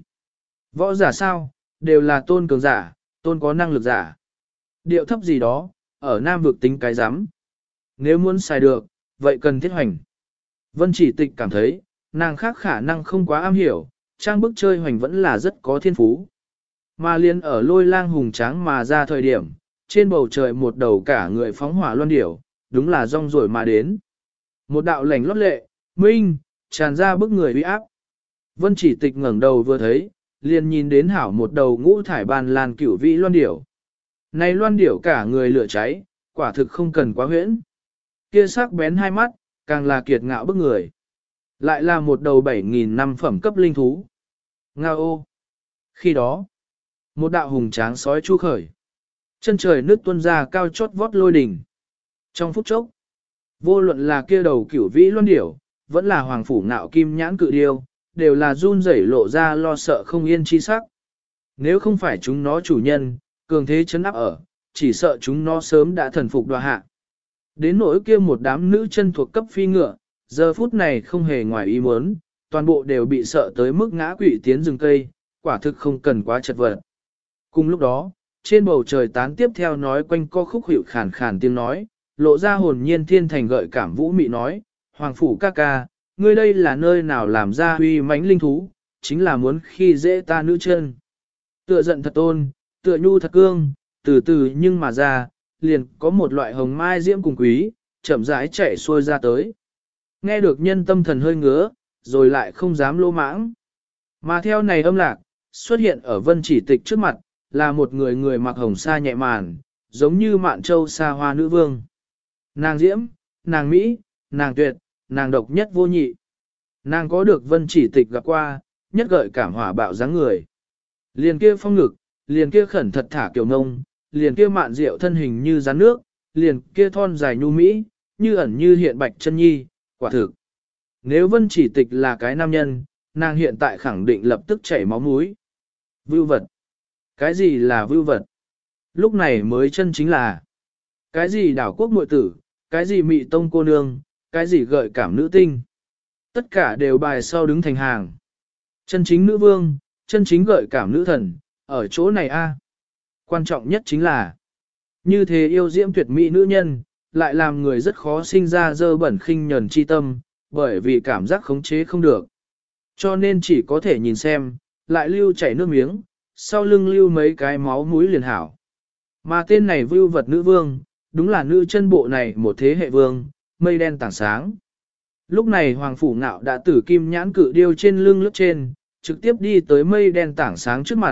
Võ giả sao, đều là tôn cường giả, tôn có năng lực giả. Điệu thấp gì đó, ở Nam vực tính cái rắm. Nếu muốn xài được, vậy cần thiết hoành. Vân Chỉ Tịch cảm thấy, nàng khác khả năng không quá am hiểu, trang bức chơi hoành vẫn là rất có thiên phú. Mà liên ở lôi lang hùng tráng mà ra thời điểm, trên bầu trời một đầu cả người phóng hỏa loan điểu, đúng là rong rồi mà đến. Một đạo lành lót lệ, minh, tràn ra bức người uy áp. Vân Chỉ Tịch ngẩng đầu vừa thấy, liền nhìn đến hảo một đầu ngũ thải ban lan cửu vĩ loan điểu. Này loan điểu cả người lửa cháy, quả thực không cần quá huyễn. Kia sắc bén hai mắt, càng là kiệt ngạo bức người. Lại là một đầu 7.000 năm phẩm cấp linh thú. Ngao ô. Khi đó, một đạo hùng tráng sói chu khởi. Chân trời nước tuôn ra cao chót vót lôi đỉnh. Trong phút chốc, vô luận là kia đầu cửu vĩ loan điểu, vẫn là Hoàng Phủ Ngạo kim nhãn cự điêu, đều là run rẩy lộ ra lo sợ không yên chi sắc. Nếu không phải chúng nó chủ nhân, cường thế chấn áp ở, chỉ sợ chúng nó sớm đã thần phục đoạ hạ. Đến nỗi kia một đám nữ chân thuộc cấp phi ngựa, giờ phút này không hề ngoài ý muốn, toàn bộ đều bị sợ tới mức ngã quỵ tiến rừng cây, quả thực không cần quá chật vật. Cùng lúc đó, trên bầu trời tán tiếp theo nói quanh co khúc hiệu khàn khàn tiếng nói, lộ ra hồn nhiên thiên thành gợi cảm vũ mị nói, Hoàng Phủ ca ca, ngươi đây là nơi nào làm ra huy mãnh linh thú, chính là muốn khi dễ ta nữ chân. Tựa giận thật tôn, tựa nhu thật cương, từ từ nhưng mà ra, liền có một loại hồng mai diễm cùng quý, chậm rãi chạy xuôi ra tới. Nghe được nhân tâm thần hơi ngứa, rồi lại không dám lô mãng. Mà theo này âm lạc, xuất hiện ở Vân Chỉ Tịch trước mặt, là một người mặc hồng sa nhẹ màn, giống như mạn châu sa hoa nữ vương. Nàng diễm, nàng mỹ, nàng tuyệt, nàng độc nhất vô nhị. Nàng có được Vân Chỉ Tịch gặp qua, nhất gợi cảm hỏa bạo dáng người. Liền kia phong ngực, liền kia khẩn thật thả kiểu ngông, liền kia mạn rượu thân hình như rắn nước, liền kia thon dài nhu mỹ, như ẩn như hiện bạch chân nhi, quả thực. Nếu Vân Chỉ Tịch là cái nam nhân, nàng hiện tại khẳng định lập tức chảy máu mũi. Vưu vật. Cái gì là vưu vật? Lúc này mới chân chính là cái gì đảo quốc muội tử, cái gì mị tông cô nương, cái gì gợi cảm nữ tinh. Tất cả đều bài sau đứng thành hàng. Chân chính nữ vương, chân chính gợi cảm nữ thần, ở chỗ này a. Quan trọng nhất chính là, như thế yêu diễm tuyệt mỹ nữ nhân, lại làm người rất khó sinh ra dơ bẩn khinh nhẫn chi tâm, bởi vì cảm giác khống chế không được. Cho nên chỉ có thể nhìn xem, lại lưu chảy nước miếng, sau lưng lưu mấy cái máu mũi liền hảo. Mà tên này vưu vật nữ vương, đúng là nữ chân bộ này một thế hệ vương, mây đen tảng sáng. Lúc này Hoàng Phủ Ngạo đã tử kim nhãn cự điêu trên lưng lướt trên, trực tiếp đi tới mây đen tảng sáng trước mặt,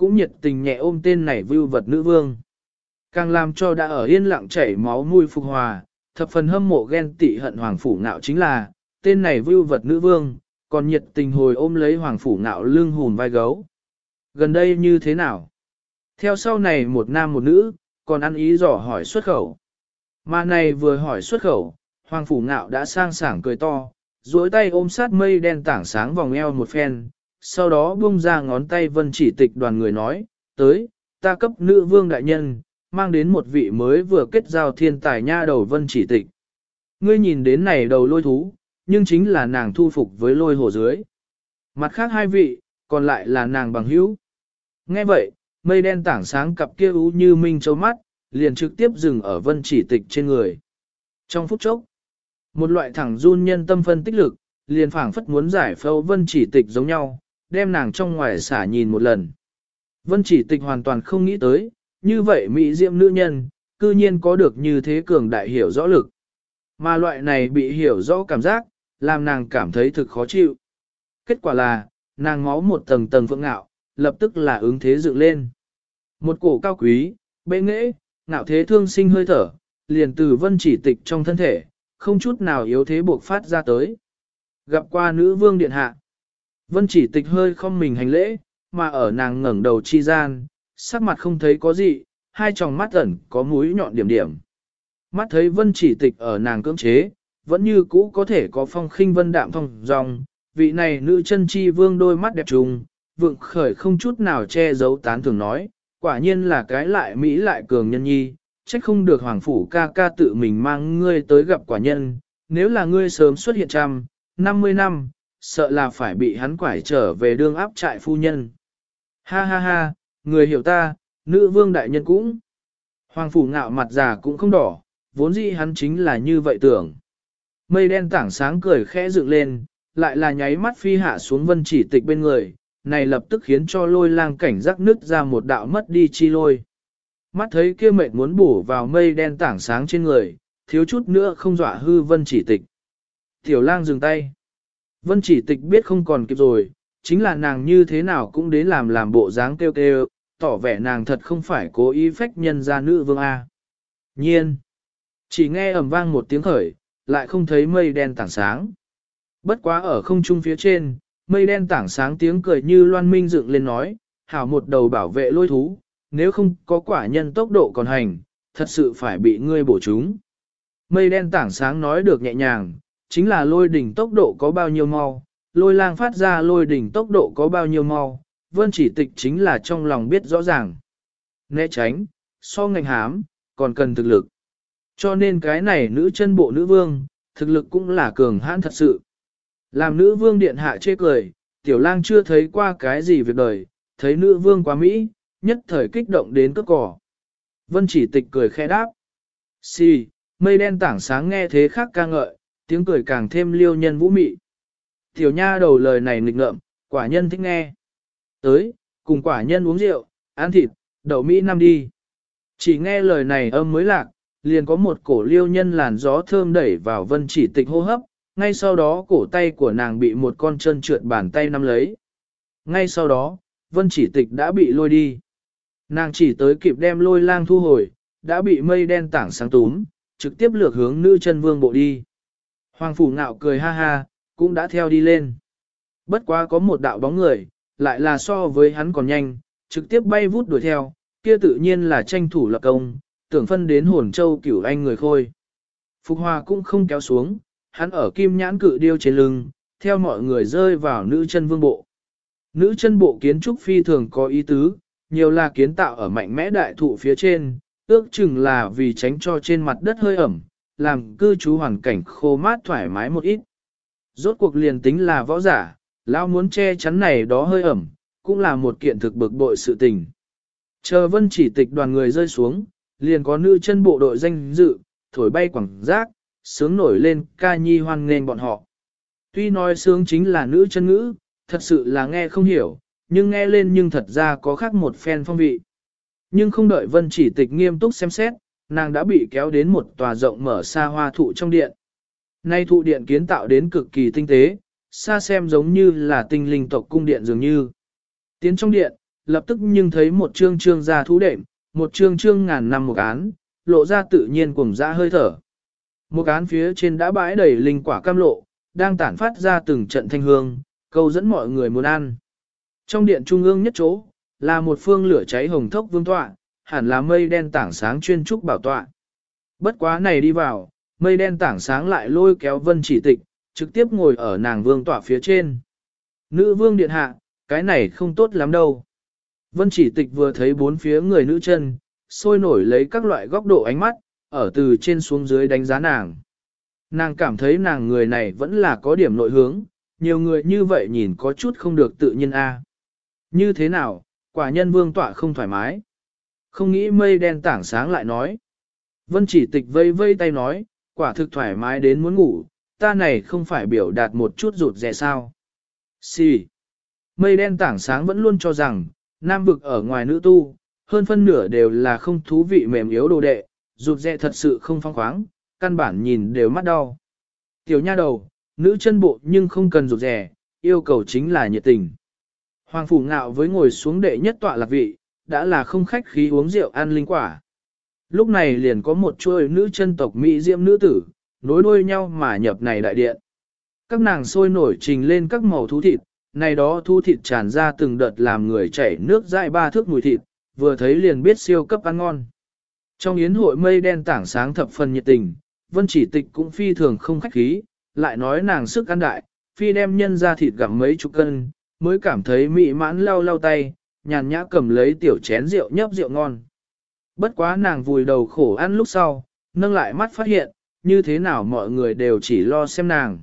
cũng nhiệt tình nhẹ ôm tên này vưu vật nữ vương. Càng làm cho đã ở yên lặng chảy máu nuôi Phục Hòa, thập phần hâm mộ ghen tị hận Hoàng Phủ Ngạo chính là, tên này vưu vật nữ vương, còn nhiệt tình hồi ôm lấy Hoàng Phủ Ngạo lưng hùn vai gấu. Gần đây như thế nào? Theo sau này một nam một nữ, còn ăn ý dò hỏi xuất khẩu. Mà này vừa hỏi xuất khẩu, Hoàng Phủ Ngạo đã sang sảng cười to, duỗi tay ôm sát mây đen tảng sáng vòng eo một phen, sau đó buông ra ngón tay Vân Chỉ Tịch đoàn người nói, tới, ta cấp nữ vương đại nhân, mang đến một vị mới vừa kết giao thiên tài nha đầu Vân Chỉ Tịch. Ngươi nhìn đến này đầu lôi thú, nhưng chính là nàng thu phục với lôi hồ dưới. Mặt khác hai vị, còn lại là nàng bằng hữu. Nghe vậy, mây đen tảng sáng cặp kia ú như minh châu mắt, liền trực tiếp dừng ở Vân Chỉ Tịch trên người. Trong phút chốc, một loại thẳng run nhân tâm phân tích lực, liền phảng phất muốn giải phẫu Vân Chỉ Tịch giống nhau, đem nàng trong ngoài xả nhìn một lần. Vân Chỉ Tịch hoàn toàn không nghĩ tới, như vậy mỹ diệm nữ nhân, cư nhiên có được như thế cường đại hiểu rõ lực. Mà loại này bị hiểu rõ cảm giác, làm nàng cảm thấy thực khó chịu. Kết quả là, nàng máu một tầng tầng vượng ngạo, lập tức là ứng thế dựng lên. Một cổ cao quý, bệ nghệ, ngạo thế thương sinh hơi thở, liền từ Vân Chỉ Tịch trong thân thể, không chút nào yếu thế buộc phát ra tới. Gặp qua nữ vương điện hạ, Vân Chỉ Tịch hơi không mình hành lễ, mà ở nàng ngẩng đầu chi gian, sắc mặt không thấy có gì, hai tròng mắt ẩn có mũi nhọn điểm điểm. Mắt thấy Vân Chỉ Tịch ở nàng cưỡng chế, vẫn như cũ có thể có phong khinh vân đạm thông dong, vị này nữ chân chi vương đôi mắt đẹp trùng, vượng khởi không chút nào che giấu tán thường nói, quả nhiên là cái lại Mỹ lại cường nhân nhi, trách không được Hoàng Phủ ca ca tự mình mang ngươi tới gặp quả nhân, nếu là ngươi sớm xuất hiện 50 năm, sợ là phải bị hắn quải trở về đương áp trại phu nhân. Ha ha ha, người hiểu ta, nữ vương đại nhân cũng. Hoàng Phủ Ngạo mặt già cũng không đỏ, vốn dĩ hắn chính là như vậy tưởng. Mây đen tảng sáng cười khẽ dựng lên, lại là nháy mắt phi hạ xuống Vân Chỉ Tịch bên người, này lập tức khiến cho lôi lang cảnh giác nứt ra một đạo mất đi chi lôi. Mắt thấy kia mệnh muốn bổ vào mây đen tảng sáng trên người, thiếu chút nữa không dọa hư Vân Chỉ Tịch. Tiểu lang dừng tay. Vân Chỉ Tịch biết không còn kịp rồi, chính là nàng như thế nào cũng đến làm bộ dáng kêu kêu, tỏ vẻ nàng thật không phải cố ý phách nhân ra nữ vương A. Nhiên. Chỉ nghe ầm vang một tiếng khởi, lại không thấy mây đen tảng sáng. Bất quá ở không trung phía trên, mây đen tảng sáng tiếng cười như loan minh dựng lên nói, hảo một đầu bảo vệ lôi thú, nếu không có quả nhân tốc độ còn hành, thật sự phải bị ngươi bổ chúng. Mây đen tảng sáng nói được nhẹ nhàng, chính là lôi đỉnh tốc độ có bao nhiêu mau, lôi lang phát ra lôi đỉnh tốc độ có bao nhiêu mau, Vân Chỉ Tịch chính là trong lòng biết rõ ràng. Né tránh, so ngành hám, còn cần thực lực. Cho nên cái này nữ chân bộ nữ vương, thực lực cũng là cường hãn thật sự. Làm nữ vương điện hạ chê cười, tiểu lang chưa thấy qua cái gì việc đời, thấy nữ vương quá Mỹ, nhất thời kích động đến cất cỏ. Vân Chỉ Tịch cười khẽ đáp. Xì, mây đen tảng sáng nghe thế khác ca ngợi, tiếng cười càng thêm liêu nhân vũ mị. Tiểu nha đầu lời này nghịch ngợm, quả nhân thích nghe. Tới, cùng quả nhân uống rượu, ăn thịt, đậu Mỹ Nam đi. Chỉ nghe lời này âm mới lạc, liền có một cổ liêu nhân làn gió thơm đẩy vào Vân Chỉ Tịch hô hấp, ngay sau đó cổ tay của nàng bị một con chân trượt bàn tay nắm lấy. Ngay sau đó, Vân Chỉ Tịch đã bị lôi đi. Nàng chỉ tới kịp đem lôi lang thu hồi, đã bị mây đen tảng sáng túm, trực tiếp lược hướng nữ chân vương bộ đi. Hoàng Phủ Ngạo cười ha ha, cũng đã theo đi lên. Bất quá có một đạo bóng người, lại là so với hắn còn nhanh, trực tiếp bay vút đuổi theo, kia tự nhiên là tranh thủ lập công, tưởng phân đến hồn châu cửu anh người khôi. Phục Hòa cũng không kéo xuống, hắn ở kim nhãn cự điêu trên lưng, theo mọi người rơi vào nữ chân vương bộ. Nữ chân bộ kiến trúc phi thường có ý tứ, nhiều là kiến tạo ở mạnh mẽ đại thụ phía trên, ước chừng là vì tránh cho trên mặt đất hơi ẩm, làm cư trú hoàn cảnh khô mát thoải mái một ít. Rốt cuộc liền tính là võ giả, lão muốn che chắn này đó hơi ẩm, cũng là một kiện thực bực bội sự tình. Chờ Vân Chỉ Tịch đoàn người rơi xuống, liền có nữ chân bộ đội danh dự, thổi bay quảng giác, sướng nổi lên ca nhi hoan nghênh bọn họ. Tuy nói sướng chính là nữ chân ngữ, thật sự là nghe không hiểu, nhưng nghe lên nhưng thật ra có khác một phen phong vị. Nhưng không đợi Vân Chỉ Tịch nghiêm túc xem xét, nàng đã bị kéo đến một tòa rộng mở xa hoa thụ trong điện. Nay thụ điện kiến tạo đến cực kỳ tinh tế, xa xem giống như là tinh linh tộc cung điện dường như. Tiến trong điện, lập tức nhưng thấy một trương trương ra thú đệm, một trương trương ngàn năm một án, lộ ra tự nhiên cùng ra hơi thở. Một án phía trên đã bãi đầy linh quả cam lộ, đang tản phát ra từng trận thanh hương, câu dẫn mọi người muốn ăn. Trong điện trung ương nhất chỗ, là một phương lửa cháy hồng thốc vương tọa, hẳn là mây đen tảng sáng chuyên trúc bảo tọa. Bất quá này đi vào, mây đen tảng sáng lại lôi kéo Vân Chỉ Tịch, trực tiếp ngồi ở nàng vương tọa phía trên. Nữ vương điện hạ, cái này không tốt lắm đâu. Vân Chỉ Tịch vừa thấy bốn phía người nữ chân, sôi nổi lấy các loại góc độ ánh mắt, ở từ trên xuống dưới đánh giá nàng. Nàng cảm thấy nàng người này vẫn là có điểm nội hướng, nhiều người như vậy nhìn có chút không được tự nhiên a. Như thế nào, quả nhân vương tọa không thoải mái. Không nghĩ mây đen tảng sáng lại nói. Vân Chỉ Tịch vây vây tay nói, quả thực thoải mái đến muốn ngủ, ta này không phải biểu đạt một chút rụt rè sao. Xì. Mây đen tảng sáng vẫn luôn cho rằng, nam vực ở ngoài nữ tu, hơn phân nửa đều là không thú vị mềm yếu đồ đệ, rụt rè thật sự không phong khoáng, căn bản nhìn đều mắt đau. Tiểu nha đầu, nữ chân bộ nhưng không cần rụt rè, yêu cầu chính là nhiệt tình. Hoàng phủ ngạo với ngồi xuống đệ nhất tọa lạc vị, đã là không khách khí uống rượu ăn linh quả. Lúc này liền có một chuôi nữ chân tộc Mỹ diễm nữ tử, nối đuôi nhau mà nhập này đại điện. Các nàng sôi nổi trình lên các màu thú thịt, này đó thú thịt tràn ra từng đợt làm người chảy nước dãi 3 thước mùi thịt, vừa thấy liền biết siêu cấp ăn ngon. Trong yến hội mây đen tảng sáng thập phần nhiệt tình, Vân Chỉ Tịch cũng phi thường không khách khí, lại nói nàng sức ăn đại, phi đem nhân ra thịt gặm mấy chục cân, mới cảm thấy mị mãn lau lau tay, nhàn nhã cầm lấy tiểu chén rượu nhấp rượu ngon. Bất quá nàng vùi đầu khổ ăn lúc sau, nâng lại mắt phát hiện, như thế nào mọi người đều chỉ lo xem nàng.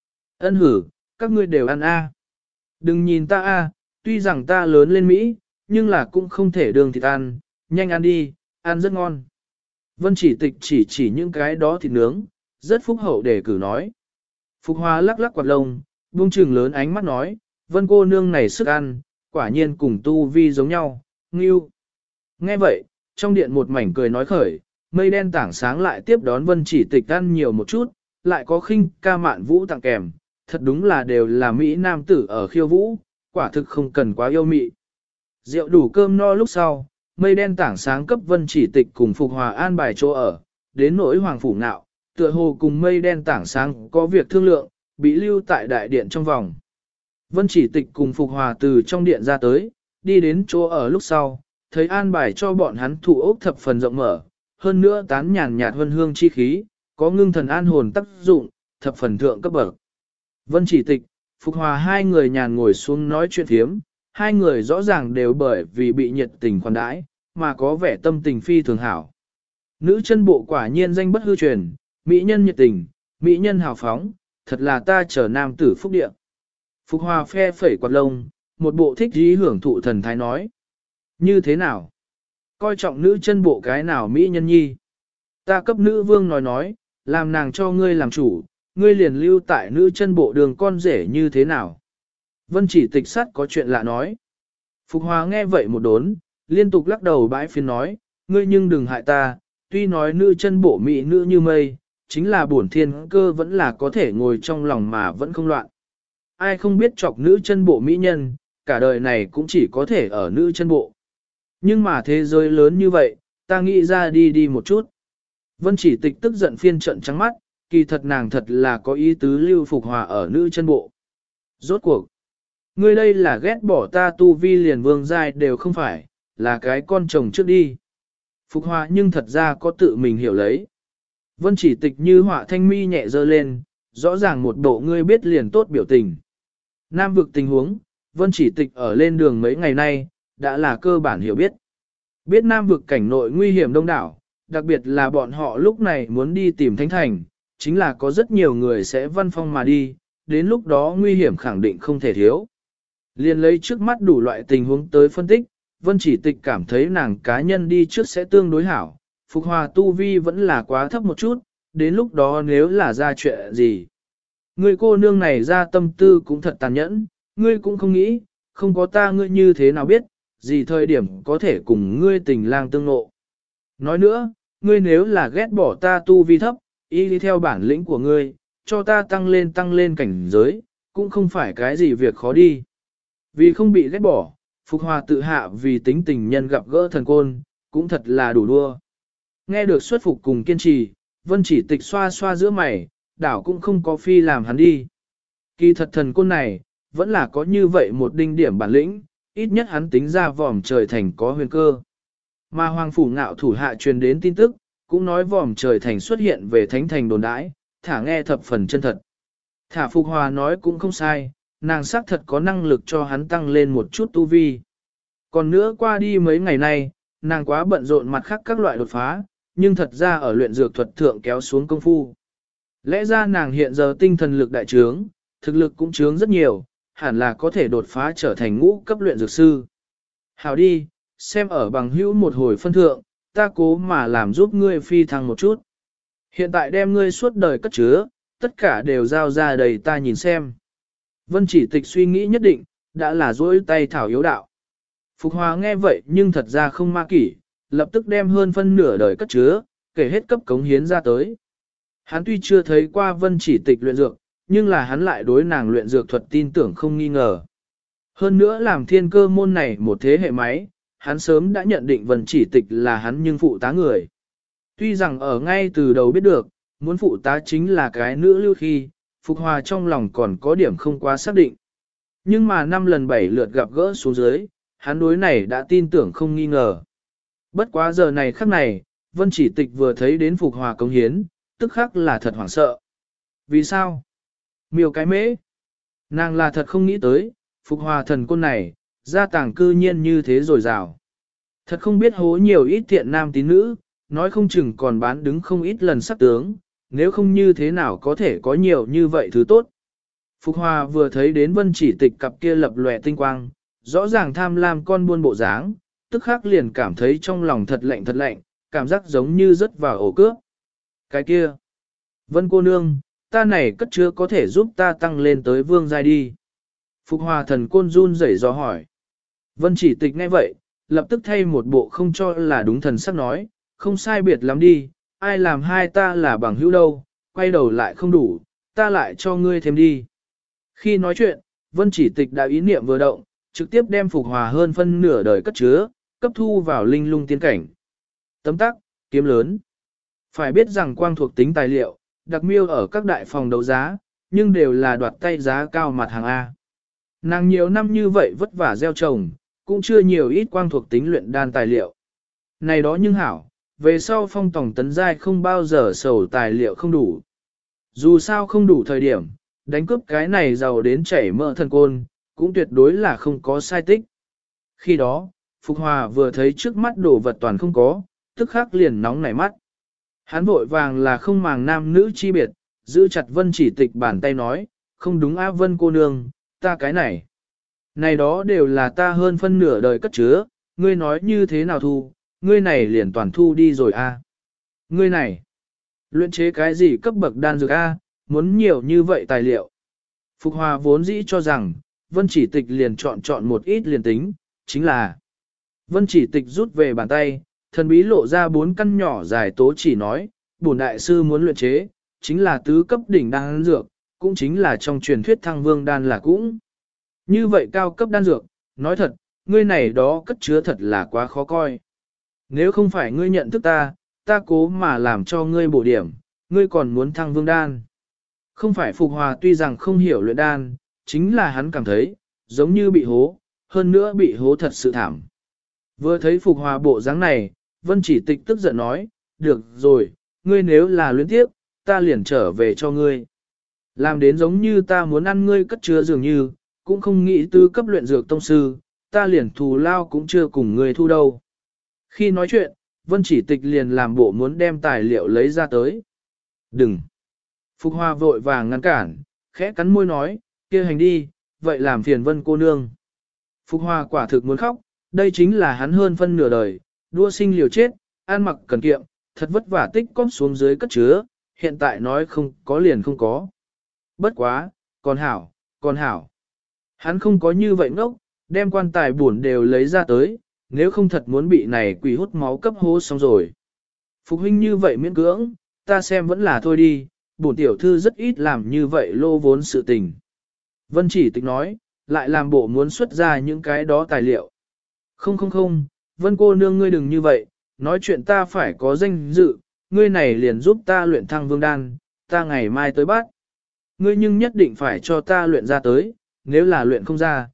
Ân hử, các ngươi đều ăn a. Đừng nhìn ta a, tuy rằng ta lớn lên Mỹ, nhưng là cũng không thể đường thịt ăn, nhanh ăn đi, ăn rất ngon. Vân Chỉ Tịch chỉ những cái đó thịt nướng, rất phúc hậu để cử nói. Phục Hoa lắc lắc quạt lông, buông trừng lớn ánh mắt nói, Vân cô nương này sức ăn, quả nhiên cùng tu vi giống nhau, ngưu. Nghe vậy, trong điện một mảnh cười nói khởi, mây đen tảng sáng lại tiếp đón Vân Chỉ Tịch ăn nhiều một chút, lại có khinh ca mạn vũ tặng kèm, thật đúng là đều là Mỹ nam tử ở khiêu vũ, quả thực không cần quá yêu mị. Rượu đủ cơm no lúc sau, mây đen tảng sáng cấp Vân Chỉ Tịch cùng Phục Hòa an bài chỗ ở, đến nỗi Hoàng Phủ Nạo, tựa hồ cùng mây đen tảng sáng có việc thương lượng, bị lưu tại đại điện trong vòng. Vân Chỉ Tịch cùng Phục Hòa từ trong điện ra tới, đi đến chỗ ở lúc sau, thấy an bài cho bọn hắn thủ ốc thập phần rộng mở, hơn nữa tán nhàn nhạt vân hương chi khí, có ngưng thần an hồn tác dụng, thập phần thượng cấp bậc. Vân Chỉ Tịch, Phục Hòa hai người nhàn ngồi xuống nói chuyện thiếm, hai người rõ ràng đều bởi vì bị nhiệt tình khoản đãi, mà có vẻ tâm tình phi thường hảo. Nữ chân bộ quả nhiên danh bất hư truyền, mỹ nhân nhiệt tình, mỹ nhân hào phóng, thật là ta chờ nam tử phúc địa. Phục Hòa phe phẩy quạt lông, một bộ thích dí hưởng thụ thần thái nói. Như thế nào? Coi trọng nữ chân bộ cái nào mỹ nhân nhi? Ta cấp nữ vương nói, làm nàng cho ngươi làm chủ, ngươi liền lưu tại nữ chân bộ đường con rể như thế nào? Vân Chỉ Tịch sắt có chuyện lạ nói. Phục Hòa nghe vậy một đốn, liên tục lắc đầu bãi phiền nói, ngươi nhưng đừng hại ta, tuy nói nữ chân bộ mỹ nữ như mây, chính là bổn thiên cơ vẫn là có thể ngồi trong lòng mà vẫn không loạn. Ai không biết chọc nữ chân bộ mỹ nhân, cả đời này cũng chỉ có thể ở nữ chân bộ. Nhưng mà thế giới lớn như vậy, ta nghĩ ra đi một chút. Vân Chỉ Tịch tức giận phiên trận trắng mắt, kỳ thật nàng thật là có ý tứ lưu Phục Hòa ở nữ chân bộ. Rốt cuộc, ngươi đây là ghét bỏ ta tu vi liền vương giai đều không phải, là cái con chồng trước đi. Phục Hòa nhưng thật ra có tự mình hiểu lấy. Vân Chỉ Tịch như họa thanh mi nhẹ dơ lên, rõ ràng một bộ ngươi biết liền tốt biểu tình. Nam vực tình huống, Vân Chỉ Tịch ở lên đường mấy ngày nay, đã là cơ bản hiểu biết. Biết Nam vực cảnh nội nguy hiểm đông đảo, đặc biệt là bọn họ lúc này muốn đi tìm Thánh Thành, chính là có rất nhiều người sẽ văn phong mà đi, đến lúc đó nguy hiểm khẳng định không thể thiếu. Liên lấy trước mắt đủ loại tình huống tới phân tích, Vân Chỉ Tịch cảm thấy nàng cá nhân đi trước sẽ tương đối hảo, Phục Hòa tu vi vẫn là quá thấp một chút, đến lúc đó nếu là ra chuyện gì. Người cô nương này ra tâm tư cũng thật tàn nhẫn, ngươi cũng không nghĩ, không có ta ngươi như thế nào biết, gì thời điểm có thể cùng ngươi tình lang tương ngộ. Nói nữa, ngươi nếu là ghét bỏ ta tu vi thấp, y đi theo bản lĩnh của ngươi, cho ta tăng lên cảnh giới, cũng không phải cái gì việc khó đi. Vì không bị ghét bỏ, Phục Hòa tự hạ vì tính tình nhân gặp gỡ thần côn, cũng thật là đủ đua. Nghe được xuất phục cùng kiên trì, Vân Chỉ Tịch xoa xoa giữa mày, đảo cũng không có phi làm hắn đi. Kỳ thật thần côn này, vẫn là có như vậy một đinh điểm bản lĩnh, ít nhất hắn tính ra vòm trời thành có huyền cơ. Mà Hoàng Phủ Ngạo thủ hạ truyền đến tin tức, cũng nói vòm trời thành xuất hiện về thánh thành đồn đãi, thả nghe thập phần chân thật. Thả Phục Hòa nói cũng không sai, nàng xác thật có năng lực cho hắn tăng lên một chút tu vi. Còn nữa qua đi mấy ngày nay, nàng quá bận rộn mặt khác các loại đột phá, nhưng thật ra ở luyện dược thuật thượng kéo xuống công phu. Lẽ ra nàng hiện giờ tinh thần lực đại trướng, thực lực cũng trướng rất nhiều, hẳn là có thể đột phá trở thành ngũ cấp luyện dược sư. Hào đi, xem ở bằng hữu một hồi phân thượng, ta cố mà làm giúp ngươi phi thăng một chút. Hiện tại đem ngươi suốt đời cất chứa, tất cả đều giao ra đầy ta nhìn xem. Vân Chỉ Tịch suy nghĩ nhất định, đã là dỗi tay thảo yếu đạo. Phục Hòa nghe vậy nhưng thật ra không ma kỷ, lập tức đem hơn phân nửa đời cất chứa, kể hết cấp cống hiến ra tới. Hắn tuy chưa thấy qua Vân Chỉ Tịch luyện dược, nhưng là hắn lại đối nàng luyện dược thuật tin tưởng không nghi ngờ. Hơn nữa làm thiên cơ môn này một thế hệ máy, hắn sớm đã nhận định Vân Chỉ Tịch là hắn nhưng phụ tá người. Tuy rằng ở ngay từ đầu biết được, muốn phụ tá chính là cái nữ lưu khi, Phục Hòa trong lòng còn có điểm không quá xác định. Nhưng mà 5 lần 7 lượt gặp gỡ xuống dưới, hắn đối này đã tin tưởng không nghi ngờ. Bất quá giờ này khắc này, Vân Chỉ Tịch vừa thấy đến Phục Hòa cống hiến, tức khắc là thật hoảng sợ. Vì sao? Miêu cái mễ. Nàng là thật không nghĩ tới, Phục Hòa thần côn này, gia tàng cư nhiên như thế rồi rào. Thật không biết hố nhiều ít thiện nam tín nữ, nói không chừng còn bán đứng không ít lần sắc tướng, nếu không như thế nào có thể có nhiều như vậy thứ tốt. Phục Hòa vừa thấy đến Vân Chỉ Tịch cặp kia lập lòe tinh quang, rõ ràng tham lam con buôn bộ dáng, tức khắc liền cảm thấy trong lòng thật lạnh, cảm giác giống như rớt vào ổ cướp. Cái kia, Vân cô nương, ta này cất chứa có thể giúp ta tăng lên tới vương giai đi. Phục Hòa thần côn run rẩy do hỏi. Vân Chỉ Tịch nghe vậy, lập tức thay một bộ không cho là đúng thần sắc nói, không sai biệt lắm đi, ai làm hai ta là bằng hữu đâu, quay đầu lại không đủ, ta lại cho ngươi thêm đi. Khi nói chuyện, Vân Chỉ Tịch đã ý niệm vừa động, trực tiếp đem Phục Hòa hơn phân nửa đời cất chứa, cấp thu vào linh lung tiên cảnh. Tấm tắc, kiếm lớn. Phải biết rằng quang thuộc tính tài liệu, đặc miêu ở các đại phòng đấu giá, nhưng đều là đoạt tay giá cao mặt hàng A. Nàng nhiều năm như vậy vất vả gieo trồng, cũng chưa nhiều ít quang thuộc tính luyện đan tài liệu. Này đó nhưng hảo, về sau phong tổng tấn giai không bao giờ sầu tài liệu không đủ. Dù sao không đủ thời điểm, đánh cướp cái này giàu đến chảy mỡ thần côn, cũng tuyệt đối là không có sai tích. Khi đó, Phục Hòa vừa thấy trước mắt đồ vật toàn không có, tức khắc liền nóng nảy mắt. Hắn vội vàng là không màng nam nữ chi biệt, giữ chặt Vân Chỉ Tịch bàn tay nói, không đúng á Vân cô nương, ta cái này. Này đó đều là ta hơn phân nửa đời cất chứa, ngươi nói như thế nào thu, ngươi này liền toàn thu đi rồi a. Ngươi này, luyện chế cái gì cấp bậc đan dược a, muốn nhiều như vậy tài liệu. Phục Hòa vốn dĩ cho rằng, Vân Chỉ Tịch liền chọn một ít liền tính, chính là Vân Chỉ Tịch rút về bàn tay, thần bí lộ ra 4 căn nhỏ dài tố chỉ nói, bổn đại sư muốn luyện chế, chính là tứ cấp đỉnh đan dược, cũng chính là trong truyền thuyết thăng vương đan là cũng. Như vậy cao cấp đan dược, nói thật, ngươi này đó cất chứa thật là quá khó coi. Nếu không phải ngươi nhận thức ta, ta cố mà làm cho ngươi bổ điểm, ngươi còn muốn thăng vương đan. Không phải Phục Hòa tuy rằng không hiểu luyện đan, chính là hắn cảm thấy, giống như bị hố, hơn nữa bị hố thật sự thảm. Vừa thấy Phục Hòa bộ dáng này, Vân Chỉ Tịch tức giận nói, được rồi, ngươi nếu là luyến tiếp, ta liền trở về cho ngươi. Làm đến giống như ta muốn ăn ngươi cất chứa dường như, cũng không nghĩ tư cấp luyện dược tông sư, ta liền thù lao cũng chưa cùng ngươi thu đâu. Khi nói chuyện, Vân Chỉ Tịch liền làm bộ muốn đem tài liệu lấy ra tới. Đừng! Phục Hòa vội vàng ngăn cản, khẽ cắn môi nói, kia hành đi, vậy làm phiền Vân cô nương. Phục Hòa quả thực muốn khóc, đây chính là hắn hơn phân nửa đời, đua sinh liều chết, ăn mặc cần kiệm, thật vất vả tích cóp xuống dưới cất chứa, hiện tại nói không có liền không có. Bất quá, còn hảo, còn hảo. Hắn không có như vậy ngốc, đem quan tài buồn đều lấy ra tới, nếu không thật muốn bị này quỷ hút máu cấp hố xong rồi. Phục huynh như vậy miễn cưỡng, ta xem vẫn là thôi đi, bổn tiểu thư rất ít làm như vậy lô vốn sự tình. Vân Chỉ Tịch nói, lại làm bộ muốn xuất ra những cái đó tài liệu, Không không không, Vân cô nương ngươi đừng như vậy, nói chuyện ta phải có danh dự, ngươi này liền giúp ta luyện thăng vương đan, ta ngày mai tới bắt. Ngươi nhưng nhất định phải cho ta luyện ra tới, nếu là luyện không ra,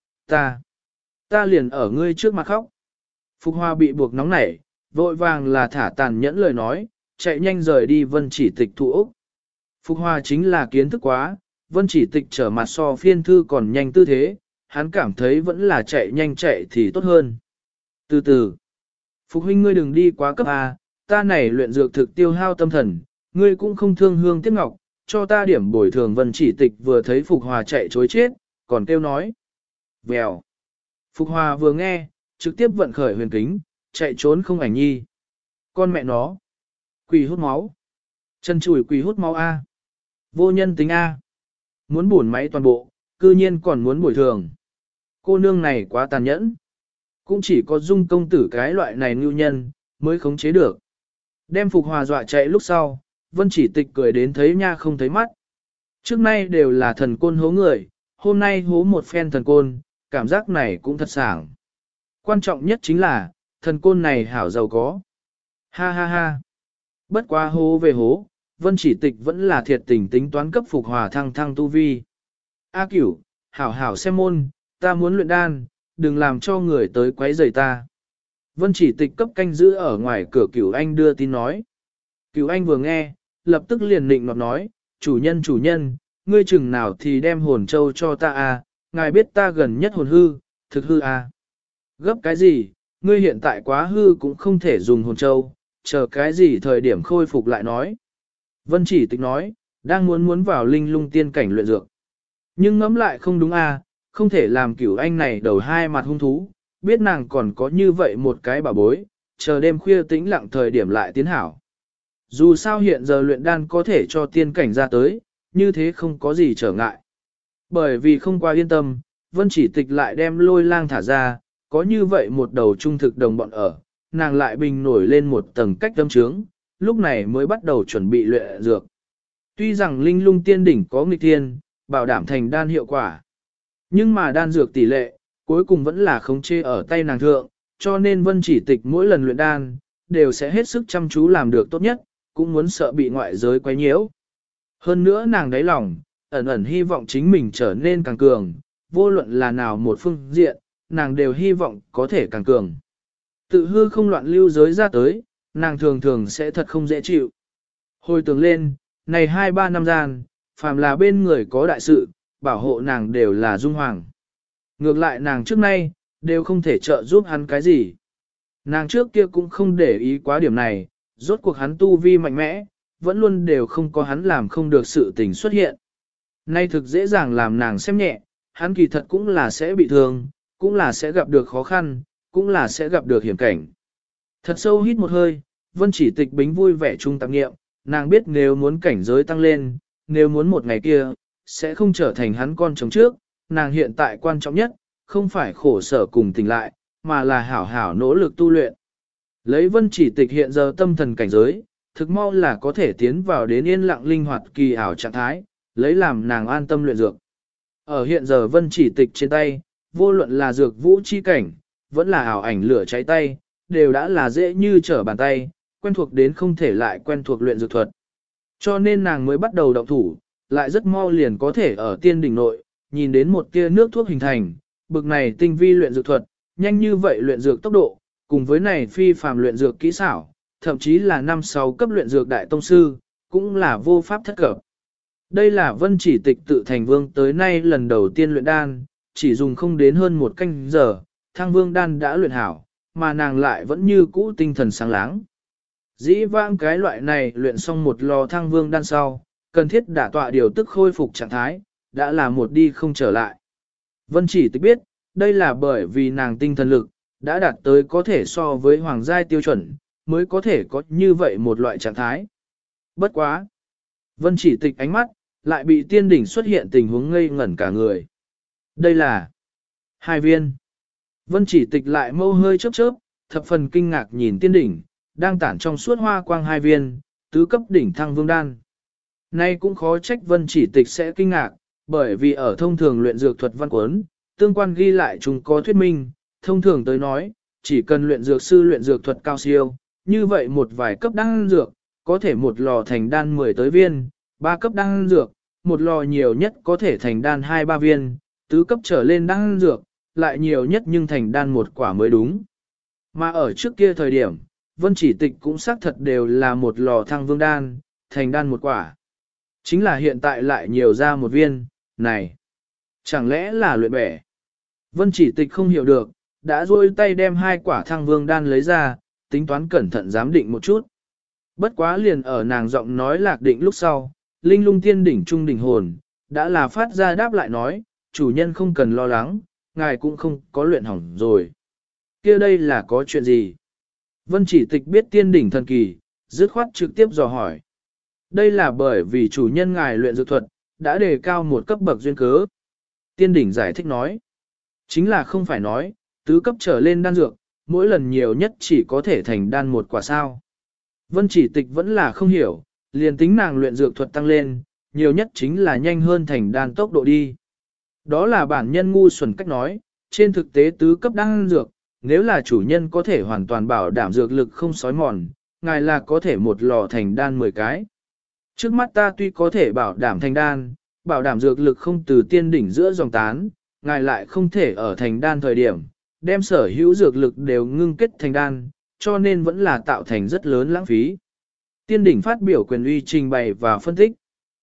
ta liền ở ngươi trước mặt khóc. Phục Hoa bị buộc nóng nảy, vội vàng là thả tàn nhẫn lời nói, chạy nhanh rời đi Vân Chỉ Tịch thụ Úc. Phục Hoa chính là kiến thức quá, Vân Chỉ Tịch trở mặt so phiên thư còn nhanh tư thế, hắn cảm thấy vẫn là chạy nhanh chạy thì tốt hơn. Từ từ, Phục huynh ngươi đừng đi quá cấp A, ta này luyện dược thực tiêu hao tâm thần, ngươi cũng không thương hương tiếc ngọc, cho ta điểm bồi thường. Vân Chỉ Tịch vừa thấy Phục Hòa chạy chối chết, còn kêu nói. Vèo. Phục Hòa vừa nghe, trực tiếp vận khởi huyền kính, chạy trốn không ảnh nhi. Con mẹ nó. Quỷ hút máu. Chân chùi quỷ hút máu A. Vô nhân tính A. Muốn bổn máy toàn bộ, cư nhiên còn muốn bồi thường. Cô nương này quá tàn nhẫn. Cũng chỉ có Dung công tử cái loại này ngưu nhân, mới khống chế được. Đem Phục Hòa dọa chạy lúc sau, Vân Chỉ Tịch cười đến thấy nha không thấy mắt. Trước nay đều là thần côn hố người, hôm nay hố một phen thần côn, cảm giác này cũng thật sảng. Quan trọng nhất chính là, thần côn này hảo giàu có. Ha ha ha. Bất quá hố về hố, Vân Chỉ Tịch vẫn là thiệt tình tính toán cấp Phục Hòa thăng tu vi. A Cửu, hảo hảo xem môn, ta muốn luyện đan, đừng làm cho người tới quấy rầy ta. Vân Chỉ Tịch cấp canh giữ ở ngoài cửa Cửu Anh đưa tin nói. Cửu Anh vừa nghe, lập tức liền nịnh nọt nói, chủ nhân, ngươi chừng nào thì đem hồn châu cho ta à, ngài biết ta gần nhất hồn hư, thực hư à. Gấp cái gì, ngươi hiện tại quá hư cũng không thể dùng hồn châu, chờ cái gì thời điểm khôi phục lại nói. Vân Chỉ Tịch nói, đang muốn vào linh lung tiên cảnh luyện dược. Nhưng ngẫm lại không đúng à, không thể làm Cửu Anh này đầu hai mặt hung thú, biết nàng còn có như vậy một cái bà bối, chờ đêm khuya tĩnh lặng thời điểm lại tiến hảo. Dù sao hiện giờ luyện đan có thể cho tiên cảnh ra tới, như thế không có gì trở ngại. Bởi vì không qua yên tâm, Vân Chỉ Tịch lại đem Lôi Lang thả ra, có như vậy một đầu trung thực đồng bọn ở, nàng lại bình nổi lên một tầng cách tâm trướng, lúc này mới bắt đầu chuẩn bị luyện dược. Tuy rằng linh lung tiên đỉnh có nghịch tiên, bảo đảm thành đan hiệu quả, nhưng mà đan dược tỷ lệ, cuối cùng vẫn là khống chế ở tay nàng thượng, cho nên Vân Chỉ Tịch mỗi lần luyện đan, đều sẽ hết sức chăm chú làm được tốt nhất, cũng muốn sợ bị ngoại giới quấy nhiễu. Hơn nữa nàng đáy lòng, ẩn ẩn hy vọng chính mình trở nên càng cường, vô luận là nào một phương diện, nàng đều hy vọng có thể càng cường. Tự hư không loạn lưu giới ra tới, nàng thường thường sẽ thật không dễ chịu. Hồi tưởng lên, này 2-3 năm gian, phàm là bên người có đại sự, bảo hộ nàng đều là Dung Hoàng. Ngược lại nàng trước nay, đều không thể trợ giúp hắn cái gì. Nàng trước kia cũng không để ý quá điểm này, rốt cuộc hắn tu vi mạnh mẽ, vẫn luôn đều không có hắn làm không được sự tình xuất hiện. Nay thực dễ dàng làm nàng xem nhẹ, hắn kỳ thật cũng là sẽ bị thương, cũng là sẽ gặp được khó khăn, cũng là sẽ gặp được hiểm cảnh. Thật sâu hít một hơi, Vân Chỉ Tịch bính vui vẻ chung tạp nghiệm, nàng biết nếu muốn cảnh giới tăng lên, nếu muốn một ngày kia, sẽ không trở thành hắn con chồng trước, nàng hiện tại quan trọng nhất, không phải khổ sở cùng tỉnh lại, mà là hảo hảo nỗ lực tu luyện. Lấy Vân Chỉ Tịch hiện giờ tâm thần cảnh giới, thực mau là có thể tiến vào đến yên lặng linh hoạt kỳ ảo trạng thái, lấy làm nàng an tâm luyện dược. Ở hiện giờ Vân Chỉ Tịch trên tay, vô luận là dược vũ chi cảnh, vẫn là ảo ảnh lửa cháy tay, đều đã là dễ như trở bàn tay, quen thuộc đến không thể lại quen thuộc luyện dược thuật. Cho nên nàng mới bắt đầu động thủ, lại rất mau liền có thể ở tiên đỉnh nội, nhìn đến một tia nước thuốc hình thành, bực này tinh vi luyện dược thuật, nhanh như vậy luyện dược tốc độ, cùng với này phi phàm luyện dược kỹ xảo, thậm chí là 5-6 cấp luyện dược đại tông sư, cũng là vô pháp thất cập. Đây là Vân Chỉ Tịch tự thành vương tới nay lần đầu tiên luyện đan, chỉ dùng không đến hơn một canh giờ, thăng vương đan đã luyện hảo, mà nàng lại vẫn như cũ tinh thần sáng láng. Dĩ vãng cái loại này luyện xong một lò thăng vương đan sau, cần thiết đả tọa điều tức khôi phục trạng thái, đã là một đi không trở lại. Vân Chỉ Tịch biết, đây là bởi vì nàng tinh thần lực, đã đạt tới có thể so với hoàng giai tiêu chuẩn, mới có thể có như vậy một loại trạng thái. Bất quá. Vân Chỉ Tịch ánh mắt, lại bị tiên đỉnh xuất hiện tình huống ngây ngẩn cả người. Đây là 2 viên. Vân Chỉ Tịch lại mâu hơi chớp chớp, thập phần kinh ngạc nhìn tiên đỉnh, đang tản trong suốt hoa quang 2 viên, tứ cấp đỉnh thăng vương đan. Nay cũng khó trách Vân Chỉ Tịch sẽ kinh ngạc, bởi vì ở thông thường luyện dược thuật văn cuốn, tương quan ghi lại chúng có thuyết minh, thông thường tới nói, chỉ cần luyện dược sư luyện dược thuật cao siêu, như vậy một vài cấp đan dược, có thể một lò thành đan 10 tới viên, 3 cấp đan dược, một lò nhiều nhất có thể thành đan 2-3 viên, tứ cấp trở lên đan dược, lại nhiều nhất nhưng thành đan một quả mới đúng. Mà ở trước kia thời điểm, Vân Chỉ Tịch cũng xác thật đều là một lò thăng vương đan, thành đan một quả. Chính là hiện tại lại nhiều ra một viên, này, chẳng lẽ là luyện bẻ. Vân Chỉ Tịch không hiểu được, đã duỗi tay đem 2 quả thăng vương đan lấy ra, tính toán cẩn thận giám định một chút. Bất quá liền ở nàng giọng nói lạc định lúc sau, linh lung tiên đỉnh trung đỉnh hồn, đã là phát ra đáp lại nói, chủ nhân không cần lo lắng, ngài cũng không có luyện hỏng rồi. Kia đây là có chuyện gì? Vân Chỉ Tịch biết tiên đỉnh thần kỳ, dứt khoát trực tiếp dò hỏi. Đây là bởi vì chủ nhân ngài luyện dược thuật, đã đề cao một cấp bậc duyên cớ. Tiên đỉnh giải thích nói. Chính là không phải nói, tứ cấp trở lên đan dược, mỗi lần nhiều nhất chỉ có thể thành đan một quả sao. Vân Chỉ Tịch vẫn là không hiểu, liền tính nàng luyện dược thuật tăng lên, nhiều nhất chính là nhanh hơn thành đan tốc độ đi. Đó là bản nhân ngu xuẩn cách nói, trên thực tế tứ cấp đan dược, nếu là chủ nhân có thể hoàn toàn bảo đảm dược lực không sói mòn, ngài là có thể một lò thành đan 10 cái. Trước mắt ta tuy có thể bảo đảm thành đan, bảo đảm dược lực không từ tiên đỉnh giữa dòng tán, ngài lại không thể ở thành đan thời điểm, đem sở hữu dược lực đều ngưng kết thành đan, cho nên vẫn là tạo thành rất lớn lãng phí. Tiên đỉnh phát biểu quyền uy trình bày và phân tích.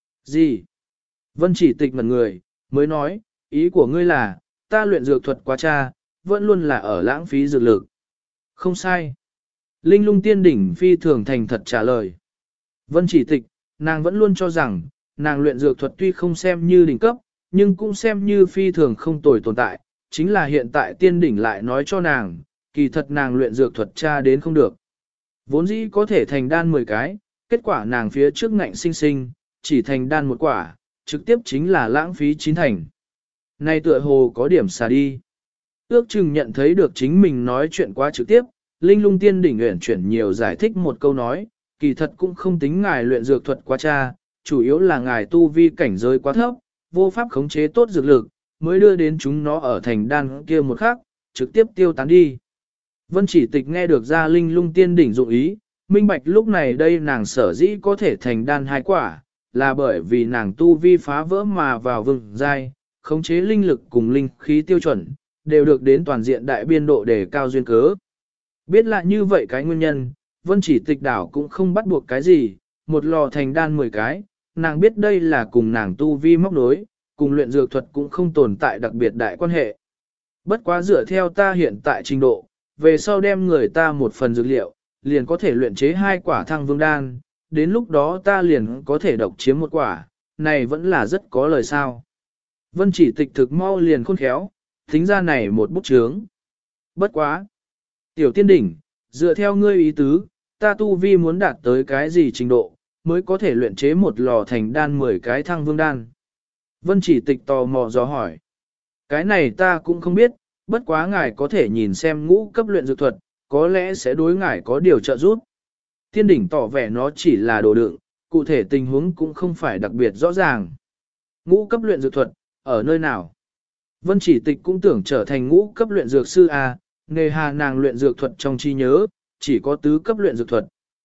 Gì? Vân Chỉ Tịch ngẩn người, mới nói, ý của ngươi là, ta luyện dược thuật quá cha, vẫn luôn là ở lãng phí dược lực. Không sai. Linh lung tiên đỉnh phi thường thành thật trả lời. Vân Chỉ Tịch, nàng vẫn luôn cho rằng, nàng luyện dược thuật tuy không xem như đỉnh cấp, nhưng cũng xem như phi thường không tồi tồn tại, chính là hiện tại tiên đỉnh lại nói cho nàng, kỳ thật nàng luyện dược thuật tra đến không được. Vốn dĩ có thể thành đan 10 cái, kết quả nàng phía trước ngạnh sinh sinh, chỉ thành đan một quả, trực tiếp chính là lãng phí 9 thành. Này tựa hồ có điểm xà đi. Ước chừng nhận thấy được chính mình nói chuyện quá trực tiếp, Linh lung tiên đỉnh uyển chuyển nhiều giải thích một câu nói, kỳ thật cũng không tính ngài luyện dược thuật quá cha, chủ yếu là ngài tu vi cảnh giới quá thấp, vô pháp khống chế tốt dược lực, mới đưa đến chúng nó ở thành đan kia một khắc, trực tiếp tiêu tán đi. Vân Chỉ Tịch nghe được ra Linh lung tiên đỉnh dụng ý, minh bạch lúc này đây nàng sở dĩ có thể thành đan 2 quả, là bởi vì nàng tu vi phá vỡ mà vào vương giai, khống chế linh lực cùng linh khí tiêu chuẩn, đều được đến toàn diện đại biên độ để cao duyên cớ. Biết lại như vậy cái nguyên nhân, Vân Chỉ Tịch đảo cũng không bắt buộc cái gì, một lò thành đan 10 cái, nàng biết đây là cùng nàng tu vi móc nối, cùng luyện dược thuật cũng không tồn tại đặc biệt đại quan hệ. Bất quá dựa theo ta hiện tại trình độ, về sau đem người ta một phần dược liệu, liền có thể luyện chế 2 quả thăng vương đan, đến lúc đó ta liền có thể độc chiếm một quả, này vẫn là rất có lời sao. Vân Chỉ Tịch thực mau liền khôn khéo, tính ra này một bút chướng. Bất quá. Tiểu tiên đỉnh, dựa theo ngươi ý tứ, ta tu vi muốn đạt tới cái gì trình độ, mới có thể luyện chế một lò thành đan 10 cái thăng vương đan. Vân Chỉ Tịch tò mò dò hỏi. Cái này ta cũng không biết, bất quá ngài có thể nhìn xem ngũ cấp luyện dược thuật, có lẽ sẽ đối ngài có điều trợ giúp. Tiên đỉnh tỏ vẻ nó chỉ là đồ đựng, cụ thể tình huống cũng không phải đặc biệt rõ ràng. Ngũ cấp luyện dược thuật, ở nơi nào? Vân Chỉ Tịch cũng tưởng trở thành ngũ cấp luyện dược sư A, nghề hà nàng luyện dược thuật trong trí nhớ, chỉ có tứ cấp luyện dược thuật.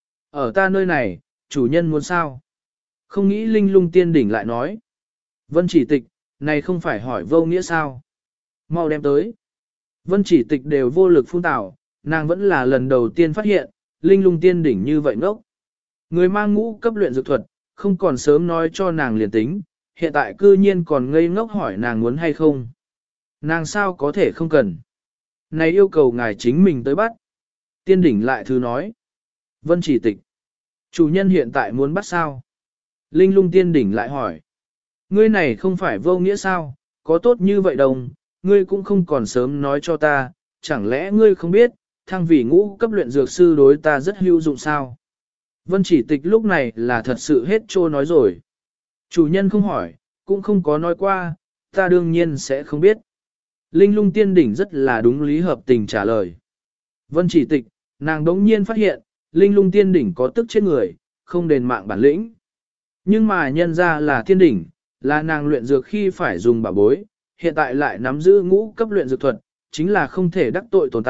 Ở ta nơi này, chủ nhân muốn sao? Không nghĩ Linh lung tiên đỉnh lại nói. Vân Chỉ Tịch, này không phải hỏi vô nghĩa sao? Mau đem tới. Vân Chỉ Tịch đều vô lực phun tảo, nàng vẫn là lần đầu tiên phát hiện, Linh lung tiên đỉnh như vậy ngốc. Người mang ngũ cấp luyện dược thuật, không còn sớm nói cho nàng liền tính, hiện tại cư nhiên còn ngây ngốc hỏi nàng muốn hay không. Nàng sao có thể không cần. Này yêu cầu ngài chính mình tới bắt. Tiên đỉnh lại thứ nói. Vân Chỉ Tịch. Chủ nhân hiện tại muốn bắt sao? Linh lung tiên đỉnh lại hỏi. Ngươi này không phải vô nghĩa sao, có tốt như vậy đồng, ngươi cũng không còn sớm nói cho ta, chẳng lẽ ngươi không biết, thăng vị ngũ cấp luyện dược sư đối ta rất hữu dụng sao? Vân Chỉ Tịch lúc này là thật sự hết trô nói rồi. Chủ nhân không hỏi, cũng không có nói qua, ta đương nhiên sẽ không biết. Linh lung tiên đỉnh rất là đúng lý hợp tình trả lời. Vân Chỉ Tịch, nàng đống nhiên phát hiện, Linh lung tiên đỉnh có tức chết người, không đền mạng bản lĩnh. Nhưng mà nhân ra là tiên đỉnh, là nàng luyện dược khi phải dùng bảo bối, hiện tại lại nắm giữ ngũ cấp luyện dược thuật, chính là không thể đắc tội tồn tại,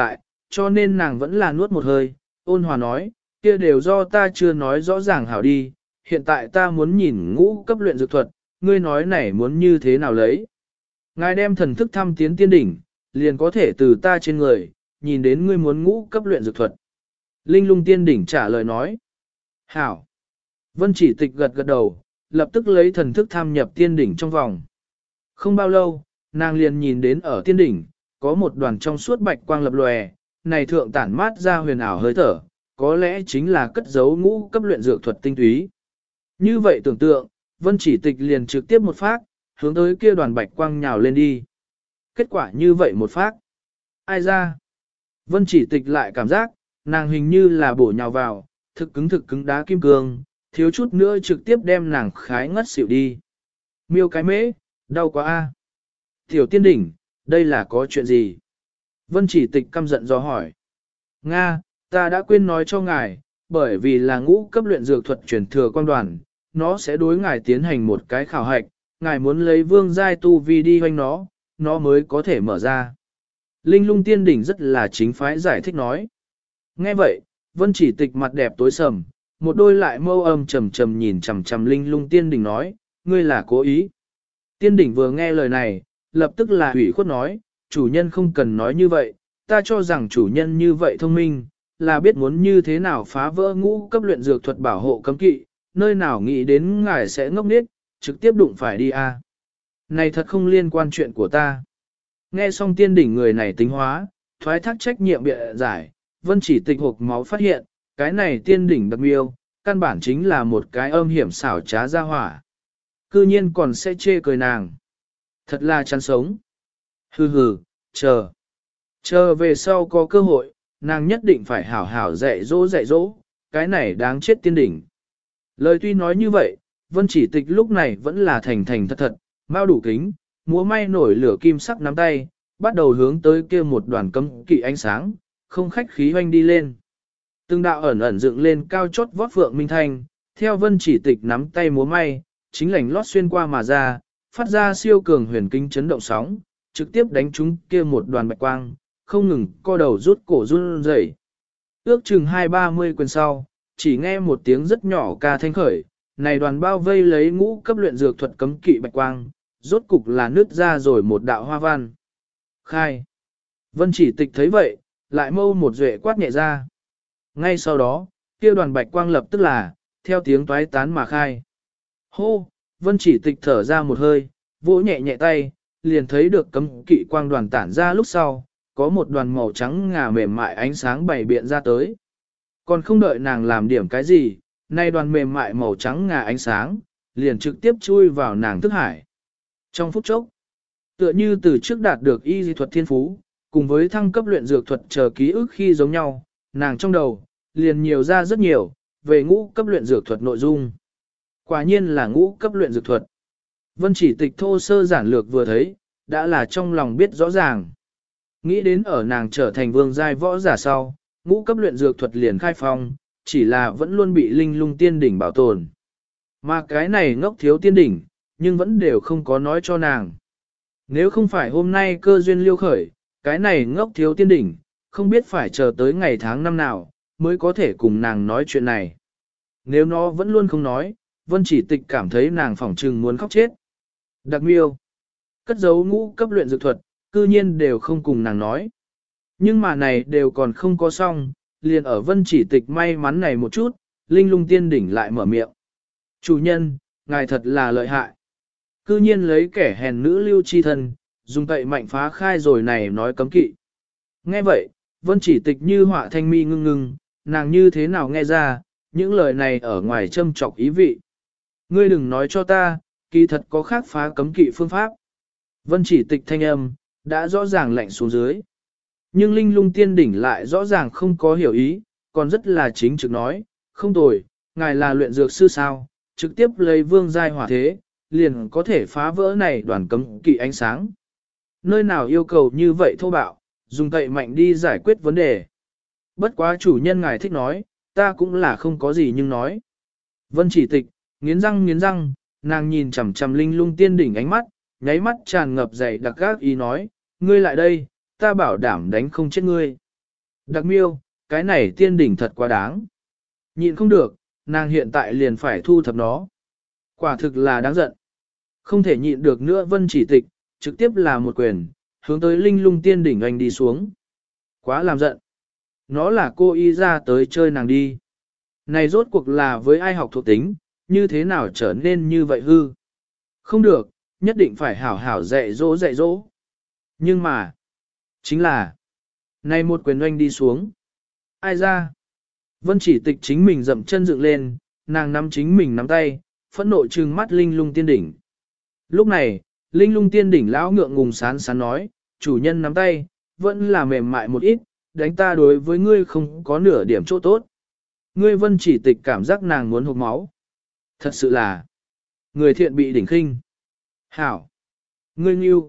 cho nên nàng vẫn là nuốt một hơi, ôn hòa nói, kia đều do ta chưa nói rõ ràng hảo đi, hiện tại ta muốn nhìn ngũ cấp luyện dược thuật, ngươi nói này muốn như thế nào lấy. Ngài đem thần thức thăm tiến tiên đỉnh, liền có thể từ ta trên người, nhìn đến ngươi muốn ngũ cấp luyện dược thuật. Linh lung tiên đỉnh trả lời nói. Hảo. Vân chỉ tịch gật gật đầu, lập tức lấy thần thức tham nhập tiên đỉnh trong vòng. Không bao lâu, nàng liền nhìn đến ở tiên đỉnh, có một đoàn trong suốt bạch quang lập lòe, này thượng tản mát ra huyền ảo hơi thở, có lẽ chính là cất giấu ngũ cấp luyện dược thuật tinh túy. Như vậy tưởng tượng, Vân chỉ tịch liền trực tiếp một phát, hướng tới kia đoàn bạch quang nhào lên đi. Kết quả như vậy một phát. Ai ra? Vân chỉ tịch lại cảm giác, nàng hình như là bổ nhào vào, thực cứng đá kim cương, thiếu chút nữa trực tiếp đem nàng khái ngất xỉu đi. Miêu cái mễ, đau quá a. Tiểu tiên đỉnh, đây là có chuyện gì? Vân chỉ tịch căm giận do hỏi. Nga, ta đã quên nói cho ngài, bởi vì là ngũ cấp luyện dược thuật truyền thừa quan đoàn, nó sẽ đối ngài tiến hành một cái khảo hạch, ngài muốn lấy vương giai tu vi đi hoanh nó mới có thể mở ra. Linh lung tiên đỉnh rất là chính phái giải thích nói. Nghe vậy, Vân chỉ tịch mặt đẹp tối sầm, một đôi lại mâu âm trầm trầm nhìn chằm chằm linh lung tiên đỉnh nói, ngươi là cố ý. Tiên đỉnh vừa nghe lời này, lập tức là ủy khuất nói, chủ nhân không cần nói như vậy, ta cho rằng chủ nhân như vậy thông minh, là biết muốn như thế nào phá vỡ ngũ cấp luyện dược thuật bảo hộ cấm kỵ, nơi nào nghĩ đến ngài sẽ ngốc nghếch, trực tiếp đụng phải đi a. Này thật không liên quan chuyện của ta. Nghe xong tiên đỉnh người này tính hóa, thoái thác trách nhiệm bịa giải, Vân chỉ tịch hộp máu phát hiện, cái này tiên đỉnh đặc miêu, căn bản chính là một cái âm hiểm xảo trá ra hỏa. Cư nhiên còn sẽ chê cười nàng. Thật là chán sống. Hừ hừ, chờ về sau có cơ hội, nàng nhất định phải hảo hảo dạy dỗ, cái này đáng chết tiên đỉnh. Lời tuy nói như vậy, Vân chỉ tịch lúc này vẫn là thành thật, mau đủ kính, múa may nổi lửa kim sắc nắm tay, bắt đầu hướng tới kia một đoàn cấm kỵ ánh sáng, không khách khí hoanh đi lên. Từng đạo ẩn dựng lên cao chót vót phượng minh thanh, theo Vân chỉ tịch nắm tay múa may, chính lành lót xuyên qua mà ra, phát ra siêu cường huyền kinh chấn động sóng, trực tiếp đánh trúng kia một đoàn bạch quang, không ngừng co đầu rút cổ run rẩy. Ước chừng 2-30 quyền sau, chỉ nghe một tiếng rất nhỏ ca thanh khởi, này đoàn bao vây lấy ngũ cấp luyện dược thuật cấm kỵ bạch quang, rốt cục là nứt ra rồi một đạo hoa văn. Khai. Vân chỉ tịch thấy vậy, lại mâu một duệ quát nhẹ ra. Ngay sau đó, kia đoàn bạch quang lập tức là, theo tiếng toái tán mà khai. Hô, Vân chỉ tịch thở ra một hơi, vỗ nhẹ nhẹ tay, liền thấy được cấm kỵ quang đoàn tản ra lúc sau, có một đoàn màu trắng ngà mềm mại ánh sáng bảy biện ra tới. Còn không đợi nàng làm điểm cái gì, nay đoàn mềm mại màu trắng ngà ánh sáng, liền trực tiếp chui vào nàng thức hải. Trong phút chốc, tựa như từ trước đạt được y di thuật thiên phú, cùng với thăng cấp luyện dược thuật chờ ký ức khi giống nhau, nàng trong đầu, liền nhiều ra rất nhiều, về ngũ cấp luyện dược thuật nội dung. Quả nhiên là ngũ cấp luyện dược thuật. Vân chỉ tịch thô sơ giản lược vừa thấy, đã là trong lòng biết rõ ràng. Nghĩ đến ở nàng trở thành vương giai võ giả sau, ngũ cấp luyện dược thuật liền khai phong, chỉ là vẫn luôn bị linh lung tiên đỉnh bảo tồn. Mà cái này ngốc thiếu tiên đỉnh, nhưng vẫn đều không có nói cho nàng. Nếu không phải hôm nay cơ duyên liêu khởi, cái này ngốc thiếu tiên đỉnh, không biết phải chờ tới ngày tháng năm nào, mới có thể cùng nàng nói chuyện này. Nếu nó vẫn luôn không nói, Vân chỉ tịch cảm thấy nàng phỏng trừng muốn khóc chết. Đặc miêu, cất giấu ngũ cấp luyện dược thuật, cư nhiên đều không cùng nàng nói. Nhưng mà này đều còn không có xong, liền ở Vân chỉ tịch may mắn này một chút, linh lung tiên đỉnh lại mở miệng. Chủ nhân, ngài thật là lợi hại. Cư nhiên lấy kẻ hèn nữ lưu chi thân, dùng cậy mạnh phá khai rồi này nói cấm kỵ. Nghe vậy, Vân chỉ tịch như họa thanh mi ngưng, nàng như thế nào nghe ra, những lời này ở ngoài châm trọc ý vị. Ngươi đừng nói cho ta, kỳ thật có khác phá cấm kỵ phương pháp. Vân chỉ tịch thanh âm, đã rõ ràng lạnh xuống dưới. Nhưng linh lung tiên đỉnh lại rõ ràng không có hiểu ý, còn rất là chính trực nói, không tồi, ngài là luyện dược sư sao, trực tiếp lấy vương giai hỏa thế, liền có thể phá vỡ này đoàn cấm kỵ ánh sáng. Nơi nào yêu cầu như vậy thô bạo, dùng cậy mạnh đi giải quyết vấn đề. Bất quá chủ nhân ngài thích nói, ta cũng là không có gì nhưng nói. Vân chỉ tịch, nghiến răng, nàng nhìn chằm chằm linh lung tiên đỉnh ánh mắt, nháy mắt tràn ngập dày đặc gác ý nói, ngươi lại đây, ta bảo đảm đánh không chết ngươi. Đặc miêu, cái này tiên đỉnh thật quá đáng. Nhịn không được, nàng hiện tại liền phải thu thập nó. Quả thực là đáng giận. Không thể nhịn được nữa Vân Chỉ Tịch, trực tiếp là một quyền, hướng tới linh lung tiên đỉnh anh đi xuống. Quá làm giận. Nó là cô y ra tới chơi nàng đi. Này rốt cuộc là với ai học thuộc tính, như thế nào trở nên như vậy hư. Không được, nhất định phải hảo hảo dạy dỗ dạy dỗ. Nhưng mà, chính là, này một quyền oanh đi xuống. Ai ra? Vân Chỉ Tịch chính mình dậm chân dựng lên, nàng nắm chính mình nắm tay, phẫn nộ trừng mắt linh lung tiên đỉnh. Lúc này, linh lung tiên đỉnh lão ngượng ngùng sán sán nói, chủ nhân nắm tay, vẫn là mềm mại một ít, đánh ta đối với ngươi không có nửa điểm chỗ tốt. Ngươi Vân Chỉ Tịch cảm giác nàng muốn hộc máu. Thật sự là, người thiện bị đỉnh khinh. Hảo! Ngươi nghiêu!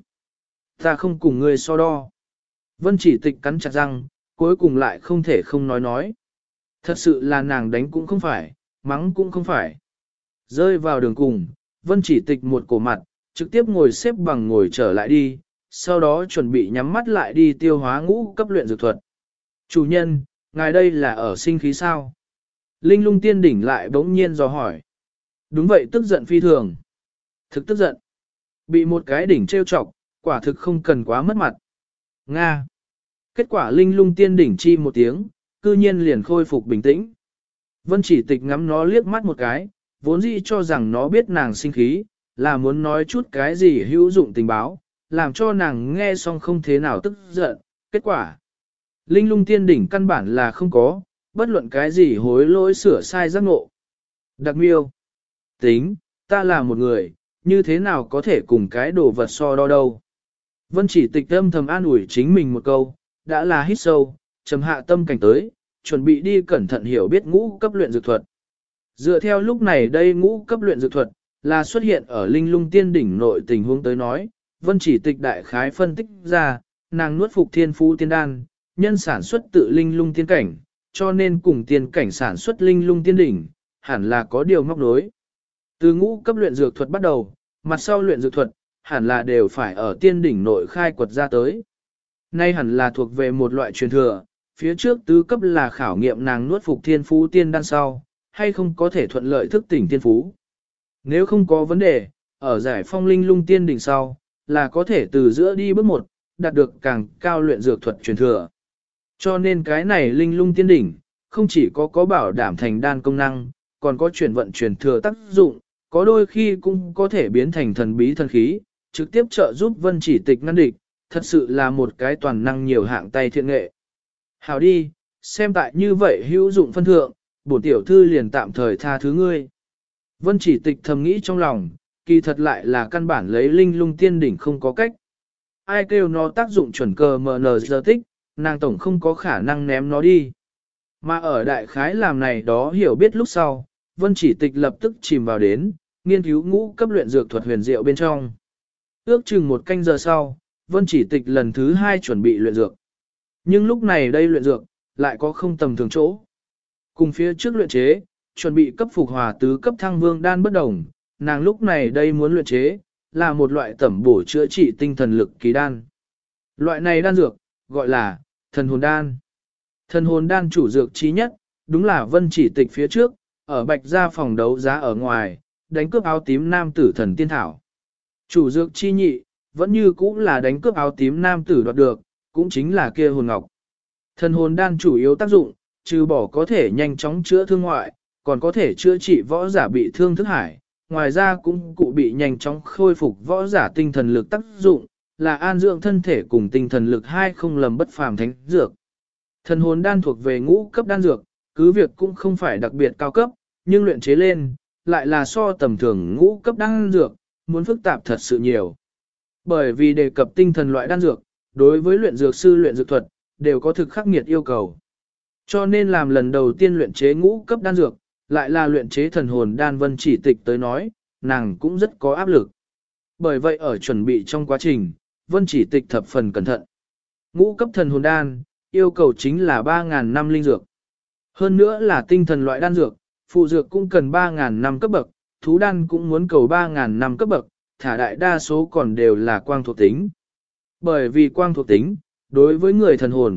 Ta không cùng ngươi so đo. Vân Chỉ Tịch cắn chặt răng, cuối cùng lại không thể không nói. Thật sự là nàng đánh cũng không phải, mắng cũng không phải. Rơi vào đường cùng, Vân Chỉ Tịch một cổ mặt, trực tiếp ngồi xếp bằng ngồi trở lại đi, sau đó chuẩn bị nhắm mắt lại đi tiêu hóa ngũ cấp luyện dược thuật. Chủ nhân, ngài đây là ở sinh khí sao? Linh lung tiên đỉnh lại bỗng nhiên dò hỏi. Đúng vậy, tức giận phi thường. Thực tức giận. Bị một cái đỉnh trêu chọc, quả thực không cần quá mất mặt. Nga. Kết quả linh lung tiên đỉnh chi một tiếng, cư nhiên liền khôi phục bình tĩnh. Vân Chỉ Tịch ngắm nó liếc mắt một cái, vốn dĩ cho rằng nó biết nàng sinh khí, là muốn nói chút cái gì hữu dụng tình báo, làm cho nàng nghe xong không thế nào tức giận. Kết quả, linh lung tiên đỉnh căn bản là không có, bất luận cái gì hối lỗi sửa sai giác ngộ. Đặc miêu, tính, ta là một người, như thế nào có thể cùng cái đồ vật so đo đâu. Vân Chỉ Tịch âm thầm an ủi chính mình một câu, đã là hít sâu, trầm hạ tâm cảnh tới, chuẩn bị đi cẩn thận hiểu biết ngũ cấp luyện dược thuật. Dựa theo lúc này đây ngũ cấp luyện dược thuật, là xuất hiện ở linh lung tiên đỉnh nội tình huống tới nói, Vân Chỉ Tịch đại khái phân tích ra, nàng nuốt phục thiên phú tiên đan, nhân sản xuất tự linh lung tiên cảnh, cho nên cùng tiên cảnh sản xuất linh lung tiên đỉnh, hẳn là có điều móc đối. Từ ngũ cấp luyện dược thuật bắt đầu, mặt sau luyện dược thuật, hẳn là đều phải ở tiên đỉnh nội khai quật ra tới. Nay hẳn là thuộc về một loại truyền thừa, phía trước tứ cấp là khảo nghiệm nàng nuốt phục thiên phú tiên đan sau, hay không có thể thuận lợi thức tỉnh tiên phú. Nếu không có vấn đề, ở giải phong linh lung tiên đỉnh sau, là có thể từ giữa đi bước một, đạt được càng cao luyện dược thuật truyền thừa. Cho nên cái này linh lung tiên đỉnh, không chỉ có bảo đảm thành đan công năng, còn có chuyển vận truyền thừa tác dụng, có đôi khi cũng có thể biến thành thần bí thần khí, trực tiếp trợ giúp Vân Chỉ Tịch ngăn địch, thật sự là một cái toàn năng nhiều hạng tay thiện nghệ. Hảo đi, xem tại như vậy hữu dụng phân thượng, bổn tiểu thư liền tạm thời tha thứ ngươi. Vân Chỉ Tịch thầm nghĩ trong lòng, kỳ thật lại là căn bản lấy linh lung tiên đỉnh không có cách. Ai kêu nó tác dụng chuẩn cờ MN giờ tích, nàng tổng không có khả năng ném nó đi. Mà ở đại khái làm này đó hiểu biết lúc sau, Vân Chỉ Tịch lập tức chìm vào đến, nghiên cứu ngũ cấp luyện dược thuật huyền diệu bên trong. Ước chừng một canh giờ sau, Vân Chỉ Tịch lần thứ 2 chuẩn bị luyện dược. Nhưng lúc này đây luyện dược, lại có không tầm thường chỗ. Cùng phía trước luyện chế, chuẩn bị cấp phục hòa tứ cấp thăng vương đan bất đồng, nàng lúc này đây muốn luyện chế, là một loại tẩm bổ chữa trị tinh thần lực kỳ đan. Loại này đan dược, gọi là thần hồn đan. Thần hồn đan chủ dược chí nhất, đúng là Vân Chỉ Tịch phía trước, ở Bạch Gia phòng đấu giá ở ngoài, đánh cướp áo tím nam tử thần tiên thảo. Chủ dược chi nhị, vẫn như cũ là đánh cướp áo tím nam tử đoạt được, cũng chính là kia hồn ngọc. Thần hồn đan chủ yếu tác dụng, trừ bỏ có thể nhanh chóng chữa thương ngoại, còn có thể chữa trị võ giả bị thương thức hải, ngoài ra cũng cụ bị nhanh chóng khôi phục võ giả tinh thần lực tác dụng, là an dưỡng thân thể cùng tinh thần lực hai không lầm bất phàm thánh dược. Thần hồn đan thuộc về ngũ cấp đan dược, cứ việc cũng không phải đặc biệt cao cấp, nhưng luyện chế lên, lại là so tầm thường ngũ cấp đan dược, muốn phức tạp thật sự nhiều. Bởi vì đề cập tinh thần loại đan dược, đối với luyện dược sư luyện dược thuật, đều có thực khắc nghiệt yêu cầu. Cho nên làm lần đầu tiên luyện chế ngũ cấp đan dược, lại là luyện chế thần hồn đan. Vân Chỉ Tịch tới nói, nàng cũng rất có áp lực. Bởi vậy ở chuẩn bị trong quá trình, Vân Chỉ Tịch thập phần cẩn thận. Ngũ cấp thần hồn đan, yêu cầu chính là 3.000 năm linh dược. Hơn nữa là tinh thần loại đan dược, phụ dược cũng cần 3.000 năm cấp bậc, thú đan cũng muốn cầu 3.000 năm cấp bậc, thả đại đa số còn đều là quang thuộc tính. Bởi vì quang thuộc tính, đối với người thần hồn,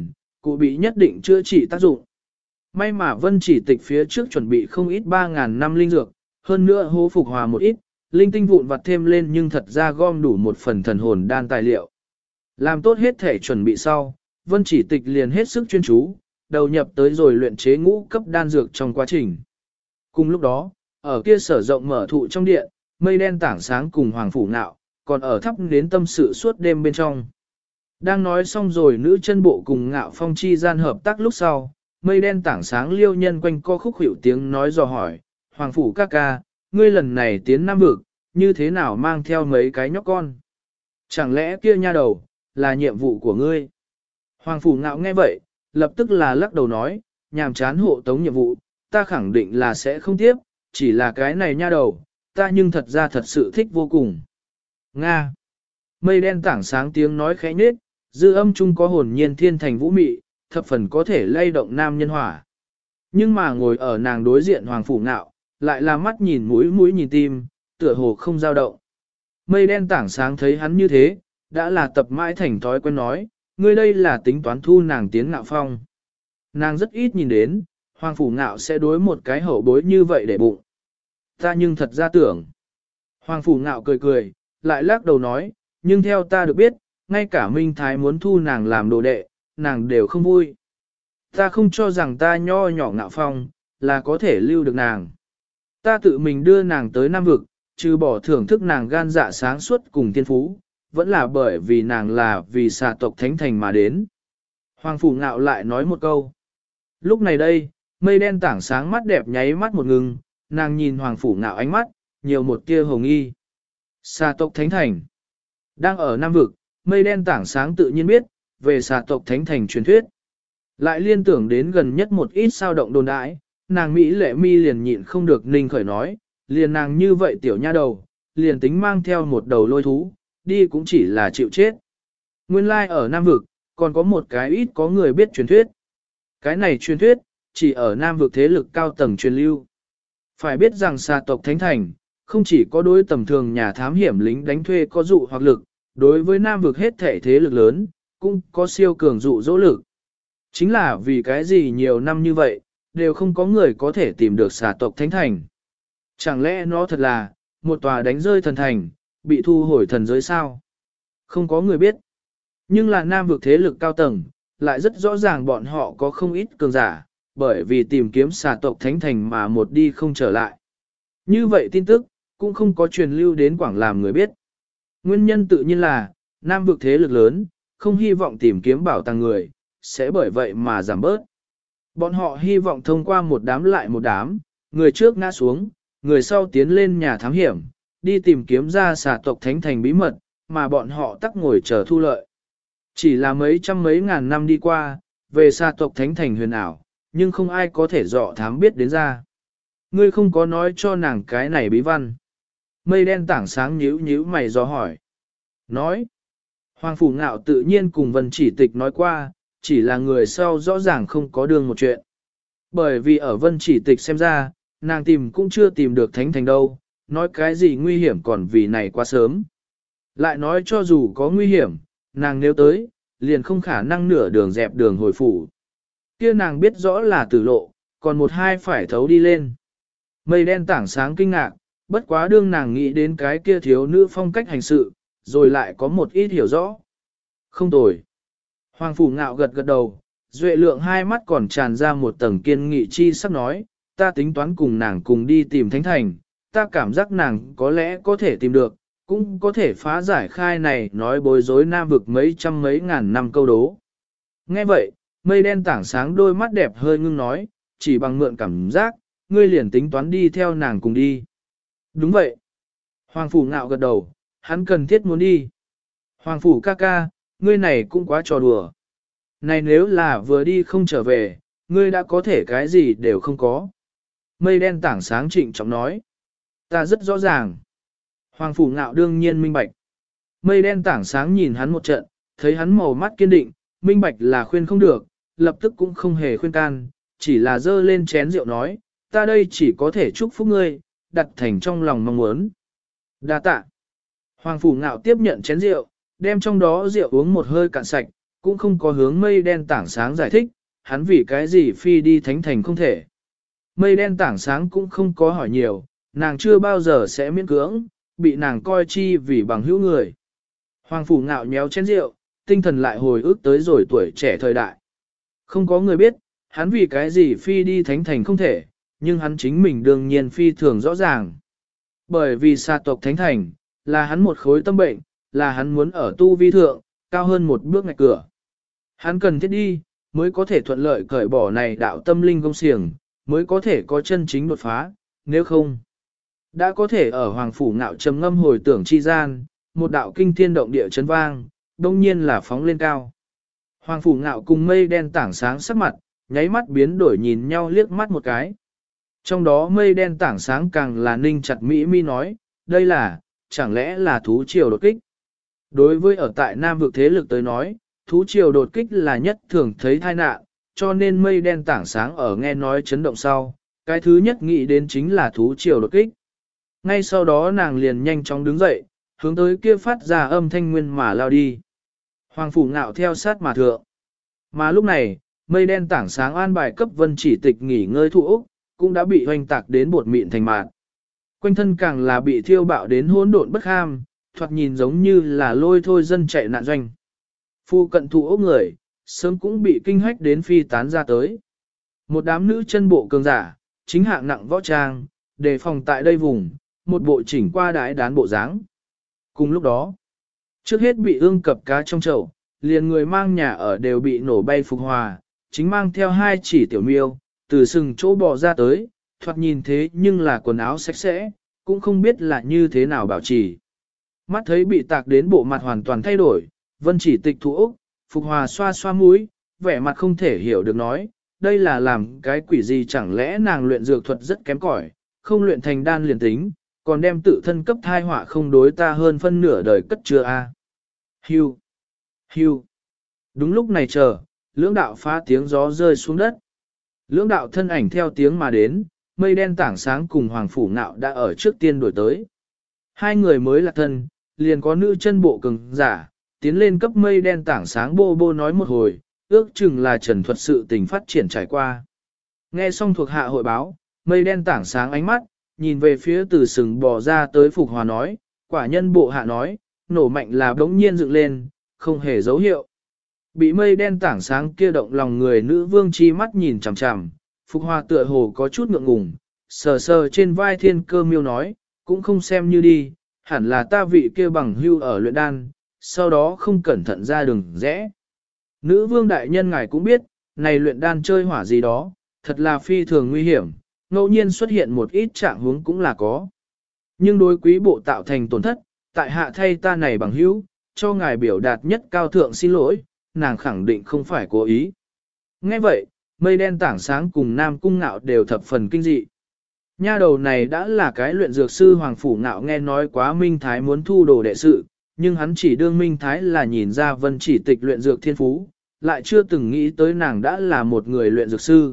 cụ bị nhất định chữa trị tác dụng. May mà Vân Chỉ Tịch phía trước chuẩn bị không ít 3.000 năm linh dược, hơn nữa hố phục hòa một ít, linh tinh vụn vặt thêm lên nhưng thật ra gom đủ một phần thần hồn đan tài liệu. Làm tốt hết thể chuẩn bị sau, Vân Chỉ Tịch liền hết sức chuyên chú, đầu nhập tới rồi luyện chế ngũ cấp đan dược trong quá trình. Cùng lúc đó, ở kia sở rộng mở thụ trong điện, mây đen tảng sáng cùng Hoàng Phủ Ngạo, còn ở thắp đến tâm sự suốt đêm bên trong. Đang nói xong rồi nữ chân bộ cùng Ngạo Phong chi gian hợp tác lúc sau, mây đen tảng sáng liêu nhân quanh co khúc hiệu tiếng nói dò hỏi, Hoàng Phủ ca ca, ngươi lần này tiến Nam Vực, như thế nào mang theo mấy cái nhóc con? Chẳng lẽ kia nha đầu, là nhiệm vụ của ngươi? Hoàng Phủ Ngạo nghe vậy, lập tức là lắc đầu nói, nhàm chán hộ tống nhiệm vụ, ta khẳng định là sẽ không tiếp, chỉ là cái này nha đầu, ta nhưng thật ra thật sự thích vô cùng. Nga. Mây đen tảng sáng tiếng nói khẽ nhết, dư âm chung có hồn nhiên thiên thành vũ mị, thập phần có thể lay động nam nhân hỏa. Nhưng mà ngồi ở nàng đối diện Hoàng Phủ Ngạo, lại là mắt nhìn mũi nhìn tim, tựa hồ không dao động. Mây đen tảng sáng thấy hắn như thế, đã là tập mãi thành thói quen nói, ngươi đây là tính toán thu nàng tiến Ngạo Phong. Nàng rất ít nhìn đến, Hoàng Phủ Ngạo sẽ đối một cái hậu bối như vậy để bụng. Ta nhưng thật ra tưởng. Hoàng Phủ Ngạo cười cười, lại lắc đầu nói, nhưng theo ta được biết, ngay cả Minh Thái muốn thu nàng làm đồ đệ, nàng đều không vui. Ta không cho rằng ta nho nhỏ Ngạo Phong, là có thể lưu được nàng. Ta tự mình đưa nàng tới Nam Vực, trừ bỏ thưởng thức nàng gan dạ sáng suốt cùng thiên phú, vẫn là bởi vì nàng là vì xà tộc Thánh Thành mà đến. Hoàng Phủ Ngạo lại nói một câu. Lúc này đây, mây đen tảng sáng mắt đẹp nháy mắt một ngừng, nàng nhìn Hoàng Phủ Ngạo ánh mắt, nhiều một tia hồng y. Xà tộc Thánh Thành. Đang ở Nam Vực, mây đen tảng sáng tự nhiên biết, về xà tộc Thánh Thành truyền thuyết. Lại liên tưởng đến gần nhất một ít sao động đồn đãi, nàng Mỹ lệ mi liền nhịn không được ninh khởi nói, liền nàng như vậy tiểu nha đầu, liền tính mang theo một đầu lôi thú, đi cũng chỉ là chịu chết. Nguyên lai ở Nam Vực, còn có một cái ít có người biết truyền thuyết. Cái này truyền thuyết, chỉ ở Nam Vực thế lực cao tầng truyền lưu. Phải biết rằng xà tộc Thánh Thành, không chỉ có đối tầm thường nhà thám hiểm lính đánh thuê có dụ hoặc lực, đối với Nam Vực hết thể thế lực lớn, cũng có siêu cường dụ dỗ lực. Chính là vì cái gì nhiều năm như vậy, đều không có người có thể tìm được xà tộc Thánh Thành. Chẳng lẽ nó thật là, một tòa đánh rơi thần thành, bị thu hồi thần giới sao? Không có người biết. Nhưng là Nam Vực thế lực cao tầng, lại rất rõ ràng bọn họ có không ít cường giả, bởi vì tìm kiếm xà tộc Thánh Thành mà một đi không trở lại. Như vậy tin tức, cũng không có truyền lưu đến Quảng làm người biết. Nguyên nhân tự nhiên là, Nam Vực thế lực lớn, không hy vọng tìm kiếm bảo tàng người, sẽ bởi vậy mà giảm bớt. Bọn họ hy vọng thông qua một đám lại một đám, người trước ngã xuống, người sau tiến lên nhà thám hiểm, đi tìm kiếm ra xà tộc Thánh Thành bí mật, mà bọn họ tắc ngồi chờ thu lợi. Chỉ là mấy trăm mấy ngàn năm đi qua, về xà tộc Thánh Thành huyền ảo, nhưng không ai có thể dọ thám biết đến ra. Ngươi không có nói cho nàng cái này bí văn. Mây đen tảng sáng nhíu nhíu mày dò hỏi. Nói. Hoàng Phủ Ngạo tự nhiên cùng Vân Chỉ Tịch nói qua, chỉ là người sau rõ ràng không có đường một chuyện. Bởi vì ở Vân Chỉ Tịch xem ra, nàng tìm cũng chưa tìm được Thánh Thành đâu, nói cái gì nguy hiểm còn vì này quá sớm. Lại nói cho dù có nguy hiểm, nàng nếu tới, liền không khả năng nửa đường dẹp đường hồi phủ. Kia nàng biết rõ là tử lộ, còn một hai phải thấu đi lên. Mây đen tảng sáng kinh ngạc, bất quá đương nàng nghĩ đến cái kia thiếu nữ phong cách hành sự, rồi lại có một ít hiểu rõ. Không tồi. Hoàng Phủ Ngạo gật gật đầu, duệ lượng hai mắt còn tràn ra một tầng kiên nghị chi sắp nói, ta tính toán cùng nàng cùng đi tìm Thánh Thành, ta cảm giác nàng có lẽ có thể tìm được, cũng có thể phá giải khai này nói bối rối Nam Vực mấy trăm mấy ngàn năm câu đố. Nghe vậy, mây đen tảng sáng đôi mắt đẹp hơi ngưng nói, chỉ bằng mượn cảm giác, ngươi liền tính toán đi theo nàng cùng đi. Đúng vậy. Hoàng Phủ Ngạo gật đầu, hắn cần thiết muốn đi. Hoàng Phủ ca ca, ngươi này cũng quá trò đùa. Này nếu là vừa đi không trở về, ngươi đã có thể cái gì đều không có. Mây đen tảng sáng trịnh trọng nói. Ta rất rõ ràng. Hoàng Phủ Ngạo đương nhiên minh bạch. Mây đen tảng sáng nhìn hắn một trận, thấy hắn màu mắt kiên định, minh bạch là khuyên không được, lập tức cũng không hề khuyên can, chỉ là dơ lên chén rượu nói, ta đây chỉ có thể chúc phúc ngươi, đặt thành trong lòng mong muốn. Đa tạ. Hoàng Phủ Ngạo tiếp nhận chén rượu, đem trong đó rượu uống một hơi cạn sạch, cũng không có hướng mây đen tảng sáng giải thích, hắn vì cái gì phi đi thánh thành không thể. Mây đen tảng sáng cũng không có hỏi nhiều, nàng chưa bao giờ sẽ miễn cưỡng, bị nàng coi chi vì bằng hữu người. Hoàng phủ ngạo nhéo chén rượu, tinh thần lại hồi ức tới rồi tuổi trẻ thời đại. Không có người biết, hắn vì cái gì phi đi thánh thành không thể, nhưng hắn chính mình đương nhiên phi thường rõ ràng. Bởi vì xa tộc thánh thành, là hắn một khối tâm bệnh, là hắn muốn ở tu vi thượng, cao hơn một bước ngạch cửa. Hắn cần thiết đi, mới có thể thuận lợi cởi bỏ này đạo tâm linh công xiềng, mới có thể có chân chính đột phá, nếu không. Đã có thể ở Hoàng Phủ Ngạo trầm ngâm hồi tưởng chi gian, một đạo kinh thiên động địa chấn vang, đông nhiên là phóng lên cao. Hoàng Phủ Ngạo cùng mây đen tảng sáng sắc mặt, nháy mắt biến đổi nhìn nhau liếc mắt một cái. Trong đó mây đen tảng sáng càng là ninh chặt Mỹ mi nói, đây là, chẳng lẽ là thú triều đột kích. Đối với ở tại Nam vực thế lực tới nói, thú triều đột kích là nhất thường thấy tai nạn, cho nên mây đen tảng sáng ở nghe nói chấn động sau, cái thứ nhất nghĩ đến chính là thú triều đột kích. Ngay sau đó nàng liền nhanh chóng đứng dậy, hướng tới kia phát ra âm thanh nguyên mà lao đi. Hoàng Phủ Ngạo theo sát mà thượng. Mà lúc này, mây đen tảng sáng an bài cấp Vân Chỉ Tịch nghỉ ngơi thụ Úc, cũng đã bị hoành tạc đến bột mịn thành mạt. Quanh thân càng là bị thiêu bạo đến hỗn độn bất ham, thoạt nhìn giống như là lôi thôi dân chạy nạn doanh. Phu cận thụ Úc người, sớm cũng bị kinh hách đến phi tán ra tới. Một đám nữ chân bộ cường giả, chính hạng nặng võ trang, đề phòng tại đây vùng, một bộ chỉnh qua đái đán bộ dáng. Cùng lúc đó, trước hết bị ương cập cá trong chậu, liền người mang nhà ở đều bị nổ bay Phục Hòa, chính mang theo hai chỉ tiểu miêu, từ sừng chỗ bò ra tới, thoạt nhìn thế nhưng là quần áo sạch sẽ, cũng không biết là như thế nào bảo trì. Mắt thấy bị tạc đến bộ mặt hoàn toàn thay đổi, Vân Chỉ Tịch thụ Úc, Phục Hòa xoa xoa mũi, vẻ mặt không thể hiểu được nói, đây là làm cái quỷ gì, chẳng lẽ nàng luyện dược thuật rất kém cỏi, không luyện thành đan liền tính, còn đem tự thân cấp thai họa không đối ta hơn phân nửa đời cất chưa a. Hưu, hưu. Đúng lúc này chờ, lưỡng đạo phá tiếng gió rơi xuống đất. Lưỡng đạo thân ảnh theo tiếng mà đến, mây đen tảng sáng cùng Hoàng Phủ Ngạo đã ở trước tiên đuổi tới. Hai người mới là thân, liền có nữ chân bộ cường giả, tiến lên cấp mây đen tảng sáng bô bô nói một hồi, ước chừng là trần thuật sự tình phát triển trải qua. Nghe xong thuộc hạ hội báo, mây đen tảng sáng ánh mắt, nhìn về phía từ sừng bò ra tới Phục Hòa nói, quả nhân bộ hạ nói, nổ mạnh là đống nhiên dựng lên, không hề dấu hiệu. Bị mây đen tảng sáng kia động lòng người nữ vương chi mắt nhìn chằm chằm, Phục Hòa tựa hồ có chút ngượng ngùng, sờ sờ trên vai thiên cơ miêu nói, cũng không xem như đi, hẳn là ta vị kia bằng hưu ở luyện đan, sau đó không cẩn thận ra đường rẽ. Nữ vương đại nhân ngài cũng biết, này luyện đan chơi hỏa gì đó, thật là phi thường nguy hiểm, ngẫu nhiên xuất hiện một ít trạng huống cũng là có. Nhưng đối quý bộ tạo thành tổn thất, tại hạ thay ta này bằng hữu, cho ngài biểu đạt nhất cao thượng xin lỗi, nàng khẳng định không phải cố ý. Nghe vậy, mây đen tảng sáng cùng Nam Cung Ngạo đều thập phần kinh dị. Nha đầu này đã là cái luyện dược sư Hoàng Phủ Ngạo nghe nói quá Minh Thái muốn thu đồ đệ sự, nhưng hắn chỉ đương Minh Thái là nhìn ra Vân Chỉ Tịch luyện dược thiên phú, lại chưa từng nghĩ tới nàng đã là một người luyện dược sư.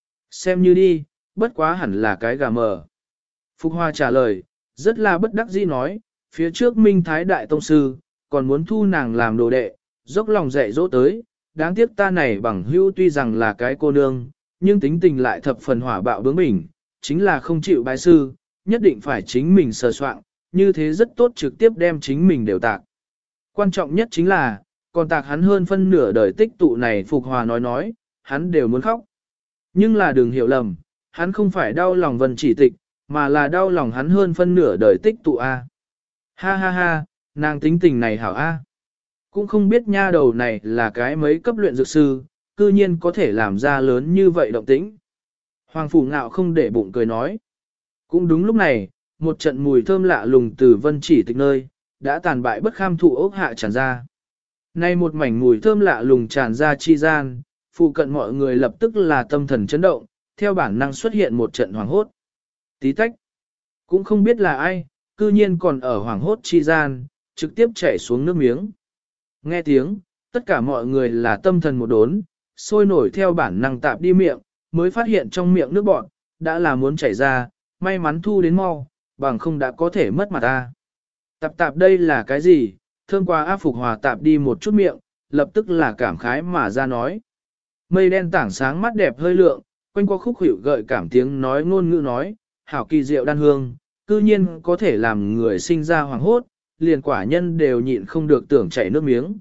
Xem như đi, bất quá hẳn là cái gà mờ. Phục Hoa trả lời, rất là bất đắc dĩ nói, phía trước Minh Thái Đại Tông Sư, còn muốn thu nàng làm đồ đệ, dốc lòng dạy dỗ tới, đáng tiếc ta này bằng hữu tuy rằng là cái cô nương, nhưng tính tình lại thập phần hỏa bạo bướng bỉnh, chính là không chịu bái sư, nhất định phải chính mình sờ soạn, như thế rất tốt trực tiếp đem chính mình đều tạc. Quan trọng nhất chính là, còn tạc hắn hơn phân nửa đời tích tụ này. Phục Hòa nói, hắn đều muốn khóc. Nhưng là đừng hiểu lầm, hắn không phải đau lòng Vân Chỉ Tịch, mà là đau lòng hắn hơn phân nửa đời tích tụ A. Ha ha ha, nàng tính tình này hảo A. Cũng không biết nha đầu này là cái mấy cấp luyện dược sư, cư nhiên có thể làm ra lớn như vậy động tĩnh. Hoàng Phủ Ngạo không để bụng cười nói. Cũng đúng lúc này, một trận mùi thơm lạ lùng từ Vân Chỉ Tịch nơi, đã tàn bại bất kham thụ ốc hạ tràn ra. Nay một mảnh mùi thơm lạ lùng tràn ra chi gian, phụ cận mọi người lập tức là tâm thần chấn động, theo bản năng xuất hiện một trận hoảng hốt. Tí tách, cũng không biết là ai, cư nhiên còn ở hoảng hốt chi gian, trực tiếp chảy xuống nước miếng. Nghe tiếng, tất cả mọi người là tâm thần một đốn, sôi nổi theo bản năng tạp đi miệng, mới phát hiện trong miệng nước bọt đã là muốn chảy ra, may mắn thu đến mau, bằng không đã có thể mất mặt ta. Tạp tạp đây là cái gì, thơm qua Phục Hòa tạp đi một chút miệng, lập tức là cảm khái mà ra nói. Mây đen tảng sáng mắt đẹp hơi lượng, quanh qua khúc hiệu gợi cảm tiếng nói ngôn ngữ nói, hảo kỳ diệu đan hương, cư nhiên có thể làm người sinh ra hoàng hốt, liền quả nhân đều nhịn không được tưởng chảy nước miếng.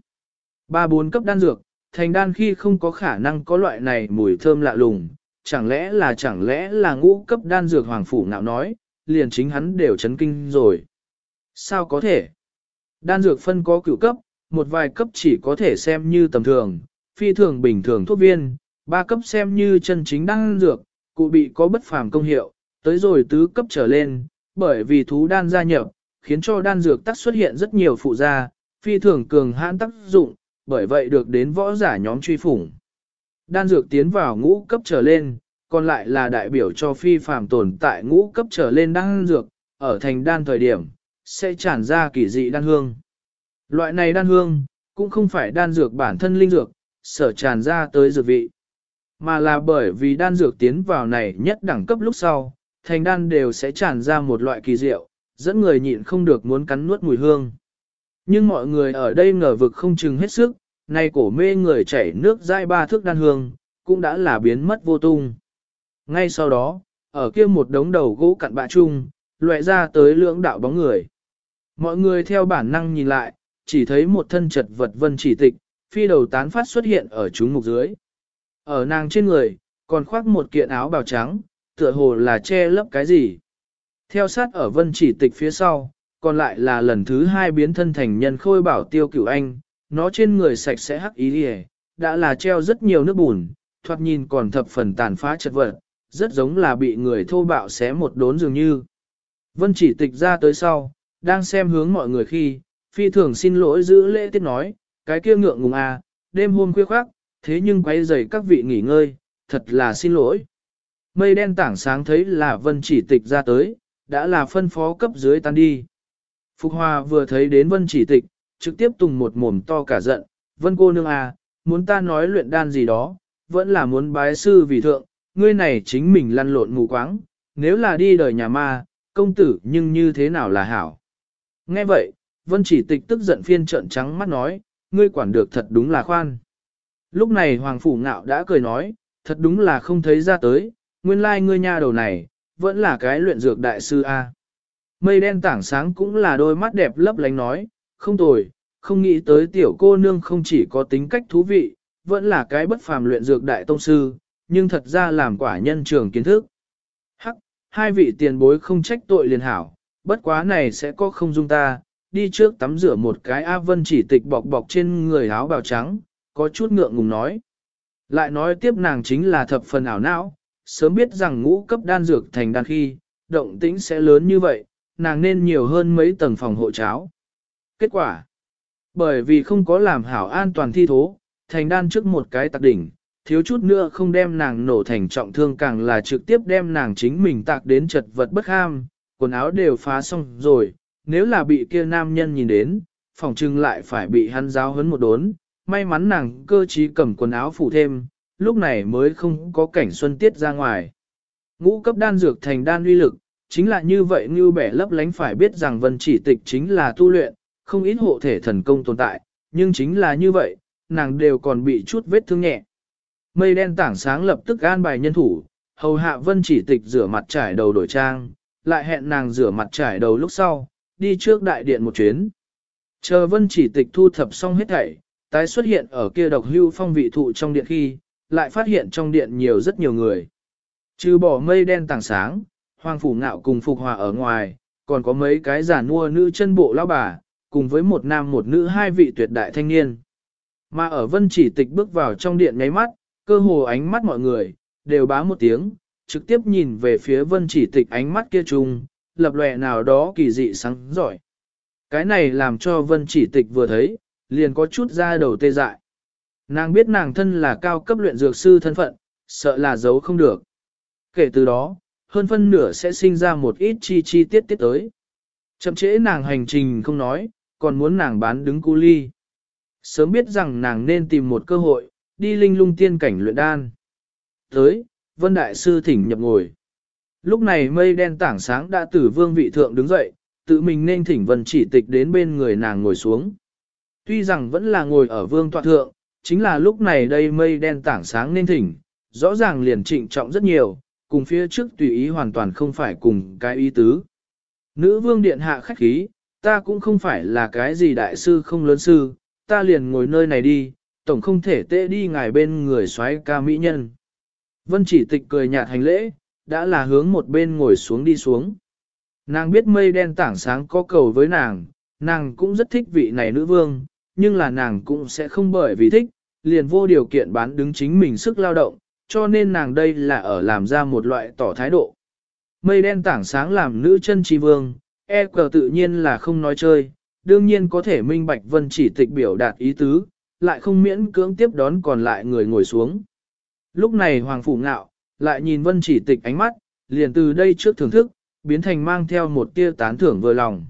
3-4 cấp đan dược, thành đan khi không có khả năng có loại này mùi thơm lạ lùng, chẳng lẽ là ngũ cấp đan dược hoàng phủ ngạo nói, liền chính hắn đều chấn kinh rồi. Sao có thể? Đan dược phân có cửu cấp, một vài cấp chỉ có thể xem như tầm thường, phi thường bình thường thuốc viên, 3 cấp xem như chân chính đan dược, cụ bị có bất phàm công hiệu, tới rồi tứ cấp trở lên, bởi vì thú đan gia nhập, khiến cho đan dược tác xuất hiện rất nhiều phụ gia, phi thường cường hãn tác dụng, bởi vậy được đến võ giả nhóm truy phủng. Đan dược tiến vào ngũ cấp trở lên, còn lại là đại biểu cho phi phàm tồn tại ngũ cấp trở lên đan dược, ở thành đan thời điểm, sẽ tràn ra kỳ dị đan hương. Loại này đan hương, cũng không phải đan dược bản thân linh dược, sở tràn ra tới dược vị, mà là bởi vì đan dược tiến vào này nhất đẳng cấp lúc sau, thành đan đều sẽ tràn ra một loại kỳ diệu, dẫn người nhịn không được muốn cắn nuốt mùi hương. Nhưng mọi người ở đây ngờ vực không chừng hết sức, nay cổ mê người chảy nước dai 3 thước đan hương, cũng đã là biến mất vô tung. Ngay sau đó, ở kia một đống đầu gỗ cặn bạ chung, loại ra tới lưỡng đạo bóng người. Mọi người theo bản năng nhìn lại, chỉ thấy một thân chật vật Vân Chỉ Tịch, phi đầu tán phát xuất hiện ở chúng mục dưới. Ở nàng trên người, còn khoác một kiện áo bào trắng, tựa hồ là che lấp cái gì. Theo sát ở Vân Chỉ Tịch phía sau, còn lại là lần thứ 2 biến thân thành nhân khôi bảo Tiêu Cửu Anh, nó trên người sạch sẽ hắc ý đi, đã là treo rất nhiều nước bùn, thoạt nhìn còn thập phần tàn phá chật vật, rất giống là bị người thô bạo xé một đốn dường như. Vân Chỉ Tịch ra tới sau, đang xem hướng mọi người khi, phi thường xin lỗi giữ lễ tiết nói, cái kia ngượng ngùng à, đêm hôm khuya khoác, thế nhưng quay rầy các vị nghỉ ngơi, thật là xin lỗi. Mây đen tảng sáng thấy là Vân Chỉ Tịch ra tới, đã là phân phó cấp dưới tan đi. Phục Hòa vừa thấy đến Vân Chỉ Tịch, trực tiếp tùng một mồm to cả giận, Vân cô nương à, muốn ta nói luyện đan gì đó, vẫn là muốn bái sư vì thượng, ngươi này chính mình lăn lộn mù quáng, nếu là đi đời nhà ma, công tử nhưng như thế nào là hảo. Nghe vậy, Vân Chỉ Tịch tức giận phiên trợn trắng mắt nói, ngươi quản được thật đúng là khoan. Lúc này Hoàng Phủ Ngạo đã cười nói, thật đúng là không thấy ra tới, nguyên lai ngươi nha đầu này, vẫn là cái luyện dược đại sư A. Mây đen tảng sáng cũng là đôi mắt đẹp lấp lánh nói, không tồi, không nghĩ tới tiểu cô nương không chỉ có tính cách thú vị, vẫn là cái bất phàm luyện dược đại tông sư, nhưng thật ra làm quả nhân trường kiến thức. Hắc, hai vị tiền bối không trách tội liền hảo, bất quá này sẽ có không dung ta, đi trước tắm rửa một cái A. Vân Chỉ Tịch bọc bọc trên người áo bào trắng, có chút ngượng ngùng nói. Lại nói tiếp nàng chính là thập phần ảo não, sớm biết rằng ngũ cấp đan dược thành đan khi, động tĩnh sẽ lớn như vậy, nàng nên nhiều hơn mấy tầng phòng hộ cháo. Kết quả, bởi vì không có làm hảo an toàn thi thố, thành đan trước một cái tạc đỉnh, thiếu chút nữa không đem nàng nổ thành trọng thương, càng là trực tiếp đem nàng chính mình tạc đến chật vật bất ham, quần áo đều phá xong rồi, nếu là bị kia nam nhân nhìn đến, phòng trưng lại phải bị hắn giáo huấn một đốn, may mắn nàng cơ trí cầm quần áo phủ thêm, lúc này mới không có cảnh xuân tiết ra ngoài. Ngũ cấp đan dược thành đan uy lực, chính là như vậy như bẻ lấp lánh, phải biết rằng Vân Chỉ Tịch chính là tu luyện, không ít hộ thể thần công tồn tại, nhưng chính là như vậy, nàng đều còn bị chút vết thương nhẹ. Mây đen tảng sáng lập tức an bài nhân thủ, hầu hạ Vân Chỉ Tịch rửa mặt trải đầu đổi trang, lại hẹn nàng rửa mặt trải đầu lúc sau, đi trước đại điện một chuyến. Chờ Vân Chỉ Tịch thu thập xong hết thảy, tái xuất hiện ở kia độc hưu phong vị thụ trong điện khi, lại phát hiện trong điện nhiều rất nhiều người. Trừ bỏ mây đen tảng sáng, Hoàng Phủ Ngạo cùng Phục Hòa ở ngoài, còn có mấy cái giả nua nữ chân bộ lão bà, cùng với một nam một nữ 2 vị tuyệt đại thanh niên. Mà ở Vân Chỉ Tịch bước vào trong điện nháy mắt, cơ hồ ánh mắt mọi người, đều bá một tiếng, trực tiếp nhìn về phía Vân Chỉ Tịch, ánh mắt kia trùng, lập lòe nào đó kỳ dị sáng giỏi. Cái này làm cho Vân Chỉ Tịch vừa thấy, liền có chút ra đầu tê dại. Nàng biết nàng thân là cao cấp luyện dược sư thân phận, sợ là giấu không được. Kể từ đó, hơn phân nửa sẽ sinh ra một ít chi tiết tới. Chậm trễ nàng hành trình không nói, còn muốn nàng bán đứng cu ly. Sớm biết rằng nàng nên tìm một cơ hội, đi linh lung tiên cảnh luyện đan. Tới, Vân Đại Sư thỉnh nhập ngồi. Lúc này mây đen tảng sáng đã từ vương vị thượng đứng dậy, tự mình nên thỉnh Vân Chỉ Tịch đến bên người nàng ngồi xuống. Tuy rằng vẫn là ngồi ở vương tọa thượng, chính là lúc này đây mây đen tảng sáng nên thỉnh, rõ ràng liền trịnh trọng rất nhiều, cùng phía trước tùy ý hoàn toàn không phải cùng cái ý tứ. Nữ vương điện hạ khách khí, ta cũng không phải là cái gì đại sư không lớn sư, ta liền ngồi nơi này đi, tổng không thể tệ đi ngài bên người soái ca mỹ nhân. Vân chỉ tịch cười nhạt hành lễ, đã là hướng một bên ngồi xuống đi xuống. Nàng biết mây đen tảng sáng có cầu với nàng cũng rất thích vị này nữ vương, nhưng là nàng cũng sẽ không bởi vì thích, liền vô điều kiện bán đứng chính mình sức lao động, cho nên nàng đây là ở làm ra một loại tỏ thái độ. Mây đen tảng sáng làm nữ chân chi vương, cờ tự nhiên là không nói chơi, đương nhiên có thể minh bạch vân chỉ tịch biểu đạt ý tứ, lại không miễn cưỡng tiếp đón còn lại người ngồi xuống. Lúc này Hoàng Phủ Ngạo, lại nhìn vân chỉ tịch ánh mắt, liền từ đây trước thưởng thức, biến thành mang theo một tia tán thưởng vừa lòng.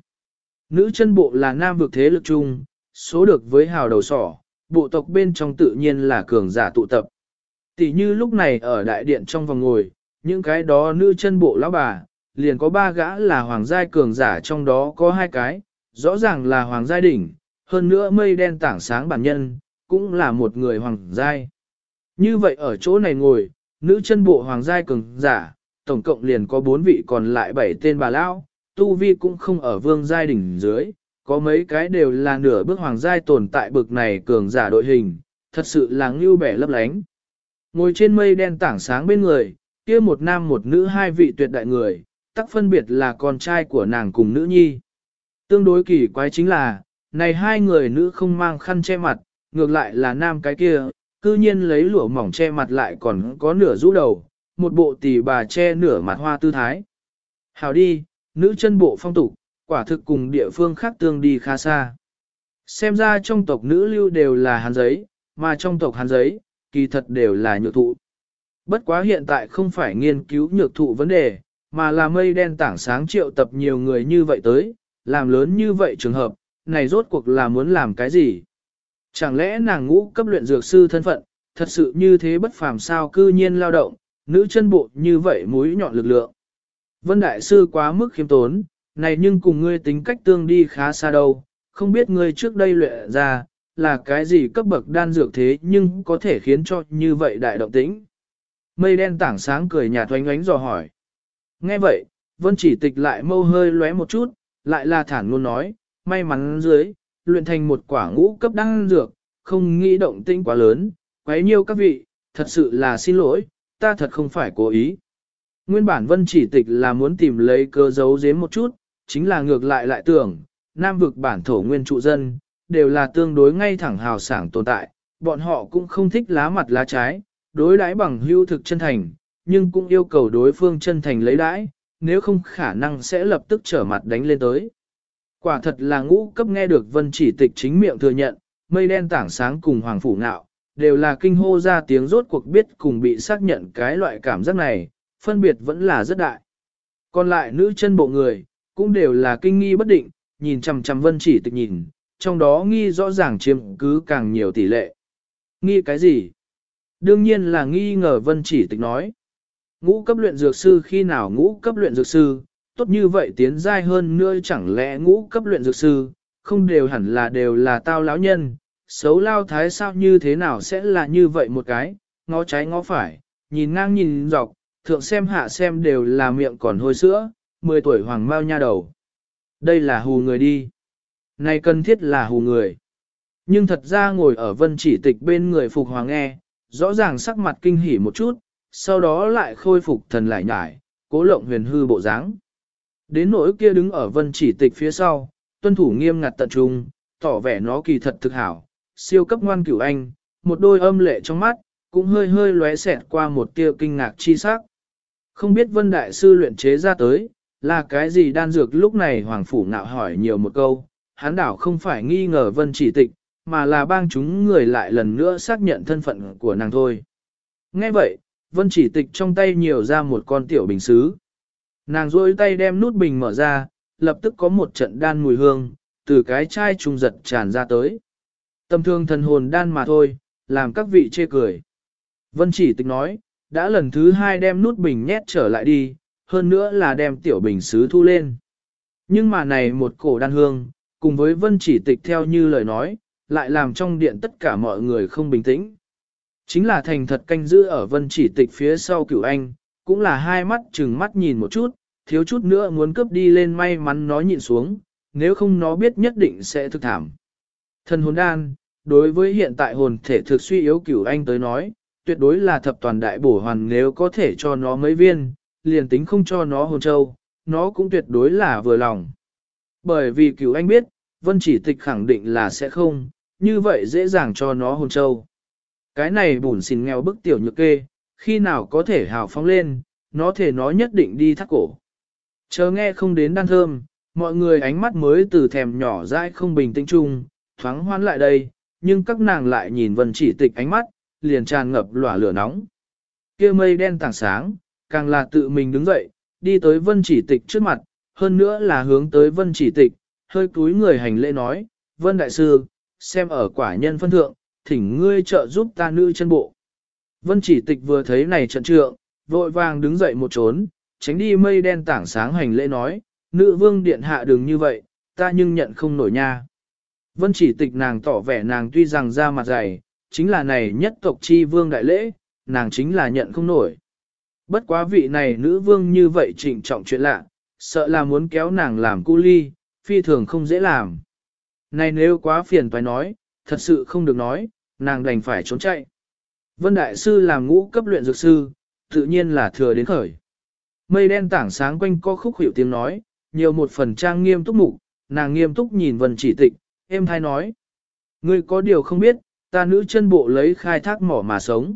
Nữ chân bộ là nam vực thế lực chung, số được với hào đầu sỏ, bộ tộc bên trong tự nhiên là cường giả tụ tập. Tỷ như lúc này ở đại điện trong vòng ngồi, những cái đó nữ chân bộ lão bà, liền có 3 gã là hoàng giai cường giả, trong đó có 2 cái, rõ ràng là hoàng giai đỉnh, hơn nữa mây đen tảng sáng bản nhân, cũng là một người hoàng giai. Như vậy ở chỗ này ngồi, nữ chân bộ hoàng giai cường giả, tổng cộng liền có 4 vị còn lại 7 tên bà lão, tu vi cũng không ở vương giai đỉnh dưới, có mấy cái đều là nửa bước hoàng giai tồn tại bực này cường giả đội hình, thật sự là ngưu bẻ lấp lánh. Ngồi trên mây đen tảng sáng bên người, kia một nam một nữ 2 vị tuyệt đại người, tắc phân biệt là con trai của nàng cùng nữ nhi. Tương đối kỳ quái chính là, này 2 người nữ không mang khăn che mặt, ngược lại là nam cái kia, cư nhiên lấy lụa mỏng che mặt lại còn có nửa rũ đầu, một bộ tỷ bà che nửa mặt hoa tư thái. Hào đi, nữ chân bộ phong tục, quả thực cùng địa phương khác tương đi khá xa. Xem ra trong tộc nữ lưu đều là hàn giấy, mà trong tộc hàn giấy, kỳ thật đều là nhược thụ. Bất quá hiện tại không phải nghiên cứu nhược thụ vấn đề, mà là mây đen tảng sáng triệu tập nhiều người như vậy tới, làm lớn như vậy trường hợp, này rốt cuộc là muốn làm cái gì? Chẳng lẽ nàng ngũ cấp luyện dược sư thân phận, thật sự như thế bất phàm sao cư nhiên lao động, nữ chân bộ như vậy mũi nhọn lực lượng. Vân Đại Sư quá mức khiêm tốn, này nhưng cùng ngươi tính cách tương đi khá xa đâu, không biết ngươi trước đây luyện ra, là cái gì cấp bậc đan dược thế nhưng có thể khiến cho như vậy đại động tĩnh. Mây đen tảng sáng cười nhạt oánh oánh dò hỏi. Nghe vậy, Vân chỉ tịch lại mâu hơi lóe một chút, lại là thản luôn nói, may mắn dưới, luyện thành một quả ngũ cấp đan dược, không nghĩ động tĩnh quá lớn, quấy nhiêu các vị, thật sự là xin lỗi, ta thật không phải cố ý. Nguyên bản Vân chỉ tịch là muốn tìm lấy cơ giấu giếm một chút, chính là ngược lại tưởng, nam vực bản thổ nguyên trụ dân, đều là tương đối ngay thẳng hào sảng tồn tại, bọn họ cũng không thích lá mặt lá trái, đối đãi bằng hữu thực chân thành, nhưng cũng yêu cầu đối phương chân thành lấy đãi, nếu không khả năng sẽ lập tức trở mặt đánh lên tới. Quả thật là ngũ cấp nghe được Vân chỉ tịch chính miệng thừa nhận, mây đen tảng sáng cùng Hoàng Phủ Ngạo, đều là kinh hô ra tiếng rốt cuộc biết cùng bị xác nhận cái loại cảm giác này, phân biệt vẫn là rất đại. Còn lại nữ chân bộ người, cũng đều là kinh nghi bất định, nhìn chằm chằm Vân chỉ tịch nhìn, trong đó nghi rõ ràng chiếm cứ càng nhiều tỷ lệ. Nghi cái gì? Đương nhiên là nghi ngờ Vân chỉ tịch nói. Ngũ cấp luyện dược sư khi nào ngũ cấp luyện dược sư, tốt như vậy tiến giai hơn nữa chẳng lẽ ngũ cấp luyện dược sư, không đều hẳn là đều là tao lão nhân, xấu lao thái sao như thế nào sẽ là như vậy một cái, ngó trái ngó phải, nhìn ngang nhìn dọc, thượng xem hạ xem đều là miệng còn hôi sữa, 10 tuổi hoàng mao nha đầu. Đây là hù người đi. Này cần thiết là hù người. Nhưng thật ra ngồi ở Vân chỉ tịch bên người Phục Hoàng nghe, rõ ràng sắc mặt kinh hỉ một chút, sau đó lại khôi phục thần lại nhải, cố lộng huyền hư bộ dáng. Đến nỗi kia đứng ở Vân chỉ tịch phía sau, tuân thủ nghiêm ngặt tận trung, tỏ vẻ nó kỳ thật thực hảo, siêu cấp ngoan cửu anh, một đôi âm lệ trong mắt, cũng hơi hơi lóe xẹt qua một tia kinh ngạc chi sắc. Không biết Vân Đại Sư luyện chế ra tới, là cái gì đan dược lúc này Hoàng Phủ Ngạo hỏi nhiều một câu, hắn đảo không phải nghi ngờ Vân chỉ tịch, mà là bang chúng người lại lần nữa xác nhận thân phận của nàng thôi. Nghe vậy, Vân chỉ tịch trong tay nhiều ra một con tiểu bình xứ. Nàng rôi tay đem nút bình mở ra, lập tức có một trận đan mùi hương, từ cái chai trung giật tràn ra tới. Tầm thương thần hồn đan mà thôi, làm các vị chê cười. Vân chỉ tịch nói, đã lần thứ 2 đem nút bình nhét trở lại đi, hơn nữa là đem tiểu bình xứ thu lên. Nhưng mà này một cổ đan hương, cùng với Vân chỉ tịch theo như lời nói, lại làm trong điện tất cả mọi người không bình tĩnh. Chính là thành thật canh giữ ở Vân Chỉ Tịch phía sau Cửu Anh, cũng là hai mắt chừng mắt nhìn một chút, thiếu chút nữa muốn cướp đi lên, may mắn nó nhịn xuống, nếu không nó biết nhất định sẽ thực thảm. Thần hồn đan, đối với hiện tại hồn thể thực suy yếu Cửu Anh tới nói, tuyệt đối là thập toàn đại bổ hoàn, nếu có thể cho nó mấy viên, liền tính không cho nó hồn châu, nó cũng tuyệt đối là vừa lòng. Bởi vì Cửu Anh biết, Vân Chỉ Tịch khẳng định là sẽ không, như vậy dễ dàng cho nó hồn châu. Cái này bùn xỉn nghèo bức tiểu nhược kê, khi nào có thể hào phóng lên, nó thể nó nhất định đi thắt cổ. Chờ nghe không đến đan thơm, mọi người ánh mắt mới từ thèm nhỏ dãi không bình tĩnh chung, thoáng hoan lại đây, nhưng các nàng lại nhìn Vân Chỉ Tịch ánh mắt, liền tràn ngập lỏa lửa nóng. Kia mây đen tảng sáng, càng là tự mình đứng dậy, đi tới Vân Chỉ Tịch trước mặt, hơn nữa là hướng tới Vân Chỉ Tịch, hơi cúi người hành lễ nói, Vân Đại Sư, xem ở quả nhân phân thượng, thỉnh ngươi trợ giúp ta nữ chân bộ. Vân Chỉ Tịch vừa thấy này trận trượng, vội vàng đứng dậy một trốn, tránh đi mây đen tảng sáng hành lễ nói, nữ vương điện hạ đừng như vậy, ta nhưng nhận không nổi nha. Vân Chỉ Tịch nàng tỏ vẻ nàng tuy rằng ra mặt dày, chính là này nhất tộc chi vương đại lễ, nàng chính là nhận không nổi. Bất quá vị này nữ vương như vậy trịnh trọng chuyện lạ, sợ là muốn kéo nàng làm cu ly, phi thường không dễ làm. Này nếu quá phiền phải nói, thật sự không được nói, nàng đành phải trốn chạy. Vân Đại Sư làm ngũ cấp luyện dược sư, tự nhiên là thừa đến khởi. Mây đen tảng sáng quanh co khúc hiệu tiếng nói, nhiều một phần trang nghiêm túc mục, nàng nghiêm túc nhìn Vân Chỉ Tịch, êm thai nói. Ngươi có điều không biết, ta nữ chân bộ lấy khai thác mỏ mà sống.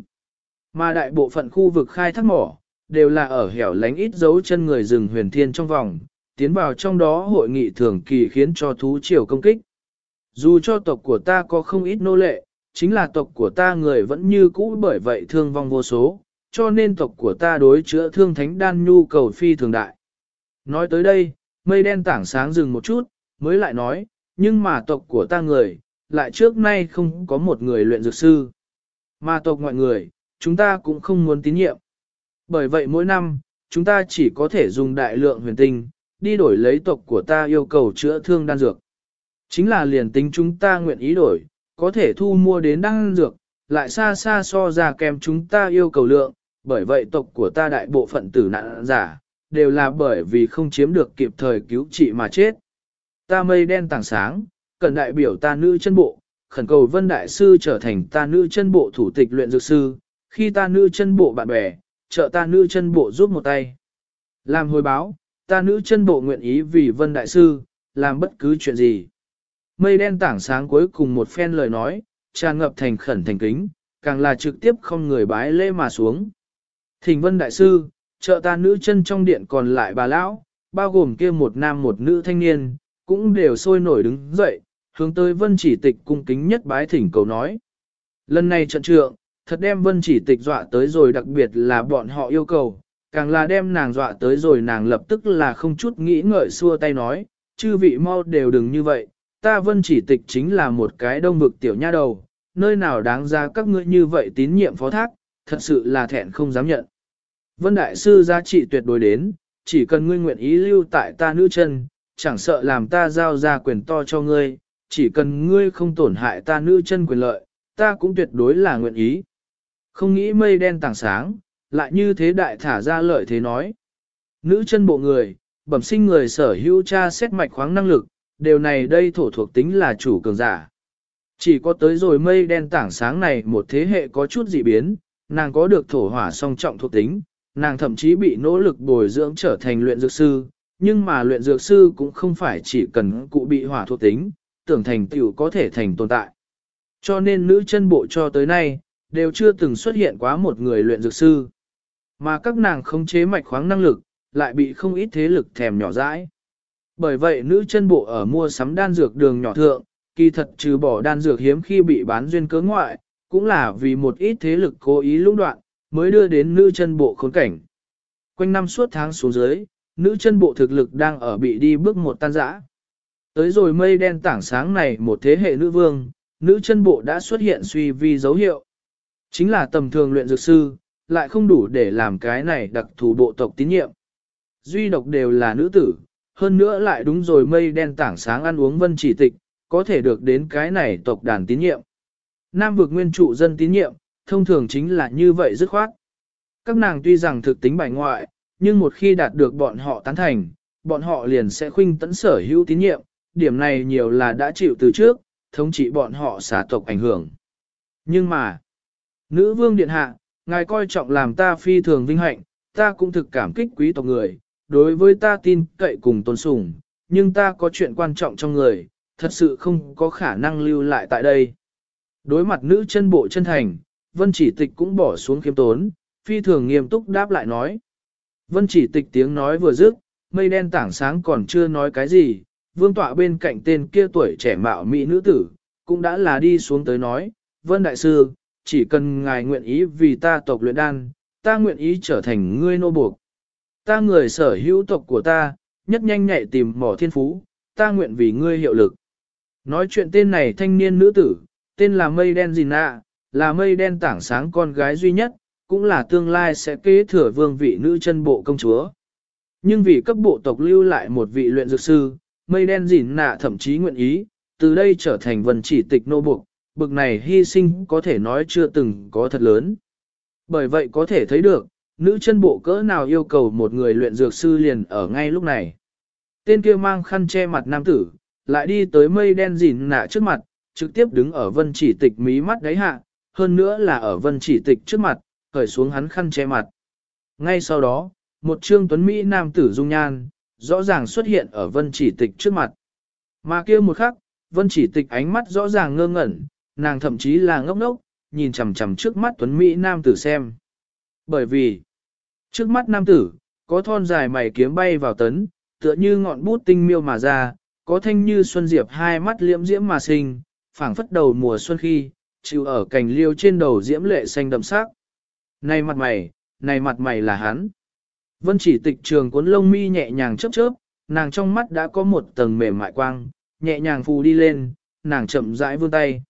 Mà đại bộ phận khu vực khai thác mỏ, đều là ở hẻo lánh ít dấu chân người rừng huyền thiên trong vòng, tiến vào trong đó hội nghị thường kỳ khiến cho thú triều công kích. Dù cho tộc của ta có không ít nô lệ, chính là tộc của ta người vẫn như cũ bởi vậy thương vong vô số, cho nên tộc của ta đối chữa thương thánh đan nhu cầu phi thường đại. Nói tới đây, mây đen tảng sáng dừng một chút, mới lại nói, nhưng mà tộc của ta người, lại trước nay không có một người luyện dược sư. Mà tộc ngoại người, chúng ta cũng không muốn tín nhiệm. Bởi vậy mỗi năm, chúng ta chỉ có thể dùng đại lượng huyền tinh, đi đổi lấy tộc của ta yêu cầu chữa thương đan dược. Chính là liền tính chúng ta nguyện ý đổi, có thể thu mua đến đan dược, lại xa xa so ra kèm chúng ta yêu cầu lượng, bởi vậy tộc của ta đại bộ phận tử nạn giả, đều là bởi vì không chiếm được kịp thời cứu trị mà chết. Ta mây đen tảng sáng, cần đại biểu ta nữ chân bộ, khẩn cầu Vân Đại Sư trở thành ta nữ chân bộ thủ tịch luyện dược sư, khi ta nữ chân bộ bạn bè, trợ ta nữ chân bộ giúp một tay. Làm hồi báo, ta nữ chân bộ nguyện ý vì Vân Đại Sư, làm bất cứ chuyện gì. Mây đen tảng sáng cuối cùng một phen lời nói, tràn ngập thành khẩn thành kính, càng là trực tiếp không người bái lễ mà xuống. Thỉnh Vân Đại Sư, trợ ta nữ chân trong điện còn lại bà lão, bao gồm kia một nam một nữ thanh niên, cũng đều sôi nổi đứng dậy, hướng tới Vân Chỉ Tịch cung kính nhất bái thỉnh cầu nói. Lần này trận trượng, thật đem Vân Chỉ Tịch dọa tới rồi, đặc biệt là bọn họ yêu cầu, càng là đem nàng dọa tới rồi, nàng lập tức là không chút nghĩ ngợi xua tay nói, chư vị mau đều đừng như vậy, ta Vân Chỉ Tịch chính là một cái đông vực tiểu nha đầu, nơi nào đáng ra các ngươi như vậy tín nhiệm phó thác, thật sự là thẹn không dám nhận. Vân Đại Sư giá trị tuyệt đối đến, chỉ cần ngươi nguyện ý lưu tại ta nữ chân, chẳng sợ làm ta giao ra quyền to cho ngươi, chỉ cần ngươi không tổn hại ta nữ chân quyền lợi, ta cũng tuyệt đối là nguyện ý. Không nghĩ mây đen tảng sáng, lại như thế đại thả ra lợi thế nói. Nữ chân bộ người, bẩm sinh người sở hữu tra xét mạch khoáng năng lực, điều này đây thổ thuộc tính là chủ cường giả. Chỉ có tới rồi mây đen tảng sáng này một thế hệ có chút dị biến, nàng có được thổ hỏa song trọng thuộc tính, nàng thậm chí bị nỗ lực bồi dưỡng trở thành luyện dược sư, nhưng mà luyện dược sư cũng không phải chỉ cần cụ bị hỏa thuộc tính, tưởng thành tựu có thể thành tồn tại. Cho nên nữ chân bộ cho tới nay, đều chưa từng xuất hiện quá một người luyện dược sư. Mà các nàng không chế mạch khoáng năng lực, lại bị không ít thế lực thèm nhỏ dãi. Bởi vậy nữ chân bộ ở mua sắm đan dược đường nhỏ thượng, kỳ thật trừ bỏ đan dược hiếm khi bị bán duyên cớ ngoại, cũng là vì một ít thế lực cố ý lũng đoạn, mới đưa đến nữ chân bộ khốn cảnh. Quanh năm suốt tháng xuống dưới, nữ chân bộ thực lực đang ở bị đi bước một tan rã. Tới rồi mây đen tảng sáng này một thế hệ nữ vương, nữ chân bộ đã xuất hiện suy vi dấu hiệu. Chính là tầm thường luyện dược sư, lại không đủ để làm cái này đặc thù bộ tộc tín nhiệm. Duy độc đều là nữ tử, hơn nữa lại đúng rồi mây đen tảng sáng ăn uống Vân Chỉ Tịch, có thể được đến cái này tộc đàn tín nhiệm. Nam vực nguyên trụ dân tín nhiệm, thông thường chính là như vậy dứt khoát. Các nàng tuy rằng thực tính bài ngoại, nhưng một khi đạt được bọn họ tán thành, bọn họ liền sẽ khuynh tấn sở hữu tín nhiệm, điểm này nhiều là đã chịu từ trước, thống trị bọn họ xả tộc ảnh hưởng. Nhưng mà, nữ vương điện hạ, ngài coi trọng làm ta phi thường vinh hạnh, ta cũng thực cảm kích quý tộc người, đối với ta tin cậy cùng tôn sùng, nhưng ta có chuyện quan trọng trong người, thật sự không có khả năng lưu lại tại đây. Đối mặt nữ chân bộ chân thành, Vân Chỉ Tịch cũng bỏ xuống khiêm tốn, phi thường nghiêm túc đáp lại nói. Vân Chỉ Tịch tiếng nói vừa dứt, mây đen tảng sáng còn chưa nói cái gì, vương tọa bên cạnh tên kia tuổi trẻ mạo mỹ nữ tử, cũng đã là đi xuống tới nói, Vân Đại Sư, chỉ cần ngài nguyện ý vì ta tộc luyện đan, ta nguyện ý trở thành ngươi nô buộc. Ta người sở hữu tộc của ta, nhất nhanh nhạy tìm mỏ thiên phú, ta nguyện vì ngươi hiệu lực. Nói chuyện tên này thanh niên nữ tử, tên là Mây Đen Gina, là Mây Đen tảng sáng con gái duy nhất, cũng là tương lai sẽ kế thừa vương vị nữ chân bộ công chúa. Nhưng vì cấp bộ tộc lưu lại một vị luyện dược sư, Mây Đen Gina thậm chí nguyện ý, từ đây trở thành Vân Chỉ Tịch nô buộc, bực này hy sinh có thể nói chưa từng có thật lớn. Bởi vậy có thể thấy được, nữ chân bộ cỡ nào yêu cầu một người luyện dược sư liền ở ngay lúc này. Tên kia mang khăn che mặt nam tử, lại đi tới Mây Đen Gina trước mặt, trực tiếp đứng ở Vân Chỉ Tịch mí mắt đáy hạ, hơn nữa là ở Vân Chỉ Tịch trước mặt, cởi xuống hắn khăn che mặt. Ngay sau đó, một trương tuấn Mỹ nam tử dung nhan, rõ ràng xuất hiện ở Vân Chỉ Tịch trước mặt. Mà kia một khắc, Vân Chỉ Tịch ánh mắt rõ ràng ngơ ngẩn, nàng thậm chí là ngốc ngốc, nhìn chằm chằm trước mắt tuấn Mỹ nam tử xem. Bởi vì, trước mắt nam tử, có thon dài mày kiếm bay vào tấn, tựa như ngọn bút tinh miêu mà ra, có thanh như xuân diệp hai mắt liễm diễm mà sinh, phảng phất đầu mùa xuân khi, chịu ở cành liêu trên đầu diễm lệ xanh đậm sắc. Này mặt mày là hắn. Vân Chỉ Tịch trường cuốn lông mi nhẹ nhàng chớp chớp, nàng trong mắt đã có một tầng mềm mại quang, nhẹ nhàng phù đi lên, nàng chậm rãi vươn tay,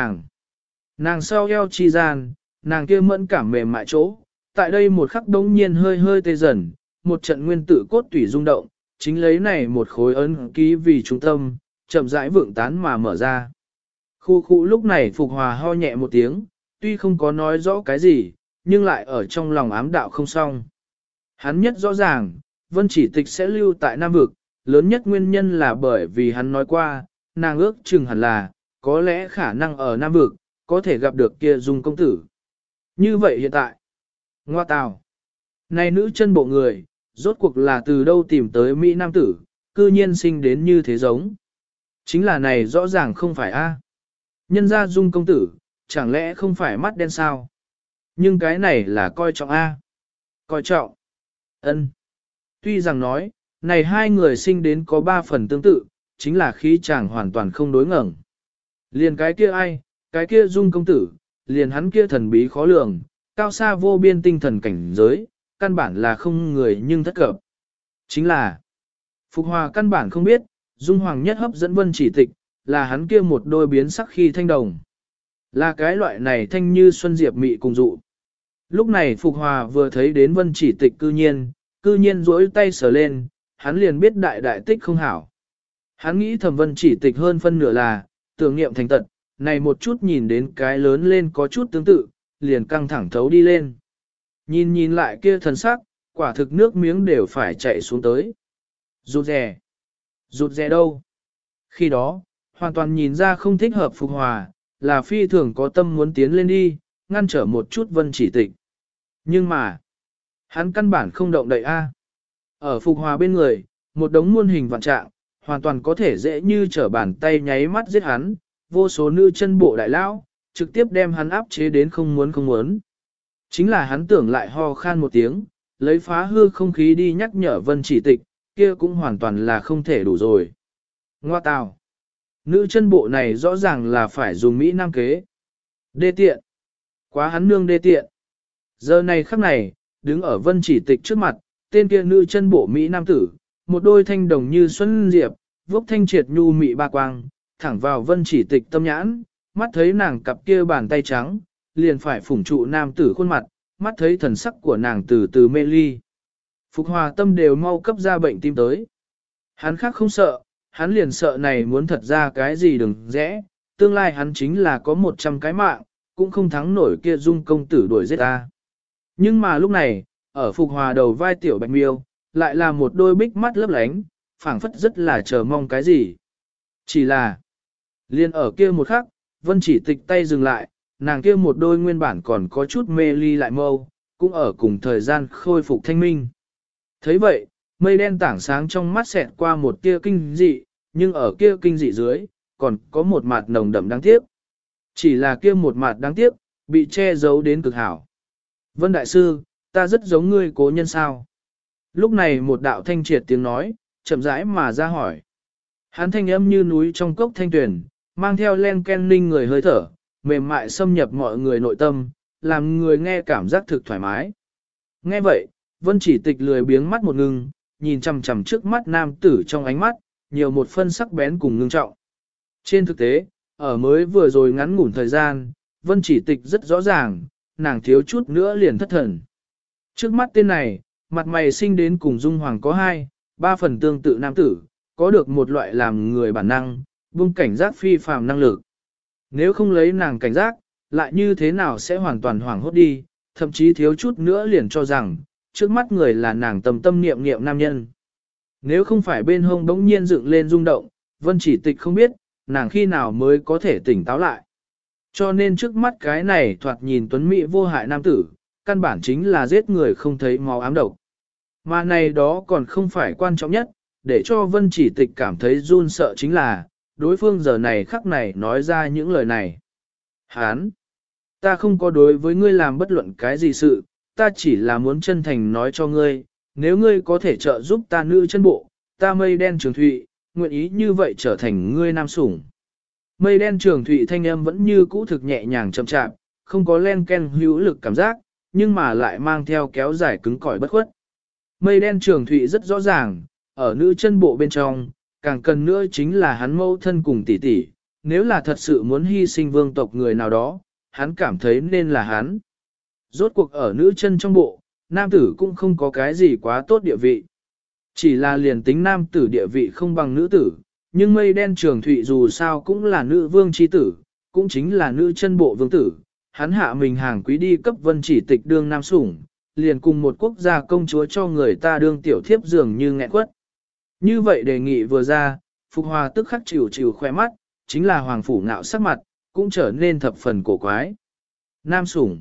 nàng sau eo chi gian, nàng kia mẫn cảm mềm mại chỗ, tại đây một khắc đống nhiên hơi hơi tê dần, một trận nguyên tử cốt tủy rung động, chính lấy này một khối ấn ký vì trung tâm, chậm rãi vượng tán mà mở ra. Khu khu lúc này Phục Hòa ho nhẹ một tiếng, tuy không có nói rõ cái gì, nhưng lại ở trong lòng ám đạo không xong. Hắn nhất rõ ràng, Vân Chỉ Tịch sẽ lưu tại Nam Vực, lớn nhất nguyên nhân là bởi vì hắn nói qua, nàng ước chừng hẳn là, có lẽ khả năng ở Nam Vực, có thể gặp được kia Dung công tử. Như vậy hiện tại, ngoa tào, này nữ chân bộ người, rốt cuộc là từ đâu tìm tới Mỹ Nam tử, cư nhiên sinh đến như thế giống. Chính là này rõ ràng không phải a. Nhân gia Dung công tử, chẳng lẽ không phải mắt đen sao? Nhưng cái này là coi trọng a. Coi trọng. Ân. Tuy rằng nói, này hai người sinh đến có 3 phần tương tự, chính là khí chàng hoàn toàn không đối ngẩng. Liền cái kia ai, cái kia Dung công tử, liền hắn kia thần bí khó lường, cao xa vô biên tinh thần cảnh giới, căn bản là không người nhưng thất cập. Chính là, Phục Hòa căn bản không biết, Dung Hoàng nhất hấp dẫn Vân Chỉ Tịch, là hắn kia một đôi biến sắc khi thanh đồng. Là cái loại này thanh như xuân diệp mị cùng dụ. Lúc này Phục Hòa vừa thấy đến Vân Chỉ Tịch cư nhiên duỗi tay sờ lên, hắn liền biết đại đại tích không hảo. Hắn nghĩ thầm Vân Chỉ Tịch hơn phân nửa là, tưởng niệm thành tật, này một chút nhìn đến cái lớn lên có chút tương tự, liền căng thẳng thấu đi lên. Nhìn lại kia thần sắc, quả thực nước miếng đều phải chạy xuống tới. Rụt rè đâu? Khi đó, hoàn toàn nhìn ra không thích hợp Phục Hòa, là phi thường có tâm muốn tiến lên đi, ngăn trở một chút Vân Chỉ Tịch. Nhưng mà, hắn căn bản không động đậy a. Ở Phục Hòa bên người, một đống muôn hình vạn trạng, hoàn toàn có thể dễ như trở bàn tay nháy mắt giết hắn, vô số nữ chân bộ đại lão, trực tiếp đem hắn áp chế đến không muốn. Chính là hắn tưởng lại ho khan một tiếng, lấy phá hư không khí đi nhắc nhở Vân Chỉ Tịch, kia cũng hoàn toàn là không thể đủ rồi. Ngoa tào. Nữ chân bộ này rõ ràng là phải dùng Mỹ Nam kế. Đê tiện. Quá hắn nương đê tiện. Giờ này khắc này, đứng ở Vân Chỉ Tịch trước mặt, tên kia nữ chân bộ Mỹ Nam tử, một đôi thanh đồng như xuân diệp, vốc thanh triệt nhu mị ba quang, thẳng vào Vân Chỉ Tịch tâm nhãn, mắt thấy nàng cặp kia bàn tay trắng, liền phải phủng trụ nam tử khuôn mặt, mắt thấy thần sắc của nàng từ từ mê ly. Phục Hòa tâm đều mau cấp ra bệnh tim tới. Hắn khác không sợ, hắn liền sợ này muốn thật ra cái gì đừng rẽ, tương lai hắn chính là có 100 cái mạng, cũng không thắng nổi kia Dung công tử đuổi giết ta. Nhưng mà lúc này, ở Phục Hòa đầu vai tiểu Bạch Miêu, lại là một đôi bích mắt lấp lánh, phảng phất rất là chờ mong cái gì. Chỉ là, liền ở kia một khắc, Vân Chỉ Tịch tay dừng lại, nàng kia một đôi nguyên bản còn có chút mê ly lại mâu, cũng ở cùng thời gian khôi phục thanh minh. Thấy vậy, mây đen tảng sáng trong mắt xẹt qua một tia kinh dị, nhưng ở kia kinh dị dưới, còn có một mặt nồng đậm đáng tiếc. Chỉ là kia một mặt đáng tiếc, bị che giấu đến cực hảo. Vân Đại Sư, ta rất giống ngươi cố nhân sao. Lúc này một đạo thanh triệt tiếng nói, chậm rãi mà ra hỏi. Hắn thanh âm như núi trong cốc thanh tuyển, mang theo len ken ninh người hơi thở, mềm mại xâm nhập mọi người nội tâm, làm người nghe cảm giác thực thoải mái. Nghe vậy, Vân Chỉ Tịch lười biếng mắt một ngưng, nhìn chằm chằm trước mắt nam tử trong ánh mắt, nhiều một phân sắc bén cùng ngưng trọng. Trên thực tế, ở mới vừa rồi ngắn ngủn thời gian, Vân Chỉ Tịch rất rõ ràng, nàng thiếu chút nữa liền thất thần. Trước mắt tên này, mặt mày sinh đến cùng Dung Hoàng có 2, 3 phần tương tự nam tử, có được một loại làm người bản năng, buông cảnh giác phi phàm năng lực. Nếu không lấy nàng cảnh giác, lại như thế nào sẽ hoàn toàn hoảng hốt đi, thậm chí thiếu chút nữa liền cho rằng, trước mắt người là nàng tâm niệm niệm nam nhân. Nếu không phải bên hông bỗng nhiên dựng lên rung động, Vân Chỉ Tịch không biết, nàng khi nào mới có thể tỉnh táo lại. Cho nên trước mắt cái này thoạt nhìn tuấn mỹ vô hại nam tử, căn bản chính là giết người không thấy máu ám độc. Mà này đó còn không phải quan trọng nhất, để cho Vân Chỉ Tịch cảm thấy run sợ chính là, đối phương giờ này khắc này nói ra những lời này. Hán! Ta không có đối với ngươi làm bất luận cái gì sự, ta chỉ là muốn chân thành nói cho ngươi, nếu ngươi có thể trợ giúp ta nữ chân bộ, ta mây đen trường thụy, nguyện ý như vậy trở thành ngươi nam sủng. Mây đen trường thụy thanh âm vẫn như cũ thực nhẹ nhàng chậm chạp, không có len ken hữu lực cảm giác, nhưng mà lại mang theo kéo dài cứng cỏi bất khuất. Mây đen trường thụy rất rõ ràng, ở nữ chân bộ bên trong, càng cần nữa chính là hắn mâu thân cùng tỷ tỷ, nếu là thật sự muốn hy sinh vương tộc người nào đó, hắn cảm thấy nên là hắn. Rốt cuộc ở nữ chân trong bộ, nam tử cũng không có cái gì quá tốt địa vị. Chỉ là liền tính nam tử địa vị không bằng nữ tử, nhưng mây đen trường thụy dù sao cũng là nữ vương chi tử, cũng chính là nữ chân bộ vương tử. Hắn hạ mình hàng quý đi cấp Vân Chỉ Tịch đương nam sủng, liền cùng một quốc gia công chúa cho người ta đương tiểu thiếp dường như nghẹn quất. Như vậy đề nghị vừa ra, Phục Hòa tức khắc chịu chịu khoe mắt, chính là hoàng phủ ngạo sắc mặt, cũng trở nên thập phần cổ quái. Nam sủng.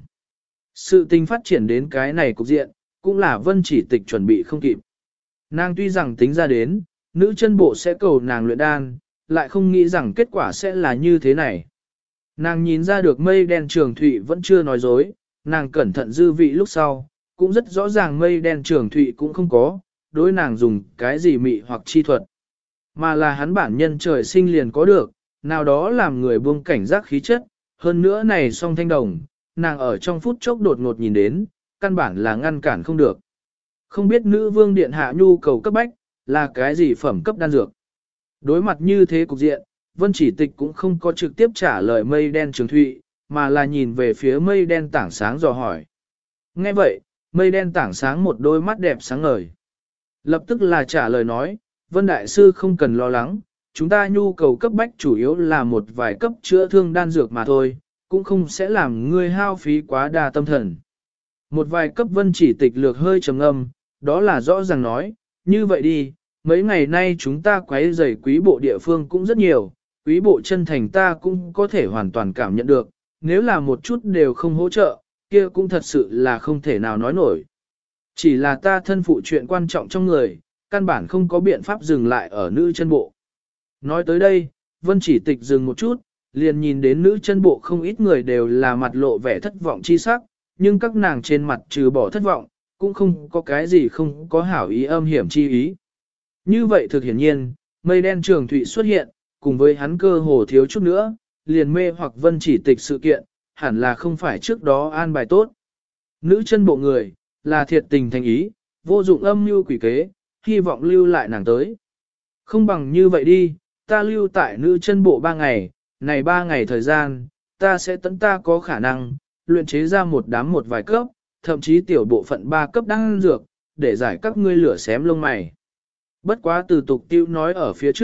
Sự tình phát triển đến cái này cục diện, cũng là Vân Chỉ Tịch chuẩn bị không kịp. Nàng tuy rằng tính ra đến, nữ chân bộ sẽ cầu nàng luyện đan, lại không nghĩ rằng kết quả sẽ là như thế này. Nàng nhìn ra được mây đen trường thụy vẫn chưa nói dối, nàng cẩn thận dư vị lúc sau, cũng rất rõ ràng mây đen trường thụy cũng không có, đối nàng dùng cái gì mị hoặc chi thuật. Mà là hắn bản nhân trời sinh liền có được, nào đó làm người buông cảnh giác khí chất, hơn nữa này song thanh đồng, nàng ở trong phút chốc đột ngột nhìn đến, căn bản là ngăn cản không được. Không biết nữ vương điện hạ nhu cầu cấp bách, là cái gì phẩm cấp đan dược. Đối mặt như thế cục diện, Vân Chỉ Tịch cũng không có trực tiếp trả lời mây đen trường thụy, mà là nhìn về phía mây đen tảng sáng dò hỏi. Nghe vậy, mây đen tảng sáng một đôi mắt đẹp sáng ngời. Lập tức là trả lời nói, Vân Đại Sư không cần lo lắng, chúng ta nhu cầu cấp bách chủ yếu là một vài cấp chữa thương đan dược mà thôi, cũng không sẽ làm ngươi hao phí quá đa tâm thần. Một vài cấp Vân Chỉ Tịch lược hơi trầm ngâm, đó là rõ ràng nói, như vậy đi, mấy ngày nay chúng ta quấy rầy quý bộ địa phương cũng rất nhiều, quý bộ chân thành ta cũng có thể hoàn toàn cảm nhận được, nếu là một chút đều không hỗ trợ, kia cũng thật sự là không thể nào nói nổi. Chỉ là ta thân phụ chuyện quan trọng trong người, căn bản không có biện pháp dừng lại ở nữ chân bộ. Nói tới đây, Vân Chỉ Tịch dừng một chút, liền nhìn đến nữ chân bộ không ít người đều là mặt lộ vẻ thất vọng chi sắc, nhưng các nàng trên mặt trừ bỏ thất vọng, cũng không có cái gì không có hảo ý âm hiểm chi ý. Như vậy thực hiển nhiên, mây đen trường thụy xuất hiện, cùng với hắn cơ hồ thiếu chút nữa, liền mê hoặc Vân Chỉ Tịch sự kiện, hẳn là không phải trước đó an bài tốt. Nữ chân bộ người, là thiệt tình thành ý, vô dụng âm mưu quỷ kế, hy vọng lưu lại nàng tới. Không bằng như vậy đi, ta lưu tại nữ chân bộ 3 ngày, này 3 ngày thời gian, ta sẽ tận ta có khả năng, luyện chế ra một đám một vài cấp, thậm chí tiểu bộ phận 3 cấp đan dược, để giải các ngươi lửa xém lông mày. Bất quá từ tục tiêu nói ở phía trước,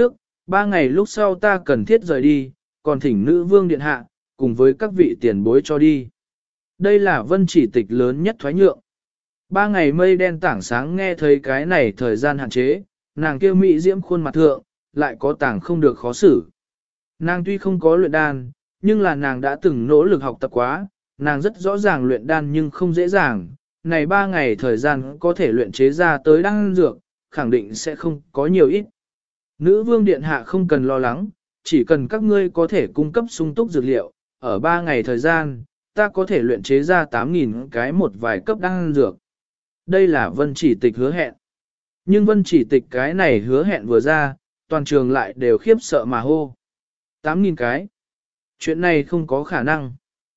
3 ngày lúc sau ta cần thiết rời đi, còn thỉnh nữ vương điện hạ, cùng với các vị tiền bối cho đi. Đây là Vân Chỉ Tịch lớn nhất thoái nhượng. 3 ngày mây đen tảng sáng nghe thấy cái này thời gian hạn chế, nàng kêu mỹ diễm khuôn mặt thượng, lại có tảng không được khó xử. Nàng tuy không có luyện đan, nhưng là nàng đã từng nỗ lực học tập quá, nàng rất rõ ràng luyện đan nhưng không dễ dàng, này 3 ngày thời gian có thể luyện chế ra tới đan dược, khẳng định sẽ không có nhiều ít. Nữ vương điện hạ không cần lo lắng, chỉ cần các ngươi có thể cung cấp sung túc dược liệu, ở 3 ngày thời gian, ta có thể luyện chế ra 8.000 cái một vài cấp đan dược. Đây là Vân Chỉ Tịch hứa hẹn. Nhưng Vân Chỉ Tịch cái này hứa hẹn vừa ra, toàn trường lại đều khiếp sợ mà hô. 8.000 cái. Chuyện này không có khả năng.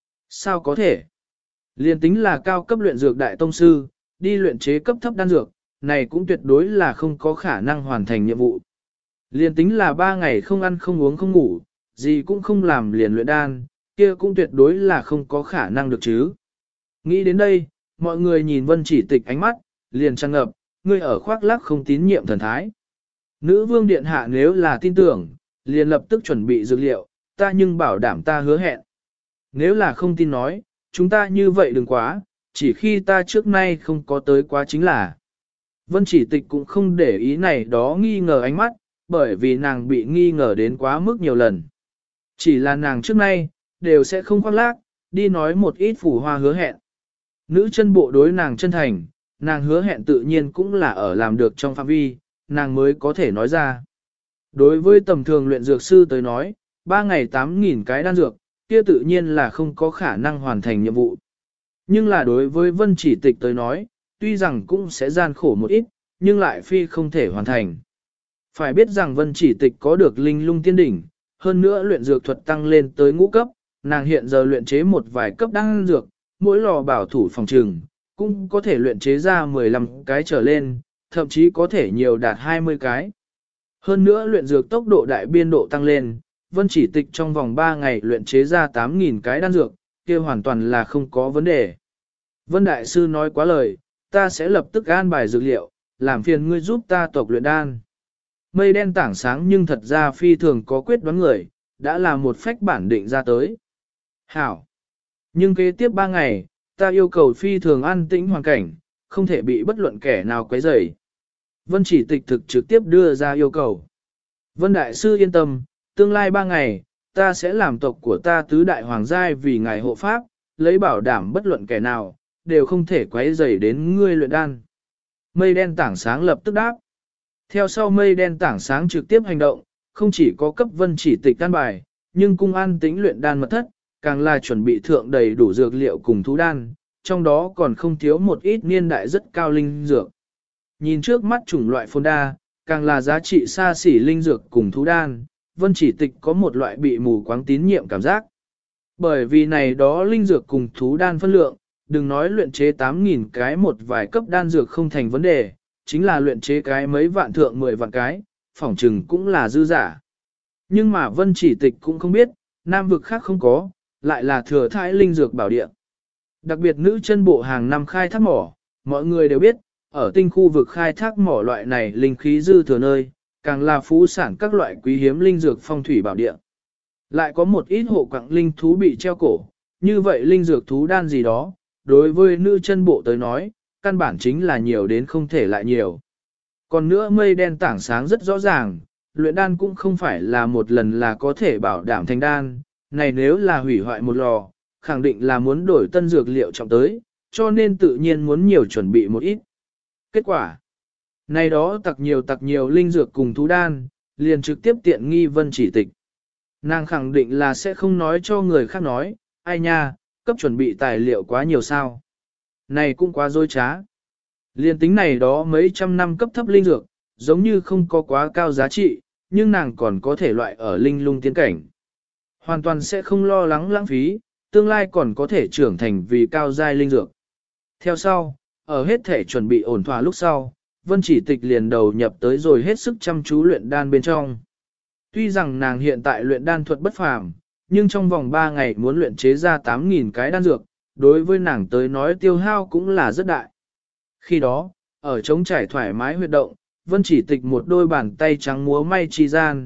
Sao có thể? Liên tính là cao cấp luyện dược đại tông sư, đi luyện chế cấp thấp đan dược, này cũng tuyệt đối là không có khả năng hoàn thành nhiệm vụ. Liên tính là 3 ngày không ăn không uống không ngủ, gì cũng không làm liền luyện đan, kia cũng tuyệt đối là không có khả năng được chứ. Nghĩ đến đây, mọi người nhìn Vân Chỉ Tịch ánh mắt, liền tràn ngập, ngươi ở khoác lác không tín nhiệm thần thái. Nữ vương điện hạ nếu là tin tưởng, liền lập tức chuẩn bị dược liệu, ta nhưng bảo đảm ta hứa hẹn. Nếu là không tin nói, chúng ta như vậy đừng quá, chỉ khi ta trước nay không có tới quá chính là. Vân Chỉ Tịch cũng không để ý này đó nghi ngờ ánh mắt, bởi vì nàng bị nghi ngờ đến quá mức nhiều lần. Chỉ là nàng trước nay, đều sẽ không khoác lác, đi nói một ít phủ hoa hứa hẹn. Nữ chân bộ đối nàng chân thành, nàng hứa hẹn tự nhiên cũng là ở làm được trong phạm vi, nàng mới có thể nói ra. Đối với tầm thường luyện dược sư tới nói, 3 ngày 8.000 cái đan dược, kia tự nhiên là không có khả năng hoàn thành nhiệm vụ. Nhưng là đối với Vân Chỉ Tịch tới nói, tuy rằng cũng sẽ gian khổ một ít, nhưng lại phi không thể hoàn thành. Phải biết rằng Vân Chỉ Tịch có được linh lung tiên đỉnh, hơn nữa luyện dược thuật tăng lên tới ngũ cấp, nàng hiện giờ luyện chế một vài cấp đan dược, mỗi lò bảo thủ phòng trừng, cũng có thể luyện chế ra 15 cái trở lên, thậm chí có thể nhiều đạt 20 cái. Hơn nữa luyện dược tốc độ đại biên độ tăng lên, Vân Chỉ Tịch trong vòng 3 ngày luyện chế ra 8.000 cái đan dược, kia hoàn toàn là không có vấn đề. Vân Đại Sư nói quá lời, ta sẽ lập tức an bài dược liệu, làm phiền ngươi giúp ta tộc luyện đan. Mây đen tảng sáng nhưng thật ra phi thường có quyết đoán người, đã là một phách bản định ra tới. Hảo! Nhưng kế tiếp 3 ngày, ta yêu cầu phi thường an tĩnh hoàn cảnh, không thể bị bất luận kẻ nào quấy rầy. Vân Chỉ Tịch thực trực tiếp đưa ra yêu cầu. Vân Đại Sư yên tâm, tương lai 3 ngày, ta sẽ làm tộc của ta tứ đại hoàng giai vì ngài hộ pháp, lấy bảo đảm bất luận kẻ nào, đều không thể quấy rầy đến ngươi luyện đan. Mây đen tảng sáng lập tức đáp. Theo sau mây đen tảng sáng trực tiếp hành động, không chỉ có cấp Vân Chỉ Tịch đan bài, nhưng cung an tĩnh luyện đan mật thất, càng là chuẩn bị thượng đầy đủ dược liệu cùng thú đan, trong đó còn không thiếu một ít niên đại rất cao linh dược. Nhìn trước mắt chủng loại phồn đa, càng là giá trị xa xỉ linh dược cùng thú đan, Vân Chỉ Tịch có một loại bị mù quáng tín nhiệm cảm giác. Bởi vì này đó linh dược cùng thú đan phân lượng, đừng nói luyện chế 8.000 cái một vài cấp đan dược không thành vấn đề, chính là luyện chế cái mấy vạn thượng 10 vạn cái, phỏng chừng cũng là dư giả. Nhưng mà Vân Chỉ Tịch cũng không biết, nam vực khác không có, lại là thừa thãi linh dược bảo địa. Đặc biệt nữ chân bộ hàng năm khai thác mỏ, mọi người đều biết, ở tinh khu vực khai thác mỏ loại này linh khí dư thừa nơi, càng là phú sản các loại quý hiếm linh dược phong thủy bảo địa. Lại có một ít hộ quặng linh thú bị treo cổ, như vậy linh dược thú đan gì đó, đối với nữ chân bộ tới nói, căn bản chính là nhiều đến không thể lại nhiều. Còn nữa mây đen tảng sáng rất rõ ràng, luyện đan cũng không phải là một lần là có thể bảo đảm thành đan, này nếu là hủy hoại một lò, khẳng định là muốn đổi tân dược liệu trọng tới, cho nên tự nhiên muốn nhiều chuẩn bị một ít. Kết quả, này đó tặc nhiều linh dược cùng thú đan, liền trực tiếp tiện nghi Vân Chỉ Tịch. Nàng khẳng định là sẽ không nói cho người khác nói, ai nha, cấp chuẩn bị tài liệu quá nhiều sao. Này cũng quá dối trá. Liên tính này đó mấy trăm năm cấp thấp linh dược, giống như không có quá cao giá trị, nhưng nàng còn có thể loại ở linh lung tiến cảnh. Hoàn toàn sẽ không lo lắng lãng phí, tương lai còn có thể trưởng thành vì cao giai linh dược. Theo sau, ở hết thể chuẩn bị ổn thỏa lúc sau, Vân Chỉ Tịch liền đầu nhập tới rồi hết sức chăm chú luyện đan bên trong. Tuy rằng nàng hiện tại luyện đan thuật bất phàm, nhưng trong vòng 3 ngày muốn luyện chế ra 8.000 cái đan dược, đối với nàng tới nói tiêu hao cũng là rất đại. Khi đó, ở trống trải thoải mái huyệt động, Vân Chỉ Tịch một đôi bàn tay trắng múa may chi gian,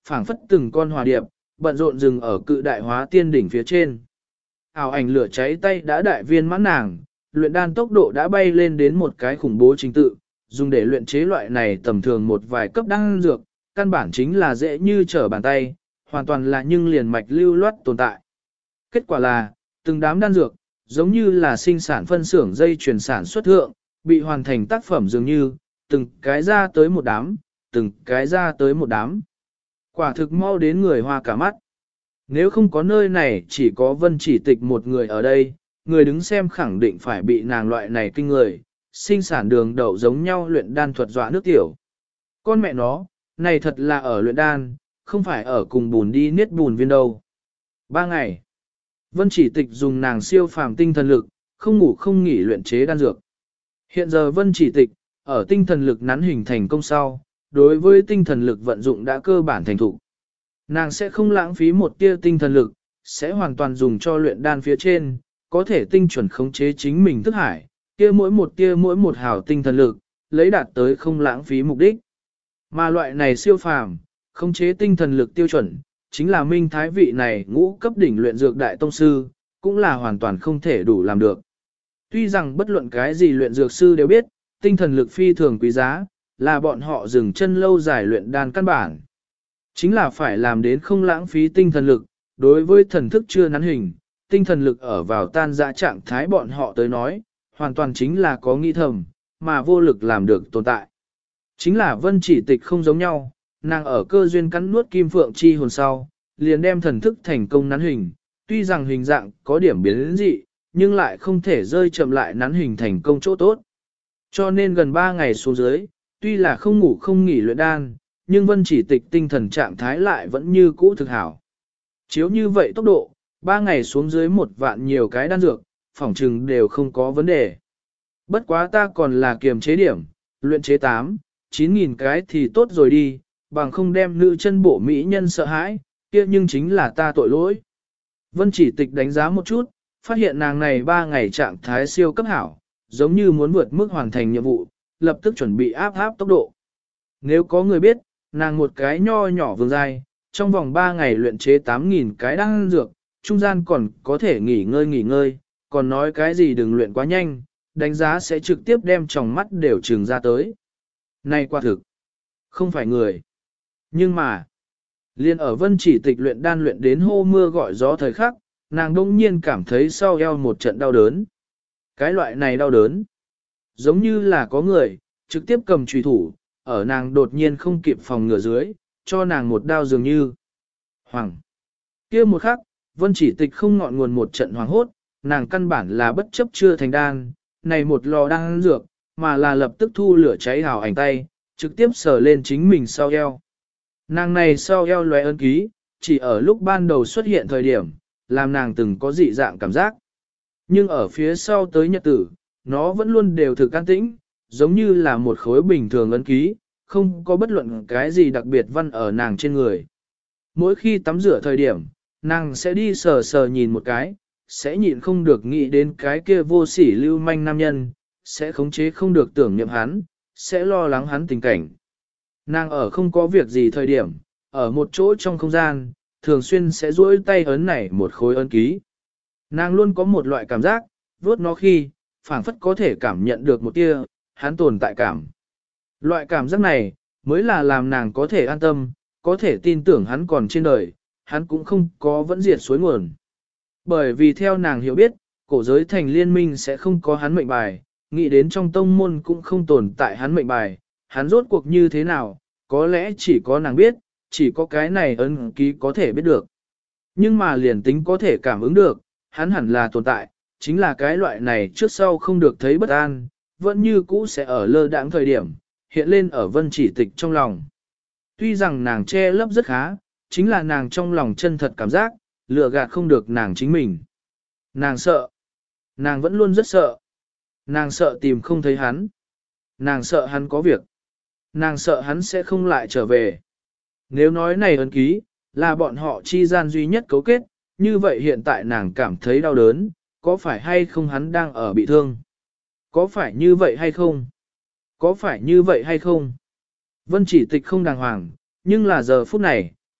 phảng phất từng con hòa điệp, bận rộn dừng ở cự đại hóa tiên đỉnh phía trên. Ảo ảnh lửa cháy tay đã đại viên mãn nàng, luyện đan tốc độ đã bay lên đến một cái khủng bố trình tự, dùng để luyện chế loại này tầm thường một vài cấp đan dược, căn bản chính là dễ như trở bàn tay, hoàn toàn là nhưng liền mạch lưu loát tồn tại. Kết quả là, từng đám đan dược, giống như là sinh sản phân xưởng dây chuyển sản xuất thượng, bị hoàn thành tác phẩm dường như, từng cái ra tới một đám, từng cái ra tới một đám. Quả thực mau đến người hoa cả mắt. Nếu không có nơi này chỉ có Vân Chỉ Tịch một người ở đây, người đứng xem khẳng định phải bị nàng loại này kinh người, sinh sản đường đậu giống nhau luyện đan thuật dọa nước tiểu. Con mẹ nó, này thật là ở luyện đan, không phải ở cùng bùn đi niết bùn viên đâu. 3 ngày, Vân Chỉ Tịch dùng nàng siêu phàm tinh thần lực, không ngủ không nghỉ luyện chế đan dược. Hiện giờ Vân Chỉ Tịch, ở tinh thần lực nắn hình thành công sau, đối với tinh thần lực vận dụng đã cơ bản thành thục. Nàng sẽ không lãng phí một tia tinh thần lực, sẽ hoàn toàn dùng cho luyện đan phía trên, có thể tinh chuẩn khống chế chính mình thức hải, tia mỗi một hào tinh thần lực, lấy đạt tới không lãng phí mục đích. Mà loại này siêu phàm, khống chế tinh thần lực tiêu chuẩn, chính là Minh Thái vị này ngũ cấp đỉnh luyện dược đại tông sư, cũng là hoàn toàn không thể đủ làm được. Tuy rằng bất luận cái gì luyện dược sư đều biết, tinh thần lực phi thường quý giá, là bọn họ dừng chân lâu dài luyện đan căn bản. Chính là phải làm đến không lãng phí tinh thần lực, đối với thần thức chưa nắn hình, tinh thần lực ở vào tan dã trạng thái bọn họ tới nói, hoàn toàn chính là có nghi thầm, mà vô lực làm được tồn tại. Chính là Vân Chỉ Tịch không giống nhau, nàng ở cơ duyên cắn nuốt kim phượng chi hồn sau, liền đem thần thức thành công nắn hình, tuy rằng hình dạng có điểm biến dị, nhưng lại không thể rơi chậm lại nắn hình thành công chỗ tốt. Cho nên gần 3 ngày xuống dưới, tuy là không ngủ không nghỉ luyện đan, nhưng Vân Chỉ Tịch tinh thần trạng thái lại vẫn như cũ thực hảo. Chiếu như vậy tốc độ, 3 ngày xuống dưới 1 vạn nhiều cái đan dược, phỏng trừng đều không có vấn đề. Bất quá ta còn là kiềm chế điểm, luyện chế 9.000 cái thì tốt rồi đi, bằng không đem nữ chân bộ mỹ nhân sợ hãi, kia nhưng chính là ta tội lỗi. Vân Chỉ Tịch đánh giá một chút, phát hiện nàng này 3 ngày trạng thái siêu cấp hảo, giống như muốn vượt mức hoàn thành nhiệm vụ, lập tức chuẩn bị áp tốc độ. Nếu có người biết, nàng một cái nho nhỏ vương giai, trong vòng 3 ngày luyện chế 8.000 cái đan dược, trung gian còn có thể nghỉ ngơi, còn nói cái gì đừng luyện quá nhanh, đánh giá sẽ trực tiếp đem tròng mắt đều trừng ra tới. Này quả thực, không phải người. Nhưng mà, liên ở Vân Chỉ Tịch luyện đan luyện đến hô mưa gọi gió thời khắc, nàng đông nhiên cảm thấy sau eo một trận đau đớn. Cái loại này đau đớn, giống như là có người, trực tiếp cầm chùy thủ, ở nàng đột nhiên không kịp phòng ngừa dưới, cho nàng một đao dường như. Hoàng! Kia một khắc, Vân Chỉ Tịch không ngọn nguồn một trận hoàng hốt, nàng căn bản là bất chấp chưa thành đan, này một lò đan dược, mà là lập tức thu lửa cháy hào ảnh tay, trực tiếp sờ lên chính mình sau eo. Nàng này sau eo lóe ấn ký, chỉ ở lúc ban đầu xuất hiện thời điểm, làm nàng từng có dị dạng cảm giác. Nhưng ở phía sau tới nhật tử, nó vẫn luôn đều thực an tĩnh, giống như là một khối bình thường ấn ký, không có bất luận cái gì đặc biệt văn ở nàng trên người. Mỗi khi tắm rửa thời điểm, nàng sẽ đi sờ sờ nhìn một cái, sẽ nhịn không được nghĩ đến cái kia vô sỉ lưu manh nam nhân, sẽ khống chế không được tưởng niệm hắn, sẽ lo lắng hắn tình cảnh. Nàng ở không có việc gì thời điểm, ở một chỗ trong không gian, thường xuyên sẽ duỗi tay ấn này một khối ấn ký. Nàng luôn có một loại cảm giác, vuốt nó khi, phảng phất có thể cảm nhận được một tia, hắn tồn tại cảm. Loại cảm giác này, mới là làm nàng có thể an tâm, có thể tin tưởng hắn còn trên đời, hắn cũng không có vẫn diệt suối nguồn. Bởi vì theo nàng hiểu biết, cổ giới thành liên minh sẽ không có hắn mệnh bài, nghĩ đến trong tông môn cũng không tồn tại hắn mệnh bài, hắn rốt cuộc như thế nào, có lẽ chỉ có nàng biết, chỉ có cái này ấn ký có thể biết được. Nhưng mà liền tính có thể cảm ứng được, hắn hẳn là tồn tại, chính là cái loại này trước sau không được thấy bất an, vẫn như cũ sẽ ở lơ đãng thời điểm, hiện lên ở Vân Chỉ Tịch trong lòng. Tuy rằng nàng che lấp rất khá, chính là nàng trong lòng chân thật cảm giác, lừa gạt không được nàng chính mình. Nàng sợ. Nàng vẫn luôn rất sợ. Nàng sợ tìm không thấy hắn. Nàng sợ hắn có việc. Nàng sợ hắn sẽ không lại trở về. Nếu nói này ấn ký, là bọn họ chi gian duy nhất cấu kết, như vậy hiện tại nàng cảm thấy đau đớn, có phải hay không hắn đang ở bị thương? Có phải như vậy hay không? Có phải như vậy hay không? Vân Chỉ Tịch không đàng hoàng, nhưng là giờ phút này,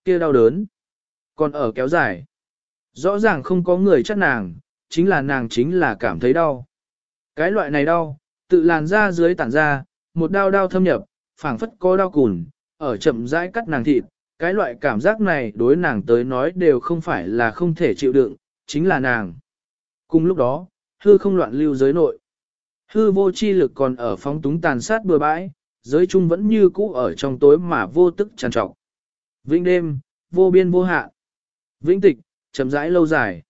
kia đau đớn. Còn ở kéo dài. Rõ ràng không có người chắc nàng chính là cảm thấy đau. Cái loại này đau, tự làn ra dưới tản ra, một đau đau thâm nhập, phảng phất có đau cùn, ở chậm rãi cắt nàng thịt. Cái loại cảm giác này đối nàng tới nói đều không phải là không thể chịu đựng, chính là nàng. Cùng lúc đó, hư không loạn lưu giới nội. Hư vô chi lực còn ở phóng túng tàn sát bừa bãi, giới chung vẫn như cũ ở trong tối mà vô tức tràn trọc. Vĩnh đêm, vô biên vô hạn. Vĩnh tịch, chậm rãi lâu dài.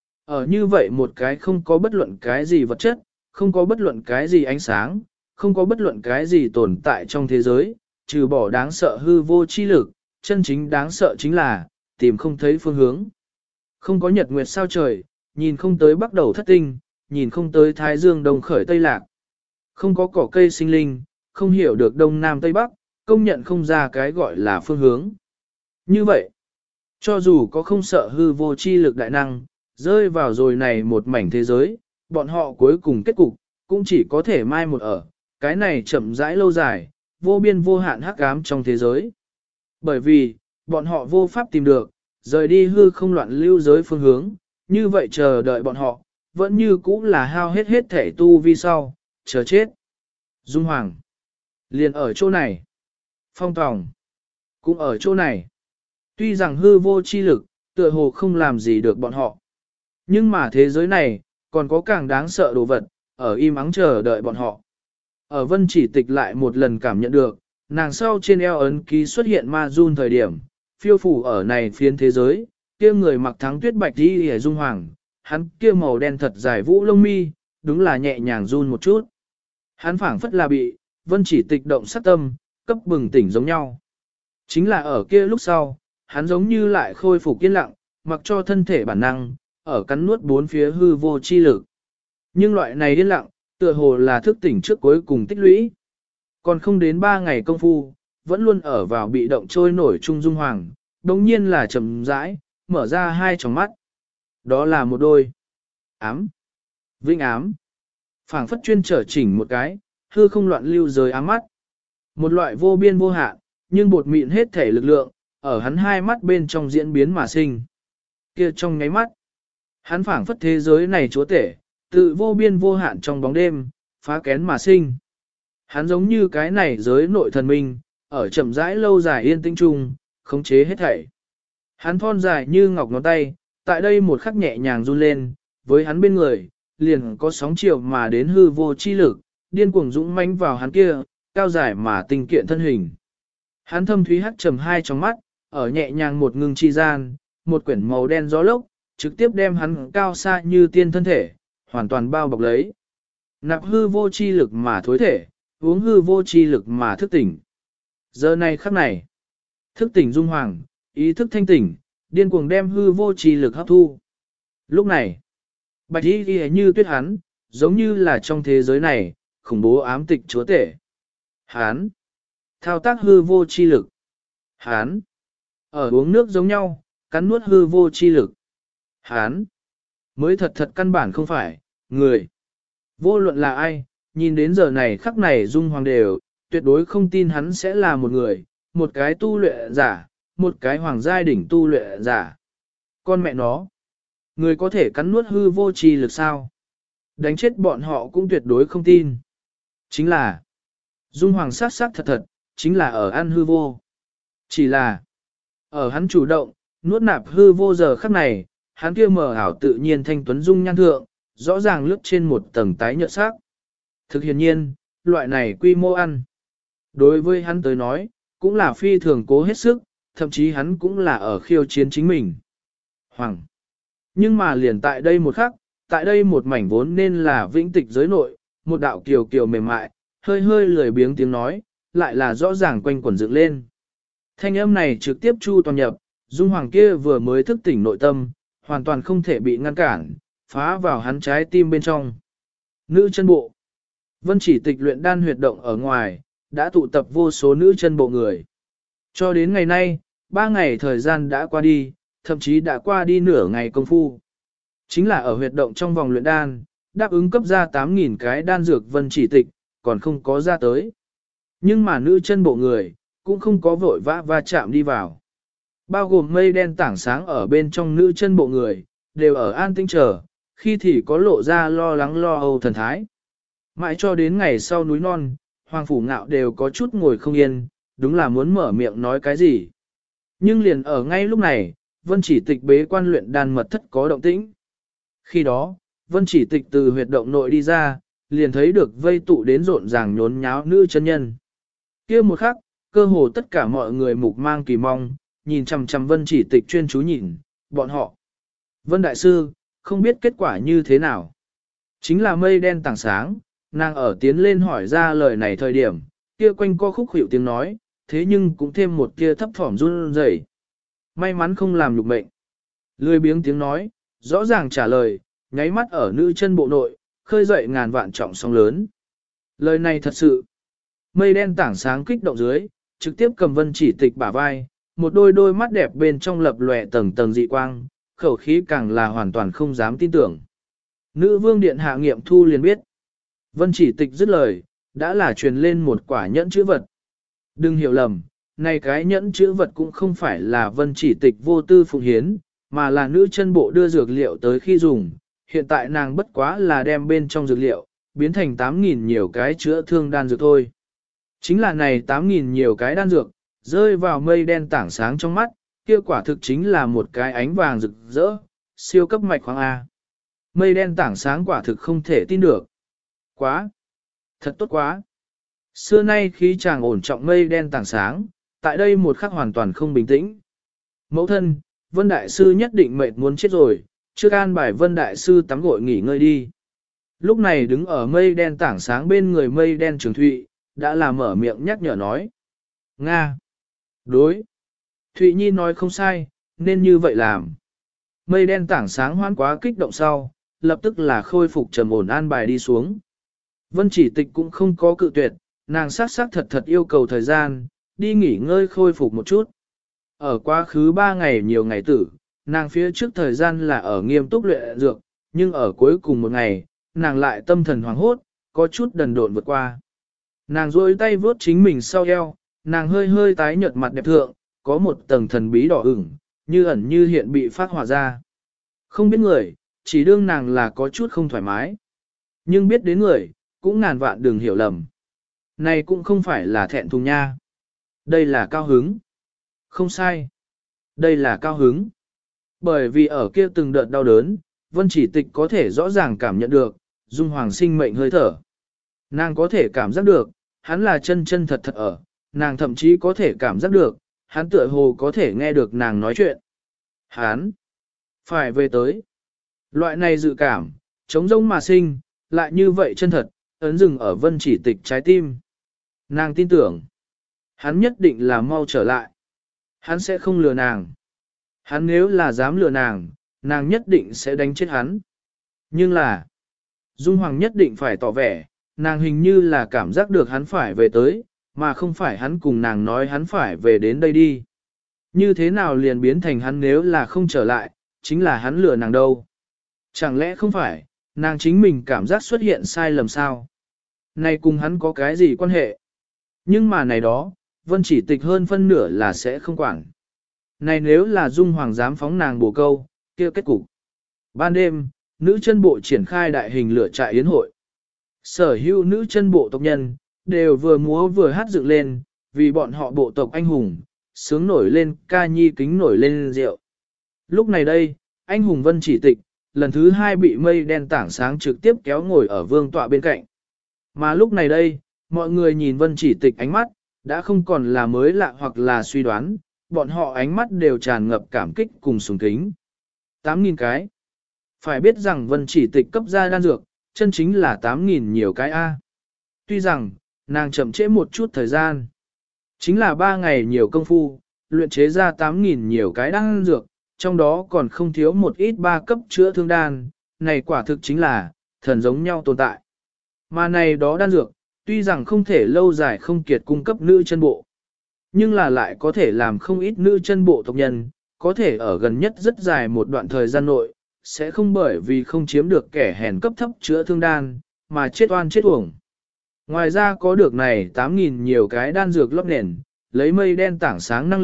Ở như vậy một cái không có bất luận cái gì vật chất, không có bất luận cái gì ánh sáng, không có bất luận cái gì tồn tại trong thế giới, trừ bỏ đáng sợ hư vô chi lực, chân chính đáng sợ chính là, tìm không thấy phương hướng. Không có nhật nguyệt sao trời, nhìn không tới bắt đầu thất tinh, nhìn không tới thái dương đông khởi tây lạc. Không có cỏ cây sinh linh, không hiểu được đông nam tây bắc, công nhận không ra cái gọi là phương hướng. Như vậy, cho dù có không sợ hư vô chi lực đại năng, rơi vào rồi này một mảnh thế giới, bọn họ cuối cùng kết cục, cũng chỉ có thể mai một ở, cái này chậm rãi lâu dài, vô biên vô hạn hắc ám trong thế giới. Bởi vì, bọn họ vô pháp tìm được, rời đi hư không loạn lưu giới phương hướng, như vậy chờ đợi bọn họ, vẫn như cũ là hao hết thể tu vi sau, chờ chết. Dung Hoàng, liền ở chỗ này. Phong Tòng, cũng ở chỗ này. Tuy rằng hư vô chi lực, tựa hồ không làm gì được bọn họ. Nhưng mà thế giới này, còn có càng đáng sợ đồ vật, ở im ắng chờ đợi bọn họ. Ở Vân Chỉ Tịch lại một lần cảm nhận được, nàng sau trên eo ấn ký xuất hiện ma run thời điểm, phiêu phủ ở này phiến thế giới, kia người mặc thắng tuyết bạch đi hề Dung Hoàng, hắn kia màu đen thật dài vũ lông mi, đúng là nhẹ nhàng run một chút. Hắn phảng phất là bị, Vân Chỉ Tịch động sát tâm, cấp bừng tỉnh giống nhau. Chính là ở kia lúc sau, hắn giống như lại khôi phục yên lặng, mặc cho thân thể bản năng, ở cắn nuốt bốn phía hư vô chi lực. Nhưng loại này yên lặng, tựa hồ là thức tỉnh trước cuối cùng tích lũy. Còn không đến 3 ngày công phu, vẫn luôn ở vào bị động trôi nổi trung Dung Hoàng, đồng nhiên là chậm rãi, mở ra hai tròng mắt. Đó là một đôi ám, vĩnh ám, phảng phất chuyên trở chỉnh một cái, hư không loạn lưu rời ám mắt. Một loại vô biên vô hạn, nhưng bột mịn hết thể lực lượng, ở hắn hai mắt bên trong diễn biến mà sinh. Kia trong nháy mắt, hắn phảng phất thế giới này chúa tể, tự vô biên vô hạn trong bóng đêm, phá kén mà sinh. Hắn giống như cái này giới nội thần minh, ở chậm rãi lâu dài yên tĩnh chung, khống chế hết thảy. Hắn thon dài như ngọc ngón tay, tại đây một khắc nhẹ nhàng run lên, với hắn bên người, liền có sóng chiều mà đến hư vô chi lực, điên cuồng dũng mãnh vào hắn kia, cao dài mà tinh kiện thân hình. Hắn thâm thúy hắt trầm hai trong mắt, ở nhẹ nhàng một ngưng chi gian, một quyển màu đen gió lốc, trực tiếp đem hắn cao xa như tiên thân thể, hoàn toàn bao bọc lấy. Nạp hư vô chi lực mà thối thể, uống hư vô chi lực mà thức tỉnh. Giờ này khắc này, thức tỉnh Dung Hoàng, ý thức thanh tỉnh, điên cuồng đem hư vô chi lực hấp thu. Lúc này, bạch y ghi như tuyết hắn, giống như là trong thế giới này, khủng bố ám tịch chúa tể. Hán, thao tác hư vô chi lực. Hán, ở uống nước giống nhau, cắn nuốt hư vô chi lực. Hán, mới thật căn bản không phải, người. Vô luận là ai, nhìn đến giờ này khắc này Dung Hoàng đều, tuyệt đối không tin hắn sẽ là một người, một cái tu luyện giả, một cái hoàng giai đỉnh tu luyện giả. Con mẹ nó, người có thể cắn nuốt hư vô chi lực sao? Đánh chết bọn họ cũng tuyệt đối không tin. Chính là, Dung Hoàng sát thật, chính là ở ăn hư vô. Chỉ là, ở hắn chủ động, nuốt nạp hư vô giờ khắc này, hắn kia mờ ảo tự nhiên thanh tuấn dung nhan thượng, rõ ràng lướt trên một tầng tái nhợt sắc. Thực hiện nhiên, loại này quy mô ăn. Đối với hắn tới nói, cũng là phi thường cố hết sức, thậm chí hắn cũng là ở khiêu chiến chính mình. Hoàng. Nhưng mà liền tại đây một khắc, tại đây một mảnh vốn nên là vĩnh tịch giới nội, một đạo kiều kiều mềm mại, hơi lười biếng tiếng nói, lại là rõ ràng quanh quẩn dựng lên. Thanh âm này trực tiếp chu toàn nhập, Dung Hoàng kia vừa mới thức tỉnh nội tâm, hoàn toàn không thể bị ngăn cản, phá vào hắn trái tim bên trong. Nữ chân bộ. Vân Chỉ Tịch luyện đan huyệt động ở ngoài, đã tụ tập vô số nữ chân bộ người. Cho đến ngày nay, 3 ngày thời gian đã qua đi, thậm chí đã qua đi nửa ngày công phu. Chính là ở huyệt động trong vòng luyện đan, đáp ứng cấp ra 8.000 cái đan dược Vân Chỉ Tịch, còn không có ra tới. Nhưng mà nữ chân bộ người, cũng không có vội vã va chạm đi vào. Bao gồm mây đen tảng sáng ở bên trong nữ chân bộ người, đều ở an tĩnh chờ, khi thì có lộ ra lo lắng lo âu thần thái. Mãi cho đến ngày sau núi non, Hoàng Phủ Ngạo đều có chút ngồi không yên, đúng là muốn mở miệng nói cái gì. Nhưng liền ở ngay lúc này, Vân Chỉ Tịch bế quan luyện đan mật thất có động tĩnh. Khi đó, Vân Chỉ Tịch từ huyệt động nội đi ra, liền thấy được vây tụ đến rộn ràng nhốn nháo nữ chân nhân. Kia một khắc, cơ hồ tất cả mọi người mục mang kỳ mong, nhìn chằm chằm Vân Chỉ Tịch chuyên chú nhìn, bọn họ. Vân Đại Sư, không biết kết quả như thế nào. Chính là mây đen tảng sáng, nàng ở tiến lên hỏi ra lời này thời điểm, kia quanh co khúc hiệu tiếng nói, thế nhưng cũng thêm một kia thấp thỏm run rẩy. May mắn không làm nhục mệnh. Lười biếng tiếng nói, rõ ràng trả lời, nháy mắt ở nữ chân bộ nội, khơi dậy ngàn vạn trọng sóng lớn. Lời này thật sự. Mây đen tảng sáng kích động dưới, trực tiếp cầm Vân Chỉ Tịch bả vai, một đôi mắt đẹp bên trong lập lòe tầng tầng dị quang, khẩu khí càng là hoàn toàn không dám tin tưởng. Nữ vương điện hạ nghiệm thu liền biết. Vân Chỉ Tịch dứt lời, đã là truyền lên một quả nhẫn chữ vật. Đừng hiểu lầm, này cái nhẫn chữ vật cũng không phải là Vân Chỉ Tịch vô tư phụng hiến, mà là nữ chân bộ đưa dược liệu tới khi dùng. Hiện tại nàng bất quá là đem bên trong dược liệu, biến thành 8.000 nhiều cái chữa thương đan dược thôi. Chính là này 8.000 nhiều cái đan dược, rơi vào mây đen tảng sáng trong mắt, kia quả thực chính là một cái ánh vàng rực rỡ, siêu cấp mạch khoáng A. Mây đen tảng sáng quả thực không thể tin được. Quá! Thật tốt quá! Xưa nay khí chàng ổn trọng mây đen tảng sáng, tại đây một khắc hoàn toàn không bình tĩnh. Mẫu thân, Vân Đại Sư nhất định mệt muốn chết rồi, trước an bài Vân Đại Sư tắm gội nghỉ ngơi đi. Lúc này đứng ở mây đen tảng sáng bên người mây đen Trường Thụy, đã là mở miệng nhắc nhở nói. Nga! Đối! Thụy Nhi nói không sai, nên như vậy làm. Mây đen tảng sáng hoan quá kích động sau, lập tức là khôi phục trầm ổn an bài đi xuống. Vân Chỉ Tịch cũng không có cự tuyệt, nàng xác thật yêu cầu thời gian, đi nghỉ ngơi khôi phục một chút. Ở quá khứ 3 ngày nhiều ngày tử, nàng phía trước thời gian là ở nghiêm túc luyện dược, nhưng ở cuối cùng một ngày, nàng lại tâm thần hoảng hốt, có chút đần độn vượt qua. Nàng duỗi tay vuốt chính mình sau eo, nàng hơi tái nhợt mặt đẹp thượng, có một tầng thần bí đỏ ửng, như ẩn như hiện bị phát hỏa ra. Không biết người, chỉ đương nàng là có chút không thoải mái. Nhưng biết đến người, cũng ngàn vạn đừng hiểu lầm. Này cũng không phải là thẹn thùng nha. Đây là cao hứng. Không sai. Đây là cao hứng. Bởi vì ở kia từng đợt đau đớn, Vân Chỉ Tịch có thể rõ ràng cảm nhận được, Dung Hoàng sinh mệnh hơi thở. Nàng có thể cảm giác được, hắn là chân thật ở, nàng thậm chí có thể cảm giác được, hắn tựa hồ có thể nghe được nàng nói chuyện. Hắn phải về tới. Loại này dự cảm, trống rỗng mà sinh, lại như vậy chân thật, ấn dừng ở Vân Chỉ Tịch trái tim. Nàng tin tưởng, hắn nhất định là mau trở lại. Hắn sẽ không lừa nàng. Hắn nếu là dám lừa nàng, nàng nhất định sẽ đánh chết hắn. Nhưng là, Dung Hoàng nhất định phải tỏ vẻ, nàng hình như là cảm giác được hắn phải về tới, mà không phải hắn cùng nàng nói hắn phải về đến đây đi. Như thế nào liền biến thành hắn nếu là không trở lại, chính là hắn lừa nàng đâu. Chẳng lẽ không phải, nàng chính mình cảm giác xuất hiện sai lầm sao? Này cùng hắn có cái gì quan hệ? Nhưng mà này đó, Vân Chỉ Tịch hơn phân nửa là sẽ không quản. Này nếu là Dung Hoàng dám phóng nàng bổ câu, kia kết cục. Ban đêm, nữ chân bộ triển khai đại hình lửa trại yến hội. Sở hữu nữ chân bộ tộc nhân, đều vừa múa vừa hát dựng lên, vì bọn họ bộ tộc anh hùng, sướng nổi lên ca nhi kính nổi lên rượu. Lúc này đây, anh hùng Vân Chỉ Tịch, lần thứ 2 bị mây đen tảng sáng trực tiếp kéo ngồi ở vương tọa bên cạnh. Mà lúc này đây, mọi người nhìn Vân Chỉ Tịch ánh mắt, đã không còn là mới lạ hoặc là suy đoán, bọn họ ánh mắt đều tràn ngập cảm kích cùng sùng kính. 8.000 cái. Phải biết rằng Vân Chỉ Tịch cấp ra đan dược, chân chính là 8.000 nhiều cái A. Tuy rằng, nàng chậm trễ một chút thời gian. Chính là 3 ngày nhiều công phu, luyện chế ra 8.000 nhiều cái đan dược, trong đó còn không thiếu một ít 3 cấp chữa thương đan, này quả thực chính là thần giống nhau tồn tại. Mà này đó đan dược, tuy rằng không thể lâu dài không kiệt cung cấp nữ chân bộ, nhưng là lại có thể làm không ít nữ chân bộ tộc nhân, có thể ở gần nhất rất dài một đoạn thời gian nội, sẽ không bởi vì không chiếm được kẻ hèn cấp thấp chữa thương đan, mà chết oan chết uổng. Ngoài ra có được này 8.000 nhiều cái đan dược lót nền, lấy mây đen tảng sáng năng lực,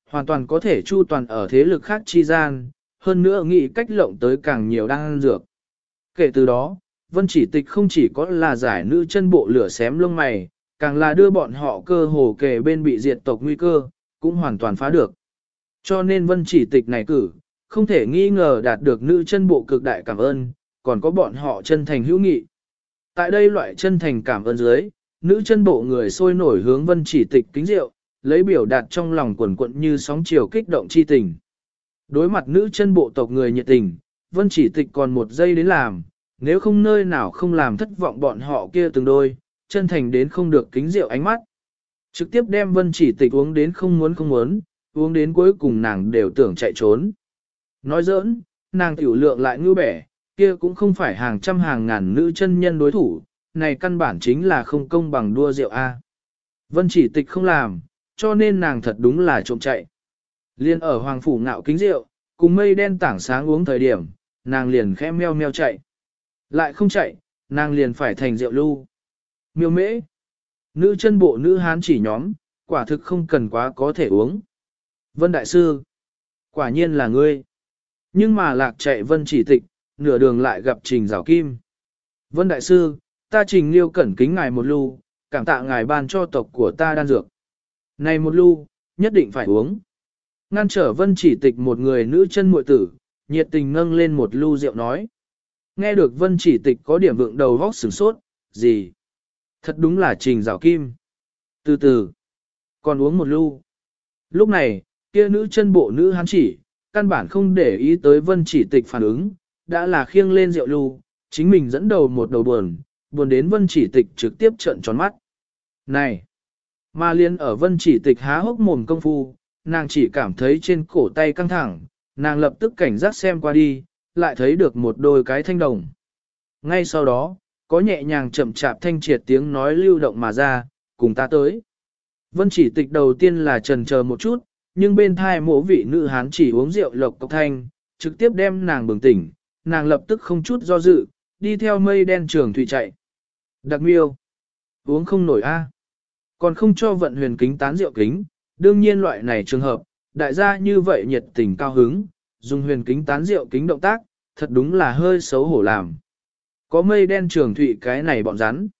hoàn toàn có thể chu toàn ở thế lực khác chi gian, hơn nữa nghĩ cách lộng tới càng nhiều đan dược. Kể từ đó, Vân Chỉ Tịch không chỉ có là giải nữ chân bộ lửa xém lông mày, càng là đưa bọn họ cơ hồ kề bên bị diệt tộc nguy cơ, cũng hoàn toàn phá được. Cho nên Vân Chỉ Tịch này cử, không thể nghi ngờ đạt được nữ chân bộ cực đại cảm ơn, còn có bọn họ chân thành hữu nghị. Tại đây loại chân thành cảm ơn dưới, nữ chân bộ người sôi nổi hướng Vân Chỉ Tịch kính rượu, lấy biểu đạt trong lòng quần quận như sóng chiều kích động chi tình. Đối mặt nữ chân bộ tộc người nhiệt tình, Vân Chỉ Tịch còn một giây đến làm, nếu không nơi nào không làm thất vọng bọn họ kia từng đôi, chân thành đến không được kính rượu ánh mắt. Trực tiếp đem Vân Chỉ Tịch uống đến không muốn, uống đến cuối cùng nàng đều tưởng chạy trốn. Nói giỡn, nàng tiểu lượng lại ngưu bẻ, kia cũng không phải hàng trăm hàng ngàn nữ chân nhân đối thủ, này căn bản chính là không công bằng đua rượu A. Vân Chỉ Tịch không làm, cho nên nàng thật đúng là trộm chạy. Liên ở Hoàng Phủ ngạo kính rượu, cùng mây đen tảng sáng uống thời điểm, nàng liền khẽ meo meo chạy. Lại không chạy, nàng liền phải thành rượu lưu. Miêu mễ. Nữ chân bộ nữ hán chỉ nhóm, quả thực không cần quá có thể uống. Vân Đại Sư. Quả nhiên là ngươi. Nhưng mà lạc chạy Vân Chỉ Tịch, nửa đường lại gặp Trình Giảo Kim. Vân Đại Sư, ta Trình Liêu cẩn kính ngài một lưu, cảm tạ ngài ban cho tộc của ta đan dược. Này một lưu, nhất định phải uống. Ngăn trở Vân Chỉ Tịch một người nữ chân muội tử, nhiệt tình nâng lên một lưu rượu nói. Nghe được Vân Chỉ Tịch có điểm vượng đầu vóc sửng sốt, gì? Thật đúng là Trình Giảo Kim. Từ từ, còn uống một lưu. Lúc này, kia nữ chân bộ nữ hán chỉ, căn bản không để ý tới Vân Chỉ Tịch phản ứng, đã là khiêng lên rượu lưu, chính mình dẫn đầu một đầu buồn đến Vân Chỉ Tịch trực tiếp trợn tròn mắt. Này! Mà liên ở Vân Chỉ Tịch há hốc mồm công phu, nàng chỉ cảm thấy trên cổ tay căng thẳng, nàng lập tức cảnh giác xem qua đi, lại thấy được một đôi cái thanh đồng. Ngay sau đó, có nhẹ nhàng chậm chạp thanh triệt tiếng nói lưu động mà ra, cùng ta tới. Vân Chỉ Tịch đầu tiên là chần chờ một chút, nhưng bên thai mỗ vị nữ hán chỉ uống rượu lộc cốc thanh, trực tiếp đem nàng bừng tỉnh, nàng lập tức không chút do dự, đi theo mây đen trường thủy chạy. Đặc miêu, uống không nổi a, còn không cho vận huyền kính tán rượu kính, đương nhiên loại này trường hợp, đại gia như vậy nhiệt tình cao hứng, dùng huyền kính tán rượu kính động tác, thật đúng là hơi xấu hổ làm. Có mây đen trường thủy cái này bọn rắn.